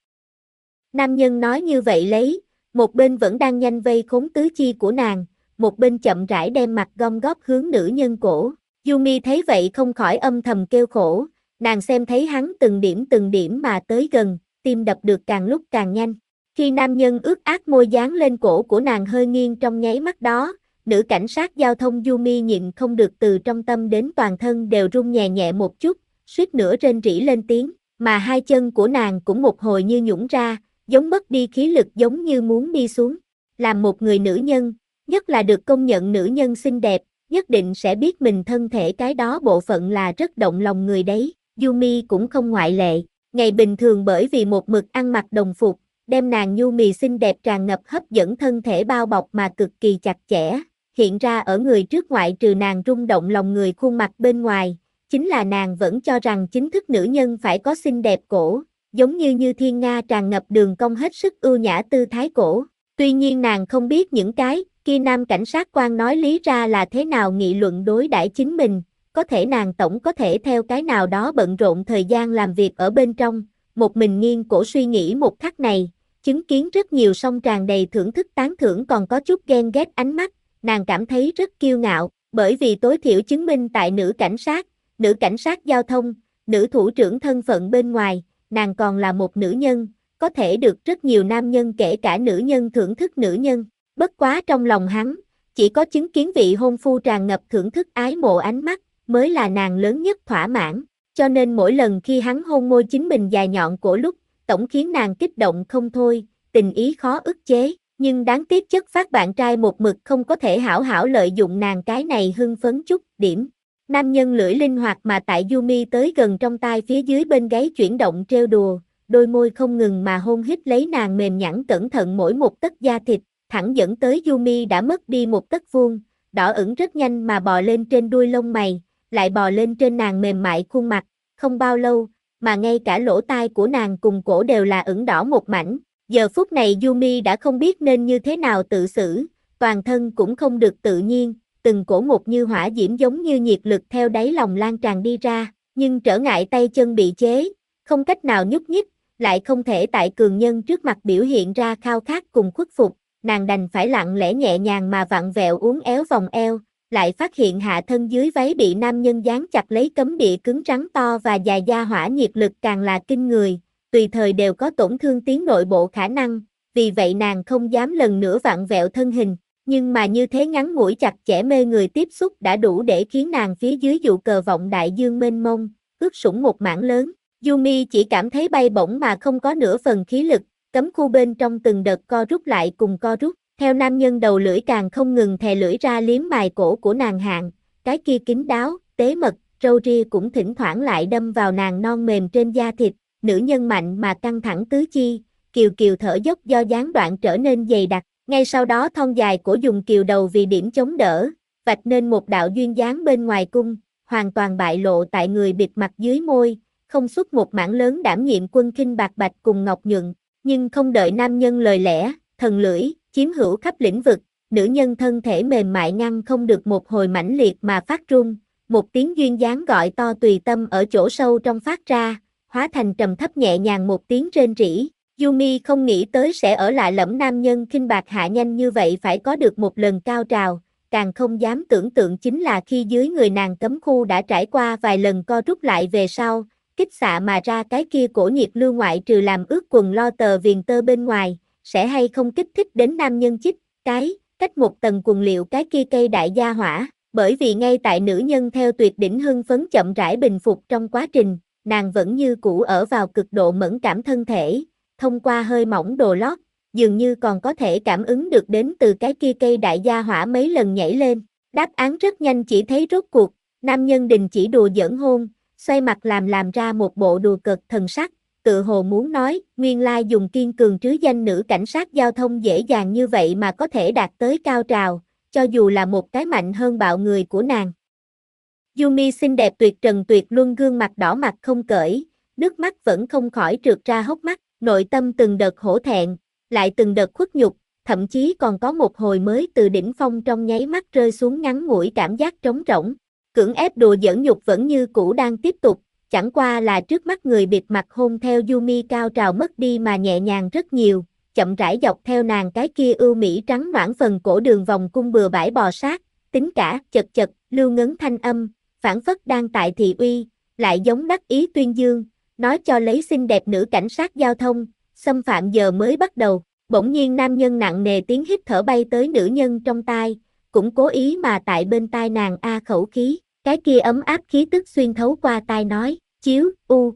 Nam nhân nói như vậy lấy, một bên vẫn đang nhanh vây khốn tứ chi của nàng, một bên chậm rãi đem mặt gom góp hướng nữ nhân cổ. Yumi thấy vậy không khỏi âm thầm kêu khổ, nàng xem thấy hắn từng điểm mà tới gần, tim đập được càng lúc càng nhanh. Khi nam nhân ướt át môi dán lên cổ của nàng hơi nghiêng trong nháy mắt đó, nữ cảnh sát giao thông Yumi nhịn không được từ trong tâm đến toàn thân đều run nhẹ nhẹ một chút, suýt nữa rên rỉ lên tiếng, mà hai chân của nàng cũng một hồi như nhũn ra, giống mất đi khí lực giống như muốn đi xuống. Làm một người nữ nhân, nhất là được công nhận nữ nhân xinh đẹp, nhất định sẽ biết mình thân thể cái đó bộ phận là rất động lòng người đấy, Yumi cũng không ngoại lệ. Ngày bình thường bởi vì một mực ăn mặc đồng phục, đem nàng nhu mì xinh đẹp tràn ngập hấp dẫn thân thể bao bọc mà cực kỳ chặt chẽ, hiện ra ở người trước ngoại trừ nàng rung động lòng người khuôn mặt bên ngoài, chính là nàng vẫn cho rằng chính thức nữ nhân phải có xinh đẹp cổ, giống như thiên nga tràn ngập đường cong hết sức ưu nhã tư thái cổ. Tuy nhiên nàng không biết những cái kia nam cảnh sát quan nói lý ra là thế nào nghị luận đối đãi chính mình, có thể nàng tổng có thể theo cái nào đó bận rộn thời gian làm việc ở bên trong, một mình nghiêng cổ suy nghĩ một khắc này, chứng kiến rất nhiều song tràn đầy thưởng thức tán thưởng còn có chút ghen ghét ánh mắt, nàng cảm thấy rất kiêu ngạo, bởi vì tối thiểu chứng minh tại nữ cảnh sát giao thông, nữ thủ trưởng thân phận bên ngoài, nàng còn là một nữ nhân, có thể được rất nhiều nam nhân kể cả nữ nhân thưởng thức nữ nhân, bất quá trong lòng hắn, chỉ có chứng kiến vị hôn phu tràn ngập thưởng thức ái mộ ánh mắt, mới là nàng lớn nhất thỏa mãn, cho nên mỗi lần khi hắn hôn môi chính mình dài nhọn cổ lúc, tổng khiến nàng kích động không thôi, tình ý khó ức chế, nhưng đáng tiếc chất phát bạn trai một mực không có thể hảo hảo lợi dụng nàng cái này hưng phấn chút điểm. Nam nhân lưỡi linh hoạt mà tại Yumi tới gần trong tai phía dưới bên gáy chuyển động trêu đùa, đôi môi không ngừng mà hôn hít lấy nàng mềm nhẵn cẩn thận mỗi một tấc da thịt, thẳng dẫn tới Yumi đã mất đi một tấc vuông, đỏ ửng rất nhanh mà bò lên trên đuôi lông mày, lại bò lên trên nàng mềm mại khuôn mặt, không bao lâu, mà ngay cả lỗ tai của nàng cùng cổ đều là ửng đỏ một mảnh. Giờ phút này Yumi đã không biết nên như thế nào tự xử, toàn thân cũng không được tự nhiên, từng cổ một như hỏa diễm giống như nhiệt lực theo đáy lòng lan tràn đi ra, nhưng trở ngại tay chân bị chế, không cách nào nhúc nhích, lại không thể tại cường nhân trước mặt biểu hiện ra khao khát cùng khuất phục, nàng đành phải lặng lẽ nhẹ nhàng mà vặn vẹo uốn éo vòng eo, lại phát hiện hạ thân dưới váy bị nam nhân dán chặt lấy cấm địa cứng rắn to và dài da hỏa nhiệt lực càng là kinh người, tùy thời đều có tổn thương tiến nội bộ khả năng, vì vậy nàng không dám lần nữa vặn vẹo thân hình, nhưng mà như thế ngắn ngủi chặt chẽ mê người tiếp xúc đã đủ để khiến nàng phía dưới dụ cờ vọng đại dương mênh mông, ướt sũng một mảng lớn. Yumi chỉ cảm thấy bay bổng mà không có nửa phần khí lực, cấm khu bên trong từng đợt co rút lại cùng co rút, theo nam nhân đầu lưỡi càng không ngừng thè lưỡi ra liếm mài cổ của nàng hạng, cái kia kín đáo, tế mật, râu ria cũng thỉnh thoảng lại đâm vào nàng non mềm trên da thịt, nữ nhân mạnh mà căng thẳng tứ chi, kiều kiều thở dốc do gián đoạn trở nên dày đặc, Ngay sau đó thon dài cổ dùng kiều đầu vì điểm chống đỡ, vạch nên một đạo duyên dáng bên ngoài cung, hoàn toàn bại lộ tại người bịt mặt dưới môi, không xuất một mảng lớn đảm nhiệm quân khinh bạc bạch cùng ngọc nhuận, nhưng không đợi nam nhân lời lẽ, thần lưỡi, chiếm hữu khắp lĩnh vực, nữ nhân thân thể mềm mại ngăn không được một hồi mãnh liệt mà phát run, một tiếng duyên dáng gọi to tùy tâm ở chỗ sâu trong phát ra, hóa thành trầm thấp nhẹ nhàng một tiếng rên rỉ. Yumi không nghĩ tới sẽ ở lại lẫm nam nhân khinh bạc hạ nhanh như vậy phải có được một lần cao trào, càng không dám tưởng tượng chính là khi dưới người nàng cấm khu đã trải qua vài lần co rút lại về sau, kích xạ mà ra cái kia cổ nhiệt lưu ngoại trừ làm ướt quần lo tờ viền tơ bên ngoài, sẽ hay không kích thích đến nam nhân chích, cách một tầng quần liệu cái kia cây đại gia hỏa, bởi vì ngay tại nữ nhân theo tuyệt đỉnh hưng phấn chậm rãi bình phục trong quá trình, nàng vẫn như cũ ở vào cực độ mẫn cảm thân thể, thông qua hơi mỏng đồ lót, dường như còn có thể cảm ứng được đến từ cái kia cây đại gia hỏa mấy lần nhảy lên. Đáp án rất nhanh chỉ thấy rốt cuộc, nam nhân đình chỉ đùa giỡn hôn, xoay mặt làm ra một bộ đùa cợt thần sắc, tự hồ muốn nói, nguyên lai dùng kiên cường trứ danh nữ cảnh sát giao thông dễ dàng như vậy mà có thể đạt tới cao trào, cho dù là một cái mạnh hơn bạo người của nàng. Yumi xinh đẹp tuyệt trần tuyệt luân gương mặt đỏ mặt không cởi, nước mắt vẫn không khỏi trượt ra hốc mắt, nội tâm từng đợt hổ thẹn, lại từng đợt khuất nhục, thậm chí còn có một hồi mới từ đỉnh phong trong nháy mắt rơi xuống ngắn ngủi cảm giác trống rỗng. Cưỡng ép đùa giỡn nhục vẫn như cũ đang tiếp tục, chẳng qua là trước mắt người bịt mặt hôn theo Yumi cao trào mất đi mà nhẹ nhàng rất nhiều, chậm rãi dọc theo nàng cái kia ưu mỹ trắng noãn phần cổ đường vòng cung bừa bãi bò sát, tính cả, chật, lưu ngấn thanh âm, phảng phất đang tại thị uy, lại giống đắc ý tuyên dương, nói cho lấy xinh đẹp nữ cảnh sát giao thông, xâm phạm giờ mới bắt đầu. Bỗng nhiên nam nhân nặng nề tiếng hít thở bay tới nữ nhân trong tai, cũng cố ý mà tại bên tai nàng khẩu khí, cái kia ấm áp khí tức xuyên thấu qua tai nói, chiếu,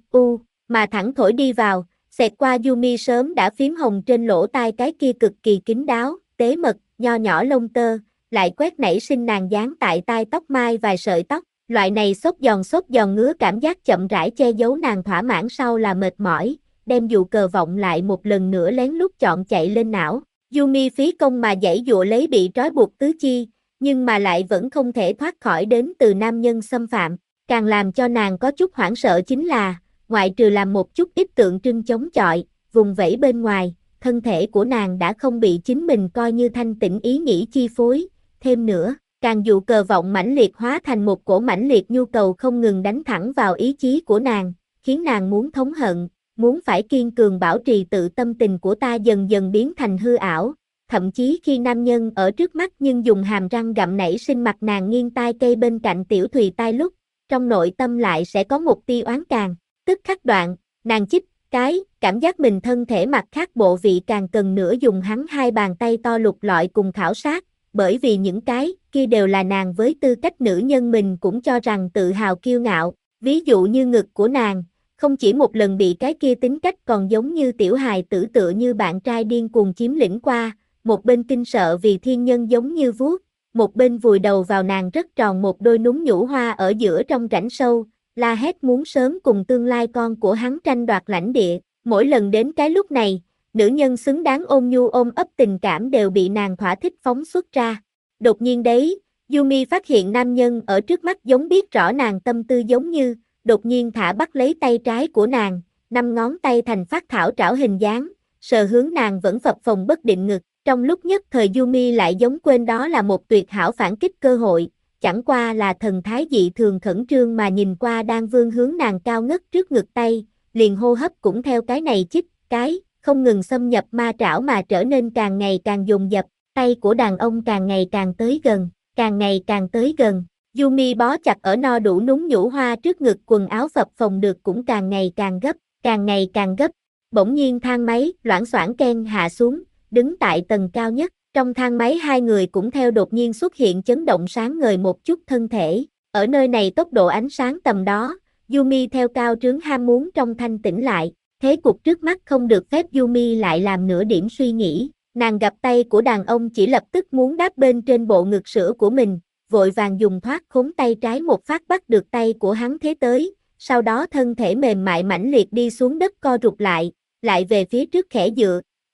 mà thẳng thổi đi vào, xẹt qua Yumi sớm đã phím hồng trên lỗ tai cái kia cực kỳ kín đáo, tế mật, nho nhỏ lông tơ, lại quét nảy sinh nàng dán tại tai tóc mai vài sợi tóc, loại này xốp giòn ngứa cảm giác chậm rãi che giấu nàng thỏa mãn sau là mệt mỏi, đem dụ cờ vọng lại một lần nữa lén lút chọn chạy lên não. Yumi phí công mà giãy dụa lấy bị trói buộc tứ chi, nhưng mà lại vẫn không thể thoát khỏi đến từ nam nhân xâm phạm. Càng làm cho nàng có chút hoảng sợ chính là, ngoại trừ làm một chút ít tượng trưng chống chọi, vùng vẫy bên ngoài, thân thể của nàng đã không bị chính mình coi như thanh tĩnh ý nghĩ chi phối. Thêm nữa, càng dụ cờ vọng mãnh liệt hóa thành một cổ mãnh liệt nhu cầu không ngừng đánh thẳng vào ý chí của nàng, khiến nàng muốn thống hận, muốn phải kiên cường bảo trì tự tâm tình của ta dần dần biến thành hư ảo, thậm chí khi nam nhân ở trước mắt nhưng dùng hàm răng gặm nảy sinh mặt nàng nghiêng tai cây bên cạnh tiểu thùy tai lúc, trong nội tâm lại sẽ có một tia oán càng, tức khắc đoạn, nàng chích, cảm giác mình thân thể mặt khác bộ vị càng cần nữa dùng hắn hai bàn tay to lục lọi cùng khảo sát, bởi vì những cái kia đều là nàng với tư cách nữ nhân mình cũng cho rằng tự hào kiêu ngạo, ví dụ như ngực của nàng, không chỉ một lần bị cái kia tính cách còn giống như tiểu hài tử tựa như bạn trai điên cuồng chiếm lĩnh qua, một bên kinh sợ vì thiên nhân giống như vuốt, một bên vùi đầu vào nàng rất tròn một đôi núm nhũ hoa ở giữa trong rãnh sâu, la hét muốn sớm cùng tương lai con của hắn tranh đoạt lãnh địa, mỗi lần đến cái lúc này, nữ nhân xứng đáng ôm nhu ôm ấp tình cảm đều bị nàng thỏa thích phóng xuất ra. Đột nhiên đấy, Yumi phát hiện nam nhân ở trước mắt giống biết rõ nàng tâm tư giống như, đột nhiên thả bắt lấy tay trái của nàng, 5 ngón tay thành phát thảo trảo hình dáng, sờ hướng nàng vẫn phập phồng bất định ngực. Trong lúc nhất thời Yumi lại giống quên đó là một tuyệt hảo phản kích cơ hội, chẳng qua là thần thái dị thường khẩn trương mà nhìn qua đang vươn hướng nàng cao ngất trước ngực tay, liền hô hấp cũng theo cái này chích, không ngừng xâm nhập ma trảo mà trở nên càng ngày càng dồn dập, tay của đàn ông càng ngày càng tới gần, càng ngày càng tới gần. Yumi bó chặt ở no đủ núm nhũ hoa trước ngực quần áo phập phồng được cũng càng ngày càng gấp, càng ngày càng gấp. Bỗng nhiên thang máy, loảng xoảng keng hạ xuống, đứng tại tầng cao nhất. Trong thang máy hai người cũng theo đột nhiên xuất hiện chấn động sáng ngời một chút thân thể. Ở nơi này tốc độ ánh sáng tầm đó, Yumi theo cao trướng ham muốn trong thanh tỉnh lại. Thế cục trước mắt không được phép Yumi lại làm nửa điểm suy nghĩ. Nàng gặp tay của đàn ông chỉ lập tức muốn đáp bên trên bộ ngực sữa của mình, vội vàng dùng thoát khốn tay trái một phát bắt được tay của hắn thế tới, sau đó thân thể mềm mại mãnh liệt đi xuống đất co rụt lại về phía trước khẽ dựa,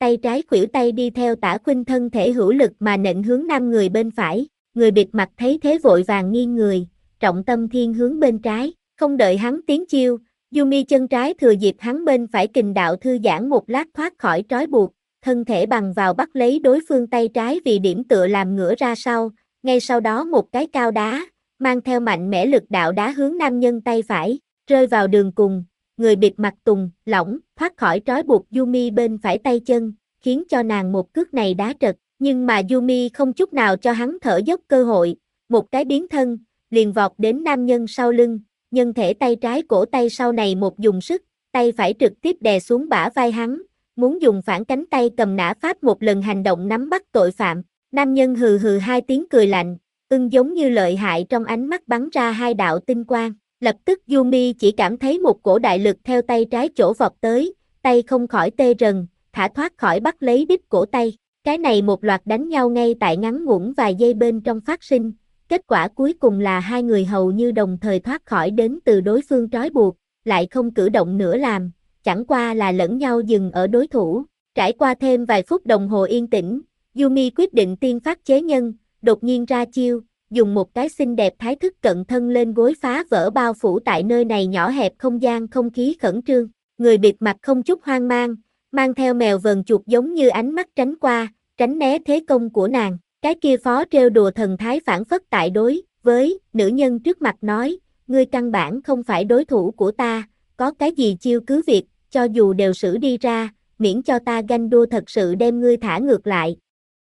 tay trái khuỷu tay đi theo tả khuynh thân thể hữu lực mà nện hướng nam người bên phải, người bịt mặt thấy thế vội vàng nghiêng người, trọng tâm thiên hướng bên trái, không đợi hắn tiến chiêu, Yumi chân trái thừa dịp hắn bên phải kình đạo thư giãn một lát thoát khỏi trói buộc, thân thể bằng vào bắt lấy đối phương tay trái vì điểm tựa làm ngửa ra sau, ngay sau đó một cái cao đá, mang theo mạnh mẽ lực đạo đá hướng nam nhân tay phải, rơi vào đường cùng, người bịt mặt tùng, lỏng, thoát khỏi trói buộc Yumi bên phải tay chân, khiến cho nàng một cước này đá trật, nhưng mà Yumi không chút nào cho hắn thở dốc cơ hội, một cái biến thân, liền vọt đến nam nhân sau lưng, nhân thể tay trái cổ tay sau này một dùng sức, tay phải trực tiếp đè xuống bả vai hắn, muốn dùng phản cánh tay cầm nã pháp một lần hành động nắm bắt tội phạm, nam nhân hừ hừ hai tiếng cười lạnh, giống như lợi hại trong ánh mắt bắn ra hai đạo tinh quang. Lập tức Yumi chỉ cảm thấy một cổ đại lực theo tay trái chỗ vọt tới, tay không khỏi tê rần, thả thoát khỏi bắt lấy đít cổ tay. Cái này một loạt đánh nhau ngay tại ngắn ngủn vài giây bên trong phát sinh, kết quả cuối cùng là hai người hầu như đồng thời thoát khỏi đến từ đối phương trói buộc, lại không cử động nữa làm, chẳng qua là lẫn nhau dừng ở đối thủ. Trải qua thêm vài phút đồng hồ yên tĩnh, Yumi quyết định tiên phát chế nhân, đột nhiên ra chiêu, dùng một cái xinh đẹp thái thức cận thân lên gối phá vỡ bao phủ tại nơi này nhỏ hẹp không gian không khí khẩn trương. Người bịt mặt không chút hoang mang theo mèo vờn chuột giống như ánh mắt tránh qua, tránh né thế công của nàng. Cái kia phó trêu đùa thần thái phản phất tại đối với nữ nhân trước mặt nói, ngươi căn bản không phải đối thủ của ta, có cái gì chiêu cứ việc, cho dù đều sử đi ra, miễn cho ta ganh đua thật sự đem ngươi thả ngược lại.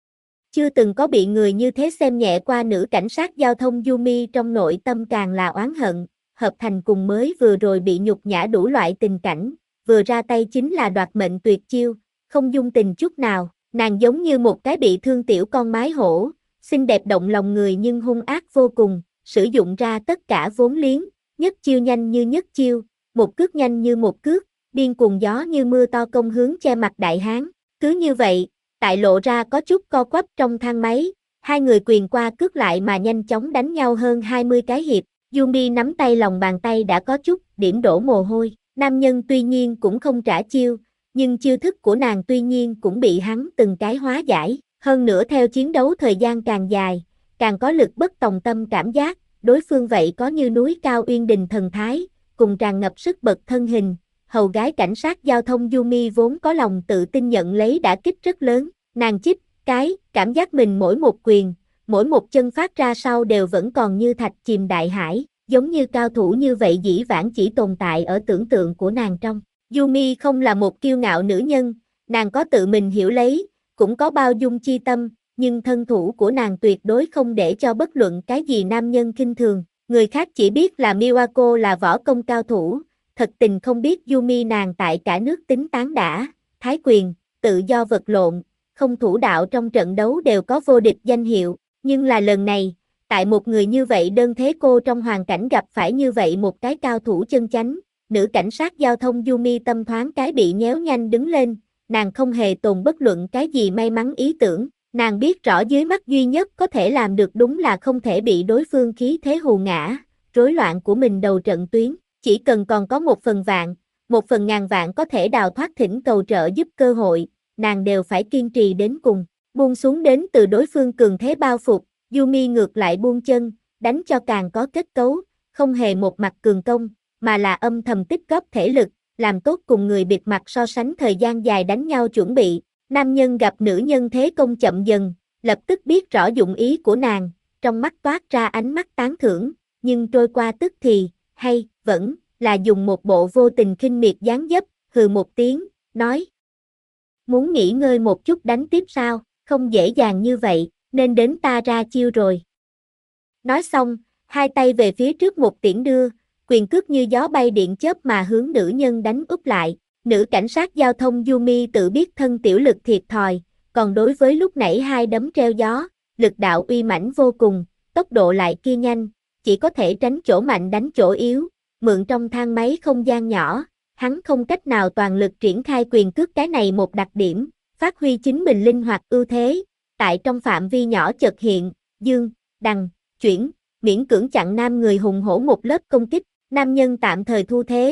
Chưa từng có bị người như thế xem nhẹ qua nữ cảnh sát giao thông Yumi trong nội tâm càng là oán hận, hợp thành cùng mới vừa rồi bị nhục nhã đủ loại tình cảnh, vừa ra tay chính là đoạt mệnh tuyệt chiêu, không dung tình chút nào, nàng giống như một cái bị thương tiểu con mái hổ, xinh đẹp động lòng người nhưng hung ác vô cùng, sử dụng ra tất cả vốn liếng, nhất chiêu nhanh như nhất chiêu, một cước nhanh như một cước, điên cuồng gió như mưa to công hướng che mặt đại hán, cứ như vậy. Tại lộ ra có chút co quắp trong thang máy, hai người quyền qua cước lại mà nhanh chóng đánh nhau hơn 20 cái hiệp, Yumi nắm tay lòng bàn tay đã có chút điểm đổ mồ hôi, nam nhân tuy nhiên cũng không trả chiêu, nhưng chiêu thức của nàng tuy nhiên cũng bị hắn từng cái hóa giải, hơn nữa theo chiến đấu thời gian càng dài, càng có lực bất tòng tâm cảm giác, đối phương vậy có như núi cao uyên đình thần thái, cùng tràn ngập sức bật thân hình. Hầu gái cảnh sát giao thông Yumi vốn có lòng tự tin nhận lấy đả kích rất lớn, nàng chích, cảm giác mình mỗi một quyền, mỗi một chân phát ra sau đều vẫn còn như thạch chìm đại hải, giống như cao thủ như vậy dĩ vãng chỉ tồn tại ở tưởng tượng của nàng trong. Yumi không là một kiêu ngạo nữ nhân, nàng có tự mình hiểu lấy, cũng có bao dung chi tâm, nhưng thân thủ của nàng tuyệt đối không để cho bất luận cái gì nam nhân khinh thường, người khác chỉ biết là Miwako là võ công cao thủ. Thật tình không biết Yumi nàng tại cả nước tính tán đả, thái quyền, tự do vật lộn, không thủ đạo trong trận đấu đều có vô địch danh hiệu, nhưng là lần này, tại một người như vậy đơn thế cô trong hoàn cảnh gặp phải như vậy một cái cao thủ chân chánh, nữ cảnh sát giao thông Yumi tâm thoáng cái bị nhéo nhanh đứng lên, nàng không hề tồn bất luận cái gì may mắn ý tưởng, nàng biết rõ dưới mắt duy nhất có thể làm được đúng là không thể bị đối phương khí thế hù ngã, rối loạn của mình đầu trận tuyến. Chỉ cần còn có 1/1000, 1/1000 có thể đào thoát thỉnh cầu trợ giúp cơ hội, nàng đều phải kiên trì đến cùng. Buông xuống đến từ đối phương cường thế bao phục, Yumi ngược lại buông chân, đánh cho càng có kết cấu, không hề một mặt cường công, mà là âm thầm tích góp thể lực, làm tốt cùng người bịt mặt so sánh thời gian dài đánh nhau chuẩn bị. Nam nhân gặp nữ nhân thế công chậm dần, lập tức biết rõ dụng ý của nàng, trong mắt toát ra ánh mắt tán thưởng, nhưng trôi qua tức thì, hay, vẫn, là dùng một bộ vô tình khinh miệt dáng dấp, hừ một tiếng, nói. Muốn nghỉ ngơi một chút đánh tiếp sao, không dễ dàng như vậy, nên đến ta ra chiêu rồi. Nói xong, hai tay về phía trước một tiễn đưa, quyền cước như gió bay điện chớp mà hướng nữ nhân đánh úp lại. Nữ cảnh sát giao thông Yumi tự biết thân tiểu lực thiệt thòi, còn đối với lúc nãy hai đấm treo gió, lực đạo uy mãnh vô cùng, tốc độ lại kia nhanh, chỉ có thể tránh chỗ mạnh đánh chỗ yếu, mượn trong thang máy không gian nhỏ, hắn không cách nào toàn lực triển khai quyền cước cái này một đặc điểm, phát huy chính mình linh hoạt ưu thế, tại trong phạm vi nhỏ chợt hiện, dương, đằng, chuyển, miễn cưỡng chặn nam người hùng hổ một lớp công kích, nam nhân tạm thời thu thế,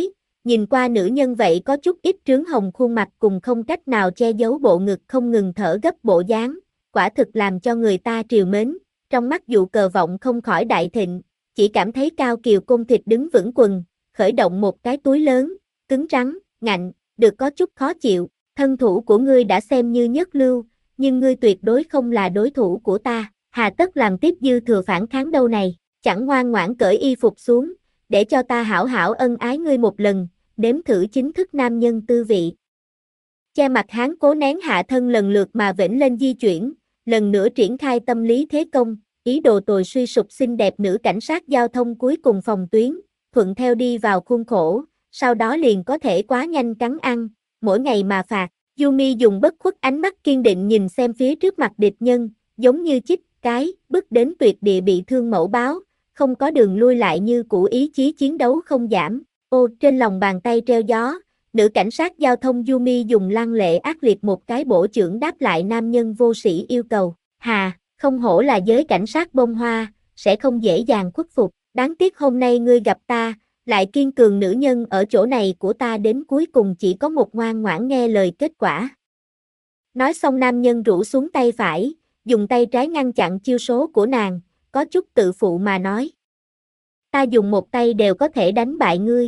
Nhìn qua nữ nhân vậy có chút ít trướng hồng khuôn mặt cùng không cách nào che giấu bộ ngực không ngừng thở gấp bộ dáng, quả thực làm cho người ta trìu mến, trong mắt Dụ Cờ Vọng không khỏi đại thịnh, chỉ cảm thấy Cao Kiều Cung thịt đứng vững quần, khởi động một cái túi lớn, cứng rắn, ngạnh, được có chút khó chịu, thân thủ của ngươi đã xem như nhất lưu, nhưng ngươi tuyệt đối không là đối thủ của ta, hà tất làm tiếp dư thừa phản kháng đâu này, chẳng ngoan ngoãn cởi y phục xuống, để cho ta hảo hảo ân ái ngươi một lần, nếm thử chính thức nam nhân tư vị. Che mặt hán cố nén hạ thân lần lượt mà vểnh lên di chuyển, lần nữa triển khai tâm lý thế công, ý đồ tồi suy sụp xinh đẹp nữ cảnh sát giao thông cuối cùng phòng tuyến, thuận theo đi vào khuôn khổ, sau đó liền có thể quá nhanh cắn ăn, mỗi ngày mà phạt. Yumi dùng bất khuất ánh mắt kiên định nhìn xem phía trước mặt địch nhân, giống như chích cái, bước đến tuyệt địa bị thương mẫu báo, không có đường lui lại như cũ ý chí chiến đấu không giảm. Trên lòng bàn tay treo gió, nữ cảnh sát giao thông Yumi dùng lăng lệ ác liệt một cái bổ chưởng đáp lại nam nhân vô sĩ yêu cầu. Hà, không hổ là giới cảnh sát bông hoa, sẽ không dễ dàng khuất phục. Đáng tiếc hôm nay ngươi gặp ta, lại kiên cường nữ nhân ở chỗ này của ta đến cuối cùng chỉ có một ngoan ngoãn nghe lời kết quả. Nói xong nam nhân rũ xuống tay phải, dùng tay trái ngăn chặn chiêu số của nàng, có chút tự phụ mà nói. Ta dùng một tay đều có thể đánh bại ngươi.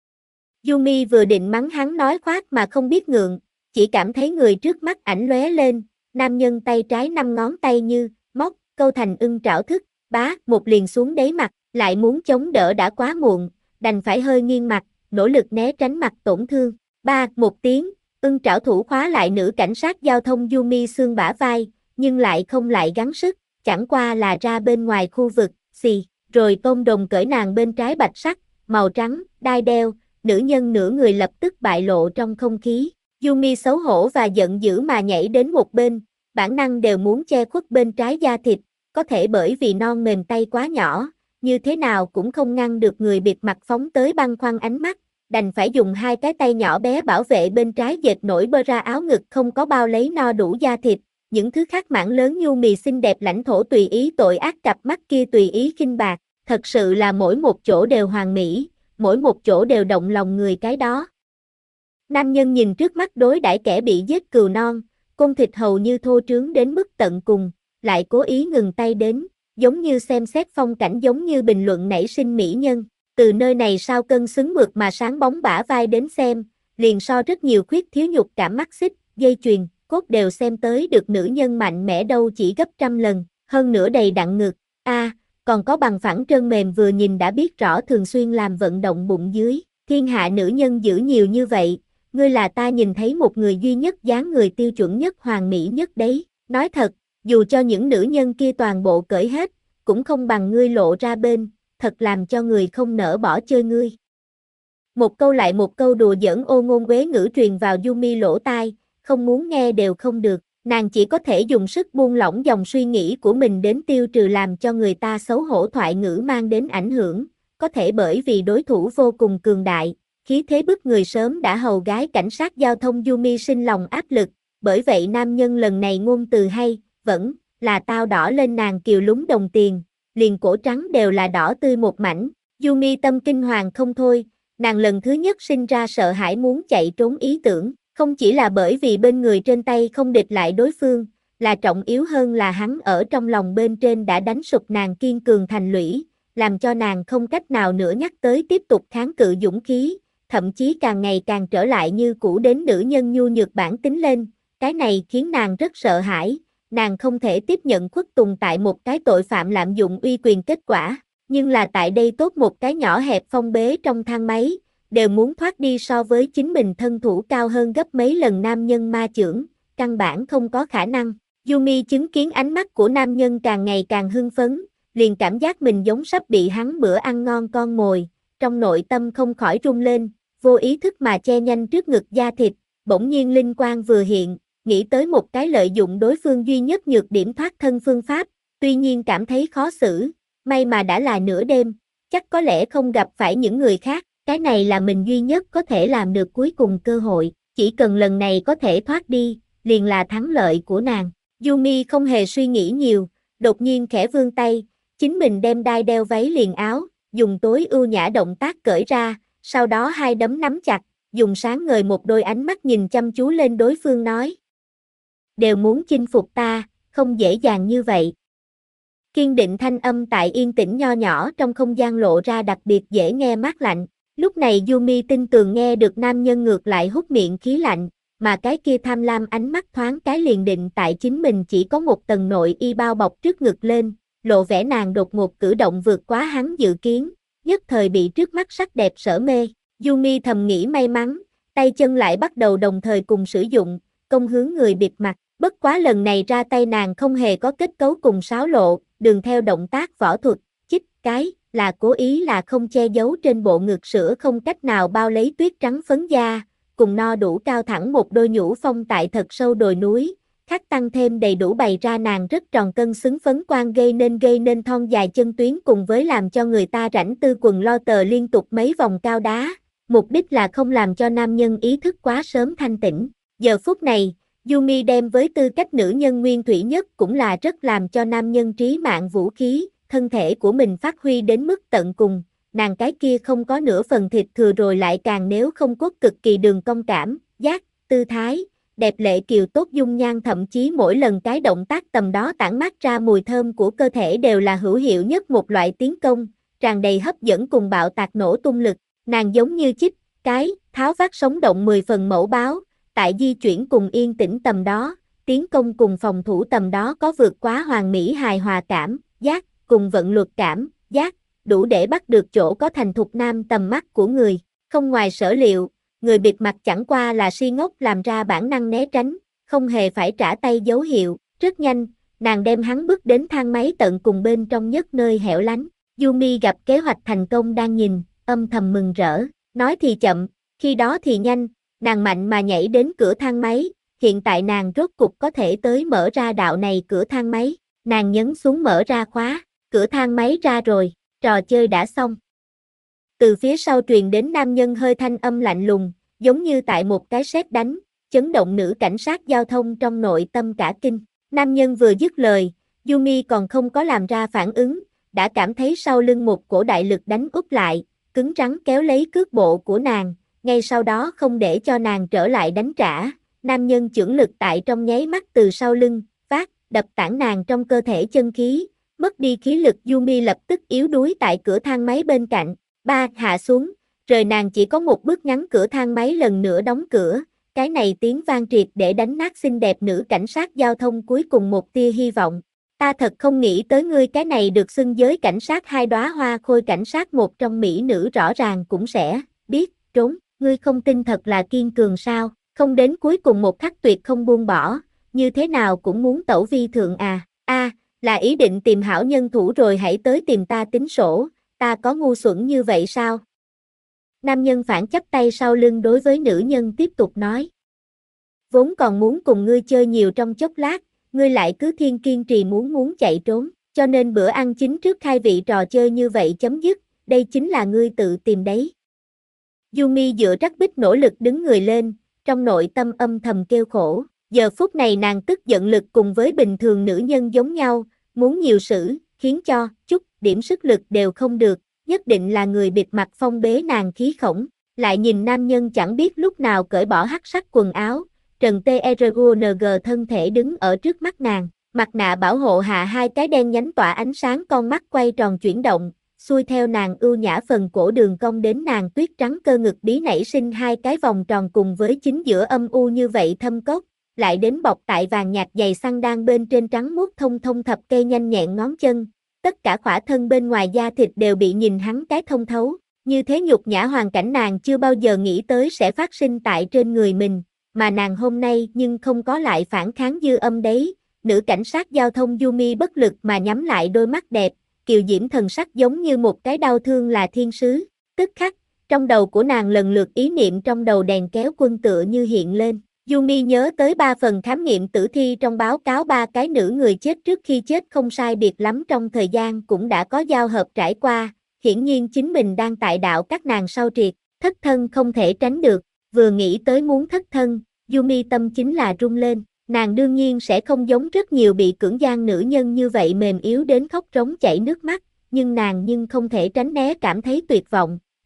Yumi vừa định mắng hắn nói khoác mà không biết ngượng, chỉ cảm thấy người trước mắt ảnh lóe lên, nam nhân tay trái 5 ngón tay như móc, câu thành ưng trảo thức, bá, một liền xuống đáy mặt, lại muốn chống đỡ đã quá muộn, đành phải hơi nghiêng mặt, nỗ lực né tránh mặt tổn thương. Một tiếng, ưng trảo thủ khóa lại nữ cảnh sát giao thông Yumi xương bả vai, nhưng lại không lại gắng sức, chẳng qua là ra bên ngoài khu vực, rồi tôn đồng cởi nàng bên trái bạch sắc, màu trắng, đai đeo, nữ nhân nửa người lập tức bại lộ trong không khí. Yumi xấu hổ và giận dữ mà nhảy đến một bên, bản năng đều muốn che khuất bên trái da thịt, có thể bởi vì non mềm tay quá nhỏ, như thế nào cũng không ngăn được người bịt mặt phóng tới băn khoăn ánh mắt, đành phải dùng hai cái tay nhỏ bé bảo vệ bên trái dệt nổi bơ ra áo ngực không có bao lấy no đủ da thịt, những thứ khác mảng lớn nhu mì xinh đẹp lãnh thổ tùy ý tội ác cặp mắt kia tùy ý khinh bạc, thật sự là mỗi một chỗ đều hoàn mỹ, mỗi một chỗ đều động lòng người cái đó. Nam nhân nhìn trước mắt đối đãi kẻ bị giết cừu non, côn thịt hầu như thô trướng đến mức tận cùng, lại cố ý ngừng tay đến, giống như xem xét phong cảnh giống như bình luận nảy sinh mỹ nhân, từ nơi này sao cân xứng mượt mà sáng bóng bả vai đến xem, liền so rất nhiều khuyết thiếu nhục cảm mắt xích, dây chuyền, cốt đều xem tới được nữ nhân mạnh mẽ đâu chỉ gấp trăm lần, hơn nữa đầy đặn ngực, còn có bằng phẳng trơn mềm vừa nhìn đã biết rõ thường xuyên làm vận động bụng dưới, thiên hạ nữ nhân giữ nhiều như vậy, ngươi là ta nhìn thấy một người duy nhất dáng người tiêu chuẩn nhất hoàn mỹ nhất đấy, nói thật, dù cho những nữ nhân kia toàn bộ cởi hết, cũng không bằng ngươi lộ ra bên, thật làm cho người không nỡ bỏ chơi ngươi. Một câu lại một câu đùa giỡn ô ngôn uế ngữ truyền vào Yumi lỗ tai, không muốn nghe đều không được, nàng chỉ có thể dùng sức buông lỏng dòng suy nghĩ của mình đến tiêu trừ làm cho người ta xấu hổ thoại ngữ mang đến ảnh hưởng, có thể bởi vì đối thủ vô cùng cường đại, khí thế bức người sớm đã hầu gái cảnh sát giao thông Yumi sinh lòng áp lực, bởi vậy nam nhân lần này ngôn từ hay, vẫn là tao đỏ lên nàng kiều lúng đồng tiền, liền cổ trắng đều là đỏ tươi một mảnh, Yumi tâm kinh hoàng không thôi, nàng lần thứ nhất sinh ra sợ hãi muốn chạy trốn ý tưởng, không chỉ là bởi vì bên người trên tay không địch lại đối phương, là trọng yếu hơn là hắn ở trong lòng bên trên đã đánh sụp nàng kiên cường thành lũy, làm cho nàng không cách nào nữa nhắc tới tiếp tục kháng cự dũng khí, thậm chí càng ngày càng trở lại như cũ đến nữ nhân nhu nhược bản tính lên, cái này khiến nàng rất sợ hãi, nàng không thể tiếp nhận khuất tùng tại một cái tội phạm lạm dụng uy quyền kết quả, nhưng là tại đây tốt một cái nhỏ hẹp phong bế trong thang máy, đều muốn thoát đi so với chính mình thân thủ cao hơn gấp mấy lần nam nhân ma chưởng, căn bản không có khả năng. Yumi chứng kiến ánh mắt của nam nhân càng ngày càng hưng phấn, liền cảm giác mình giống sắp bị hắn bữa ăn ngon con mồi, trong nội tâm không khỏi rung lên, vô ý thức mà che nhanh trước ngực da thịt, bỗng nhiên linh quang vừa hiện, nghĩ tới một cái lợi dụng đối phương duy nhất nhược điểm thoát thân phương pháp, tuy nhiên cảm thấy khó xử, may mà đã là nửa đêm, chắc có lẽ không gặp phải những người khác, cái này là mình duy nhất có thể làm được cuối cùng cơ hội, chỉ cần lần này có thể thoát đi, liền là thắng lợi của nàng. Yumi không hề suy nghĩ nhiều, đột nhiên khẽ vươn tay, chính mình đem đai đeo váy liền áo, dùng tối ưu nhã động tác cởi ra, sau đó hai đấm nắm chặt, dùng sáng ngời một đôi ánh mắt nhìn chăm chú lên đối phương nói. Đều muốn chinh phục ta, không dễ dàng như vậy. Kiên định thanh âm tại yên tĩnh nho nhỏ trong không gian lộ ra đặc biệt dễ nghe mát lạnh. Lúc này Yumi tin tường nghe được nam nhân ngược lại hút miệng khí lạnh, mà cái kia tham lam ánh mắt thoáng cái liền định tại chính mình chỉ có một tầng nội y bao bọc trước ngực lên, lộ vẻ nàng đột ngột cử động vượt quá hắn dự kiến, nhất thời bị trước mắt sắc đẹp sở mê. Yumi thầm nghĩ may mắn, tay chân lại bắt đầu đồng thời cùng sử dụng, công hướng người bịt mặt. Bất quá lần này ra tay nàng không hề có kết cấu cùng xáo lộ, đường theo động tác võ thuật, chích cái, là cố ý là không che giấu trên bộ ngực sữa không cách nào bao lấy tuyết trắng phấn da, cùng no đủ cao thẳng một đôi nhũ phong tại thật sâu đồi núi, khắc tăng thêm đầy đủ bày ra nàng rất tròn cân xứng phấn quan gây nên thon dài chân tuyến cùng với làm cho người ta rảnh tư quần lo tờ liên tục mấy vòng cao đá, mục đích là không làm cho nam nhân ý thức quá sớm thanh tỉnh. Giờ phút này, Yumi đem với tư cách nữ nhân nguyên thủy nhất cũng là rất làm cho nam nhân trí mạng vũ khí, thân thể của mình phát huy đến mức tận cùng, nàng cái kia không có nửa phần thịt thừa rồi lại càng nếu không cốt cực kỳ đường cong cảm, giác, tư thái, đẹp lệ kiều tốt dung nhan thậm chí mỗi lần cái động tác tầm đó tản mát ra mùi thơm của cơ thể đều là hữu hiệu nhất một loại tiến công, tràn đầy hấp dẫn cùng bạo tạc nổ tung lực, nàng giống như chích, cái, tháo vát sống động 10 phần mẫu báo. Tại di chuyển cùng yên tĩnh tầm đó, tiến công cùng phòng thủ tầm đó có vượt quá hoàn mỹ hài hòa cảm, giác, cùng vận luật cảm, giác, đủ để bắt được chỗ có thành thục nam tầm mắt của người. Không ngoài sở liệu, người bịt mặt chẳng qua là si ngốc làm ra bản năng né tránh, không hề phải trả tay dấu hiệu. Rất nhanh, nàng đem hắn bước đến thang máy tận cùng bên trong nhất nơi hẻo lánh. Yumi gặp kế hoạch thành công đang nhìn, âm thầm mừng rỡ, nói thì chậm, khi đó thì nhanh. Nàng mạnh mà nhảy đến cửa thang máy, hiện tại nàng rốt cục có thể tới mở ra đạo này cửa thang máy, nàng nhấn xuống mở ra khóa, cửa thang máy ra rồi, trò chơi đã xong. Từ phía sau truyền đến nam nhân hơi thanh âm lạnh lùng, giống như tại một cái sét đánh, chấn động nữ cảnh sát giao thông trong nội tâm cả kinh. Nam nhân vừa dứt lời, Yumi còn không có làm ra phản ứng, đã cảm thấy sau lưng một cổ đại lực đánh úp lại, cứng rắn kéo lấy cước bộ của nàng. Ngay sau đó không để cho nàng trở lại đánh trả, nam nhân chưởng lực tại trong nháy mắt từ sau lưng, phát, đập tản nàng trong cơ thể chân khí, mất đi khí lực Yumi lập tức yếu đuối tại cửa thang máy bên cạnh, hạ xuống, rời nàng chỉ có một bước ngắn cửa thang máy lần nữa đóng cửa, cái này tiếng vang triệt để đánh nát xinh đẹp nữ cảnh sát giao thông cuối cùng một tia hy vọng. Ta thật không nghĩ tới ngươi cái này được xưng giới cảnh sát hai đóa hoa khôi cảnh sát một trong mỹ nữ rõ ràng cũng sẽ biết trốn. Ngươi không tin thật là kiên cường sao, không đến cuối cùng một khắc tuyệt không buông bỏ, như thế nào cũng muốn tẩu vi thượng à, là ý định tìm hảo nhân thủ rồi hãy tới tìm ta tính sổ, ta có ngu xuẩn như vậy sao? Nam nhân phản chắp tay sau lưng đối với nữ nhân tiếp tục nói. Vốn còn muốn cùng ngươi chơi nhiều trong chốc lát, ngươi lại cứ kiên trì muốn chạy trốn, cho nên bữa ăn chính trước khai vị trò chơi như vậy chấm dứt, đây chính là ngươi tự tìm đấy. Yumi dựa trắc bích nỗ lực đứng người lên, trong nội tâm âm thầm kêu khổ, giờ phút này nàng tức giận lực cùng với bình thường nữ nhân giống nhau, muốn nhiều sự, khiến cho, chút, điểm sức lực đều không được, nhất định là người bịt mặt phong bế nàng khí khổng, lại nhìn nam nhân chẳng biết lúc nào cởi bỏ hắc sắc quần áo, trần TRUNG thân thể đứng ở trước mắt nàng, mặt nạ bảo hộ hạ hai cái đen nhánh tỏa ánh sáng con mắt quay tròn chuyển động, xuôi theo nàng ưu nhã phần cổ đường cong đến nàng tuyết trắng cơ ngực bí nảy sinh hai cái vòng tròn cùng với chính giữa âm u như vậy thâm cốc, lại đến bọc tại vàng nhạt dày xăng đan bên trên trắng muốt thông thập cây nhanh nhẹn ngón chân, tất cả khỏa thân bên ngoài da thịt đều bị nhìn hắn cái thông thấu, như thế nhục nhã hoàn cảnh nàng chưa bao giờ nghĩ tới sẽ phát sinh tại trên người mình, mà nàng hôm nay nhưng không có lại phản kháng dư âm đấy, nữ cảnh sát giao thông Yumi bất lực mà nhắm lại đôi mắt đẹp, kiều diễm thần sắc giống như một cái đau thương là thiên sứ, tức khắc, trong đầu của nàng lần lượt ý niệm trong đầu đèn kéo quân tựa như hiện lên. Yumi nhớ tới 3 phần khám nghiệm tử thi trong báo cáo 3 cái nữ người chết trước khi chết không sai biệt lắm trong thời gian cũng đã có giao hợp trải qua, hiển nhiên chính mình đang tại đạo các nàng sau triệt, thất thân không thể tránh được, vừa nghĩ tới muốn thất thân, Yumi tâm chính là rung lên. Nàng đương nhiên sẽ không giống rất nhiều bị cưỡng gian nữ nhân như vậy mềm yếu đến khóc rống chảy nước mắt, nhưng nàng không thể tránh né cảm thấy tuyệt vọng,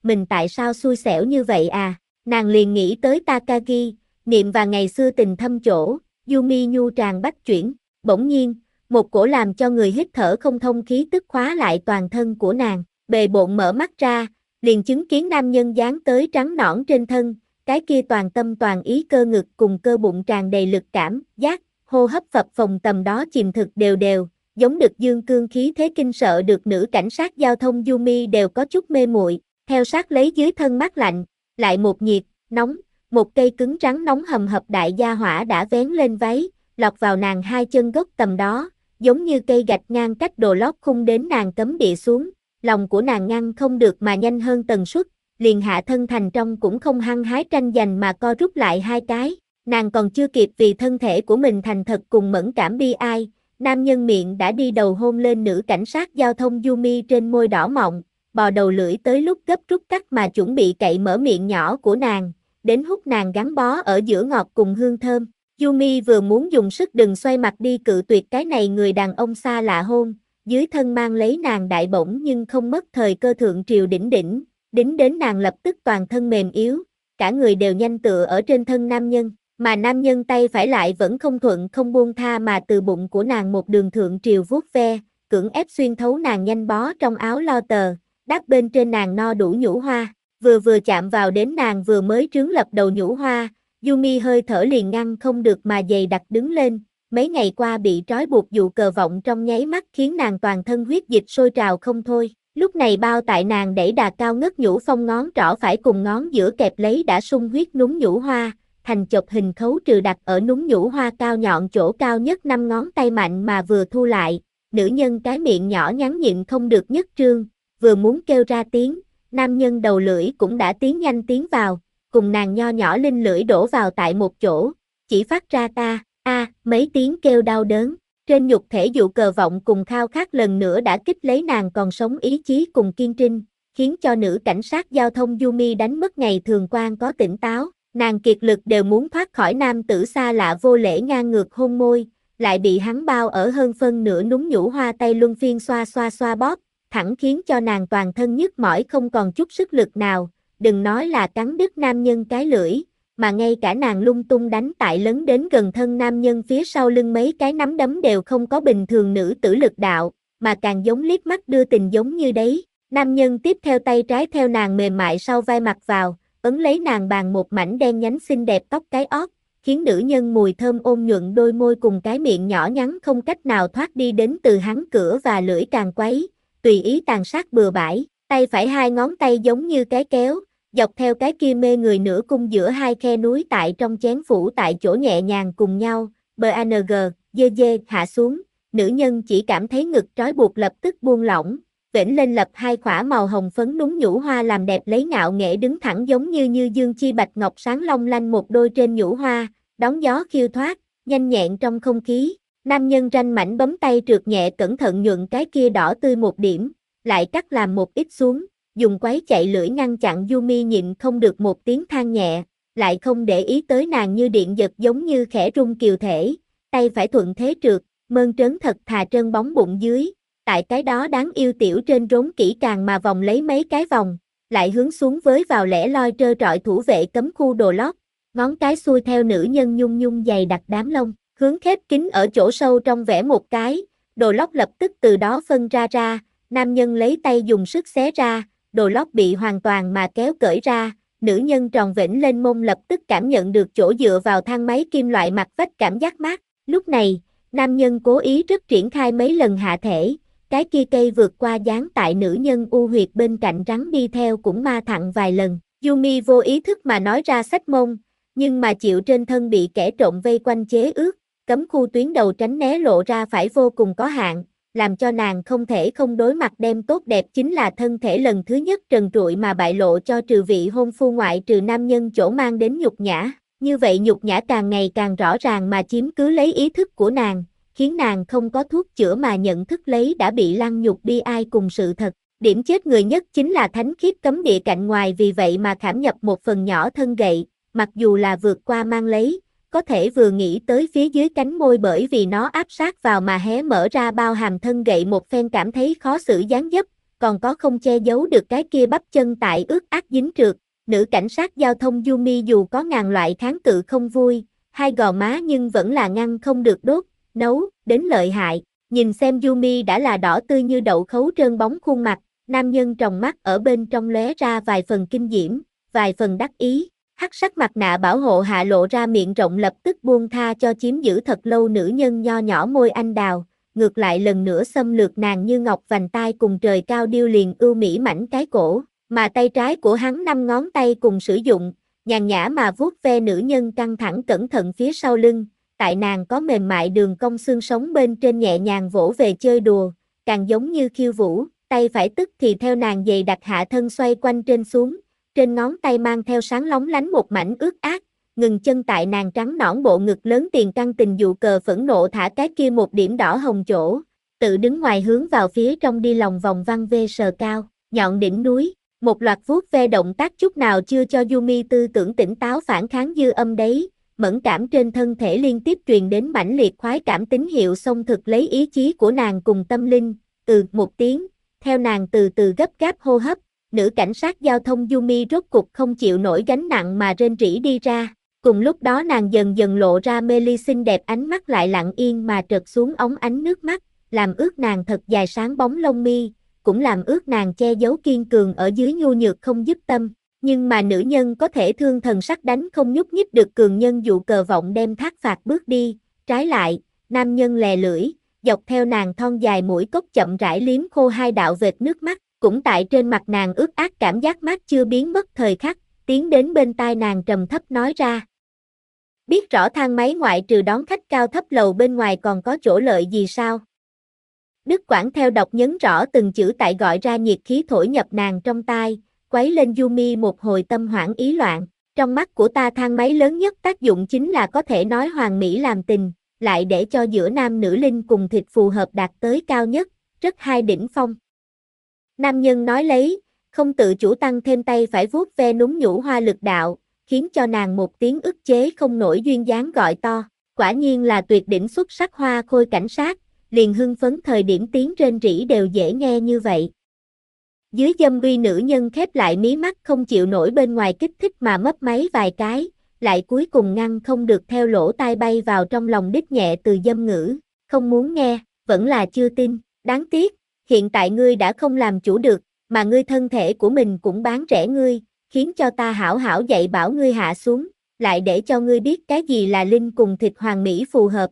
mình tại sao xui xẻo như vậy à, nàng liền nghĩ tới Takagi, niệm và ngày xưa tình thâm chỗ, Yumi nhu tràn bách chuyển, bỗng nhiên, một cổ làm cho người hít thở không thông khí tức khóa lại toàn thân của nàng, bề bộn mở mắt ra, liền chứng kiến nam nhân dán tới trắng nõn trên thân, cái kia toàn tâm toàn ý cơ ngực cùng cơ bụng tràn đầy lực cảm, giác, hô hấp phập phồng tầm đó chìm thực đều đều, giống được dương cương khí thế kinh sợ được nữ cảnh sát giao thông Yumi đều có chút mê muội, theo sát lấy dưới thân mát lạnh, lại một nhiệt, nóng, một cây cứng rắn nóng hầm hập đại gia hỏa đã vén lên váy, lọt vào nàng hai chân gốc tầm đó, giống như cây gạch ngang cách đồ lót khung đến nàng cấm địa xuống, lòng của nàng ngăn không được mà nhanh hơn tần suất, liền hạ thân thành trong cũng không hăng hái tranh giành mà co rút lại hai cái, nàng còn chưa kịp vì thân thể của mình thành thật cùng mẫn cảm bi ai, nam nhân miệng đã đi đầu hôn lên nữ cảnh sát giao thông Yumi trên môi đỏ mọng, bò đầu lưỡi tới lúc gấp rút cắt mà chuẩn bị cậy mở miệng nhỏ của nàng, đến hút nàng gắn bó ở giữa ngọt cùng hương thơm. Yumi vừa muốn dùng sức đừng xoay mặt đi cự tuyệt cái này người đàn ông xa lạ hôn, dưới thân mang lấy nàng đại bổng nhưng không mất thời cơ thượng triều đỉnh đính đến nàng lập tức toàn thân mềm yếu, cả người đều nhanh tựa ở trên thân nam nhân, mà nam nhân tay phải lại vẫn không thuận không buông tha mà từ bụng của nàng một đường thượng triều vuốt ve, cưỡng ép xuyên thấu nàng nhanh bó trong áo lo tờ, đáp bên trên nàng no đủ nhũ hoa, vừa chạm vào đến nàng vừa mới trướng lập đầu nhũ hoa, Yumi hơi thở liền ngăn không được mà dày đặc đứng lên, mấy ngày qua bị trói buộc dụ cờ vọng trong nháy mắt khiến nàng toàn thân huyết dịch sôi trào không thôi, lúc này bao tại nàng đẩy đà cao ngất nhũ phong ngón trỏ phải cùng ngón giữa kẹp lấy đã sung huyết núng nhũ hoa, thành chọc hình khấu trừ đặt ở núng nhũ hoa cao nhọn chỗ cao nhất 5 ngón tay mạnh mà vừa thu lại, nữ nhân cái miệng nhỏ nhắn nhịn không được nhất trương, vừa muốn kêu ra tiếng, nam nhân đầu lưỡi cũng đã tiến nhanh tiến vào, cùng nàng nho nhỏ linh lưỡi đổ vào tại một chỗ, chỉ phát ra ta, mấy tiếng kêu đau đớn, trên nhục thể dụ cờ vọng cùng khao khát lần nữa đã kích lấy nàng còn sống ý chí cùng kiên trinh, khiến cho nữ cảnh sát giao thông Yumi đánh mất ngày thường quan có tỉnh táo, nàng kiệt lực đều muốn thoát khỏi nam tử xa lạ vô lễ ngang ngược hôn môi, lại bị hắn bao ở hơn phân nửa núng nhũ hoa tay luân phiên xoa bóp, thẳng khiến cho nàng toàn thân nhức mỏi không còn chút sức lực nào, đừng nói là cắn đứt nam nhân cái lưỡi, mà ngay cả nàng lung tung đánh tại lấn đến gần thân nam nhân phía sau lưng mấy cái nắm đấm đều không có bình thường nữ tử lực đạo, mà càng giống liếc mắt đưa tình giống như đấy. Nam nhân tiếp theo tay trái theo nàng mềm mại sau vai mặt vào, ấn lấy nàng bàn một mảnh đen nhánh xinh đẹp tóc cái ót, khiến nữ nhân mùi thơm ôn nhuận đôi môi cùng cái miệng nhỏ nhắn không cách nào thoát đi đến từ hắn cửa và lưỡi càng quấy, tùy ý tàn sát bừa bãi, tay phải hai ngón tay giống như cái kéo, dọc theo cái kia mê người nửa cung giữa hai khe núi tại trong chén phủ tại chỗ nhẹ nhàng cùng nhau, bang, dê hạ xuống, nữ nhân chỉ cảm thấy ngực trói buộc lập tức buông lỏng, vểnh lên lập hai khỏa màu hồng phấn núng nhũ hoa làm đẹp lấy ngạo nghễ đứng thẳng giống như dương chi bạch ngọc sáng long lanh một đôi trên nhũ hoa, đón gió khiêu thoát, nhanh nhẹn trong không khí, nam nhân ranh mảnh bấm tay trượt nhẹ cẩn thận nhuận cái kia đỏ tươi một điểm, lại cắt làm một ít xuống, dùng quấy chạy lưỡi ngăn chặn Yumi nhịn không được một tiếng than nhẹ, lại không để ý tới nàng như điện giật giống như khẽ rung kiều thể, tay phải thuận thế trượt, mơn trớn thật thà trơn bóng bụng dưới, tại cái đó đáng yêu tiểu trên rốn kỹ càng mà vòng lấy mấy cái vòng, lại hướng xuống với vào lẻ loi trơ trọi thủ vệ cấm khu đồ lót, ngón cái xuôi theo nữ nhân nhung nhung dày đặc đám lông, hướng khép kín ở chỗ sâu trong vẽ một cái, đồ lót lập tức từ đó phân ra, nam nhân lấy tay dùng sức xé ra, đồ lót bị hoàn toàn mà kéo cởi ra, nữ nhân tròn vĩnh lên mông lập tức cảm nhận được chỗ dựa vào thang máy kim loại mặt vách cảm giác mát, lúc này, nam nhân cố ý rất triển khai mấy lần hạ thể, cái kia cây vượt qua dán tại nữ nhân u huyệt bên cạnh rắn đi theo cũng ma thặn vài lần, Yumi vô ý thức mà nói ra xách mông, nhưng mà chịu trên thân bị kẻ trộm vây quanh chế ước, cấm khu tuyến đầu tránh né lộ ra phải vô cùng có hạn, làm cho nàng không thể không đối mặt đem tốt đẹp chính là thân thể lần thứ nhất trần trụi mà bại lộ cho trừ vị hôn phu ngoại trừ nam nhân chỗ mang đến nhục nhã, như vậy nhục nhã càng ngày càng rõ ràng mà chiếm cứ lấy ý thức của nàng, khiến nàng không có thuốc chữa mà nhận thức lấy đã bị lăng nhục bi ai cùng sự thật. Điểm chết người nhất chính là thánh khiết cấm địa cạnh ngoài vì vậy mà khảm nhập một phần nhỏ thân gậy, mặc dù là vượt qua mang lấy, có thể vừa nghĩ tới phía dưới cánh môi bởi vì nó áp sát vào mà hé mở ra bao hàm thân gậy một phen cảm thấy khó xử dáng dấp, còn có không che giấu được cái kia bắp chân tại ướt át dính trượt. Nữ cảnh sát giao thông Yumi dù có ngàn loại kháng cự không vui, hai gò má nhưng vẫn là ngăn không được đốt, nấu, đến lợi hại. Nhìn xem Yumi đã là đỏ tươi như đậu khấu trơn bóng khuôn mặt, nam nhân tròng mắt ở bên trong lóe ra vài phần kinh diễm, vài phần đắc ý. Hắc sắc mặt nạ bảo hộ hạ lộ ra miệng rộng lập tức buông tha cho chiếm giữ thật lâu nữ nhân nho nhỏ môi anh đào, ngược lại lần nữa xâm lược nàng như ngọc vành tai cùng trời cao điêu liền ưu mỹ mảnh cái cổ, mà tay trái của hắn 5 ngón tay cùng sử dụng, nhàn nhã mà vuốt ve nữ nhân căng thẳng cẩn thận phía sau lưng, tại nàng có mềm mại đường cong xương sống bên trên nhẹ nhàng vỗ về chơi đùa, càng giống như khiêu vũ, tay phải tức thì theo nàng dày đặt hạ thân xoay quanh trên xuống, trên ngón tay mang theo sáng lóng lánh một mảnh ướt át, ngừng chân tại nàng trắng nõn bộ ngực lớn tiền căn tình dụ cờ phẫn nộ thả cái kia một điểm đỏ hồng chỗ, tự đứng ngoài hướng vào phía trong đi lòng vòng văng vê sờ cao, nhọn đỉnh núi, một loạt vuốt ve động tác chút nào chưa cho Yumi tư tưởng tỉnh táo phản kháng dư âm đấy, mẫn cảm trên thân thể liên tiếp truyền đến mãnh liệt khoái cảm tín hiệu xông thực lấy ý chí của nàng cùng tâm linh, một tiếng, theo nàng từ từ gấp gáp hô hấp, nữ cảnh sát giao thông Yumi rốt cục không chịu nổi gánh nặng mà rên rỉ đi ra. Cùng lúc đó nàng dần dần lộ ra mê ly xinh đẹp, ánh mắt lại lặng yên mà trượt xuống óng ánh nước mắt, làm ướt nàng thật dài sáng bóng lông mi, cũng làm ướt nàng che giấu kiên cường ở dưới nhu nhược không dứt tâm. Nhưng mà nữ nhân có thể thương thần sắc đánh không nhúc nhích được cường nhân dụ cờ vọng đem thác phạt bước đi, trái lại, nam nhân lè lưỡi, dọc theo nàng thon dài mũi cốc chậm rãi liếm khô hai đạo vệt nước mắt, cũng tại trên mặt nàng ướt át cảm giác mát chưa biến mất thời khắc, tiến đến bên tai nàng trầm thấp nói ra. Biết rõ thang máy ngoại trừ đón khách cao thấp lầu bên ngoài còn có chỗ lợi gì sao? Đức Quảng theo đọc nhấn rõ từng chữ tại gọi ra nhiệt khí thổi nhập nàng trong tai, quấy lên Yumi một hồi tâm hoảng ý loạn. Trong mắt của ta thang máy lớn nhất tác dụng chính là có thể nói hoàn mỹ làm tình, lại để cho giữa nam nữ linh cùng thịt phù hợp đạt tới cao nhất, rất hai đỉnh phong. Nam nhân nói lấy, không tự chủ tăng thêm tay phải vuốt ve núm nhũ hoa lực đạo, khiến cho nàng một tiếng ức chế không nổi duyên dáng gọi to, quả nhiên là tuyệt đỉnh xuất sắc hoa khôi cảnh sát, liền hưng phấn thời điểm tiếng rên rỉ đều dễ nghe như vậy. Dưới dâm uy nữ nhân khép lại mí mắt không chịu nổi bên ngoài kích thích mà mấp máy vài cái, lại cuối cùng ngăn không được theo lỗ tai bay vào trong lòng đít nhẹ từ dâm ngữ, không muốn nghe, vẫn là chưa tin, đáng tiếc, hiện tại ngươi đã không làm chủ được, mà ngươi thân thể của mình cũng bán rẻ ngươi, khiến cho ta hảo hảo dạy bảo ngươi hạ xuống, lại để cho ngươi biết cái gì là linh cùng thịt hoàn mỹ phù hợp.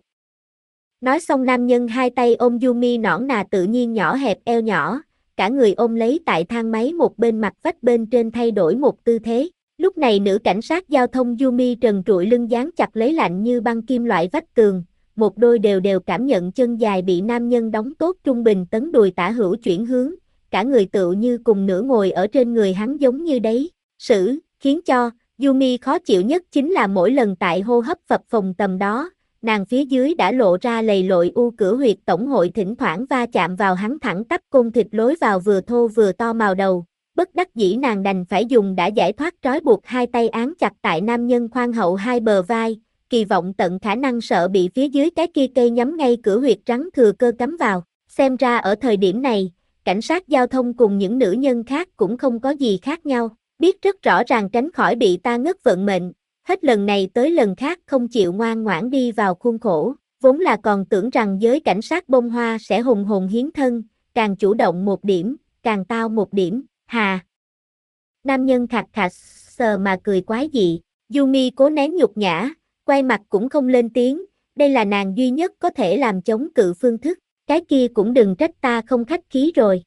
Nói xong nam nhân hai tay ôm Yumi nõn nà tự nhiên nhỏ hẹp eo nhỏ, cả người ôm lấy tại thang máy một bên mặt vách bên trên thay đổi một tư thế. Lúc này nữ cảnh sát giao thông Yumi trần trụi lưng dán chặt lấy lạnh như băng kim loại vách tường, một đôi đều cảm nhận chân dài bị nam nhân đóng tốt trung bình tấn đùi tả hữu chuyển hướng, cả người tựu như cùng nửa ngồi ở trên người hắn giống như đấy. Khiến cho Yumi khó chịu nhất chính là mỗi lần tại hô hấp phập phồng tầm đó, nàng phía dưới đã lộ ra lầy lội u cửa huyệt tổng hội thỉnh thoảng va chạm vào hắn thẳng tắp côn thịt lối vào vừa thô vừa to màu đầu. Bất đắc dĩ nàng đành phải dùng đã giải thoát trói buộc hai tay án chặt tại nam nhân khoan hậu hai bờ vai, kỳ vọng tận khả năng sợ bị phía dưới cái kia cây nhắm ngay cửa huyệt trắng thừa cơ cắm vào. Xem ra ở thời điểm này, cảnh sát giao thông cùng những nữ nhân khác cũng không có gì khác nhau, biết rất rõ ràng tránh khỏi bị ta ngất vận mệnh, hết lần này tới lần khác không chịu ngoan ngoãn đi vào khuôn khổ, vốn là còn tưởng rằng giới cảnh sát bông hoa sẽ hùng hồn hiến thân, càng chủ động một điểm, càng tao một điểm, hà. Nam nhân khạc khạc sờ mà cười quái dị, Yumi cố nén nhục nhã, quay mặt cũng không lên tiếng, đây là nàng duy nhất có thể làm chống cự phương thức, cái kia cũng đừng trách ta không khách khí rồi.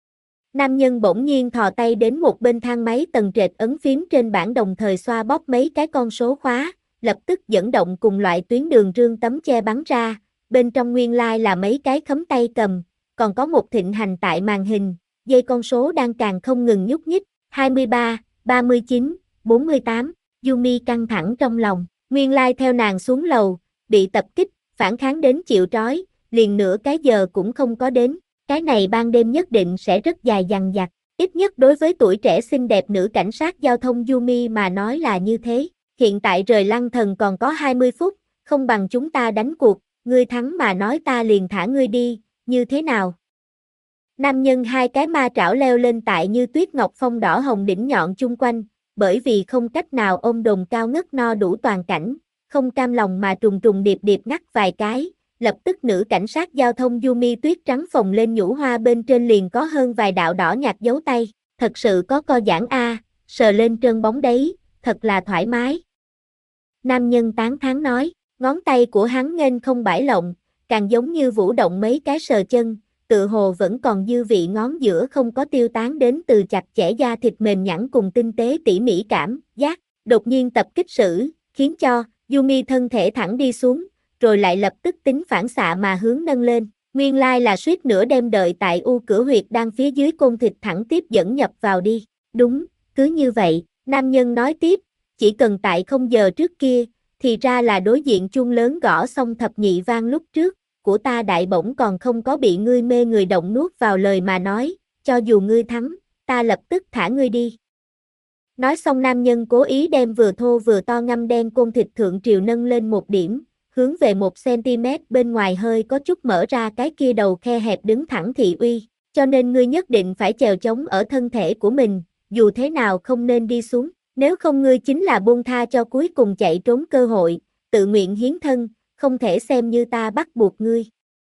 Nam nhân bỗng nhiên thò tay đến một bên thang máy tầng trệt ấn phím trên bảng đồng thời xoa bóp mấy cái con số khóa, lập tức dẫn động cùng loại tuyến đường rương tấm che bắn ra, bên trong nguyên lai là mấy cái khấm tay cầm, còn có một thịnh hành tại màn hình, dây con số đang càng không ngừng nhúc nhích, 23, 39, 48, Yumi căng thẳng trong lòng, nguyên lai theo nàng xuống lầu, bị tập kích, phản kháng đến chịu trói, liền nửa cái giờ cũng không có đến. Cái này ban đêm nhất định sẽ rất dài dằng dặc, ít nhất đối với tuổi trẻ xinh đẹp nữ cảnh sát giao thông Yumi mà nói là như thế. Hiện tại rời lăng thần còn có 20 phút, không bằng chúng ta đánh cuộc, ngươi thắng mà nói ta liền thả ngươi đi, như thế nào? Nam nhân hai cái ma trảo leo lên tại như tuyết ngọc phong đỏ hồng đỉnh nhọn chung quanh, bởi vì không cách nào ôm đồn cao ngất no đủ toàn cảnh, không cam lòng mà trùng trùng điệp điệp ngắt vài cái, lập tức nữ cảnh sát giao thông Yumi tuyết trắng phồng lên nhũ hoa bên trên liền có hơn vài đạo đỏ nhạt dấu tay, thật sự có co giãn a, sờ lên trơn bóng đấy, thật là thoải mái. Nam nhân tán thán nói, ngón tay của hắn nghênh không bãi lộng, càng giống như vũ động mấy cái sờ chân, tự hồ vẫn còn dư vị ngón giữa không có tiêu tán đến từ chặt chẽ da thịt mềm nhẵn cùng tinh tế tỉ mỉ cảm giác, đột nhiên tập kích sử, khiến cho Yumi thân thể thẳng đi xuống, rồi lại lập tức tính phản xạ mà hướng nâng lên, nguyên lai là suýt nữa đem đợi tại u cửa huyệt đang phía dưới côn thịt thẳng tiếp dẫn nhập vào đi, đúng, cứ như vậy, nam nhân nói tiếp, chỉ cần tại 0 giờ trước kia, thì ra là đối diện chuông lớn gõ xong thập nhị vang lúc trước, của ta đại bổng còn không có bị ngươi mê người động nuốt vào lời mà nói, cho dù ngươi thắng, ta lập tức thả ngươi đi. Nói xong nam nhân cố ý đem vừa thô vừa to ngăm đen côn thịt thượng triều nâng lên một điểm, hướng về 1 cm bên ngoài hơi có chút mở ra cái kia đầu khe hẹp đứng thẳng thị uy, cho nên ngươi nhất định phải chèo chống ở thân thể của mình, dù thế nào không nên đi xuống, nếu không ngươi chính là buông tha cho cuối cùng chạy trốn cơ hội, tự nguyện hiến thân, không thể xem như ta bắt buộc ngươi.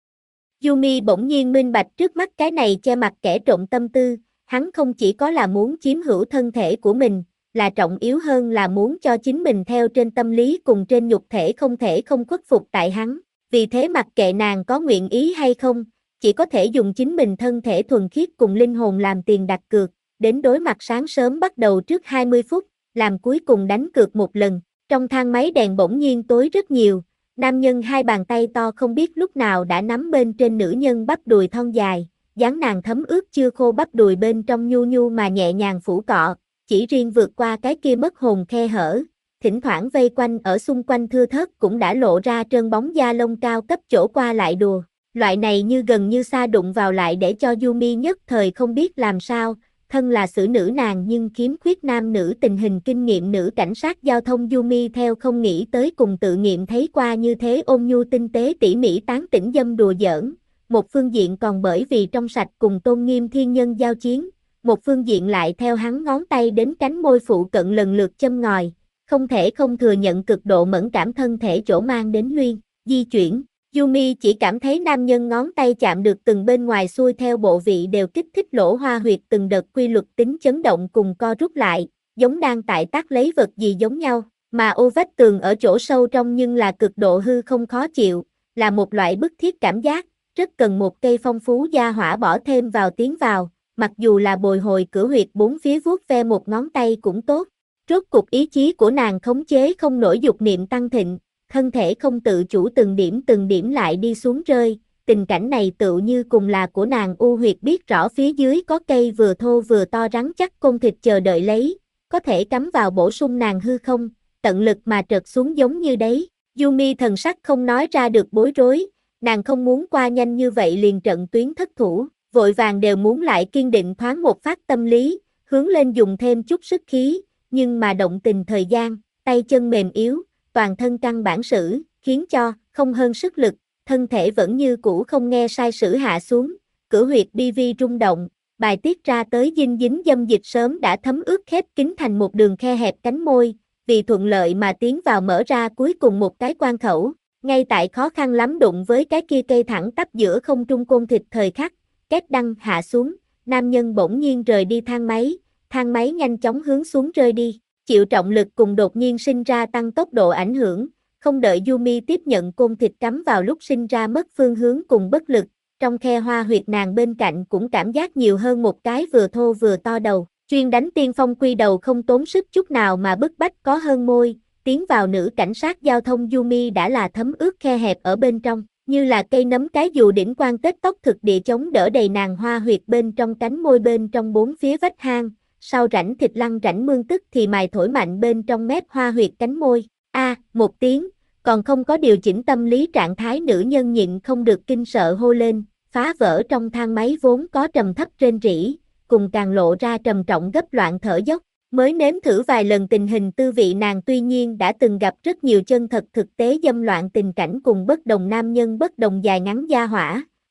Yumi bỗng nhiên minh bạch trước mắt cái này che mặt kẻ trộm tâm tư, hắn không chỉ có là muốn chiếm hữu thân thể của mình, là trọng yếu hơn là muốn cho chính mình theo trên tâm lý cùng trên nhục thể không thể không khuất phục tại hắn, vì thế mặc kệ nàng có nguyện ý hay không, chỉ có thể dùng chính mình thân thể thuần khiết cùng linh hồn làm tiền đặt cược, đến đối mặt sáng sớm bắt đầu trước 20 phút, làm cuối cùng đánh cược một lần, trong thang máy đèn bỗng nhiên tối rất nhiều. Nam nhân hai bàn tay to không biết lúc nào đã nắm bên trên nữ nhân bắp đùi thon dài, dáng nàng thấm ướt chưa khô bắp đùi bên trong nhu nhu mà nhẹ nhàng phủ cọ, chỉ riêng vượt qua cái kia mất hồn khe hở, thỉnh thoảng vây quanh ở xung quanh thưa thớt cũng đã lộ ra trơn bóng da lông cao cấp chỗ qua lại đùa. Loại này như gần như xa đụng vào lại để cho Yumi nhất thời không biết làm sao, thân là xử nữ nàng nhưng khiếm khuyết nam nữ tình hình kinh nghiệm nữ cảnh sát giao thông Yumi theo không nghĩ tới cùng tự nghiệm thấy qua như thế ôn nhu tinh tế tỉ mỉ tán tỉnh dâm đùa giỡn, một phương diện còn bởi vì trong sạch cùng tôn nghiêm thiên nhân giao chiến, một phương diện lại theo hắn ngón tay đến cánh môi phụ cận lần lượt châm ngòi, không thể không thừa nhận cực độ mẫn cảm thân thể chỗ mang đến luyên, di chuyển. Yumi chỉ cảm thấy nam nhân ngón tay chạm được từng bên ngoài xuôi theo bộ vị đều kích thích lỗ hoa huyệt từng đợt quy luật tính chấn động cùng co rút lại, giống đang tại tác lấy vật gì giống nhau, mà ô vách tường ở chỗ sâu trong nhưng là cực độ hư không khó chịu, là một loại bức thiết cảm giác, rất cần một cây phong phú gia hỏa bỏ thêm vào tiến vào, mặc dù là bồi hồi cửa huyệt bốn phía vuốt ve một ngón tay cũng tốt. Rốt cục ý chí của nàng khống chế không nổi dục niệm tăng thịnh, thân thể không tự chủ từng điểm lại đi xuống rơi, tình cảnh này tựu như cùng là của nàng u huyệt biết rõ phía dưới có cây vừa thô vừa to rắn chắc côn thịt chờ đợi lấy, có thể cắm vào bổ sung nàng hư không, tận lực mà trật xuống giống như đấy. Yumi thần sắc không nói ra được bối rối, nàng không muốn qua nhanh như vậy liền trận tuyến thất thủ, vội vàng đều muốn lại kiên định thoáng một phát tâm lý, hướng lên dùng thêm chút sức khí, nhưng mà động tình thời gian, tay chân mềm yếu, toàn thân căn bản sử, khiến cho, không hơn sức lực, thân thể vẫn như cũ không nghe sai sử hạ xuống, cửa huyệt BV rung động, bài tiết ra tới dinh dính dâm dịch sớm đã thấm ướt khép kín thành một đường khe hẹp cánh môi, vì thuận lợi mà tiến vào mở ra cuối cùng một cái quan khẩu, ngay tại khó khăn lắm đụng với cái kia cây thẳng tắp giữa không trung côn thịt thời khắc, két đăng hạ xuống, nam nhân bỗng nhiên rời đi thang máy nhanh chóng hướng xuống rơi đi. Chịu trọng lực cùng đột nhiên sinh ra tăng tốc độ ảnh hưởng, không đợi Yumi tiếp nhận côn thịt cắm vào lúc sinh ra mất phương hướng cùng bất lực, trong khe hoa huyệt nàng bên cạnh cũng cảm giác nhiều hơn một cái vừa thô vừa to đầu, chuyên đánh tiên phong quy đầu không tốn sức chút nào mà bức bách có hơn môi, tiến vào nữ cảnh sát giao thông Yumi đã là thấm ướt khe hẹp ở bên trong, như là cây nấm cái dù đỉnh quan tết tóc thực địa chống đỡ đầy nàng hoa huyệt bên trong cánh môi bên trong bốn phía vách hang. Sau rãnh thịt lăn rãnh mương tức thì mài thổi mạnh bên trong mép hoa huyệt cánh môi, một tiếng, còn không có điều chỉnh tâm lý trạng thái nữ nhân nhịn không được kinh sợ hô lên, phá vỡ trong thang máy vốn có trầm thấp rên rỉ, cùng càng lộ ra trầm trọng gấp loạn thở dốc, mới nếm thử vài lần tình hình tư vị nàng tuy nhiên đã từng gặp rất nhiều chân thật thực tế dâm loạn tình cảnh cùng bất đồng nam nhân bất đồng dài ngắn gia hỏa,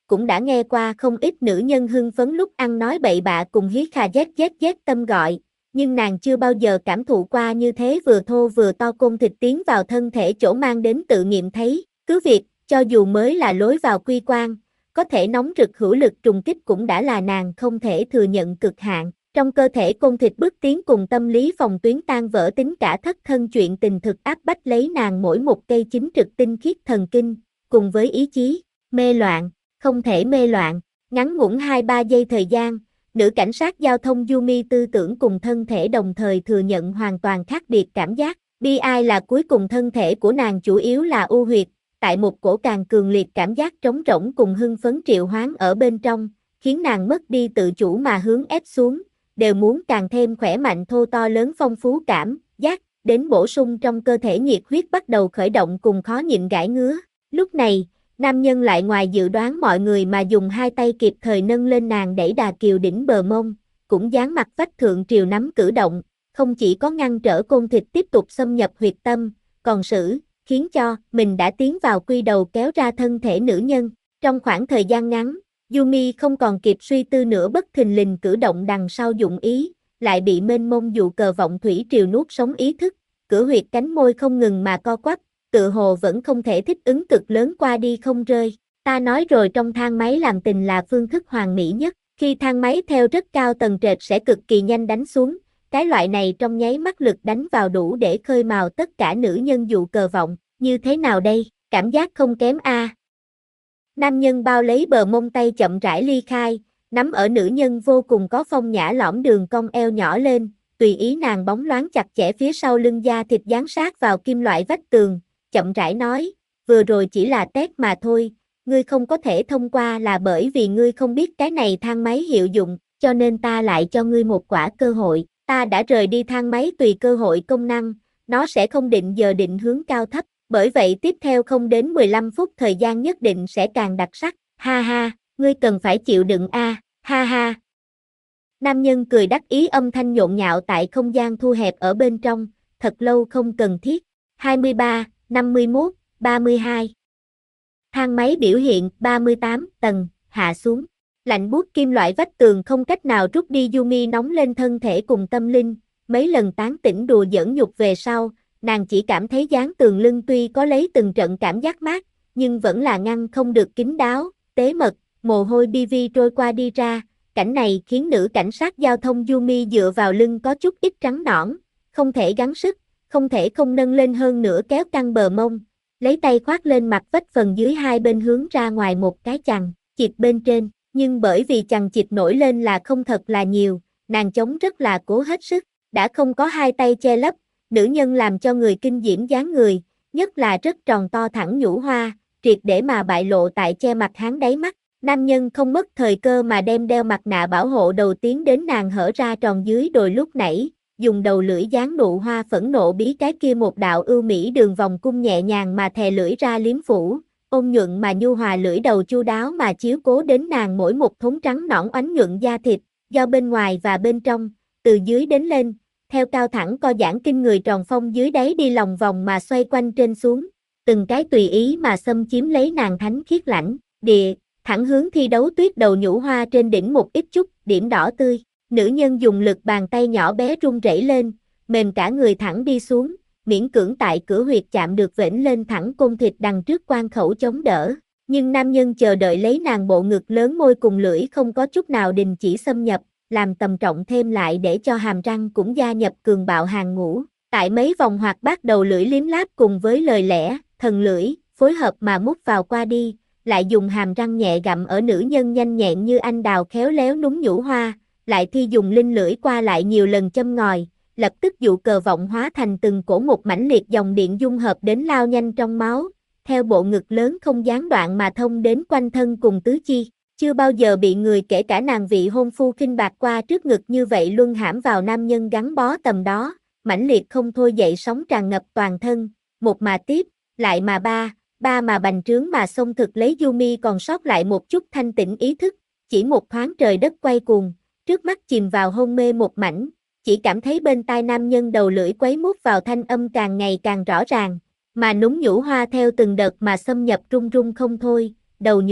cũng đã nghe qua không ít nữ nhân hưng phấn lúc ăn nói bậy bạ cùng hí khà z tâm gọi, nhưng nàng chưa bao giờ cảm thụ qua như thế vừa thô vừa to côn thịt tiến vào thân thể chỗ mang đến tự nghiệm thấy, cứ việc, cho dù mới là lối vào quy quan, có thể nóng rực hữu lực trùng kích cũng đã là nàng không thể thừa nhận cực hạn. Trong cơ thể côn thịt bước tiến cùng tâm lý phòng tuyến tan vỡ tính cả thất thân chuyện tình thực áp bách lấy nàng mỗi một cây chính trực tinh khiết thần kinh, cùng với ý chí, mê loạn, không thể mê loạn, ngắn ngủn 2-3 giây thời gian, nữ cảnh sát giao thông Yumi tư tưởng cùng thân thể đồng thời thừa nhận hoàn toàn khác biệt cảm giác, bi ai là cuối cùng thân thể của nàng chủ yếu là u huyệt, tại một cổ càng cường liệt cảm giác trống rỗng cùng hưng phấn triệu hoán ở bên trong, khiến nàng mất đi tự chủ mà hướng ép xuống, đều muốn càng thêm khỏe mạnh thô to lớn phong phú cảm giác, đến bổ sung trong cơ thể nhiệt huyết bắt đầu khởi động cùng khó nhịn gãi ngứa. Lúc này, nam nhân lại ngoài dự đoán mọi người mà dùng hai tay kịp thời nâng lên nàng đẩy đà kiều đỉnh bờ mông, cũng dán mặt vách thượng triều nắm cử động, không chỉ có ngăn trở côn thịt tiếp tục xâm nhập huyệt tâm, còn khiến cho mình đã tiến vào quy đầu kéo ra thân thể nữ nhân. Trong khoảng thời gian ngắn, Yumi không còn kịp suy tư nữa bất thình lình cử động đằng sau dụng ý, lại bị mênh mông dụ cờ vọng thủy triều nuốt sống ý thức, cửa huyệt cánh môi không ngừng mà co quắp, tự hồ vẫn không thể thích ứng cực lớn qua đi không rơi. Ta nói rồi trong thang máy làm tình là phương thức hoàn mỹ nhất, khi thang máy theo rất cao tầng trệt sẽ cực kỳ nhanh đánh xuống, cái loại này trong nháy mắt lực đánh vào đủ để khơi mào tất cả nữ nhân dụ cờ vọng, như thế nào đây, cảm giác không kém a. Nam nhân bao lấy bờ mông tay chậm rãi ly khai, nắm ở nữ nhân vô cùng có phong nhã lõm đường cong eo nhỏ lên, tùy ý nàng bóng loáng chặt chẽ phía sau lưng da thịt dán sát vào kim loại vách tường, chậm rãi nói, vừa rồi chỉ là test mà thôi, ngươi không có thể thông qua là bởi vì ngươi không biết cái này thang máy hiệu dụng, cho nên ta lại cho ngươi một quả cơ hội, ta đã rời đi thang máy tùy cơ hội công năng, nó sẽ không định giờ định hướng cao thấp, bởi vậy tiếp theo không đến 15 phút thời gian nhất định sẽ càng đặc sắc, ha ha, ngươi cần phải chịu đựng a, ha ha. Nam nhân cười đắc ý âm thanh nhộn nhạo tại không gian thu hẹp ở bên trong, thật lâu không cần thiết, 23, 51, 32. Thang máy biểu hiện 38 tầng, hạ xuống. Lạnh buốt kim loại vách tường không cách nào rút đi Yumi nóng lên thân thể cùng tâm linh, mấy lần tán tỉnh đùa giỡn nhục về sau, nàng chỉ cảm thấy dán tường lưng tuy có lấy từng trận cảm giác mát, nhưng vẫn là ngăn không được kín đáo, tế mật, mồ hôi bi trôi qua đi ra, cảnh này khiến nữ cảnh sát giao thông Yumi dựa vào lưng có chút ít trắng nõn, không thể gắng sức, không thể không nâng lên hơn nữa kéo căng bờ mông, lấy tay khoác lên mặt vách phần dưới hai bên hướng ra ngoài một cái chằng, chịt bên trên, nhưng bởi vì chằng chịt nổi lên là không thật là nhiều, nàng chống rất là cố hết sức, đã không có hai tay che lấp, nữ nhân làm cho người kinh diễm dáng người, nhất là rất tròn to thẳng nhũ hoa, triệt để mà bại lộ tại che mặt hắn đáy mắt, nam nhân không mất thời cơ mà đem đeo mặt nạ bảo hộ đầu tiến đến nàng hở ra tròn dưới đồi lúc nãy, dùng đầu lưỡi dán nụ hoa phẫn nộ bí cái kia một đạo ưu mỹ đường vòng cung nhẹ nhàng mà thè lưỡi ra liếm phủ, ôn nhuận mà nhu hòa lưỡi đầu chu đáo mà chiếu cố đến nàng mỗi một thốn trắng nõn oánh nhuận da thịt, do bên ngoài và bên trong, từ dưới đến lên, theo cao thẳng co giãn kinh người tròn phong dưới đáy đi lòng vòng mà xoay quanh trên xuống, từng cái tùy ý mà xâm chiếm lấy nàng thánh khiết lãnh, địa, thẳng hướng thi đấu tuyết đầu nhũ hoa trên đỉnh một ít chút, điểm đỏ tươi. Nữ nhân dùng lực bàn tay nhỏ bé run rẩy lên, mềm cả người thẳng đi xuống, miễn cưỡng tại cửa huyệt chạm được vểnh lên thẳng côn thịt đằng trước quan khẩu chống đỡ. Nhưng nam nhân chờ đợi lấy nàng bộ ngực lớn môi cùng lưỡi không có chút nào đình chỉ xâm nhập, làm tầm trọng thêm lại để cho hàm răng cũng gia nhập cường bạo hàng ngũ. Tại mấy vòng hoạt bát đầu lưỡi liếm láp cùng với lời lẽ, thần lưỡi, phối hợp mà mút vào qua đi, lại dùng hàm răng nhẹ gặm ở nữ nhân nhanh nhẹn như anh đào khéo léo núng nhũ hoa. Lại thi dùng linh lưỡi qua lại nhiều lần châm ngòi, lập tức dụ cờ vọng hóa thành từng cổ một mãnh liệt dòng điện dung hợp đến lao nhanh trong máu, theo bộ ngực lớn không gián đoạn mà thông đến quanh thân cùng tứ chi, chưa bao giờ bị người kể cả nàng vị hôn phu khinh bạc qua trước ngực như vậy luân hãm vào nam nhân gắn bó tầm đó, mãnh liệt không thôi dậy sóng tràn ngập toàn thân, một mà tiếp, lại mà ba mà bành trướng mà xông thực lấy Yumi còn sót lại một chút thanh tĩnh ý thức, chỉ một thoáng trời đất quay cuồng. Trước mắt chìm vào hôn mê một mảnh, chỉ cảm thấy bên tai nam nhân đầu lưỡi quấy mút vào thanh âm càng ngày càng rõ ràng, mà núng nhũ hoa theo từng đợt mà xâm nhập run run không thôi, đầu nhũ,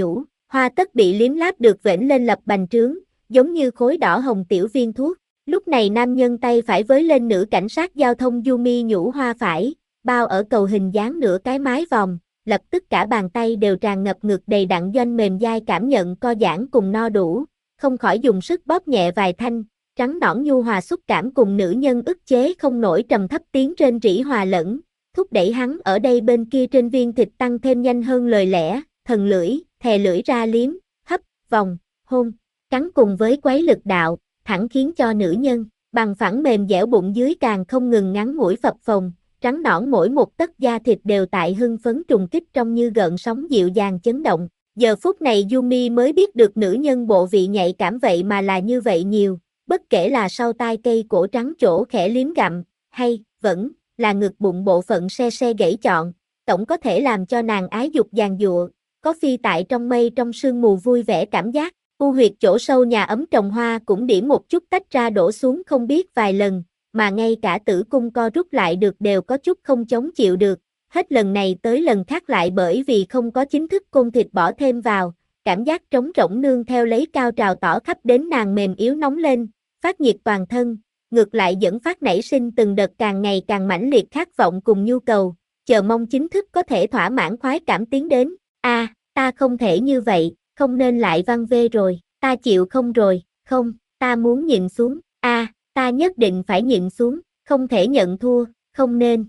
Hoa tất bị liếm láp được vểnh lên lập bành trướng, giống như khối đỏ hồng tiểu viên thuốc. Lúc này nam nhân tay phải với lên nữ cảnh sát giao thông Yumi nhũ hoa phải, bao ở cầu hình dáng nửa cái mái vòng, lập tức cả bàn tay đều tràn ngập ngực đầy đặn doanh mềm dai cảm nhận co giãn cùng no đủ, không khỏi dùng sức bóp nhẹ vài thanh, trắng nõn nhu hòa xúc cảm cùng nữ nhân ức chế không nổi trầm thấp tiếng trên rỉ hòa lẫn, thúc đẩy hắn ở đây bên kia trên viên thịt tăng thêm nhanh hơn lời lẽ, thần lưỡi, thè lưỡi ra liếm, hấp, vòng, hôn, cắn cùng với quấy lực đạo, thẳng khiến cho nữ nhân, bằng phẳng mềm dẻo bụng dưới càng không ngừng ngắn ngủi phập phồng, trắng nõn mỗi một tấc da thịt đều tại hưng phấn trùng kích trong như gợn sóng dịu dàng chấn động. Giờ phút này Yumi mới biết được nữ nhân bộ vị nhạy cảm vậy mà là như vậy nhiều, bất kể là sau tai cây cổ trắng chỗ khẽ liếm gặm, hay, vẫn, là ngực bụng bộ phận se se gãy chọn, tổng có thể làm cho nàng ái dục giàn giụa, có phi tại trong mây trong sương mù vui vẻ cảm giác. U huyệt chỗ sâu nhà ấm trồng hoa cũng điểm một chút tách ra đổ xuống không biết vài lần, mà ngay cả tử cung co rút lại được đều có chút không chống chịu được, hết lần này tới lần khác lại bởi vì không có chính thức côn thịt bỏ thêm vào, cảm giác trống rỗng nương theo lấy cao trào tỏ khắp đến nàng mềm yếu nóng lên, phát nhiệt toàn thân, ngược lại dẫn phát nảy sinh từng đợt càng ngày càng mãnh liệt khát vọng cùng nhu cầu, chờ mong chính thức có thể thỏa mãn khoái cảm tiến đến. Ta không thể như vậy, không nên lại văng vê rồi, ta chịu không rồi, không, ta muốn nhịn xuống, ta nhất định phải nhịn xuống, không thể nhận thua, không nên,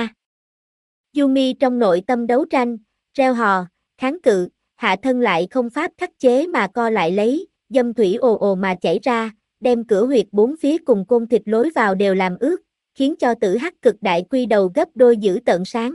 Yumi trong nội tâm đấu tranh, reo hò, kháng cự, hạ thân lại không pháp khắc chế mà co lại lấy, dâm thủy ồ ồ mà chảy ra, đem cửa huyệt bốn phía cùng côn thịt lối vào đều làm ướt, khiến cho tử hắc cực đại quy đầu gấp đôi dữ tợn sáng,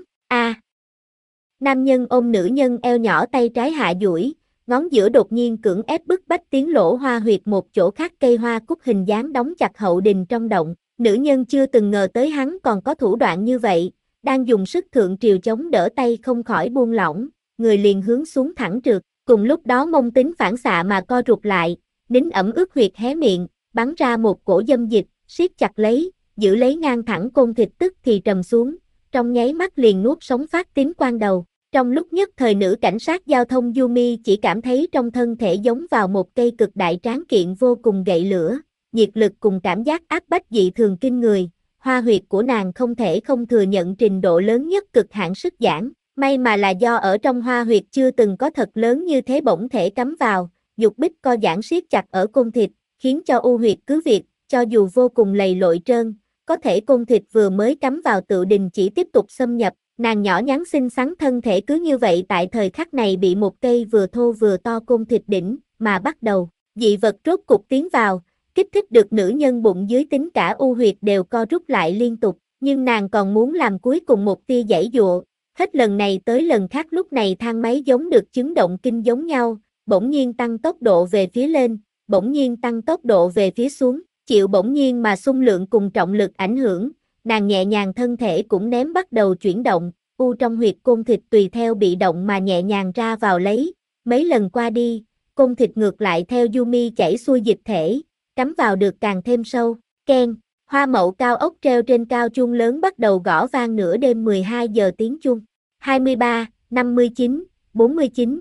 Nam nhân ôm nữ nhân eo nhỏ tay trái hạ duỗi, ngón giữa đột nhiên cưỡng ép bức bách tiến lỗ hoa huyệt một chỗ khác cây hoa cúc hình dáng đóng chặt hậu đình trong động, nữ nhân chưa từng ngờ tới hắn còn có thủ đoạn như vậy, đang dùng sức thượng triều chống đỡ tay không khỏi buông lỏng, người liền hướng xuống thẳng trượt, cùng lúc đó mông tính phản xạ mà co rụt lại, nín ẩm ướt huyệt hé miệng, bắn ra một cổ dâm dịch, siết chặt lấy, giữ lấy ngang thẳng côn thịt tức thì trầm xuống, trong nháy mắt liền nuốt sống phát tím quan đầu. Trong lúc nhất thời nữ cảnh sát giao thông Yumi chỉ cảm thấy trong thân thể giống vào một cây cực đại tráng kiện vô cùng gậy lửa, nhiệt lực cùng cảm giác áp bách dị thường kinh người, hoa huyệt của nàng không thể không thừa nhận trình độ lớn nhất cực hạn sức giãn, may mà là do ở trong hoa huyệt chưa từng có thật lớn như thế bỗng thể cắm vào, dục bích co giãn siết chặt ở côn thịt, khiến cho u huyệt cứ việc, cho dù vô cùng lầy lội trơn, có thể côn thịt vừa mới cắm vào tự đình chỉ tiếp tục xâm nhập. Nàng nhỏ nhắn xinh xắn thân thể cứ như vậy tại thời khắc này bị một cây vừa thô vừa to côn thịt đỉnh, mà bắt đầu, dị vật rốt cục tiến vào, kích thích được nữ nhân bụng dưới tính cả u huyệt đều co rút lại liên tục, nhưng nàng còn muốn làm cuối cùng một tia giãy giụa, hết lần này tới lần khác lúc này thang máy giống được chấn động kinh giống nhau, bỗng nhiên tăng tốc độ về phía lên, bỗng nhiên tăng tốc độ về phía xuống, chịu bỗng nhiên mà xung lượng cùng trọng lực ảnh hưởng. Nàng nhẹ nhàng thân thể cũng ném bắt đầu chuyển động, u trong huyệt côn thịt tùy theo bị động mà nhẹ nhàng ra vào lấy, mấy lần qua đi, côn thịt ngược lại theo Yumi chảy xuôi dịch thể, cắm vào được càng thêm sâu, keng, hoa mậu cao ốc treo trên cao chuông lớn bắt đầu gõ vang nửa đêm 12 giờ tiếng chuông, 23, 59, 49,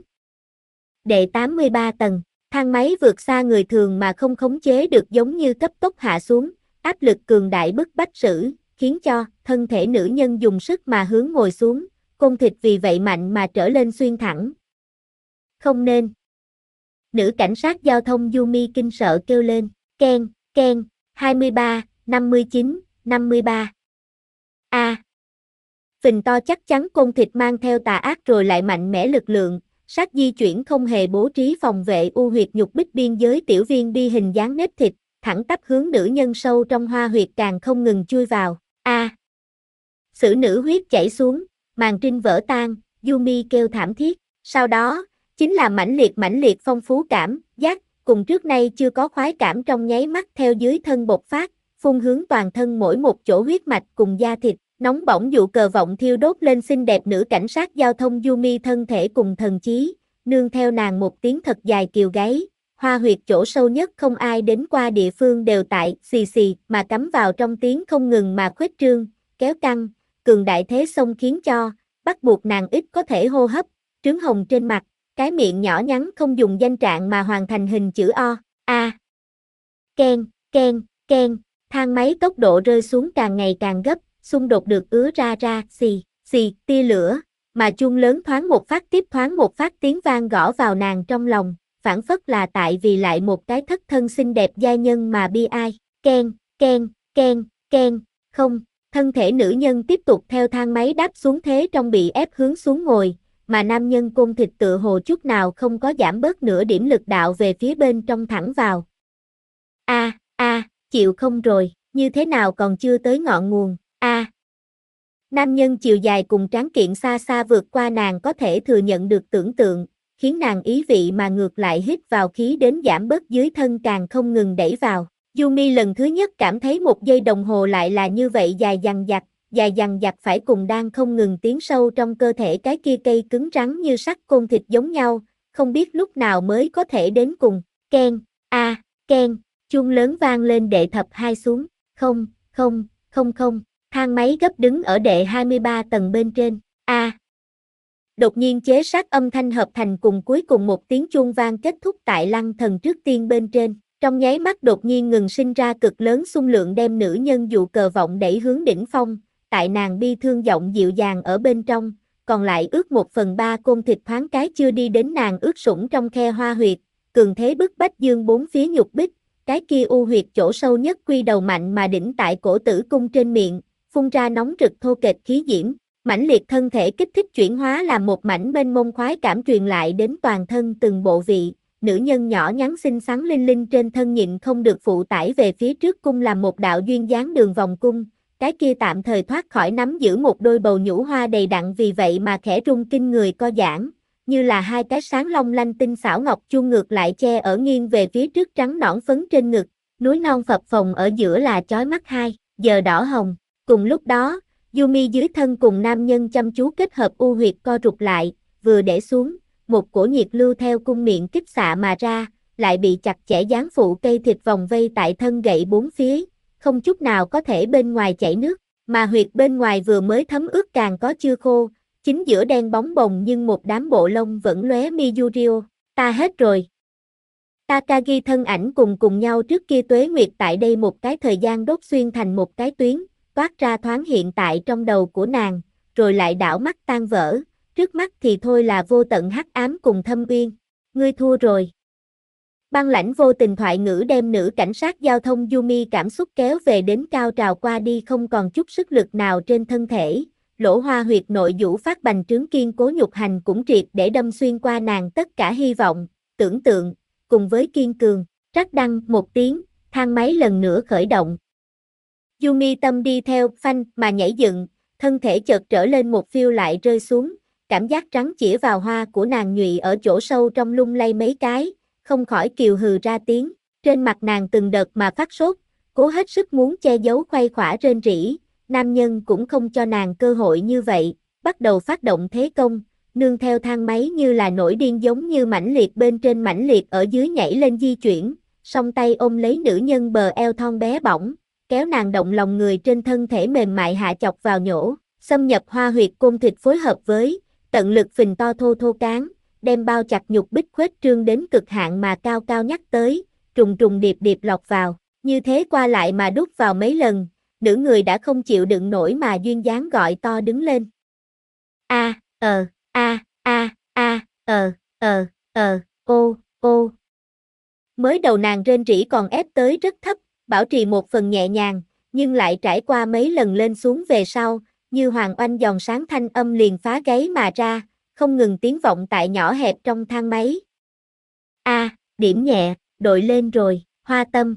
đệ 83 tầng, thang máy vượt xa người thường mà không khống chế được giống như cấp tốc hạ xuống, áp lực cường đại bức bách sử. Khiến cho thân thể nữ nhân dùng sức mà hướng ngồi xuống, côn thịt vì vậy mạnh mà trở lên xuyên thẳng. Không nên. Nữ cảnh sát giao thông Yumi kinh sợ kêu lên, keng, keng, 23, 59, 53. Phình to chắc chắn côn thịt mang theo tà ác rồi lại mạnh mẽ lực lượng, sát di chuyển không hề bố trí phòng vệ u huyệt nhục bích biên giới tiểu viên bi hình dáng nếp thịt, thẳng tắp hướng nữ nhân sâu trong hoa huyệt càng không ngừng chui vào. Sử nữ huyết chảy xuống, màn trinh vỡ tan, Yumi kêu thảm thiết, sau đó, chính là mãnh liệt phong phú cảm, giác, cùng trước nay chưa có khoái cảm trong nháy mắt theo dưới thân bộc phát, phun hướng toàn thân mỗi một chỗ huyết mạch cùng da thịt, nóng bỏng dụ cờ vọng thiêu đốt lên xinh đẹp nữ cảnh sát giao thông Yumi thân thể cùng thần trí, nương theo nàng một tiếng thật dài kiều gáy, hoa huyệt chỗ sâu nhất không ai đến qua địa phương đều tại xì xì mà cắm vào trong tiếng không ngừng mà khuếch trương, kéo căng, cường đại thế xông khiến cho, bắt buộc nàng ít có thể hô hấp, trướng hồng trên mặt, cái miệng nhỏ nhắn không dùng danh trạng mà hoàn thành hình chữ O, A. Ken, ken, ken, thang máy tốc độ rơi xuống càng ngày càng gấp, xung đột được ứa ra, xì, xì, tia lửa, mà chuông lớn thoáng một phát tiếp thoáng một phát tiếng vang gõ vào nàng trong lòng, phảng phất là tại vì lại một cái thất thân xinh đẹp giai nhân mà bi ai, ken, ken, ken, ken, không, thân thể nữ nhân tiếp tục theo thang máy đáp xuống thế trong bị ép hướng xuống ngồi, mà nam nhân côn thịt tựa hồ chút nào không có giảm bớt nửa điểm lực đạo về phía bên trong thẳng vào. Chịu không rồi, như thế nào còn chưa tới ngọn nguồn, Nam nhân chiều dài cùng tráng kiện xa xa vượt qua nàng có thể thừa nhận được tưởng tượng, khiến nàng ý vị mà ngược lại hít vào khí đến giảm bớt dưới thân càng không ngừng đẩy vào. Yumi lần thứ nhất cảm thấy 1 giây đồng hồ lại là như vậy dài dằng dặc phải cùng đang không ngừng tiến sâu trong cơ thể cái kia cây cứng rắn như sắt côn thịt giống nhau, không biết lúc nào mới có thể đến cùng. Ken, ken, chuông lớn vang lên đệ thập 2 xuống, không, thang máy gấp đứng ở đệ 23 tầng bên trên, Đột nhiên chế sát âm thanh hợp thành cùng cuối cùng một tiếng chuông vang kết thúc tại lăng thần trước tiên bên trên, trong nháy mắt đột nhiên ngừng sinh ra cực lớn xung lượng đem nữ nhân dụ cờ vọng đẩy hướng đỉnh phong, tại nàng bi thương giọng dịu dàng ở bên trong, còn lại ước 1/3 côn thịt thoáng cái chưa đi đến nàng ướt sũng trong khe hoa huyệt, cường thế bức bách dương bốn phía nhục bích, cái kia u huyệt chỗ sâu nhất quy đầu mạnh mà đỉnh tại cổ tử cung trên miệng, phun ra nóng rực thô kệch khí diễm, mãnh liệt thân thể kích thích chuyển hóa làm một mảnh mênh mông khoái cảm truyền lại đến toàn thân từng bộ vị, nữ nhân nhỏ nhắn xinh xắn linh linh trên thân nhịn không được phụ tải về phía trước cung làm một đạo duyên dáng đường vòng cung, cái kia tạm thời thoát khỏi nắm giữ một đôi bầu nhũ hoa đầy đặn vì vậy mà khẽ rung kinh người co giãn, như là hai cái sáng long lanh tinh xảo ngọc chuông ngược lại che ở nghiêng về phía trước trắng nõn phấn trên ngực, núi non phập phồng ở giữa là chói mắt 2 giờ đỏ hồng. Cùng lúc đó, Yumi dưới thân cùng nam nhân chăm chú kết hợp u huyệt co rụt lại, vừa để xuống, một cổ nhiệt lưu theo cung miệng kích xạ mà ra, lại bị chặt chẽ dán phụ cây thịt vòng vây tại thân gậy bốn phía, không chút nào có thể bên ngoài chảy nước, mà huyệt bên ngoài vừa mới thấm ướt càng có chưa khô, chính giữa đen bóng bồng nhưng một đám bộ lông vẫn lóe Mizurio, ta hết rồi. Takagi thân ảnh cùng nhau trước kia tuế nguyệt tại đây một cái thời gian đốt xuyên thành một cái tuyến, toát ra thoáng hiện tại trong đầu của nàng, rồi lại đảo mắt tan vỡ, trước mắt thì thôi là vô tận hắc ám cùng thâm uyên. Ngươi thua rồi. Băng lãnh vô tình thoại ngữ đem nữ cảnh sát giao thông Yumi cảm xúc kéo về đến cao trào qua đi không còn chút sức lực nào trên thân thể, lỗ hoa huyệt nội vũ phát bành trướng kiên cố nhục hành cũng triệt để đâm xuyên qua nàng tất cả hy vọng, tưởng tượng, cùng với kiên cường, trắc đăng một tiếng, thang máy lần nữa khởi động. Yumi tâm đi theo phanh mà nhảy dựng, thân thể chợt trở lên một phiêu lại rơi xuống, cảm giác trắng chĩa vào hoa của nàng nhụy ở chỗ sâu trong lung lay mấy cái, không khỏi kiều hừ ra tiếng, trên mặt nàng từng đợt mà phát sốt, cố hết sức muốn che giấu khoai khỏa rên rỉ, nam nhân cũng không cho nàng cơ hội như vậy, bắt đầu phát động thế công, nương theo thang máy như là nổi điên giống như mãnh liệt bên trên mãnh liệt ở dưới nhảy lên di chuyển, song tay ôm lấy nữ nhân bờ eo thon bé bỏng, kéo nàng động lòng người trên thân thể mềm mại hạ chọc vào nhổ, xâm nhập hoa huyệt côn thịt phối hợp với tận lực phình to thô thô cán, đem bao chặt nhục bích khuếch trương đến cực hạn mà cao cao nhắc tới, trùng trùng điệp điệp lọc vào, như thế qua lại mà đút vào mấy lần, nữ người đã không chịu đựng nổi mà duyên dáng gọi to đứng lên. Ô. Mới đầu nàng rên rỉ còn ép tới rất thấp, bảo trì một phần nhẹ nhàng, nhưng lại trải qua mấy lần lên xuống về sau, như hoàng oanh giòn sáng thanh âm liền phá gáy mà ra, không ngừng tiếng vọng tại nhỏ hẹp trong thang máy. Điểm nhẹ, đội lên rồi, hoa tâm,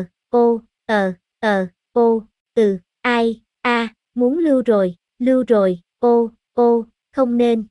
muốn lưu rồi, không nên,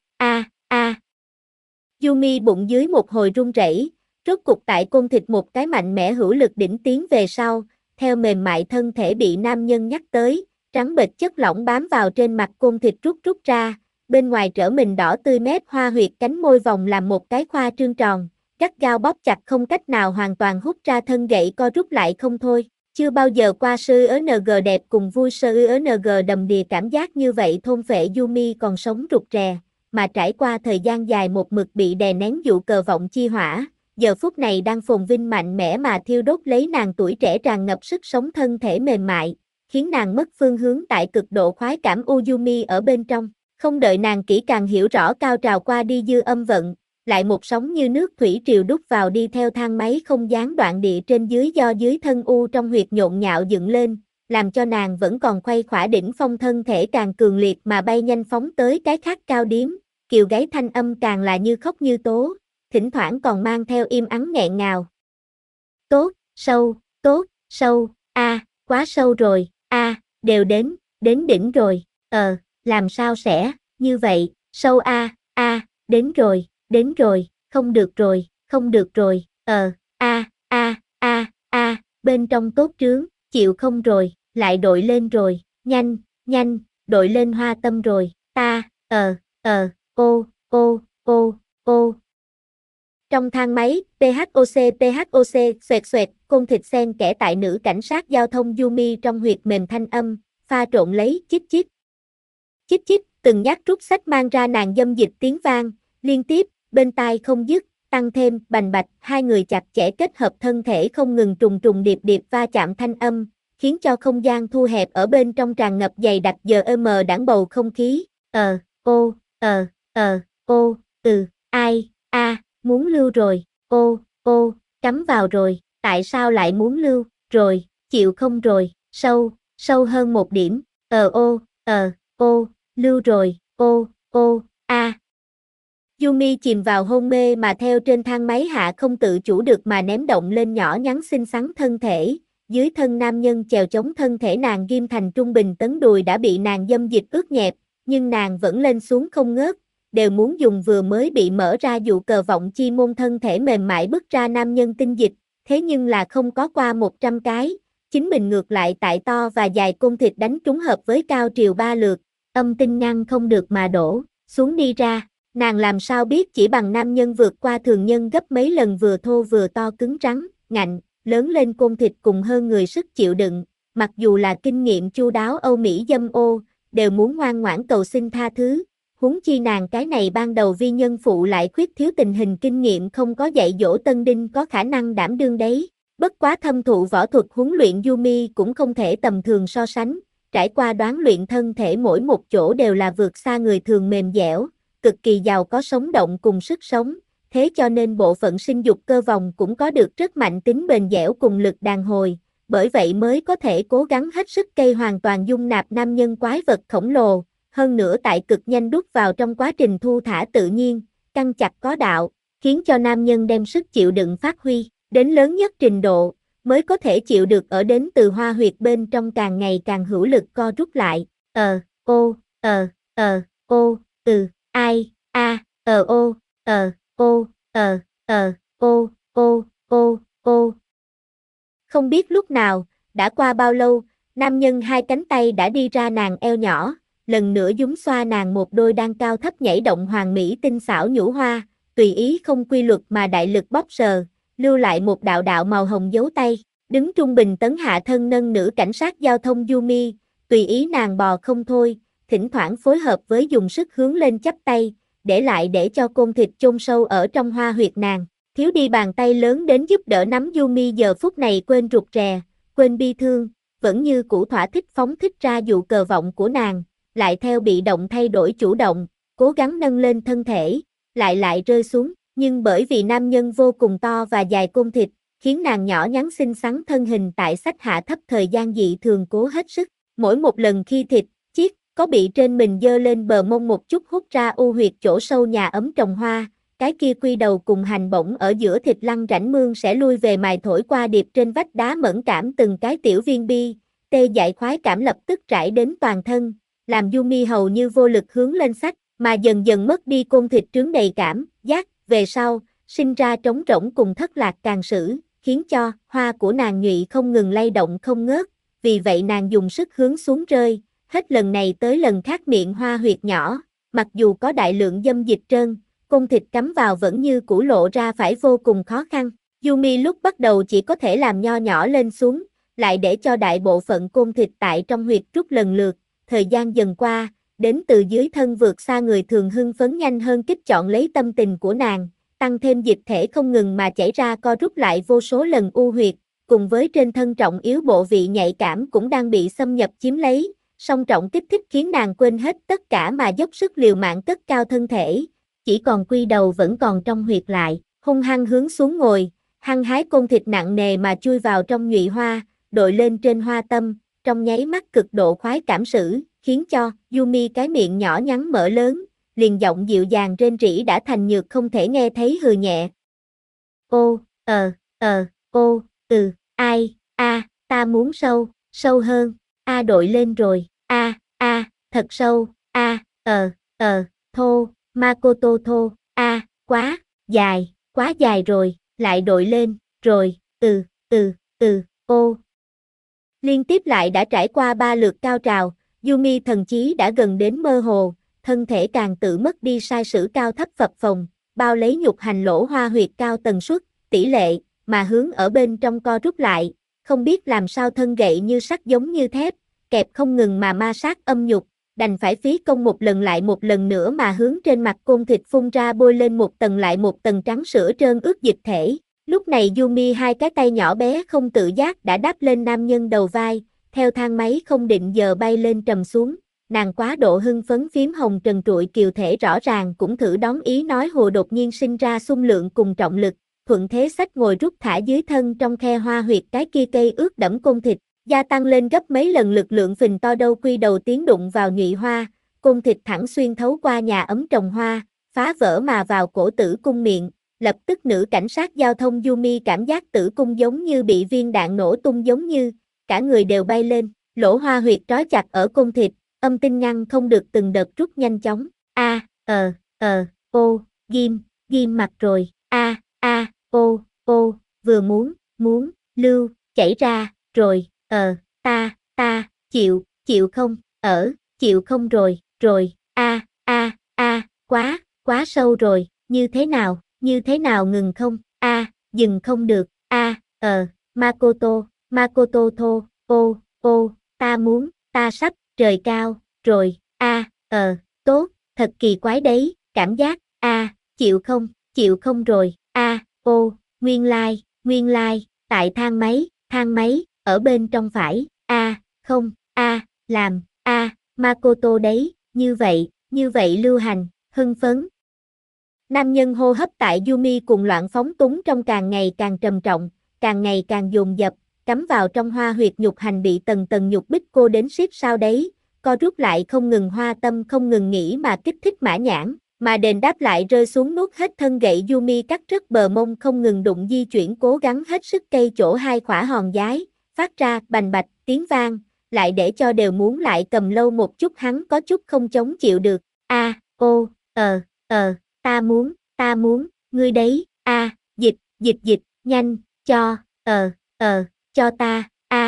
Yumi bụng dưới một hồi run rẩy, rốt cục tại côn thịt một cái mạnh mẽ hữu lực đỉnh tiến về sau, theo mềm mại thân thể bị nam nhân nhắc tới, trắng bệch chất lỏng bám vào trên mặt côn thịt rút ra, bên ngoài trở mình đỏ tươi mép hoa huyệt cánh môi vòng làm một cái khoa trương tròn, gắt gao bóp chặt không cách nào hoàn toàn hút ra thân gậy co rút lại không thôi. Chưa bao giờ qua SUNG đẹp cùng vui SUNG đầm đìa cảm giác như vậy thôn phệ Yumi còn sống rụt rè, mà trải qua thời gian dài một mực bị đè nén dụ cờ vọng chi hỏa, giờ phút này đang phồn vinh mạnh mẽ mà thiêu đốt lấy nàng tuổi trẻ tràn ngập sức sống thân thể mềm mại, khiến nàng mất phương hướng tại cực độ khoái cảm Uyumi ở bên trong. Không đợi nàng kỹ càng hiểu rõ cao trào qua đi dư âm vận, lại một sóng như nước thủy triều đút vào đi theo thang máy không gián đoạn địa trên dưới do dưới thân u trong huyệt nhộn nhạo dựng lên, làm cho nàng vẫn còn khuây khỏa đỉnh phong thân thể càng cường liệt mà bay nhanh phóng tới cái khác cao điếm, kiều gáy thanh âm càng là như khóc như tố, thỉnh thoảng còn mang theo im ắng nghẹn ngào. Tốt, sâu, quá sâu rồi, đều đến đỉnh rồi, làm sao sẽ, như vậy, sâu đến rồi, không được rồi, bên trong tốt trướng, chịu không rồi, lại đội lên rồi, nhanh, đội lên hoa tâm rồi, ô. Trong thang máy, PHOC, xoẹt, côn thịt xen kẽ tại nữ cảnh sát giao thông Yumi trong huyệt mềm thanh âm, pha trộn lấy chít, từng nhát rút sách mang ra nàng dâm dịch tiếng vang, liên tiếp, bên tai không dứt, tăng thêm, bành bạch, hai người chặt chẽ kết hợp thân thể không ngừng trùng điệp va chạm thanh âm, khiến cho không gian thu hẹp ở bên trong tràn ngập dày đặc giờ đãng bầu không khí, muốn lưu rồi, cắm vào rồi, tại sao lại muốn lưu, rồi, chịu không rồi, sâu hơn một điểm, lưu rồi, Yumi chìm vào hôn mê mà theo trên thang máy hạ không tự chủ được mà ném động lên nhỏ nhắn xinh xắn thân thể, dưới thân nam nhân chèo chống thân thể nàng ghim thành trung bình tấn đùi đã bị nàng dâm dịch ướt nhẹp, nhưng nàng vẫn lên xuống không ngớt, đều muốn dùng vừa mới bị mở ra dụ cờ vọng chi môn thân thể mềm mại bứt ra nam nhân tinh dịch, thế nhưng là không có qua 100 cái, chính mình ngược lại tại to và dài côn thịt đánh trúng hợp với cao triều 3 lượt, âm tinh ngăn không được mà đổ xuống đi ra, nàng làm sao biết chỉ bằng nam nhân vượt qua thường nhân gấp mấy lần vừa thô vừa to cứng rắn, ngạnh, lớn lên côn thịt cùng hơn người sức chịu đựng, mặc dù là kinh nghiệm chu đáo Âu Mỹ dâm ô, đều muốn ngoan ngoãn cầu xin tha thứ. Huống chi nàng cái này ban đầu vi nhân phụ lại khuyết thiếu tình hình kinh nghiệm không có dạy dỗ tân đinh có khả năng đảm đương đấy. Bất quá thâm thụ võ thuật huấn luyện Yumi cũng không thể tầm thường so sánh, trải qua đoán luyện thân thể mỗi một chỗ đều là vượt xa người thường mềm dẻo, cực kỳ giàu có sống động cùng sức sống, thế cho nên bộ phận sinh dục cơ vòng cũng có được rất mạnh tính bền dẻo cùng lực đàn hồi, bởi vậy mới có thể cố gắng hết sức cây hoàn toàn dung nạp nam nhân quái vật khổng lồ. Hơn nữa tại cực nhanh đút vào trong quá trình thu thả tự nhiên, căng chặt có đạo, khiến cho nam nhân đem sức chịu đựng phát huy, đến lớn nhất trình độ, mới có thể chịu được ở đến từ hoa huyệt bên trong càng ngày càng hữu lực co rút lại, Không biết lúc nào, đã qua bao lâu, nam nhân hai cánh tay đã đi ra nàng eo nhỏ, lần nữa dúm xoa nàng một đôi đang cao thấp nhảy động hoàn mỹ tinh xảo nhũ hoa, tùy ý không quy luật mà đại lực bóp sờ, lưu lại một đạo đạo màu hồng dấu tay, đứng trung bình tấn hạ thân nâng nữ cảnh sát giao thông Yumi, tùy ý nàng bò không thôi, thỉnh thoảng phối hợp với dùng sức hướng lên chắp tay, để lại để cho côn thịt chôn sâu ở trong hoa huyệt nàng, thiếu đi bàn tay lớn đến giúp đỡ nắm Yumi giờ phút này quên rụt rè, quên bi thương, vẫn như cũ thỏa thích phóng thích ra dụ cờ vọng của nàng, lại theo bị động thay đổi chủ động, cố gắng nâng lên thân thể, lại rơi xuống, nhưng bởi vì nam nhân vô cùng to và dài côn thịt, khiến nàng nhỏ nhắn xinh xắn thân hình tại sách hạ thấp thời gian dị thường cố hết sức, mỗi một lần khi thịt, chiếc, có bị trên mình dơ lên bờ mông một chút hút ra u huyệt chỗ sâu nhà ấm trồng hoa, cái kia quy đầu cùng hành bổng ở giữa thịt lăn rãnh mương sẽ lui về mài thổi qua điệp trên vách đá mẫn cảm từng cái tiểu viên bi, tê dại khoái cảm lập tức trải đến toàn thân, làm Yumi hầu như vô lực hướng lên sách, mà dần dần mất đi côn thịt trướng đầy cảm, giác, về sau, sinh ra trống rỗng cùng thất lạc càng sử, khiến cho hoa của nàng nhụy không ngừng lay động không ngớt, vì vậy nàng dùng sức hướng xuống rơi, hết lần này tới lần khác miệng hoa huyệt nhỏ, mặc dù có đại lượng dâm dịch trơn, côn thịt cắm vào vẫn như cũ lộ ra phải vô cùng khó khăn. Yumi lúc bắt đầu chỉ có thể làm nho nhỏ lên xuống, lại để cho đại bộ phận côn thịt tại trong huyệt rút lần lượt, thời gian dần qua, đến từ dưới thân vượt xa người thường hưng phấn nhanh hơn kích chọn lấy tâm tình của nàng, tăng thêm dịch thể không ngừng mà chảy ra co rút lại vô số lần u huyệt, cùng với trên thân trọng yếu bộ vị nhạy cảm cũng đang bị xâm nhập chiếm lấy, song trọng kích thích khiến nàng quên hết tất cả mà dốc sức liều mạng cất cao thân thể, chỉ còn quy đầu vẫn còn trong huyệt lại, hung hăng hướng xuống ngồi, hăng hái côn thịt nặng nề mà chui vào trong nhụy hoa, đội lên trên hoa tâm, trong nháy mắt cực độ khoái cảm sử, khiến cho Yumi cái miệng nhỏ nhắn mở lớn, liền giọng dịu dàng rên rỉ đã thành nhược không thể nghe thấy hừ nhẹ. Ô, ô, ai, ta muốn sâu, sâu hơn, đội lên rồi, thật sâu, thô, Makoto thô, quá dài rồi, lại đội lên, rồi, ô. Liên tiếp lại đã trải qua 3 lượt cao trào, Yumi thần chí đã gần đến mơ hồ, thân thể càng tự mất đi sai sử cao thấp phập phồng, bao lấy nhục hành lỗ hoa huyệt cao tần suất, tỷ lệ, mà hướng ở bên trong co rút lại, không biết làm sao thân gậy như sắt giống như thép, kẹp không ngừng mà ma sát âm nhục, đành phải phí công một lần lại một lần nữa mà hướng trên mặt côn thịt phun ra bôi lên một tầng lại một tầng trắng sữa trơn ướt dịch thể. Lúc này Yumi hai cái tay nhỏ bé không tự giác đã đáp lên nam nhân đầu vai, theo thang máy không định giờ bay lên trầm xuống, nàng quá độ hưng phấn phím hồng trần trụi kiều thể rõ ràng cũng thử đón ý nói hồ đột nhiên sinh ra xung lượng cùng trọng lực, thuận thế sách ngồi rút thả dưới thân trong khe hoa huyệt cái kia cây ướt đẫm côn thịt, gia tăng lên gấp mấy lần lực lượng phình to đâu quy đầu tiến đụng vào nhụy hoa, côn thịt thẳng xuyên thấu qua nhà ấm trồng hoa, phá vỡ mà vào cổ tử cung miệng. Lập tức nữ cảnh sát giao thông Yumi cảm giác tử cung giống như bị viên đạn nổ tung giống như, cả người đều bay lên, lỗ hoa huyệt trói chặt ở côn thịt, âm tinh ngăn không được từng đợt rút nhanh chóng, ghim mặt rồi, vừa muốn, lưu, chảy ra, rồi, chịu không, chịu không rồi, quá sâu rồi, như thế nào ngừng không, dừng không được, Makoto thô, ta sắp, trời cao, rồi, tốt, thật kỳ quái đấy, cảm giác, chịu không rồi, nguyên lai, tại thang máy, ở bên trong phải, không, làm, Makoto đấy, như vậy lưu hành, hưng phấn. Nam nhân hô hấp tại Yumi cùng loạn phóng túng trong càng ngày càng trầm trọng, càng ngày càng dồn dập, cắm vào trong hoa huyệt nhục hành bị tầng tầng nhục bích cô đến siết sao đấy, co rút lại không ngừng hoa tâm không ngừng nghỉ mà kích thích mã nhãn, mà đền đáp lại rơi xuống nuốt hết thân gậy Yumi cắt rứt bờ mông không ngừng đụng di chuyển cố gắng hết sức cây chỗ hai khỏa hòn giái, phát ra bành bạch tiếng vang, lại để cho đều muốn lại cầm lâu một chút hắn có chút không chống chịu được, ta muốn, ngươi đấy, dịch, nhanh, cho ta,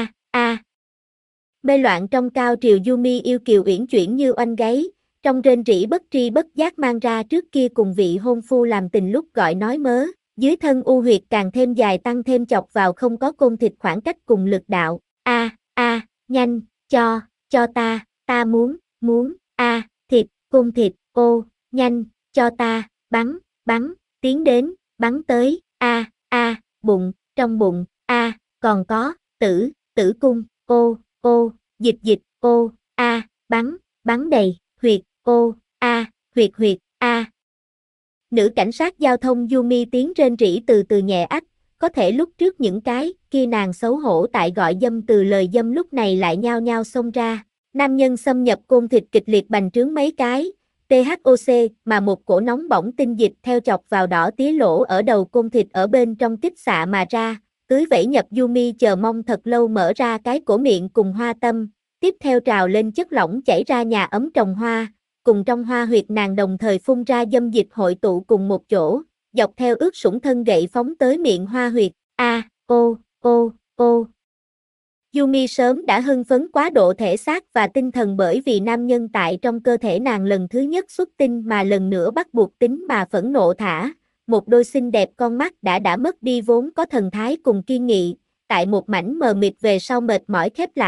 Mê loạn trong cao triều Yumi yêu kiều uyển chuyển như oanh gáy, trong rên rỉ bất tri bất giác mang ra trước kia cùng vị hôn phu làm tình lúc gọi nói mớ, dưới thân u huyệt càng thêm dài tăng thêm chọc vào không có côn thịt khoảng cách cùng lực đạo, nhanh, cho ta muốn, thịt, côn thịt, nhanh, cho ta, bắn, tiến đến, bắn tới, bụng, trong bụng, còn có, tử cung, dịch, bắn đầy, huyệt, huyệt, Nữ cảnh sát giao thông Yumi tiếng rên rỉ từ từ nhẹ ách, có thể lúc trước những cái kia nàng xấu hổ tại gọi dâm từ lời dâm lúc này lại nhao nhao xông ra, nam nhân xâm nhập côn thịt kịch liệt bành trướng mấy cái, THOC mà một cổ nóng bỏng tinh dịch theo chọc vào đỏ tía lỗ ở đầu côn thịt ở bên trong kích xạ mà ra, tưới vẩy nhập Yumi chờ mong thật lâu mở ra cái cổ miệng cùng hoa tâm, tiếp theo trào lên chất lỏng chảy ra nhà ấm trồng hoa, cùng trong hoa huyệt nàng đồng thời phun ra dâm dịch hội tụ cùng một chỗ, dọc theo ướt sũng thân gậy phóng tới miệng hoa huyệt, Yumi sớm đã hưng phấn quá độ thể xác và tinh thần bởi vì nam nhân tại trong cơ thể nàng lần thứ nhất xuất tinh mà lần nữa bắt buộc tính mà phẫn nộ thả, một đôi xinh đẹp con mắt đã mất đi vốn có thần thái cùng kiên nghị, tại một mảnh mờ mịt về sau mệt mỏi khép lại,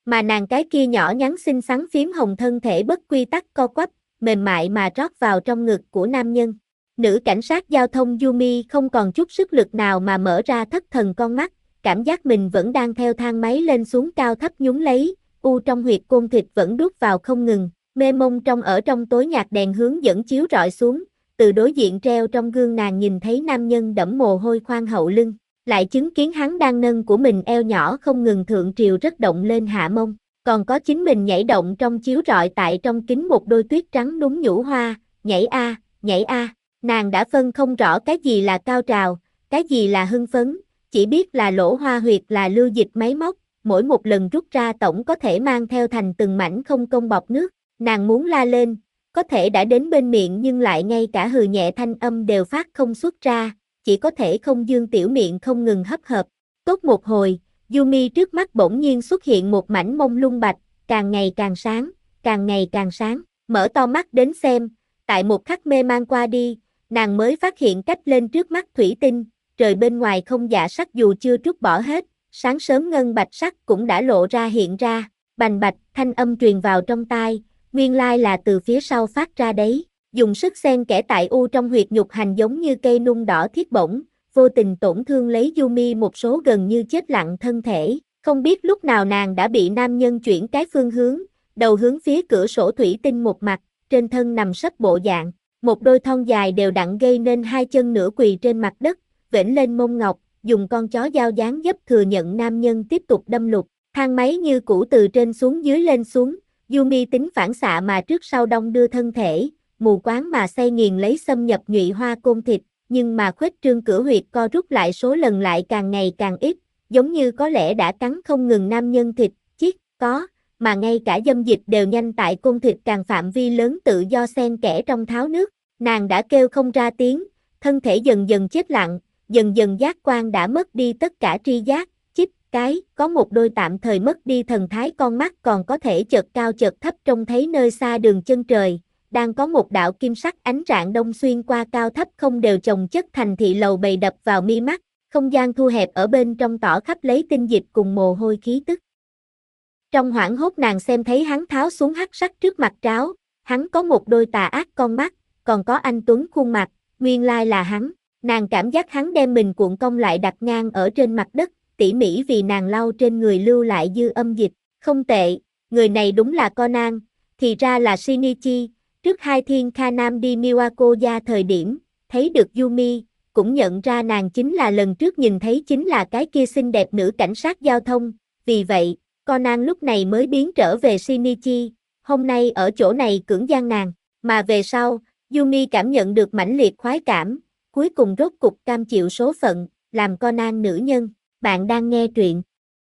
Mà nàng cái kia nhỏ nhắn xinh xắn phím hồng thân thể bất quy tắc co quắp, mềm mại mà rót vào trong ngực của nam nhân. Nữ cảnh sát giao thông Yumi không còn chút sức lực nào mà mở ra thất thần con mắt, cảm giác mình vẫn đang theo thang máy lên xuống cao thấp nhún lấy, u trong huyệt côn thịt vẫn đút vào không ngừng, mê mông trong tối nhạt đèn hướng dẫn chiếu rọi xuống, từ đối diện treo trong gương nàng nhìn thấy nam nhân đẫm mồ hôi khoan hậu lưng, lại chứng kiến hắn đang nâng của mình eo nhỏ không ngừng thượng triều rất động lên hạ mông, còn có chính mình nhảy động trong chiếu rọi tại trong kính một đôi tuyết trắng núng nhũ hoa, nhảy a, nhảy a. Nàng đã phân không rõ cái gì là cao trào, cái gì là hưng phấn, chỉ biết là lỗ hoa huyệt là lưu dịch máy móc, mỗi một lần rút ra tổng có thể mang theo thành từng mảnh không công bọt nước, nàng muốn la lên, có thể đã đến bên miệng nhưng lại ngay cả hừ nhẹ thanh âm đều phát không xuất ra, chỉ có thể không dương tiểu miệng không ngừng hấp hợp. Tốt một hồi, Yumi trước mắt bỗng nhiên xuất hiện một mảnh mông lung bạch, càng ngày càng sáng, càng ngày càng sáng, mở to mắt đến xem, tại một khắc mê man qua đi, nàng mới phát hiện cách lên trước mắt thủy tinh, trời bên ngoài không dạ sắc dù chưa trút bỏ hết, sáng sớm ngân bạch sắc cũng đã lộ ra hiện ra, bành bạch, thanh âm truyền vào trong tai, nguyên lai là từ phía sau phát ra đấy, dùng sức xen kẽ tại u trong huyệt nhục hành giống như cây nung đỏ thiết bổng, vô tình tổn thương lấy Yumi một số gần như chết lặng thân thể, không biết lúc nào nàng đã bị nam nhân chuyển cái phương hướng, đầu hướng phía cửa sổ thủy tinh một mặt, trên thân nằm sấp bộ dạng. Một đôi thon dài đều đặn gây nên hai chân nửa quỳ trên mặt đất, vểnh lên mông ngọc, dùng con chó dao dáng dấp thừa nhận nam nhân tiếp tục đâm lục, thang máy như cũ từ trên xuống dưới lên xuống, Yumi tính phản xạ mà trước sau đong đưa thân thể, mù quáng mà say nghiền lấy xâm nhập nhụy hoa côn thịt, nhưng mà khuếch trương cửa huyệt co rút lại số lần lại càng ngày càng ít, giống như có lẽ đã cắn không ngừng nam nhân thịt, chiết, có, mà ngay cả dâm dịch đều nhanh tại côn thịt càng phạm vi lớn tự do xen kẽ trong tháo nước, nàng đã kêu không ra tiếng, thân thể dần dần chết lặng, dần dần giác quan đã mất đi tất cả tri giác, chích, cái, có một đôi tạm thời mất đi thần thái con mắt còn có thể chợt cao chợt thấp trông thấy nơi xa đường chân trời, đang có một đạo kim sắc ánh rạng đông xuyên qua cao thấp không đều chồng chất thành thị lầu bầy đập vào mi mắt, không gian thu hẹp ở bên trong tỏ khắp lấy tinh dịch cùng mồ hôi khí tức. Trong hoảng hốt nàng xem thấy hắn tháo xuống hắc sắc trước mặt tráo, hắn có một đôi tà ác con mắt, còn có anh tuấn khuôn mặt, nguyên lai là hắn, nàng cảm giác hắn đem mình cuộn cong lại đặt ngang ở trên mặt đất, tỉ mỉ vì nàng lau trên người lưu lại dư âm dịch, không tệ, người này đúng là Conan, thì ra là Shinichi, trước hai thiên Kha Nam đi Miwakoya thời điểm, thấy được Yumi, cũng nhận ra nàng chính là lần trước nhìn thấy chính là cái kia xinh đẹp nữ cảnh sát giao thông, vì vậy, Conan lúc này mới biến trở về Shinichi, hôm nay ở chỗ này cưỡng gian nàng, mà về sau, Yumi cảm nhận được mãnh liệt khoái cảm, cuối cùng rốt cục cam chịu số phận, làm Conan nữ nhân, bạn đang nghe truyện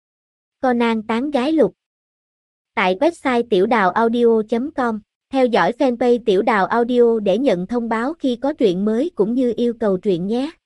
Conan tán gái lục. Tại website tiểu đào audio.com, theo dõi fanpage tiểu đào audio để nhận thông báo khi có truyện mới cũng như yêu cầu truyện nhé.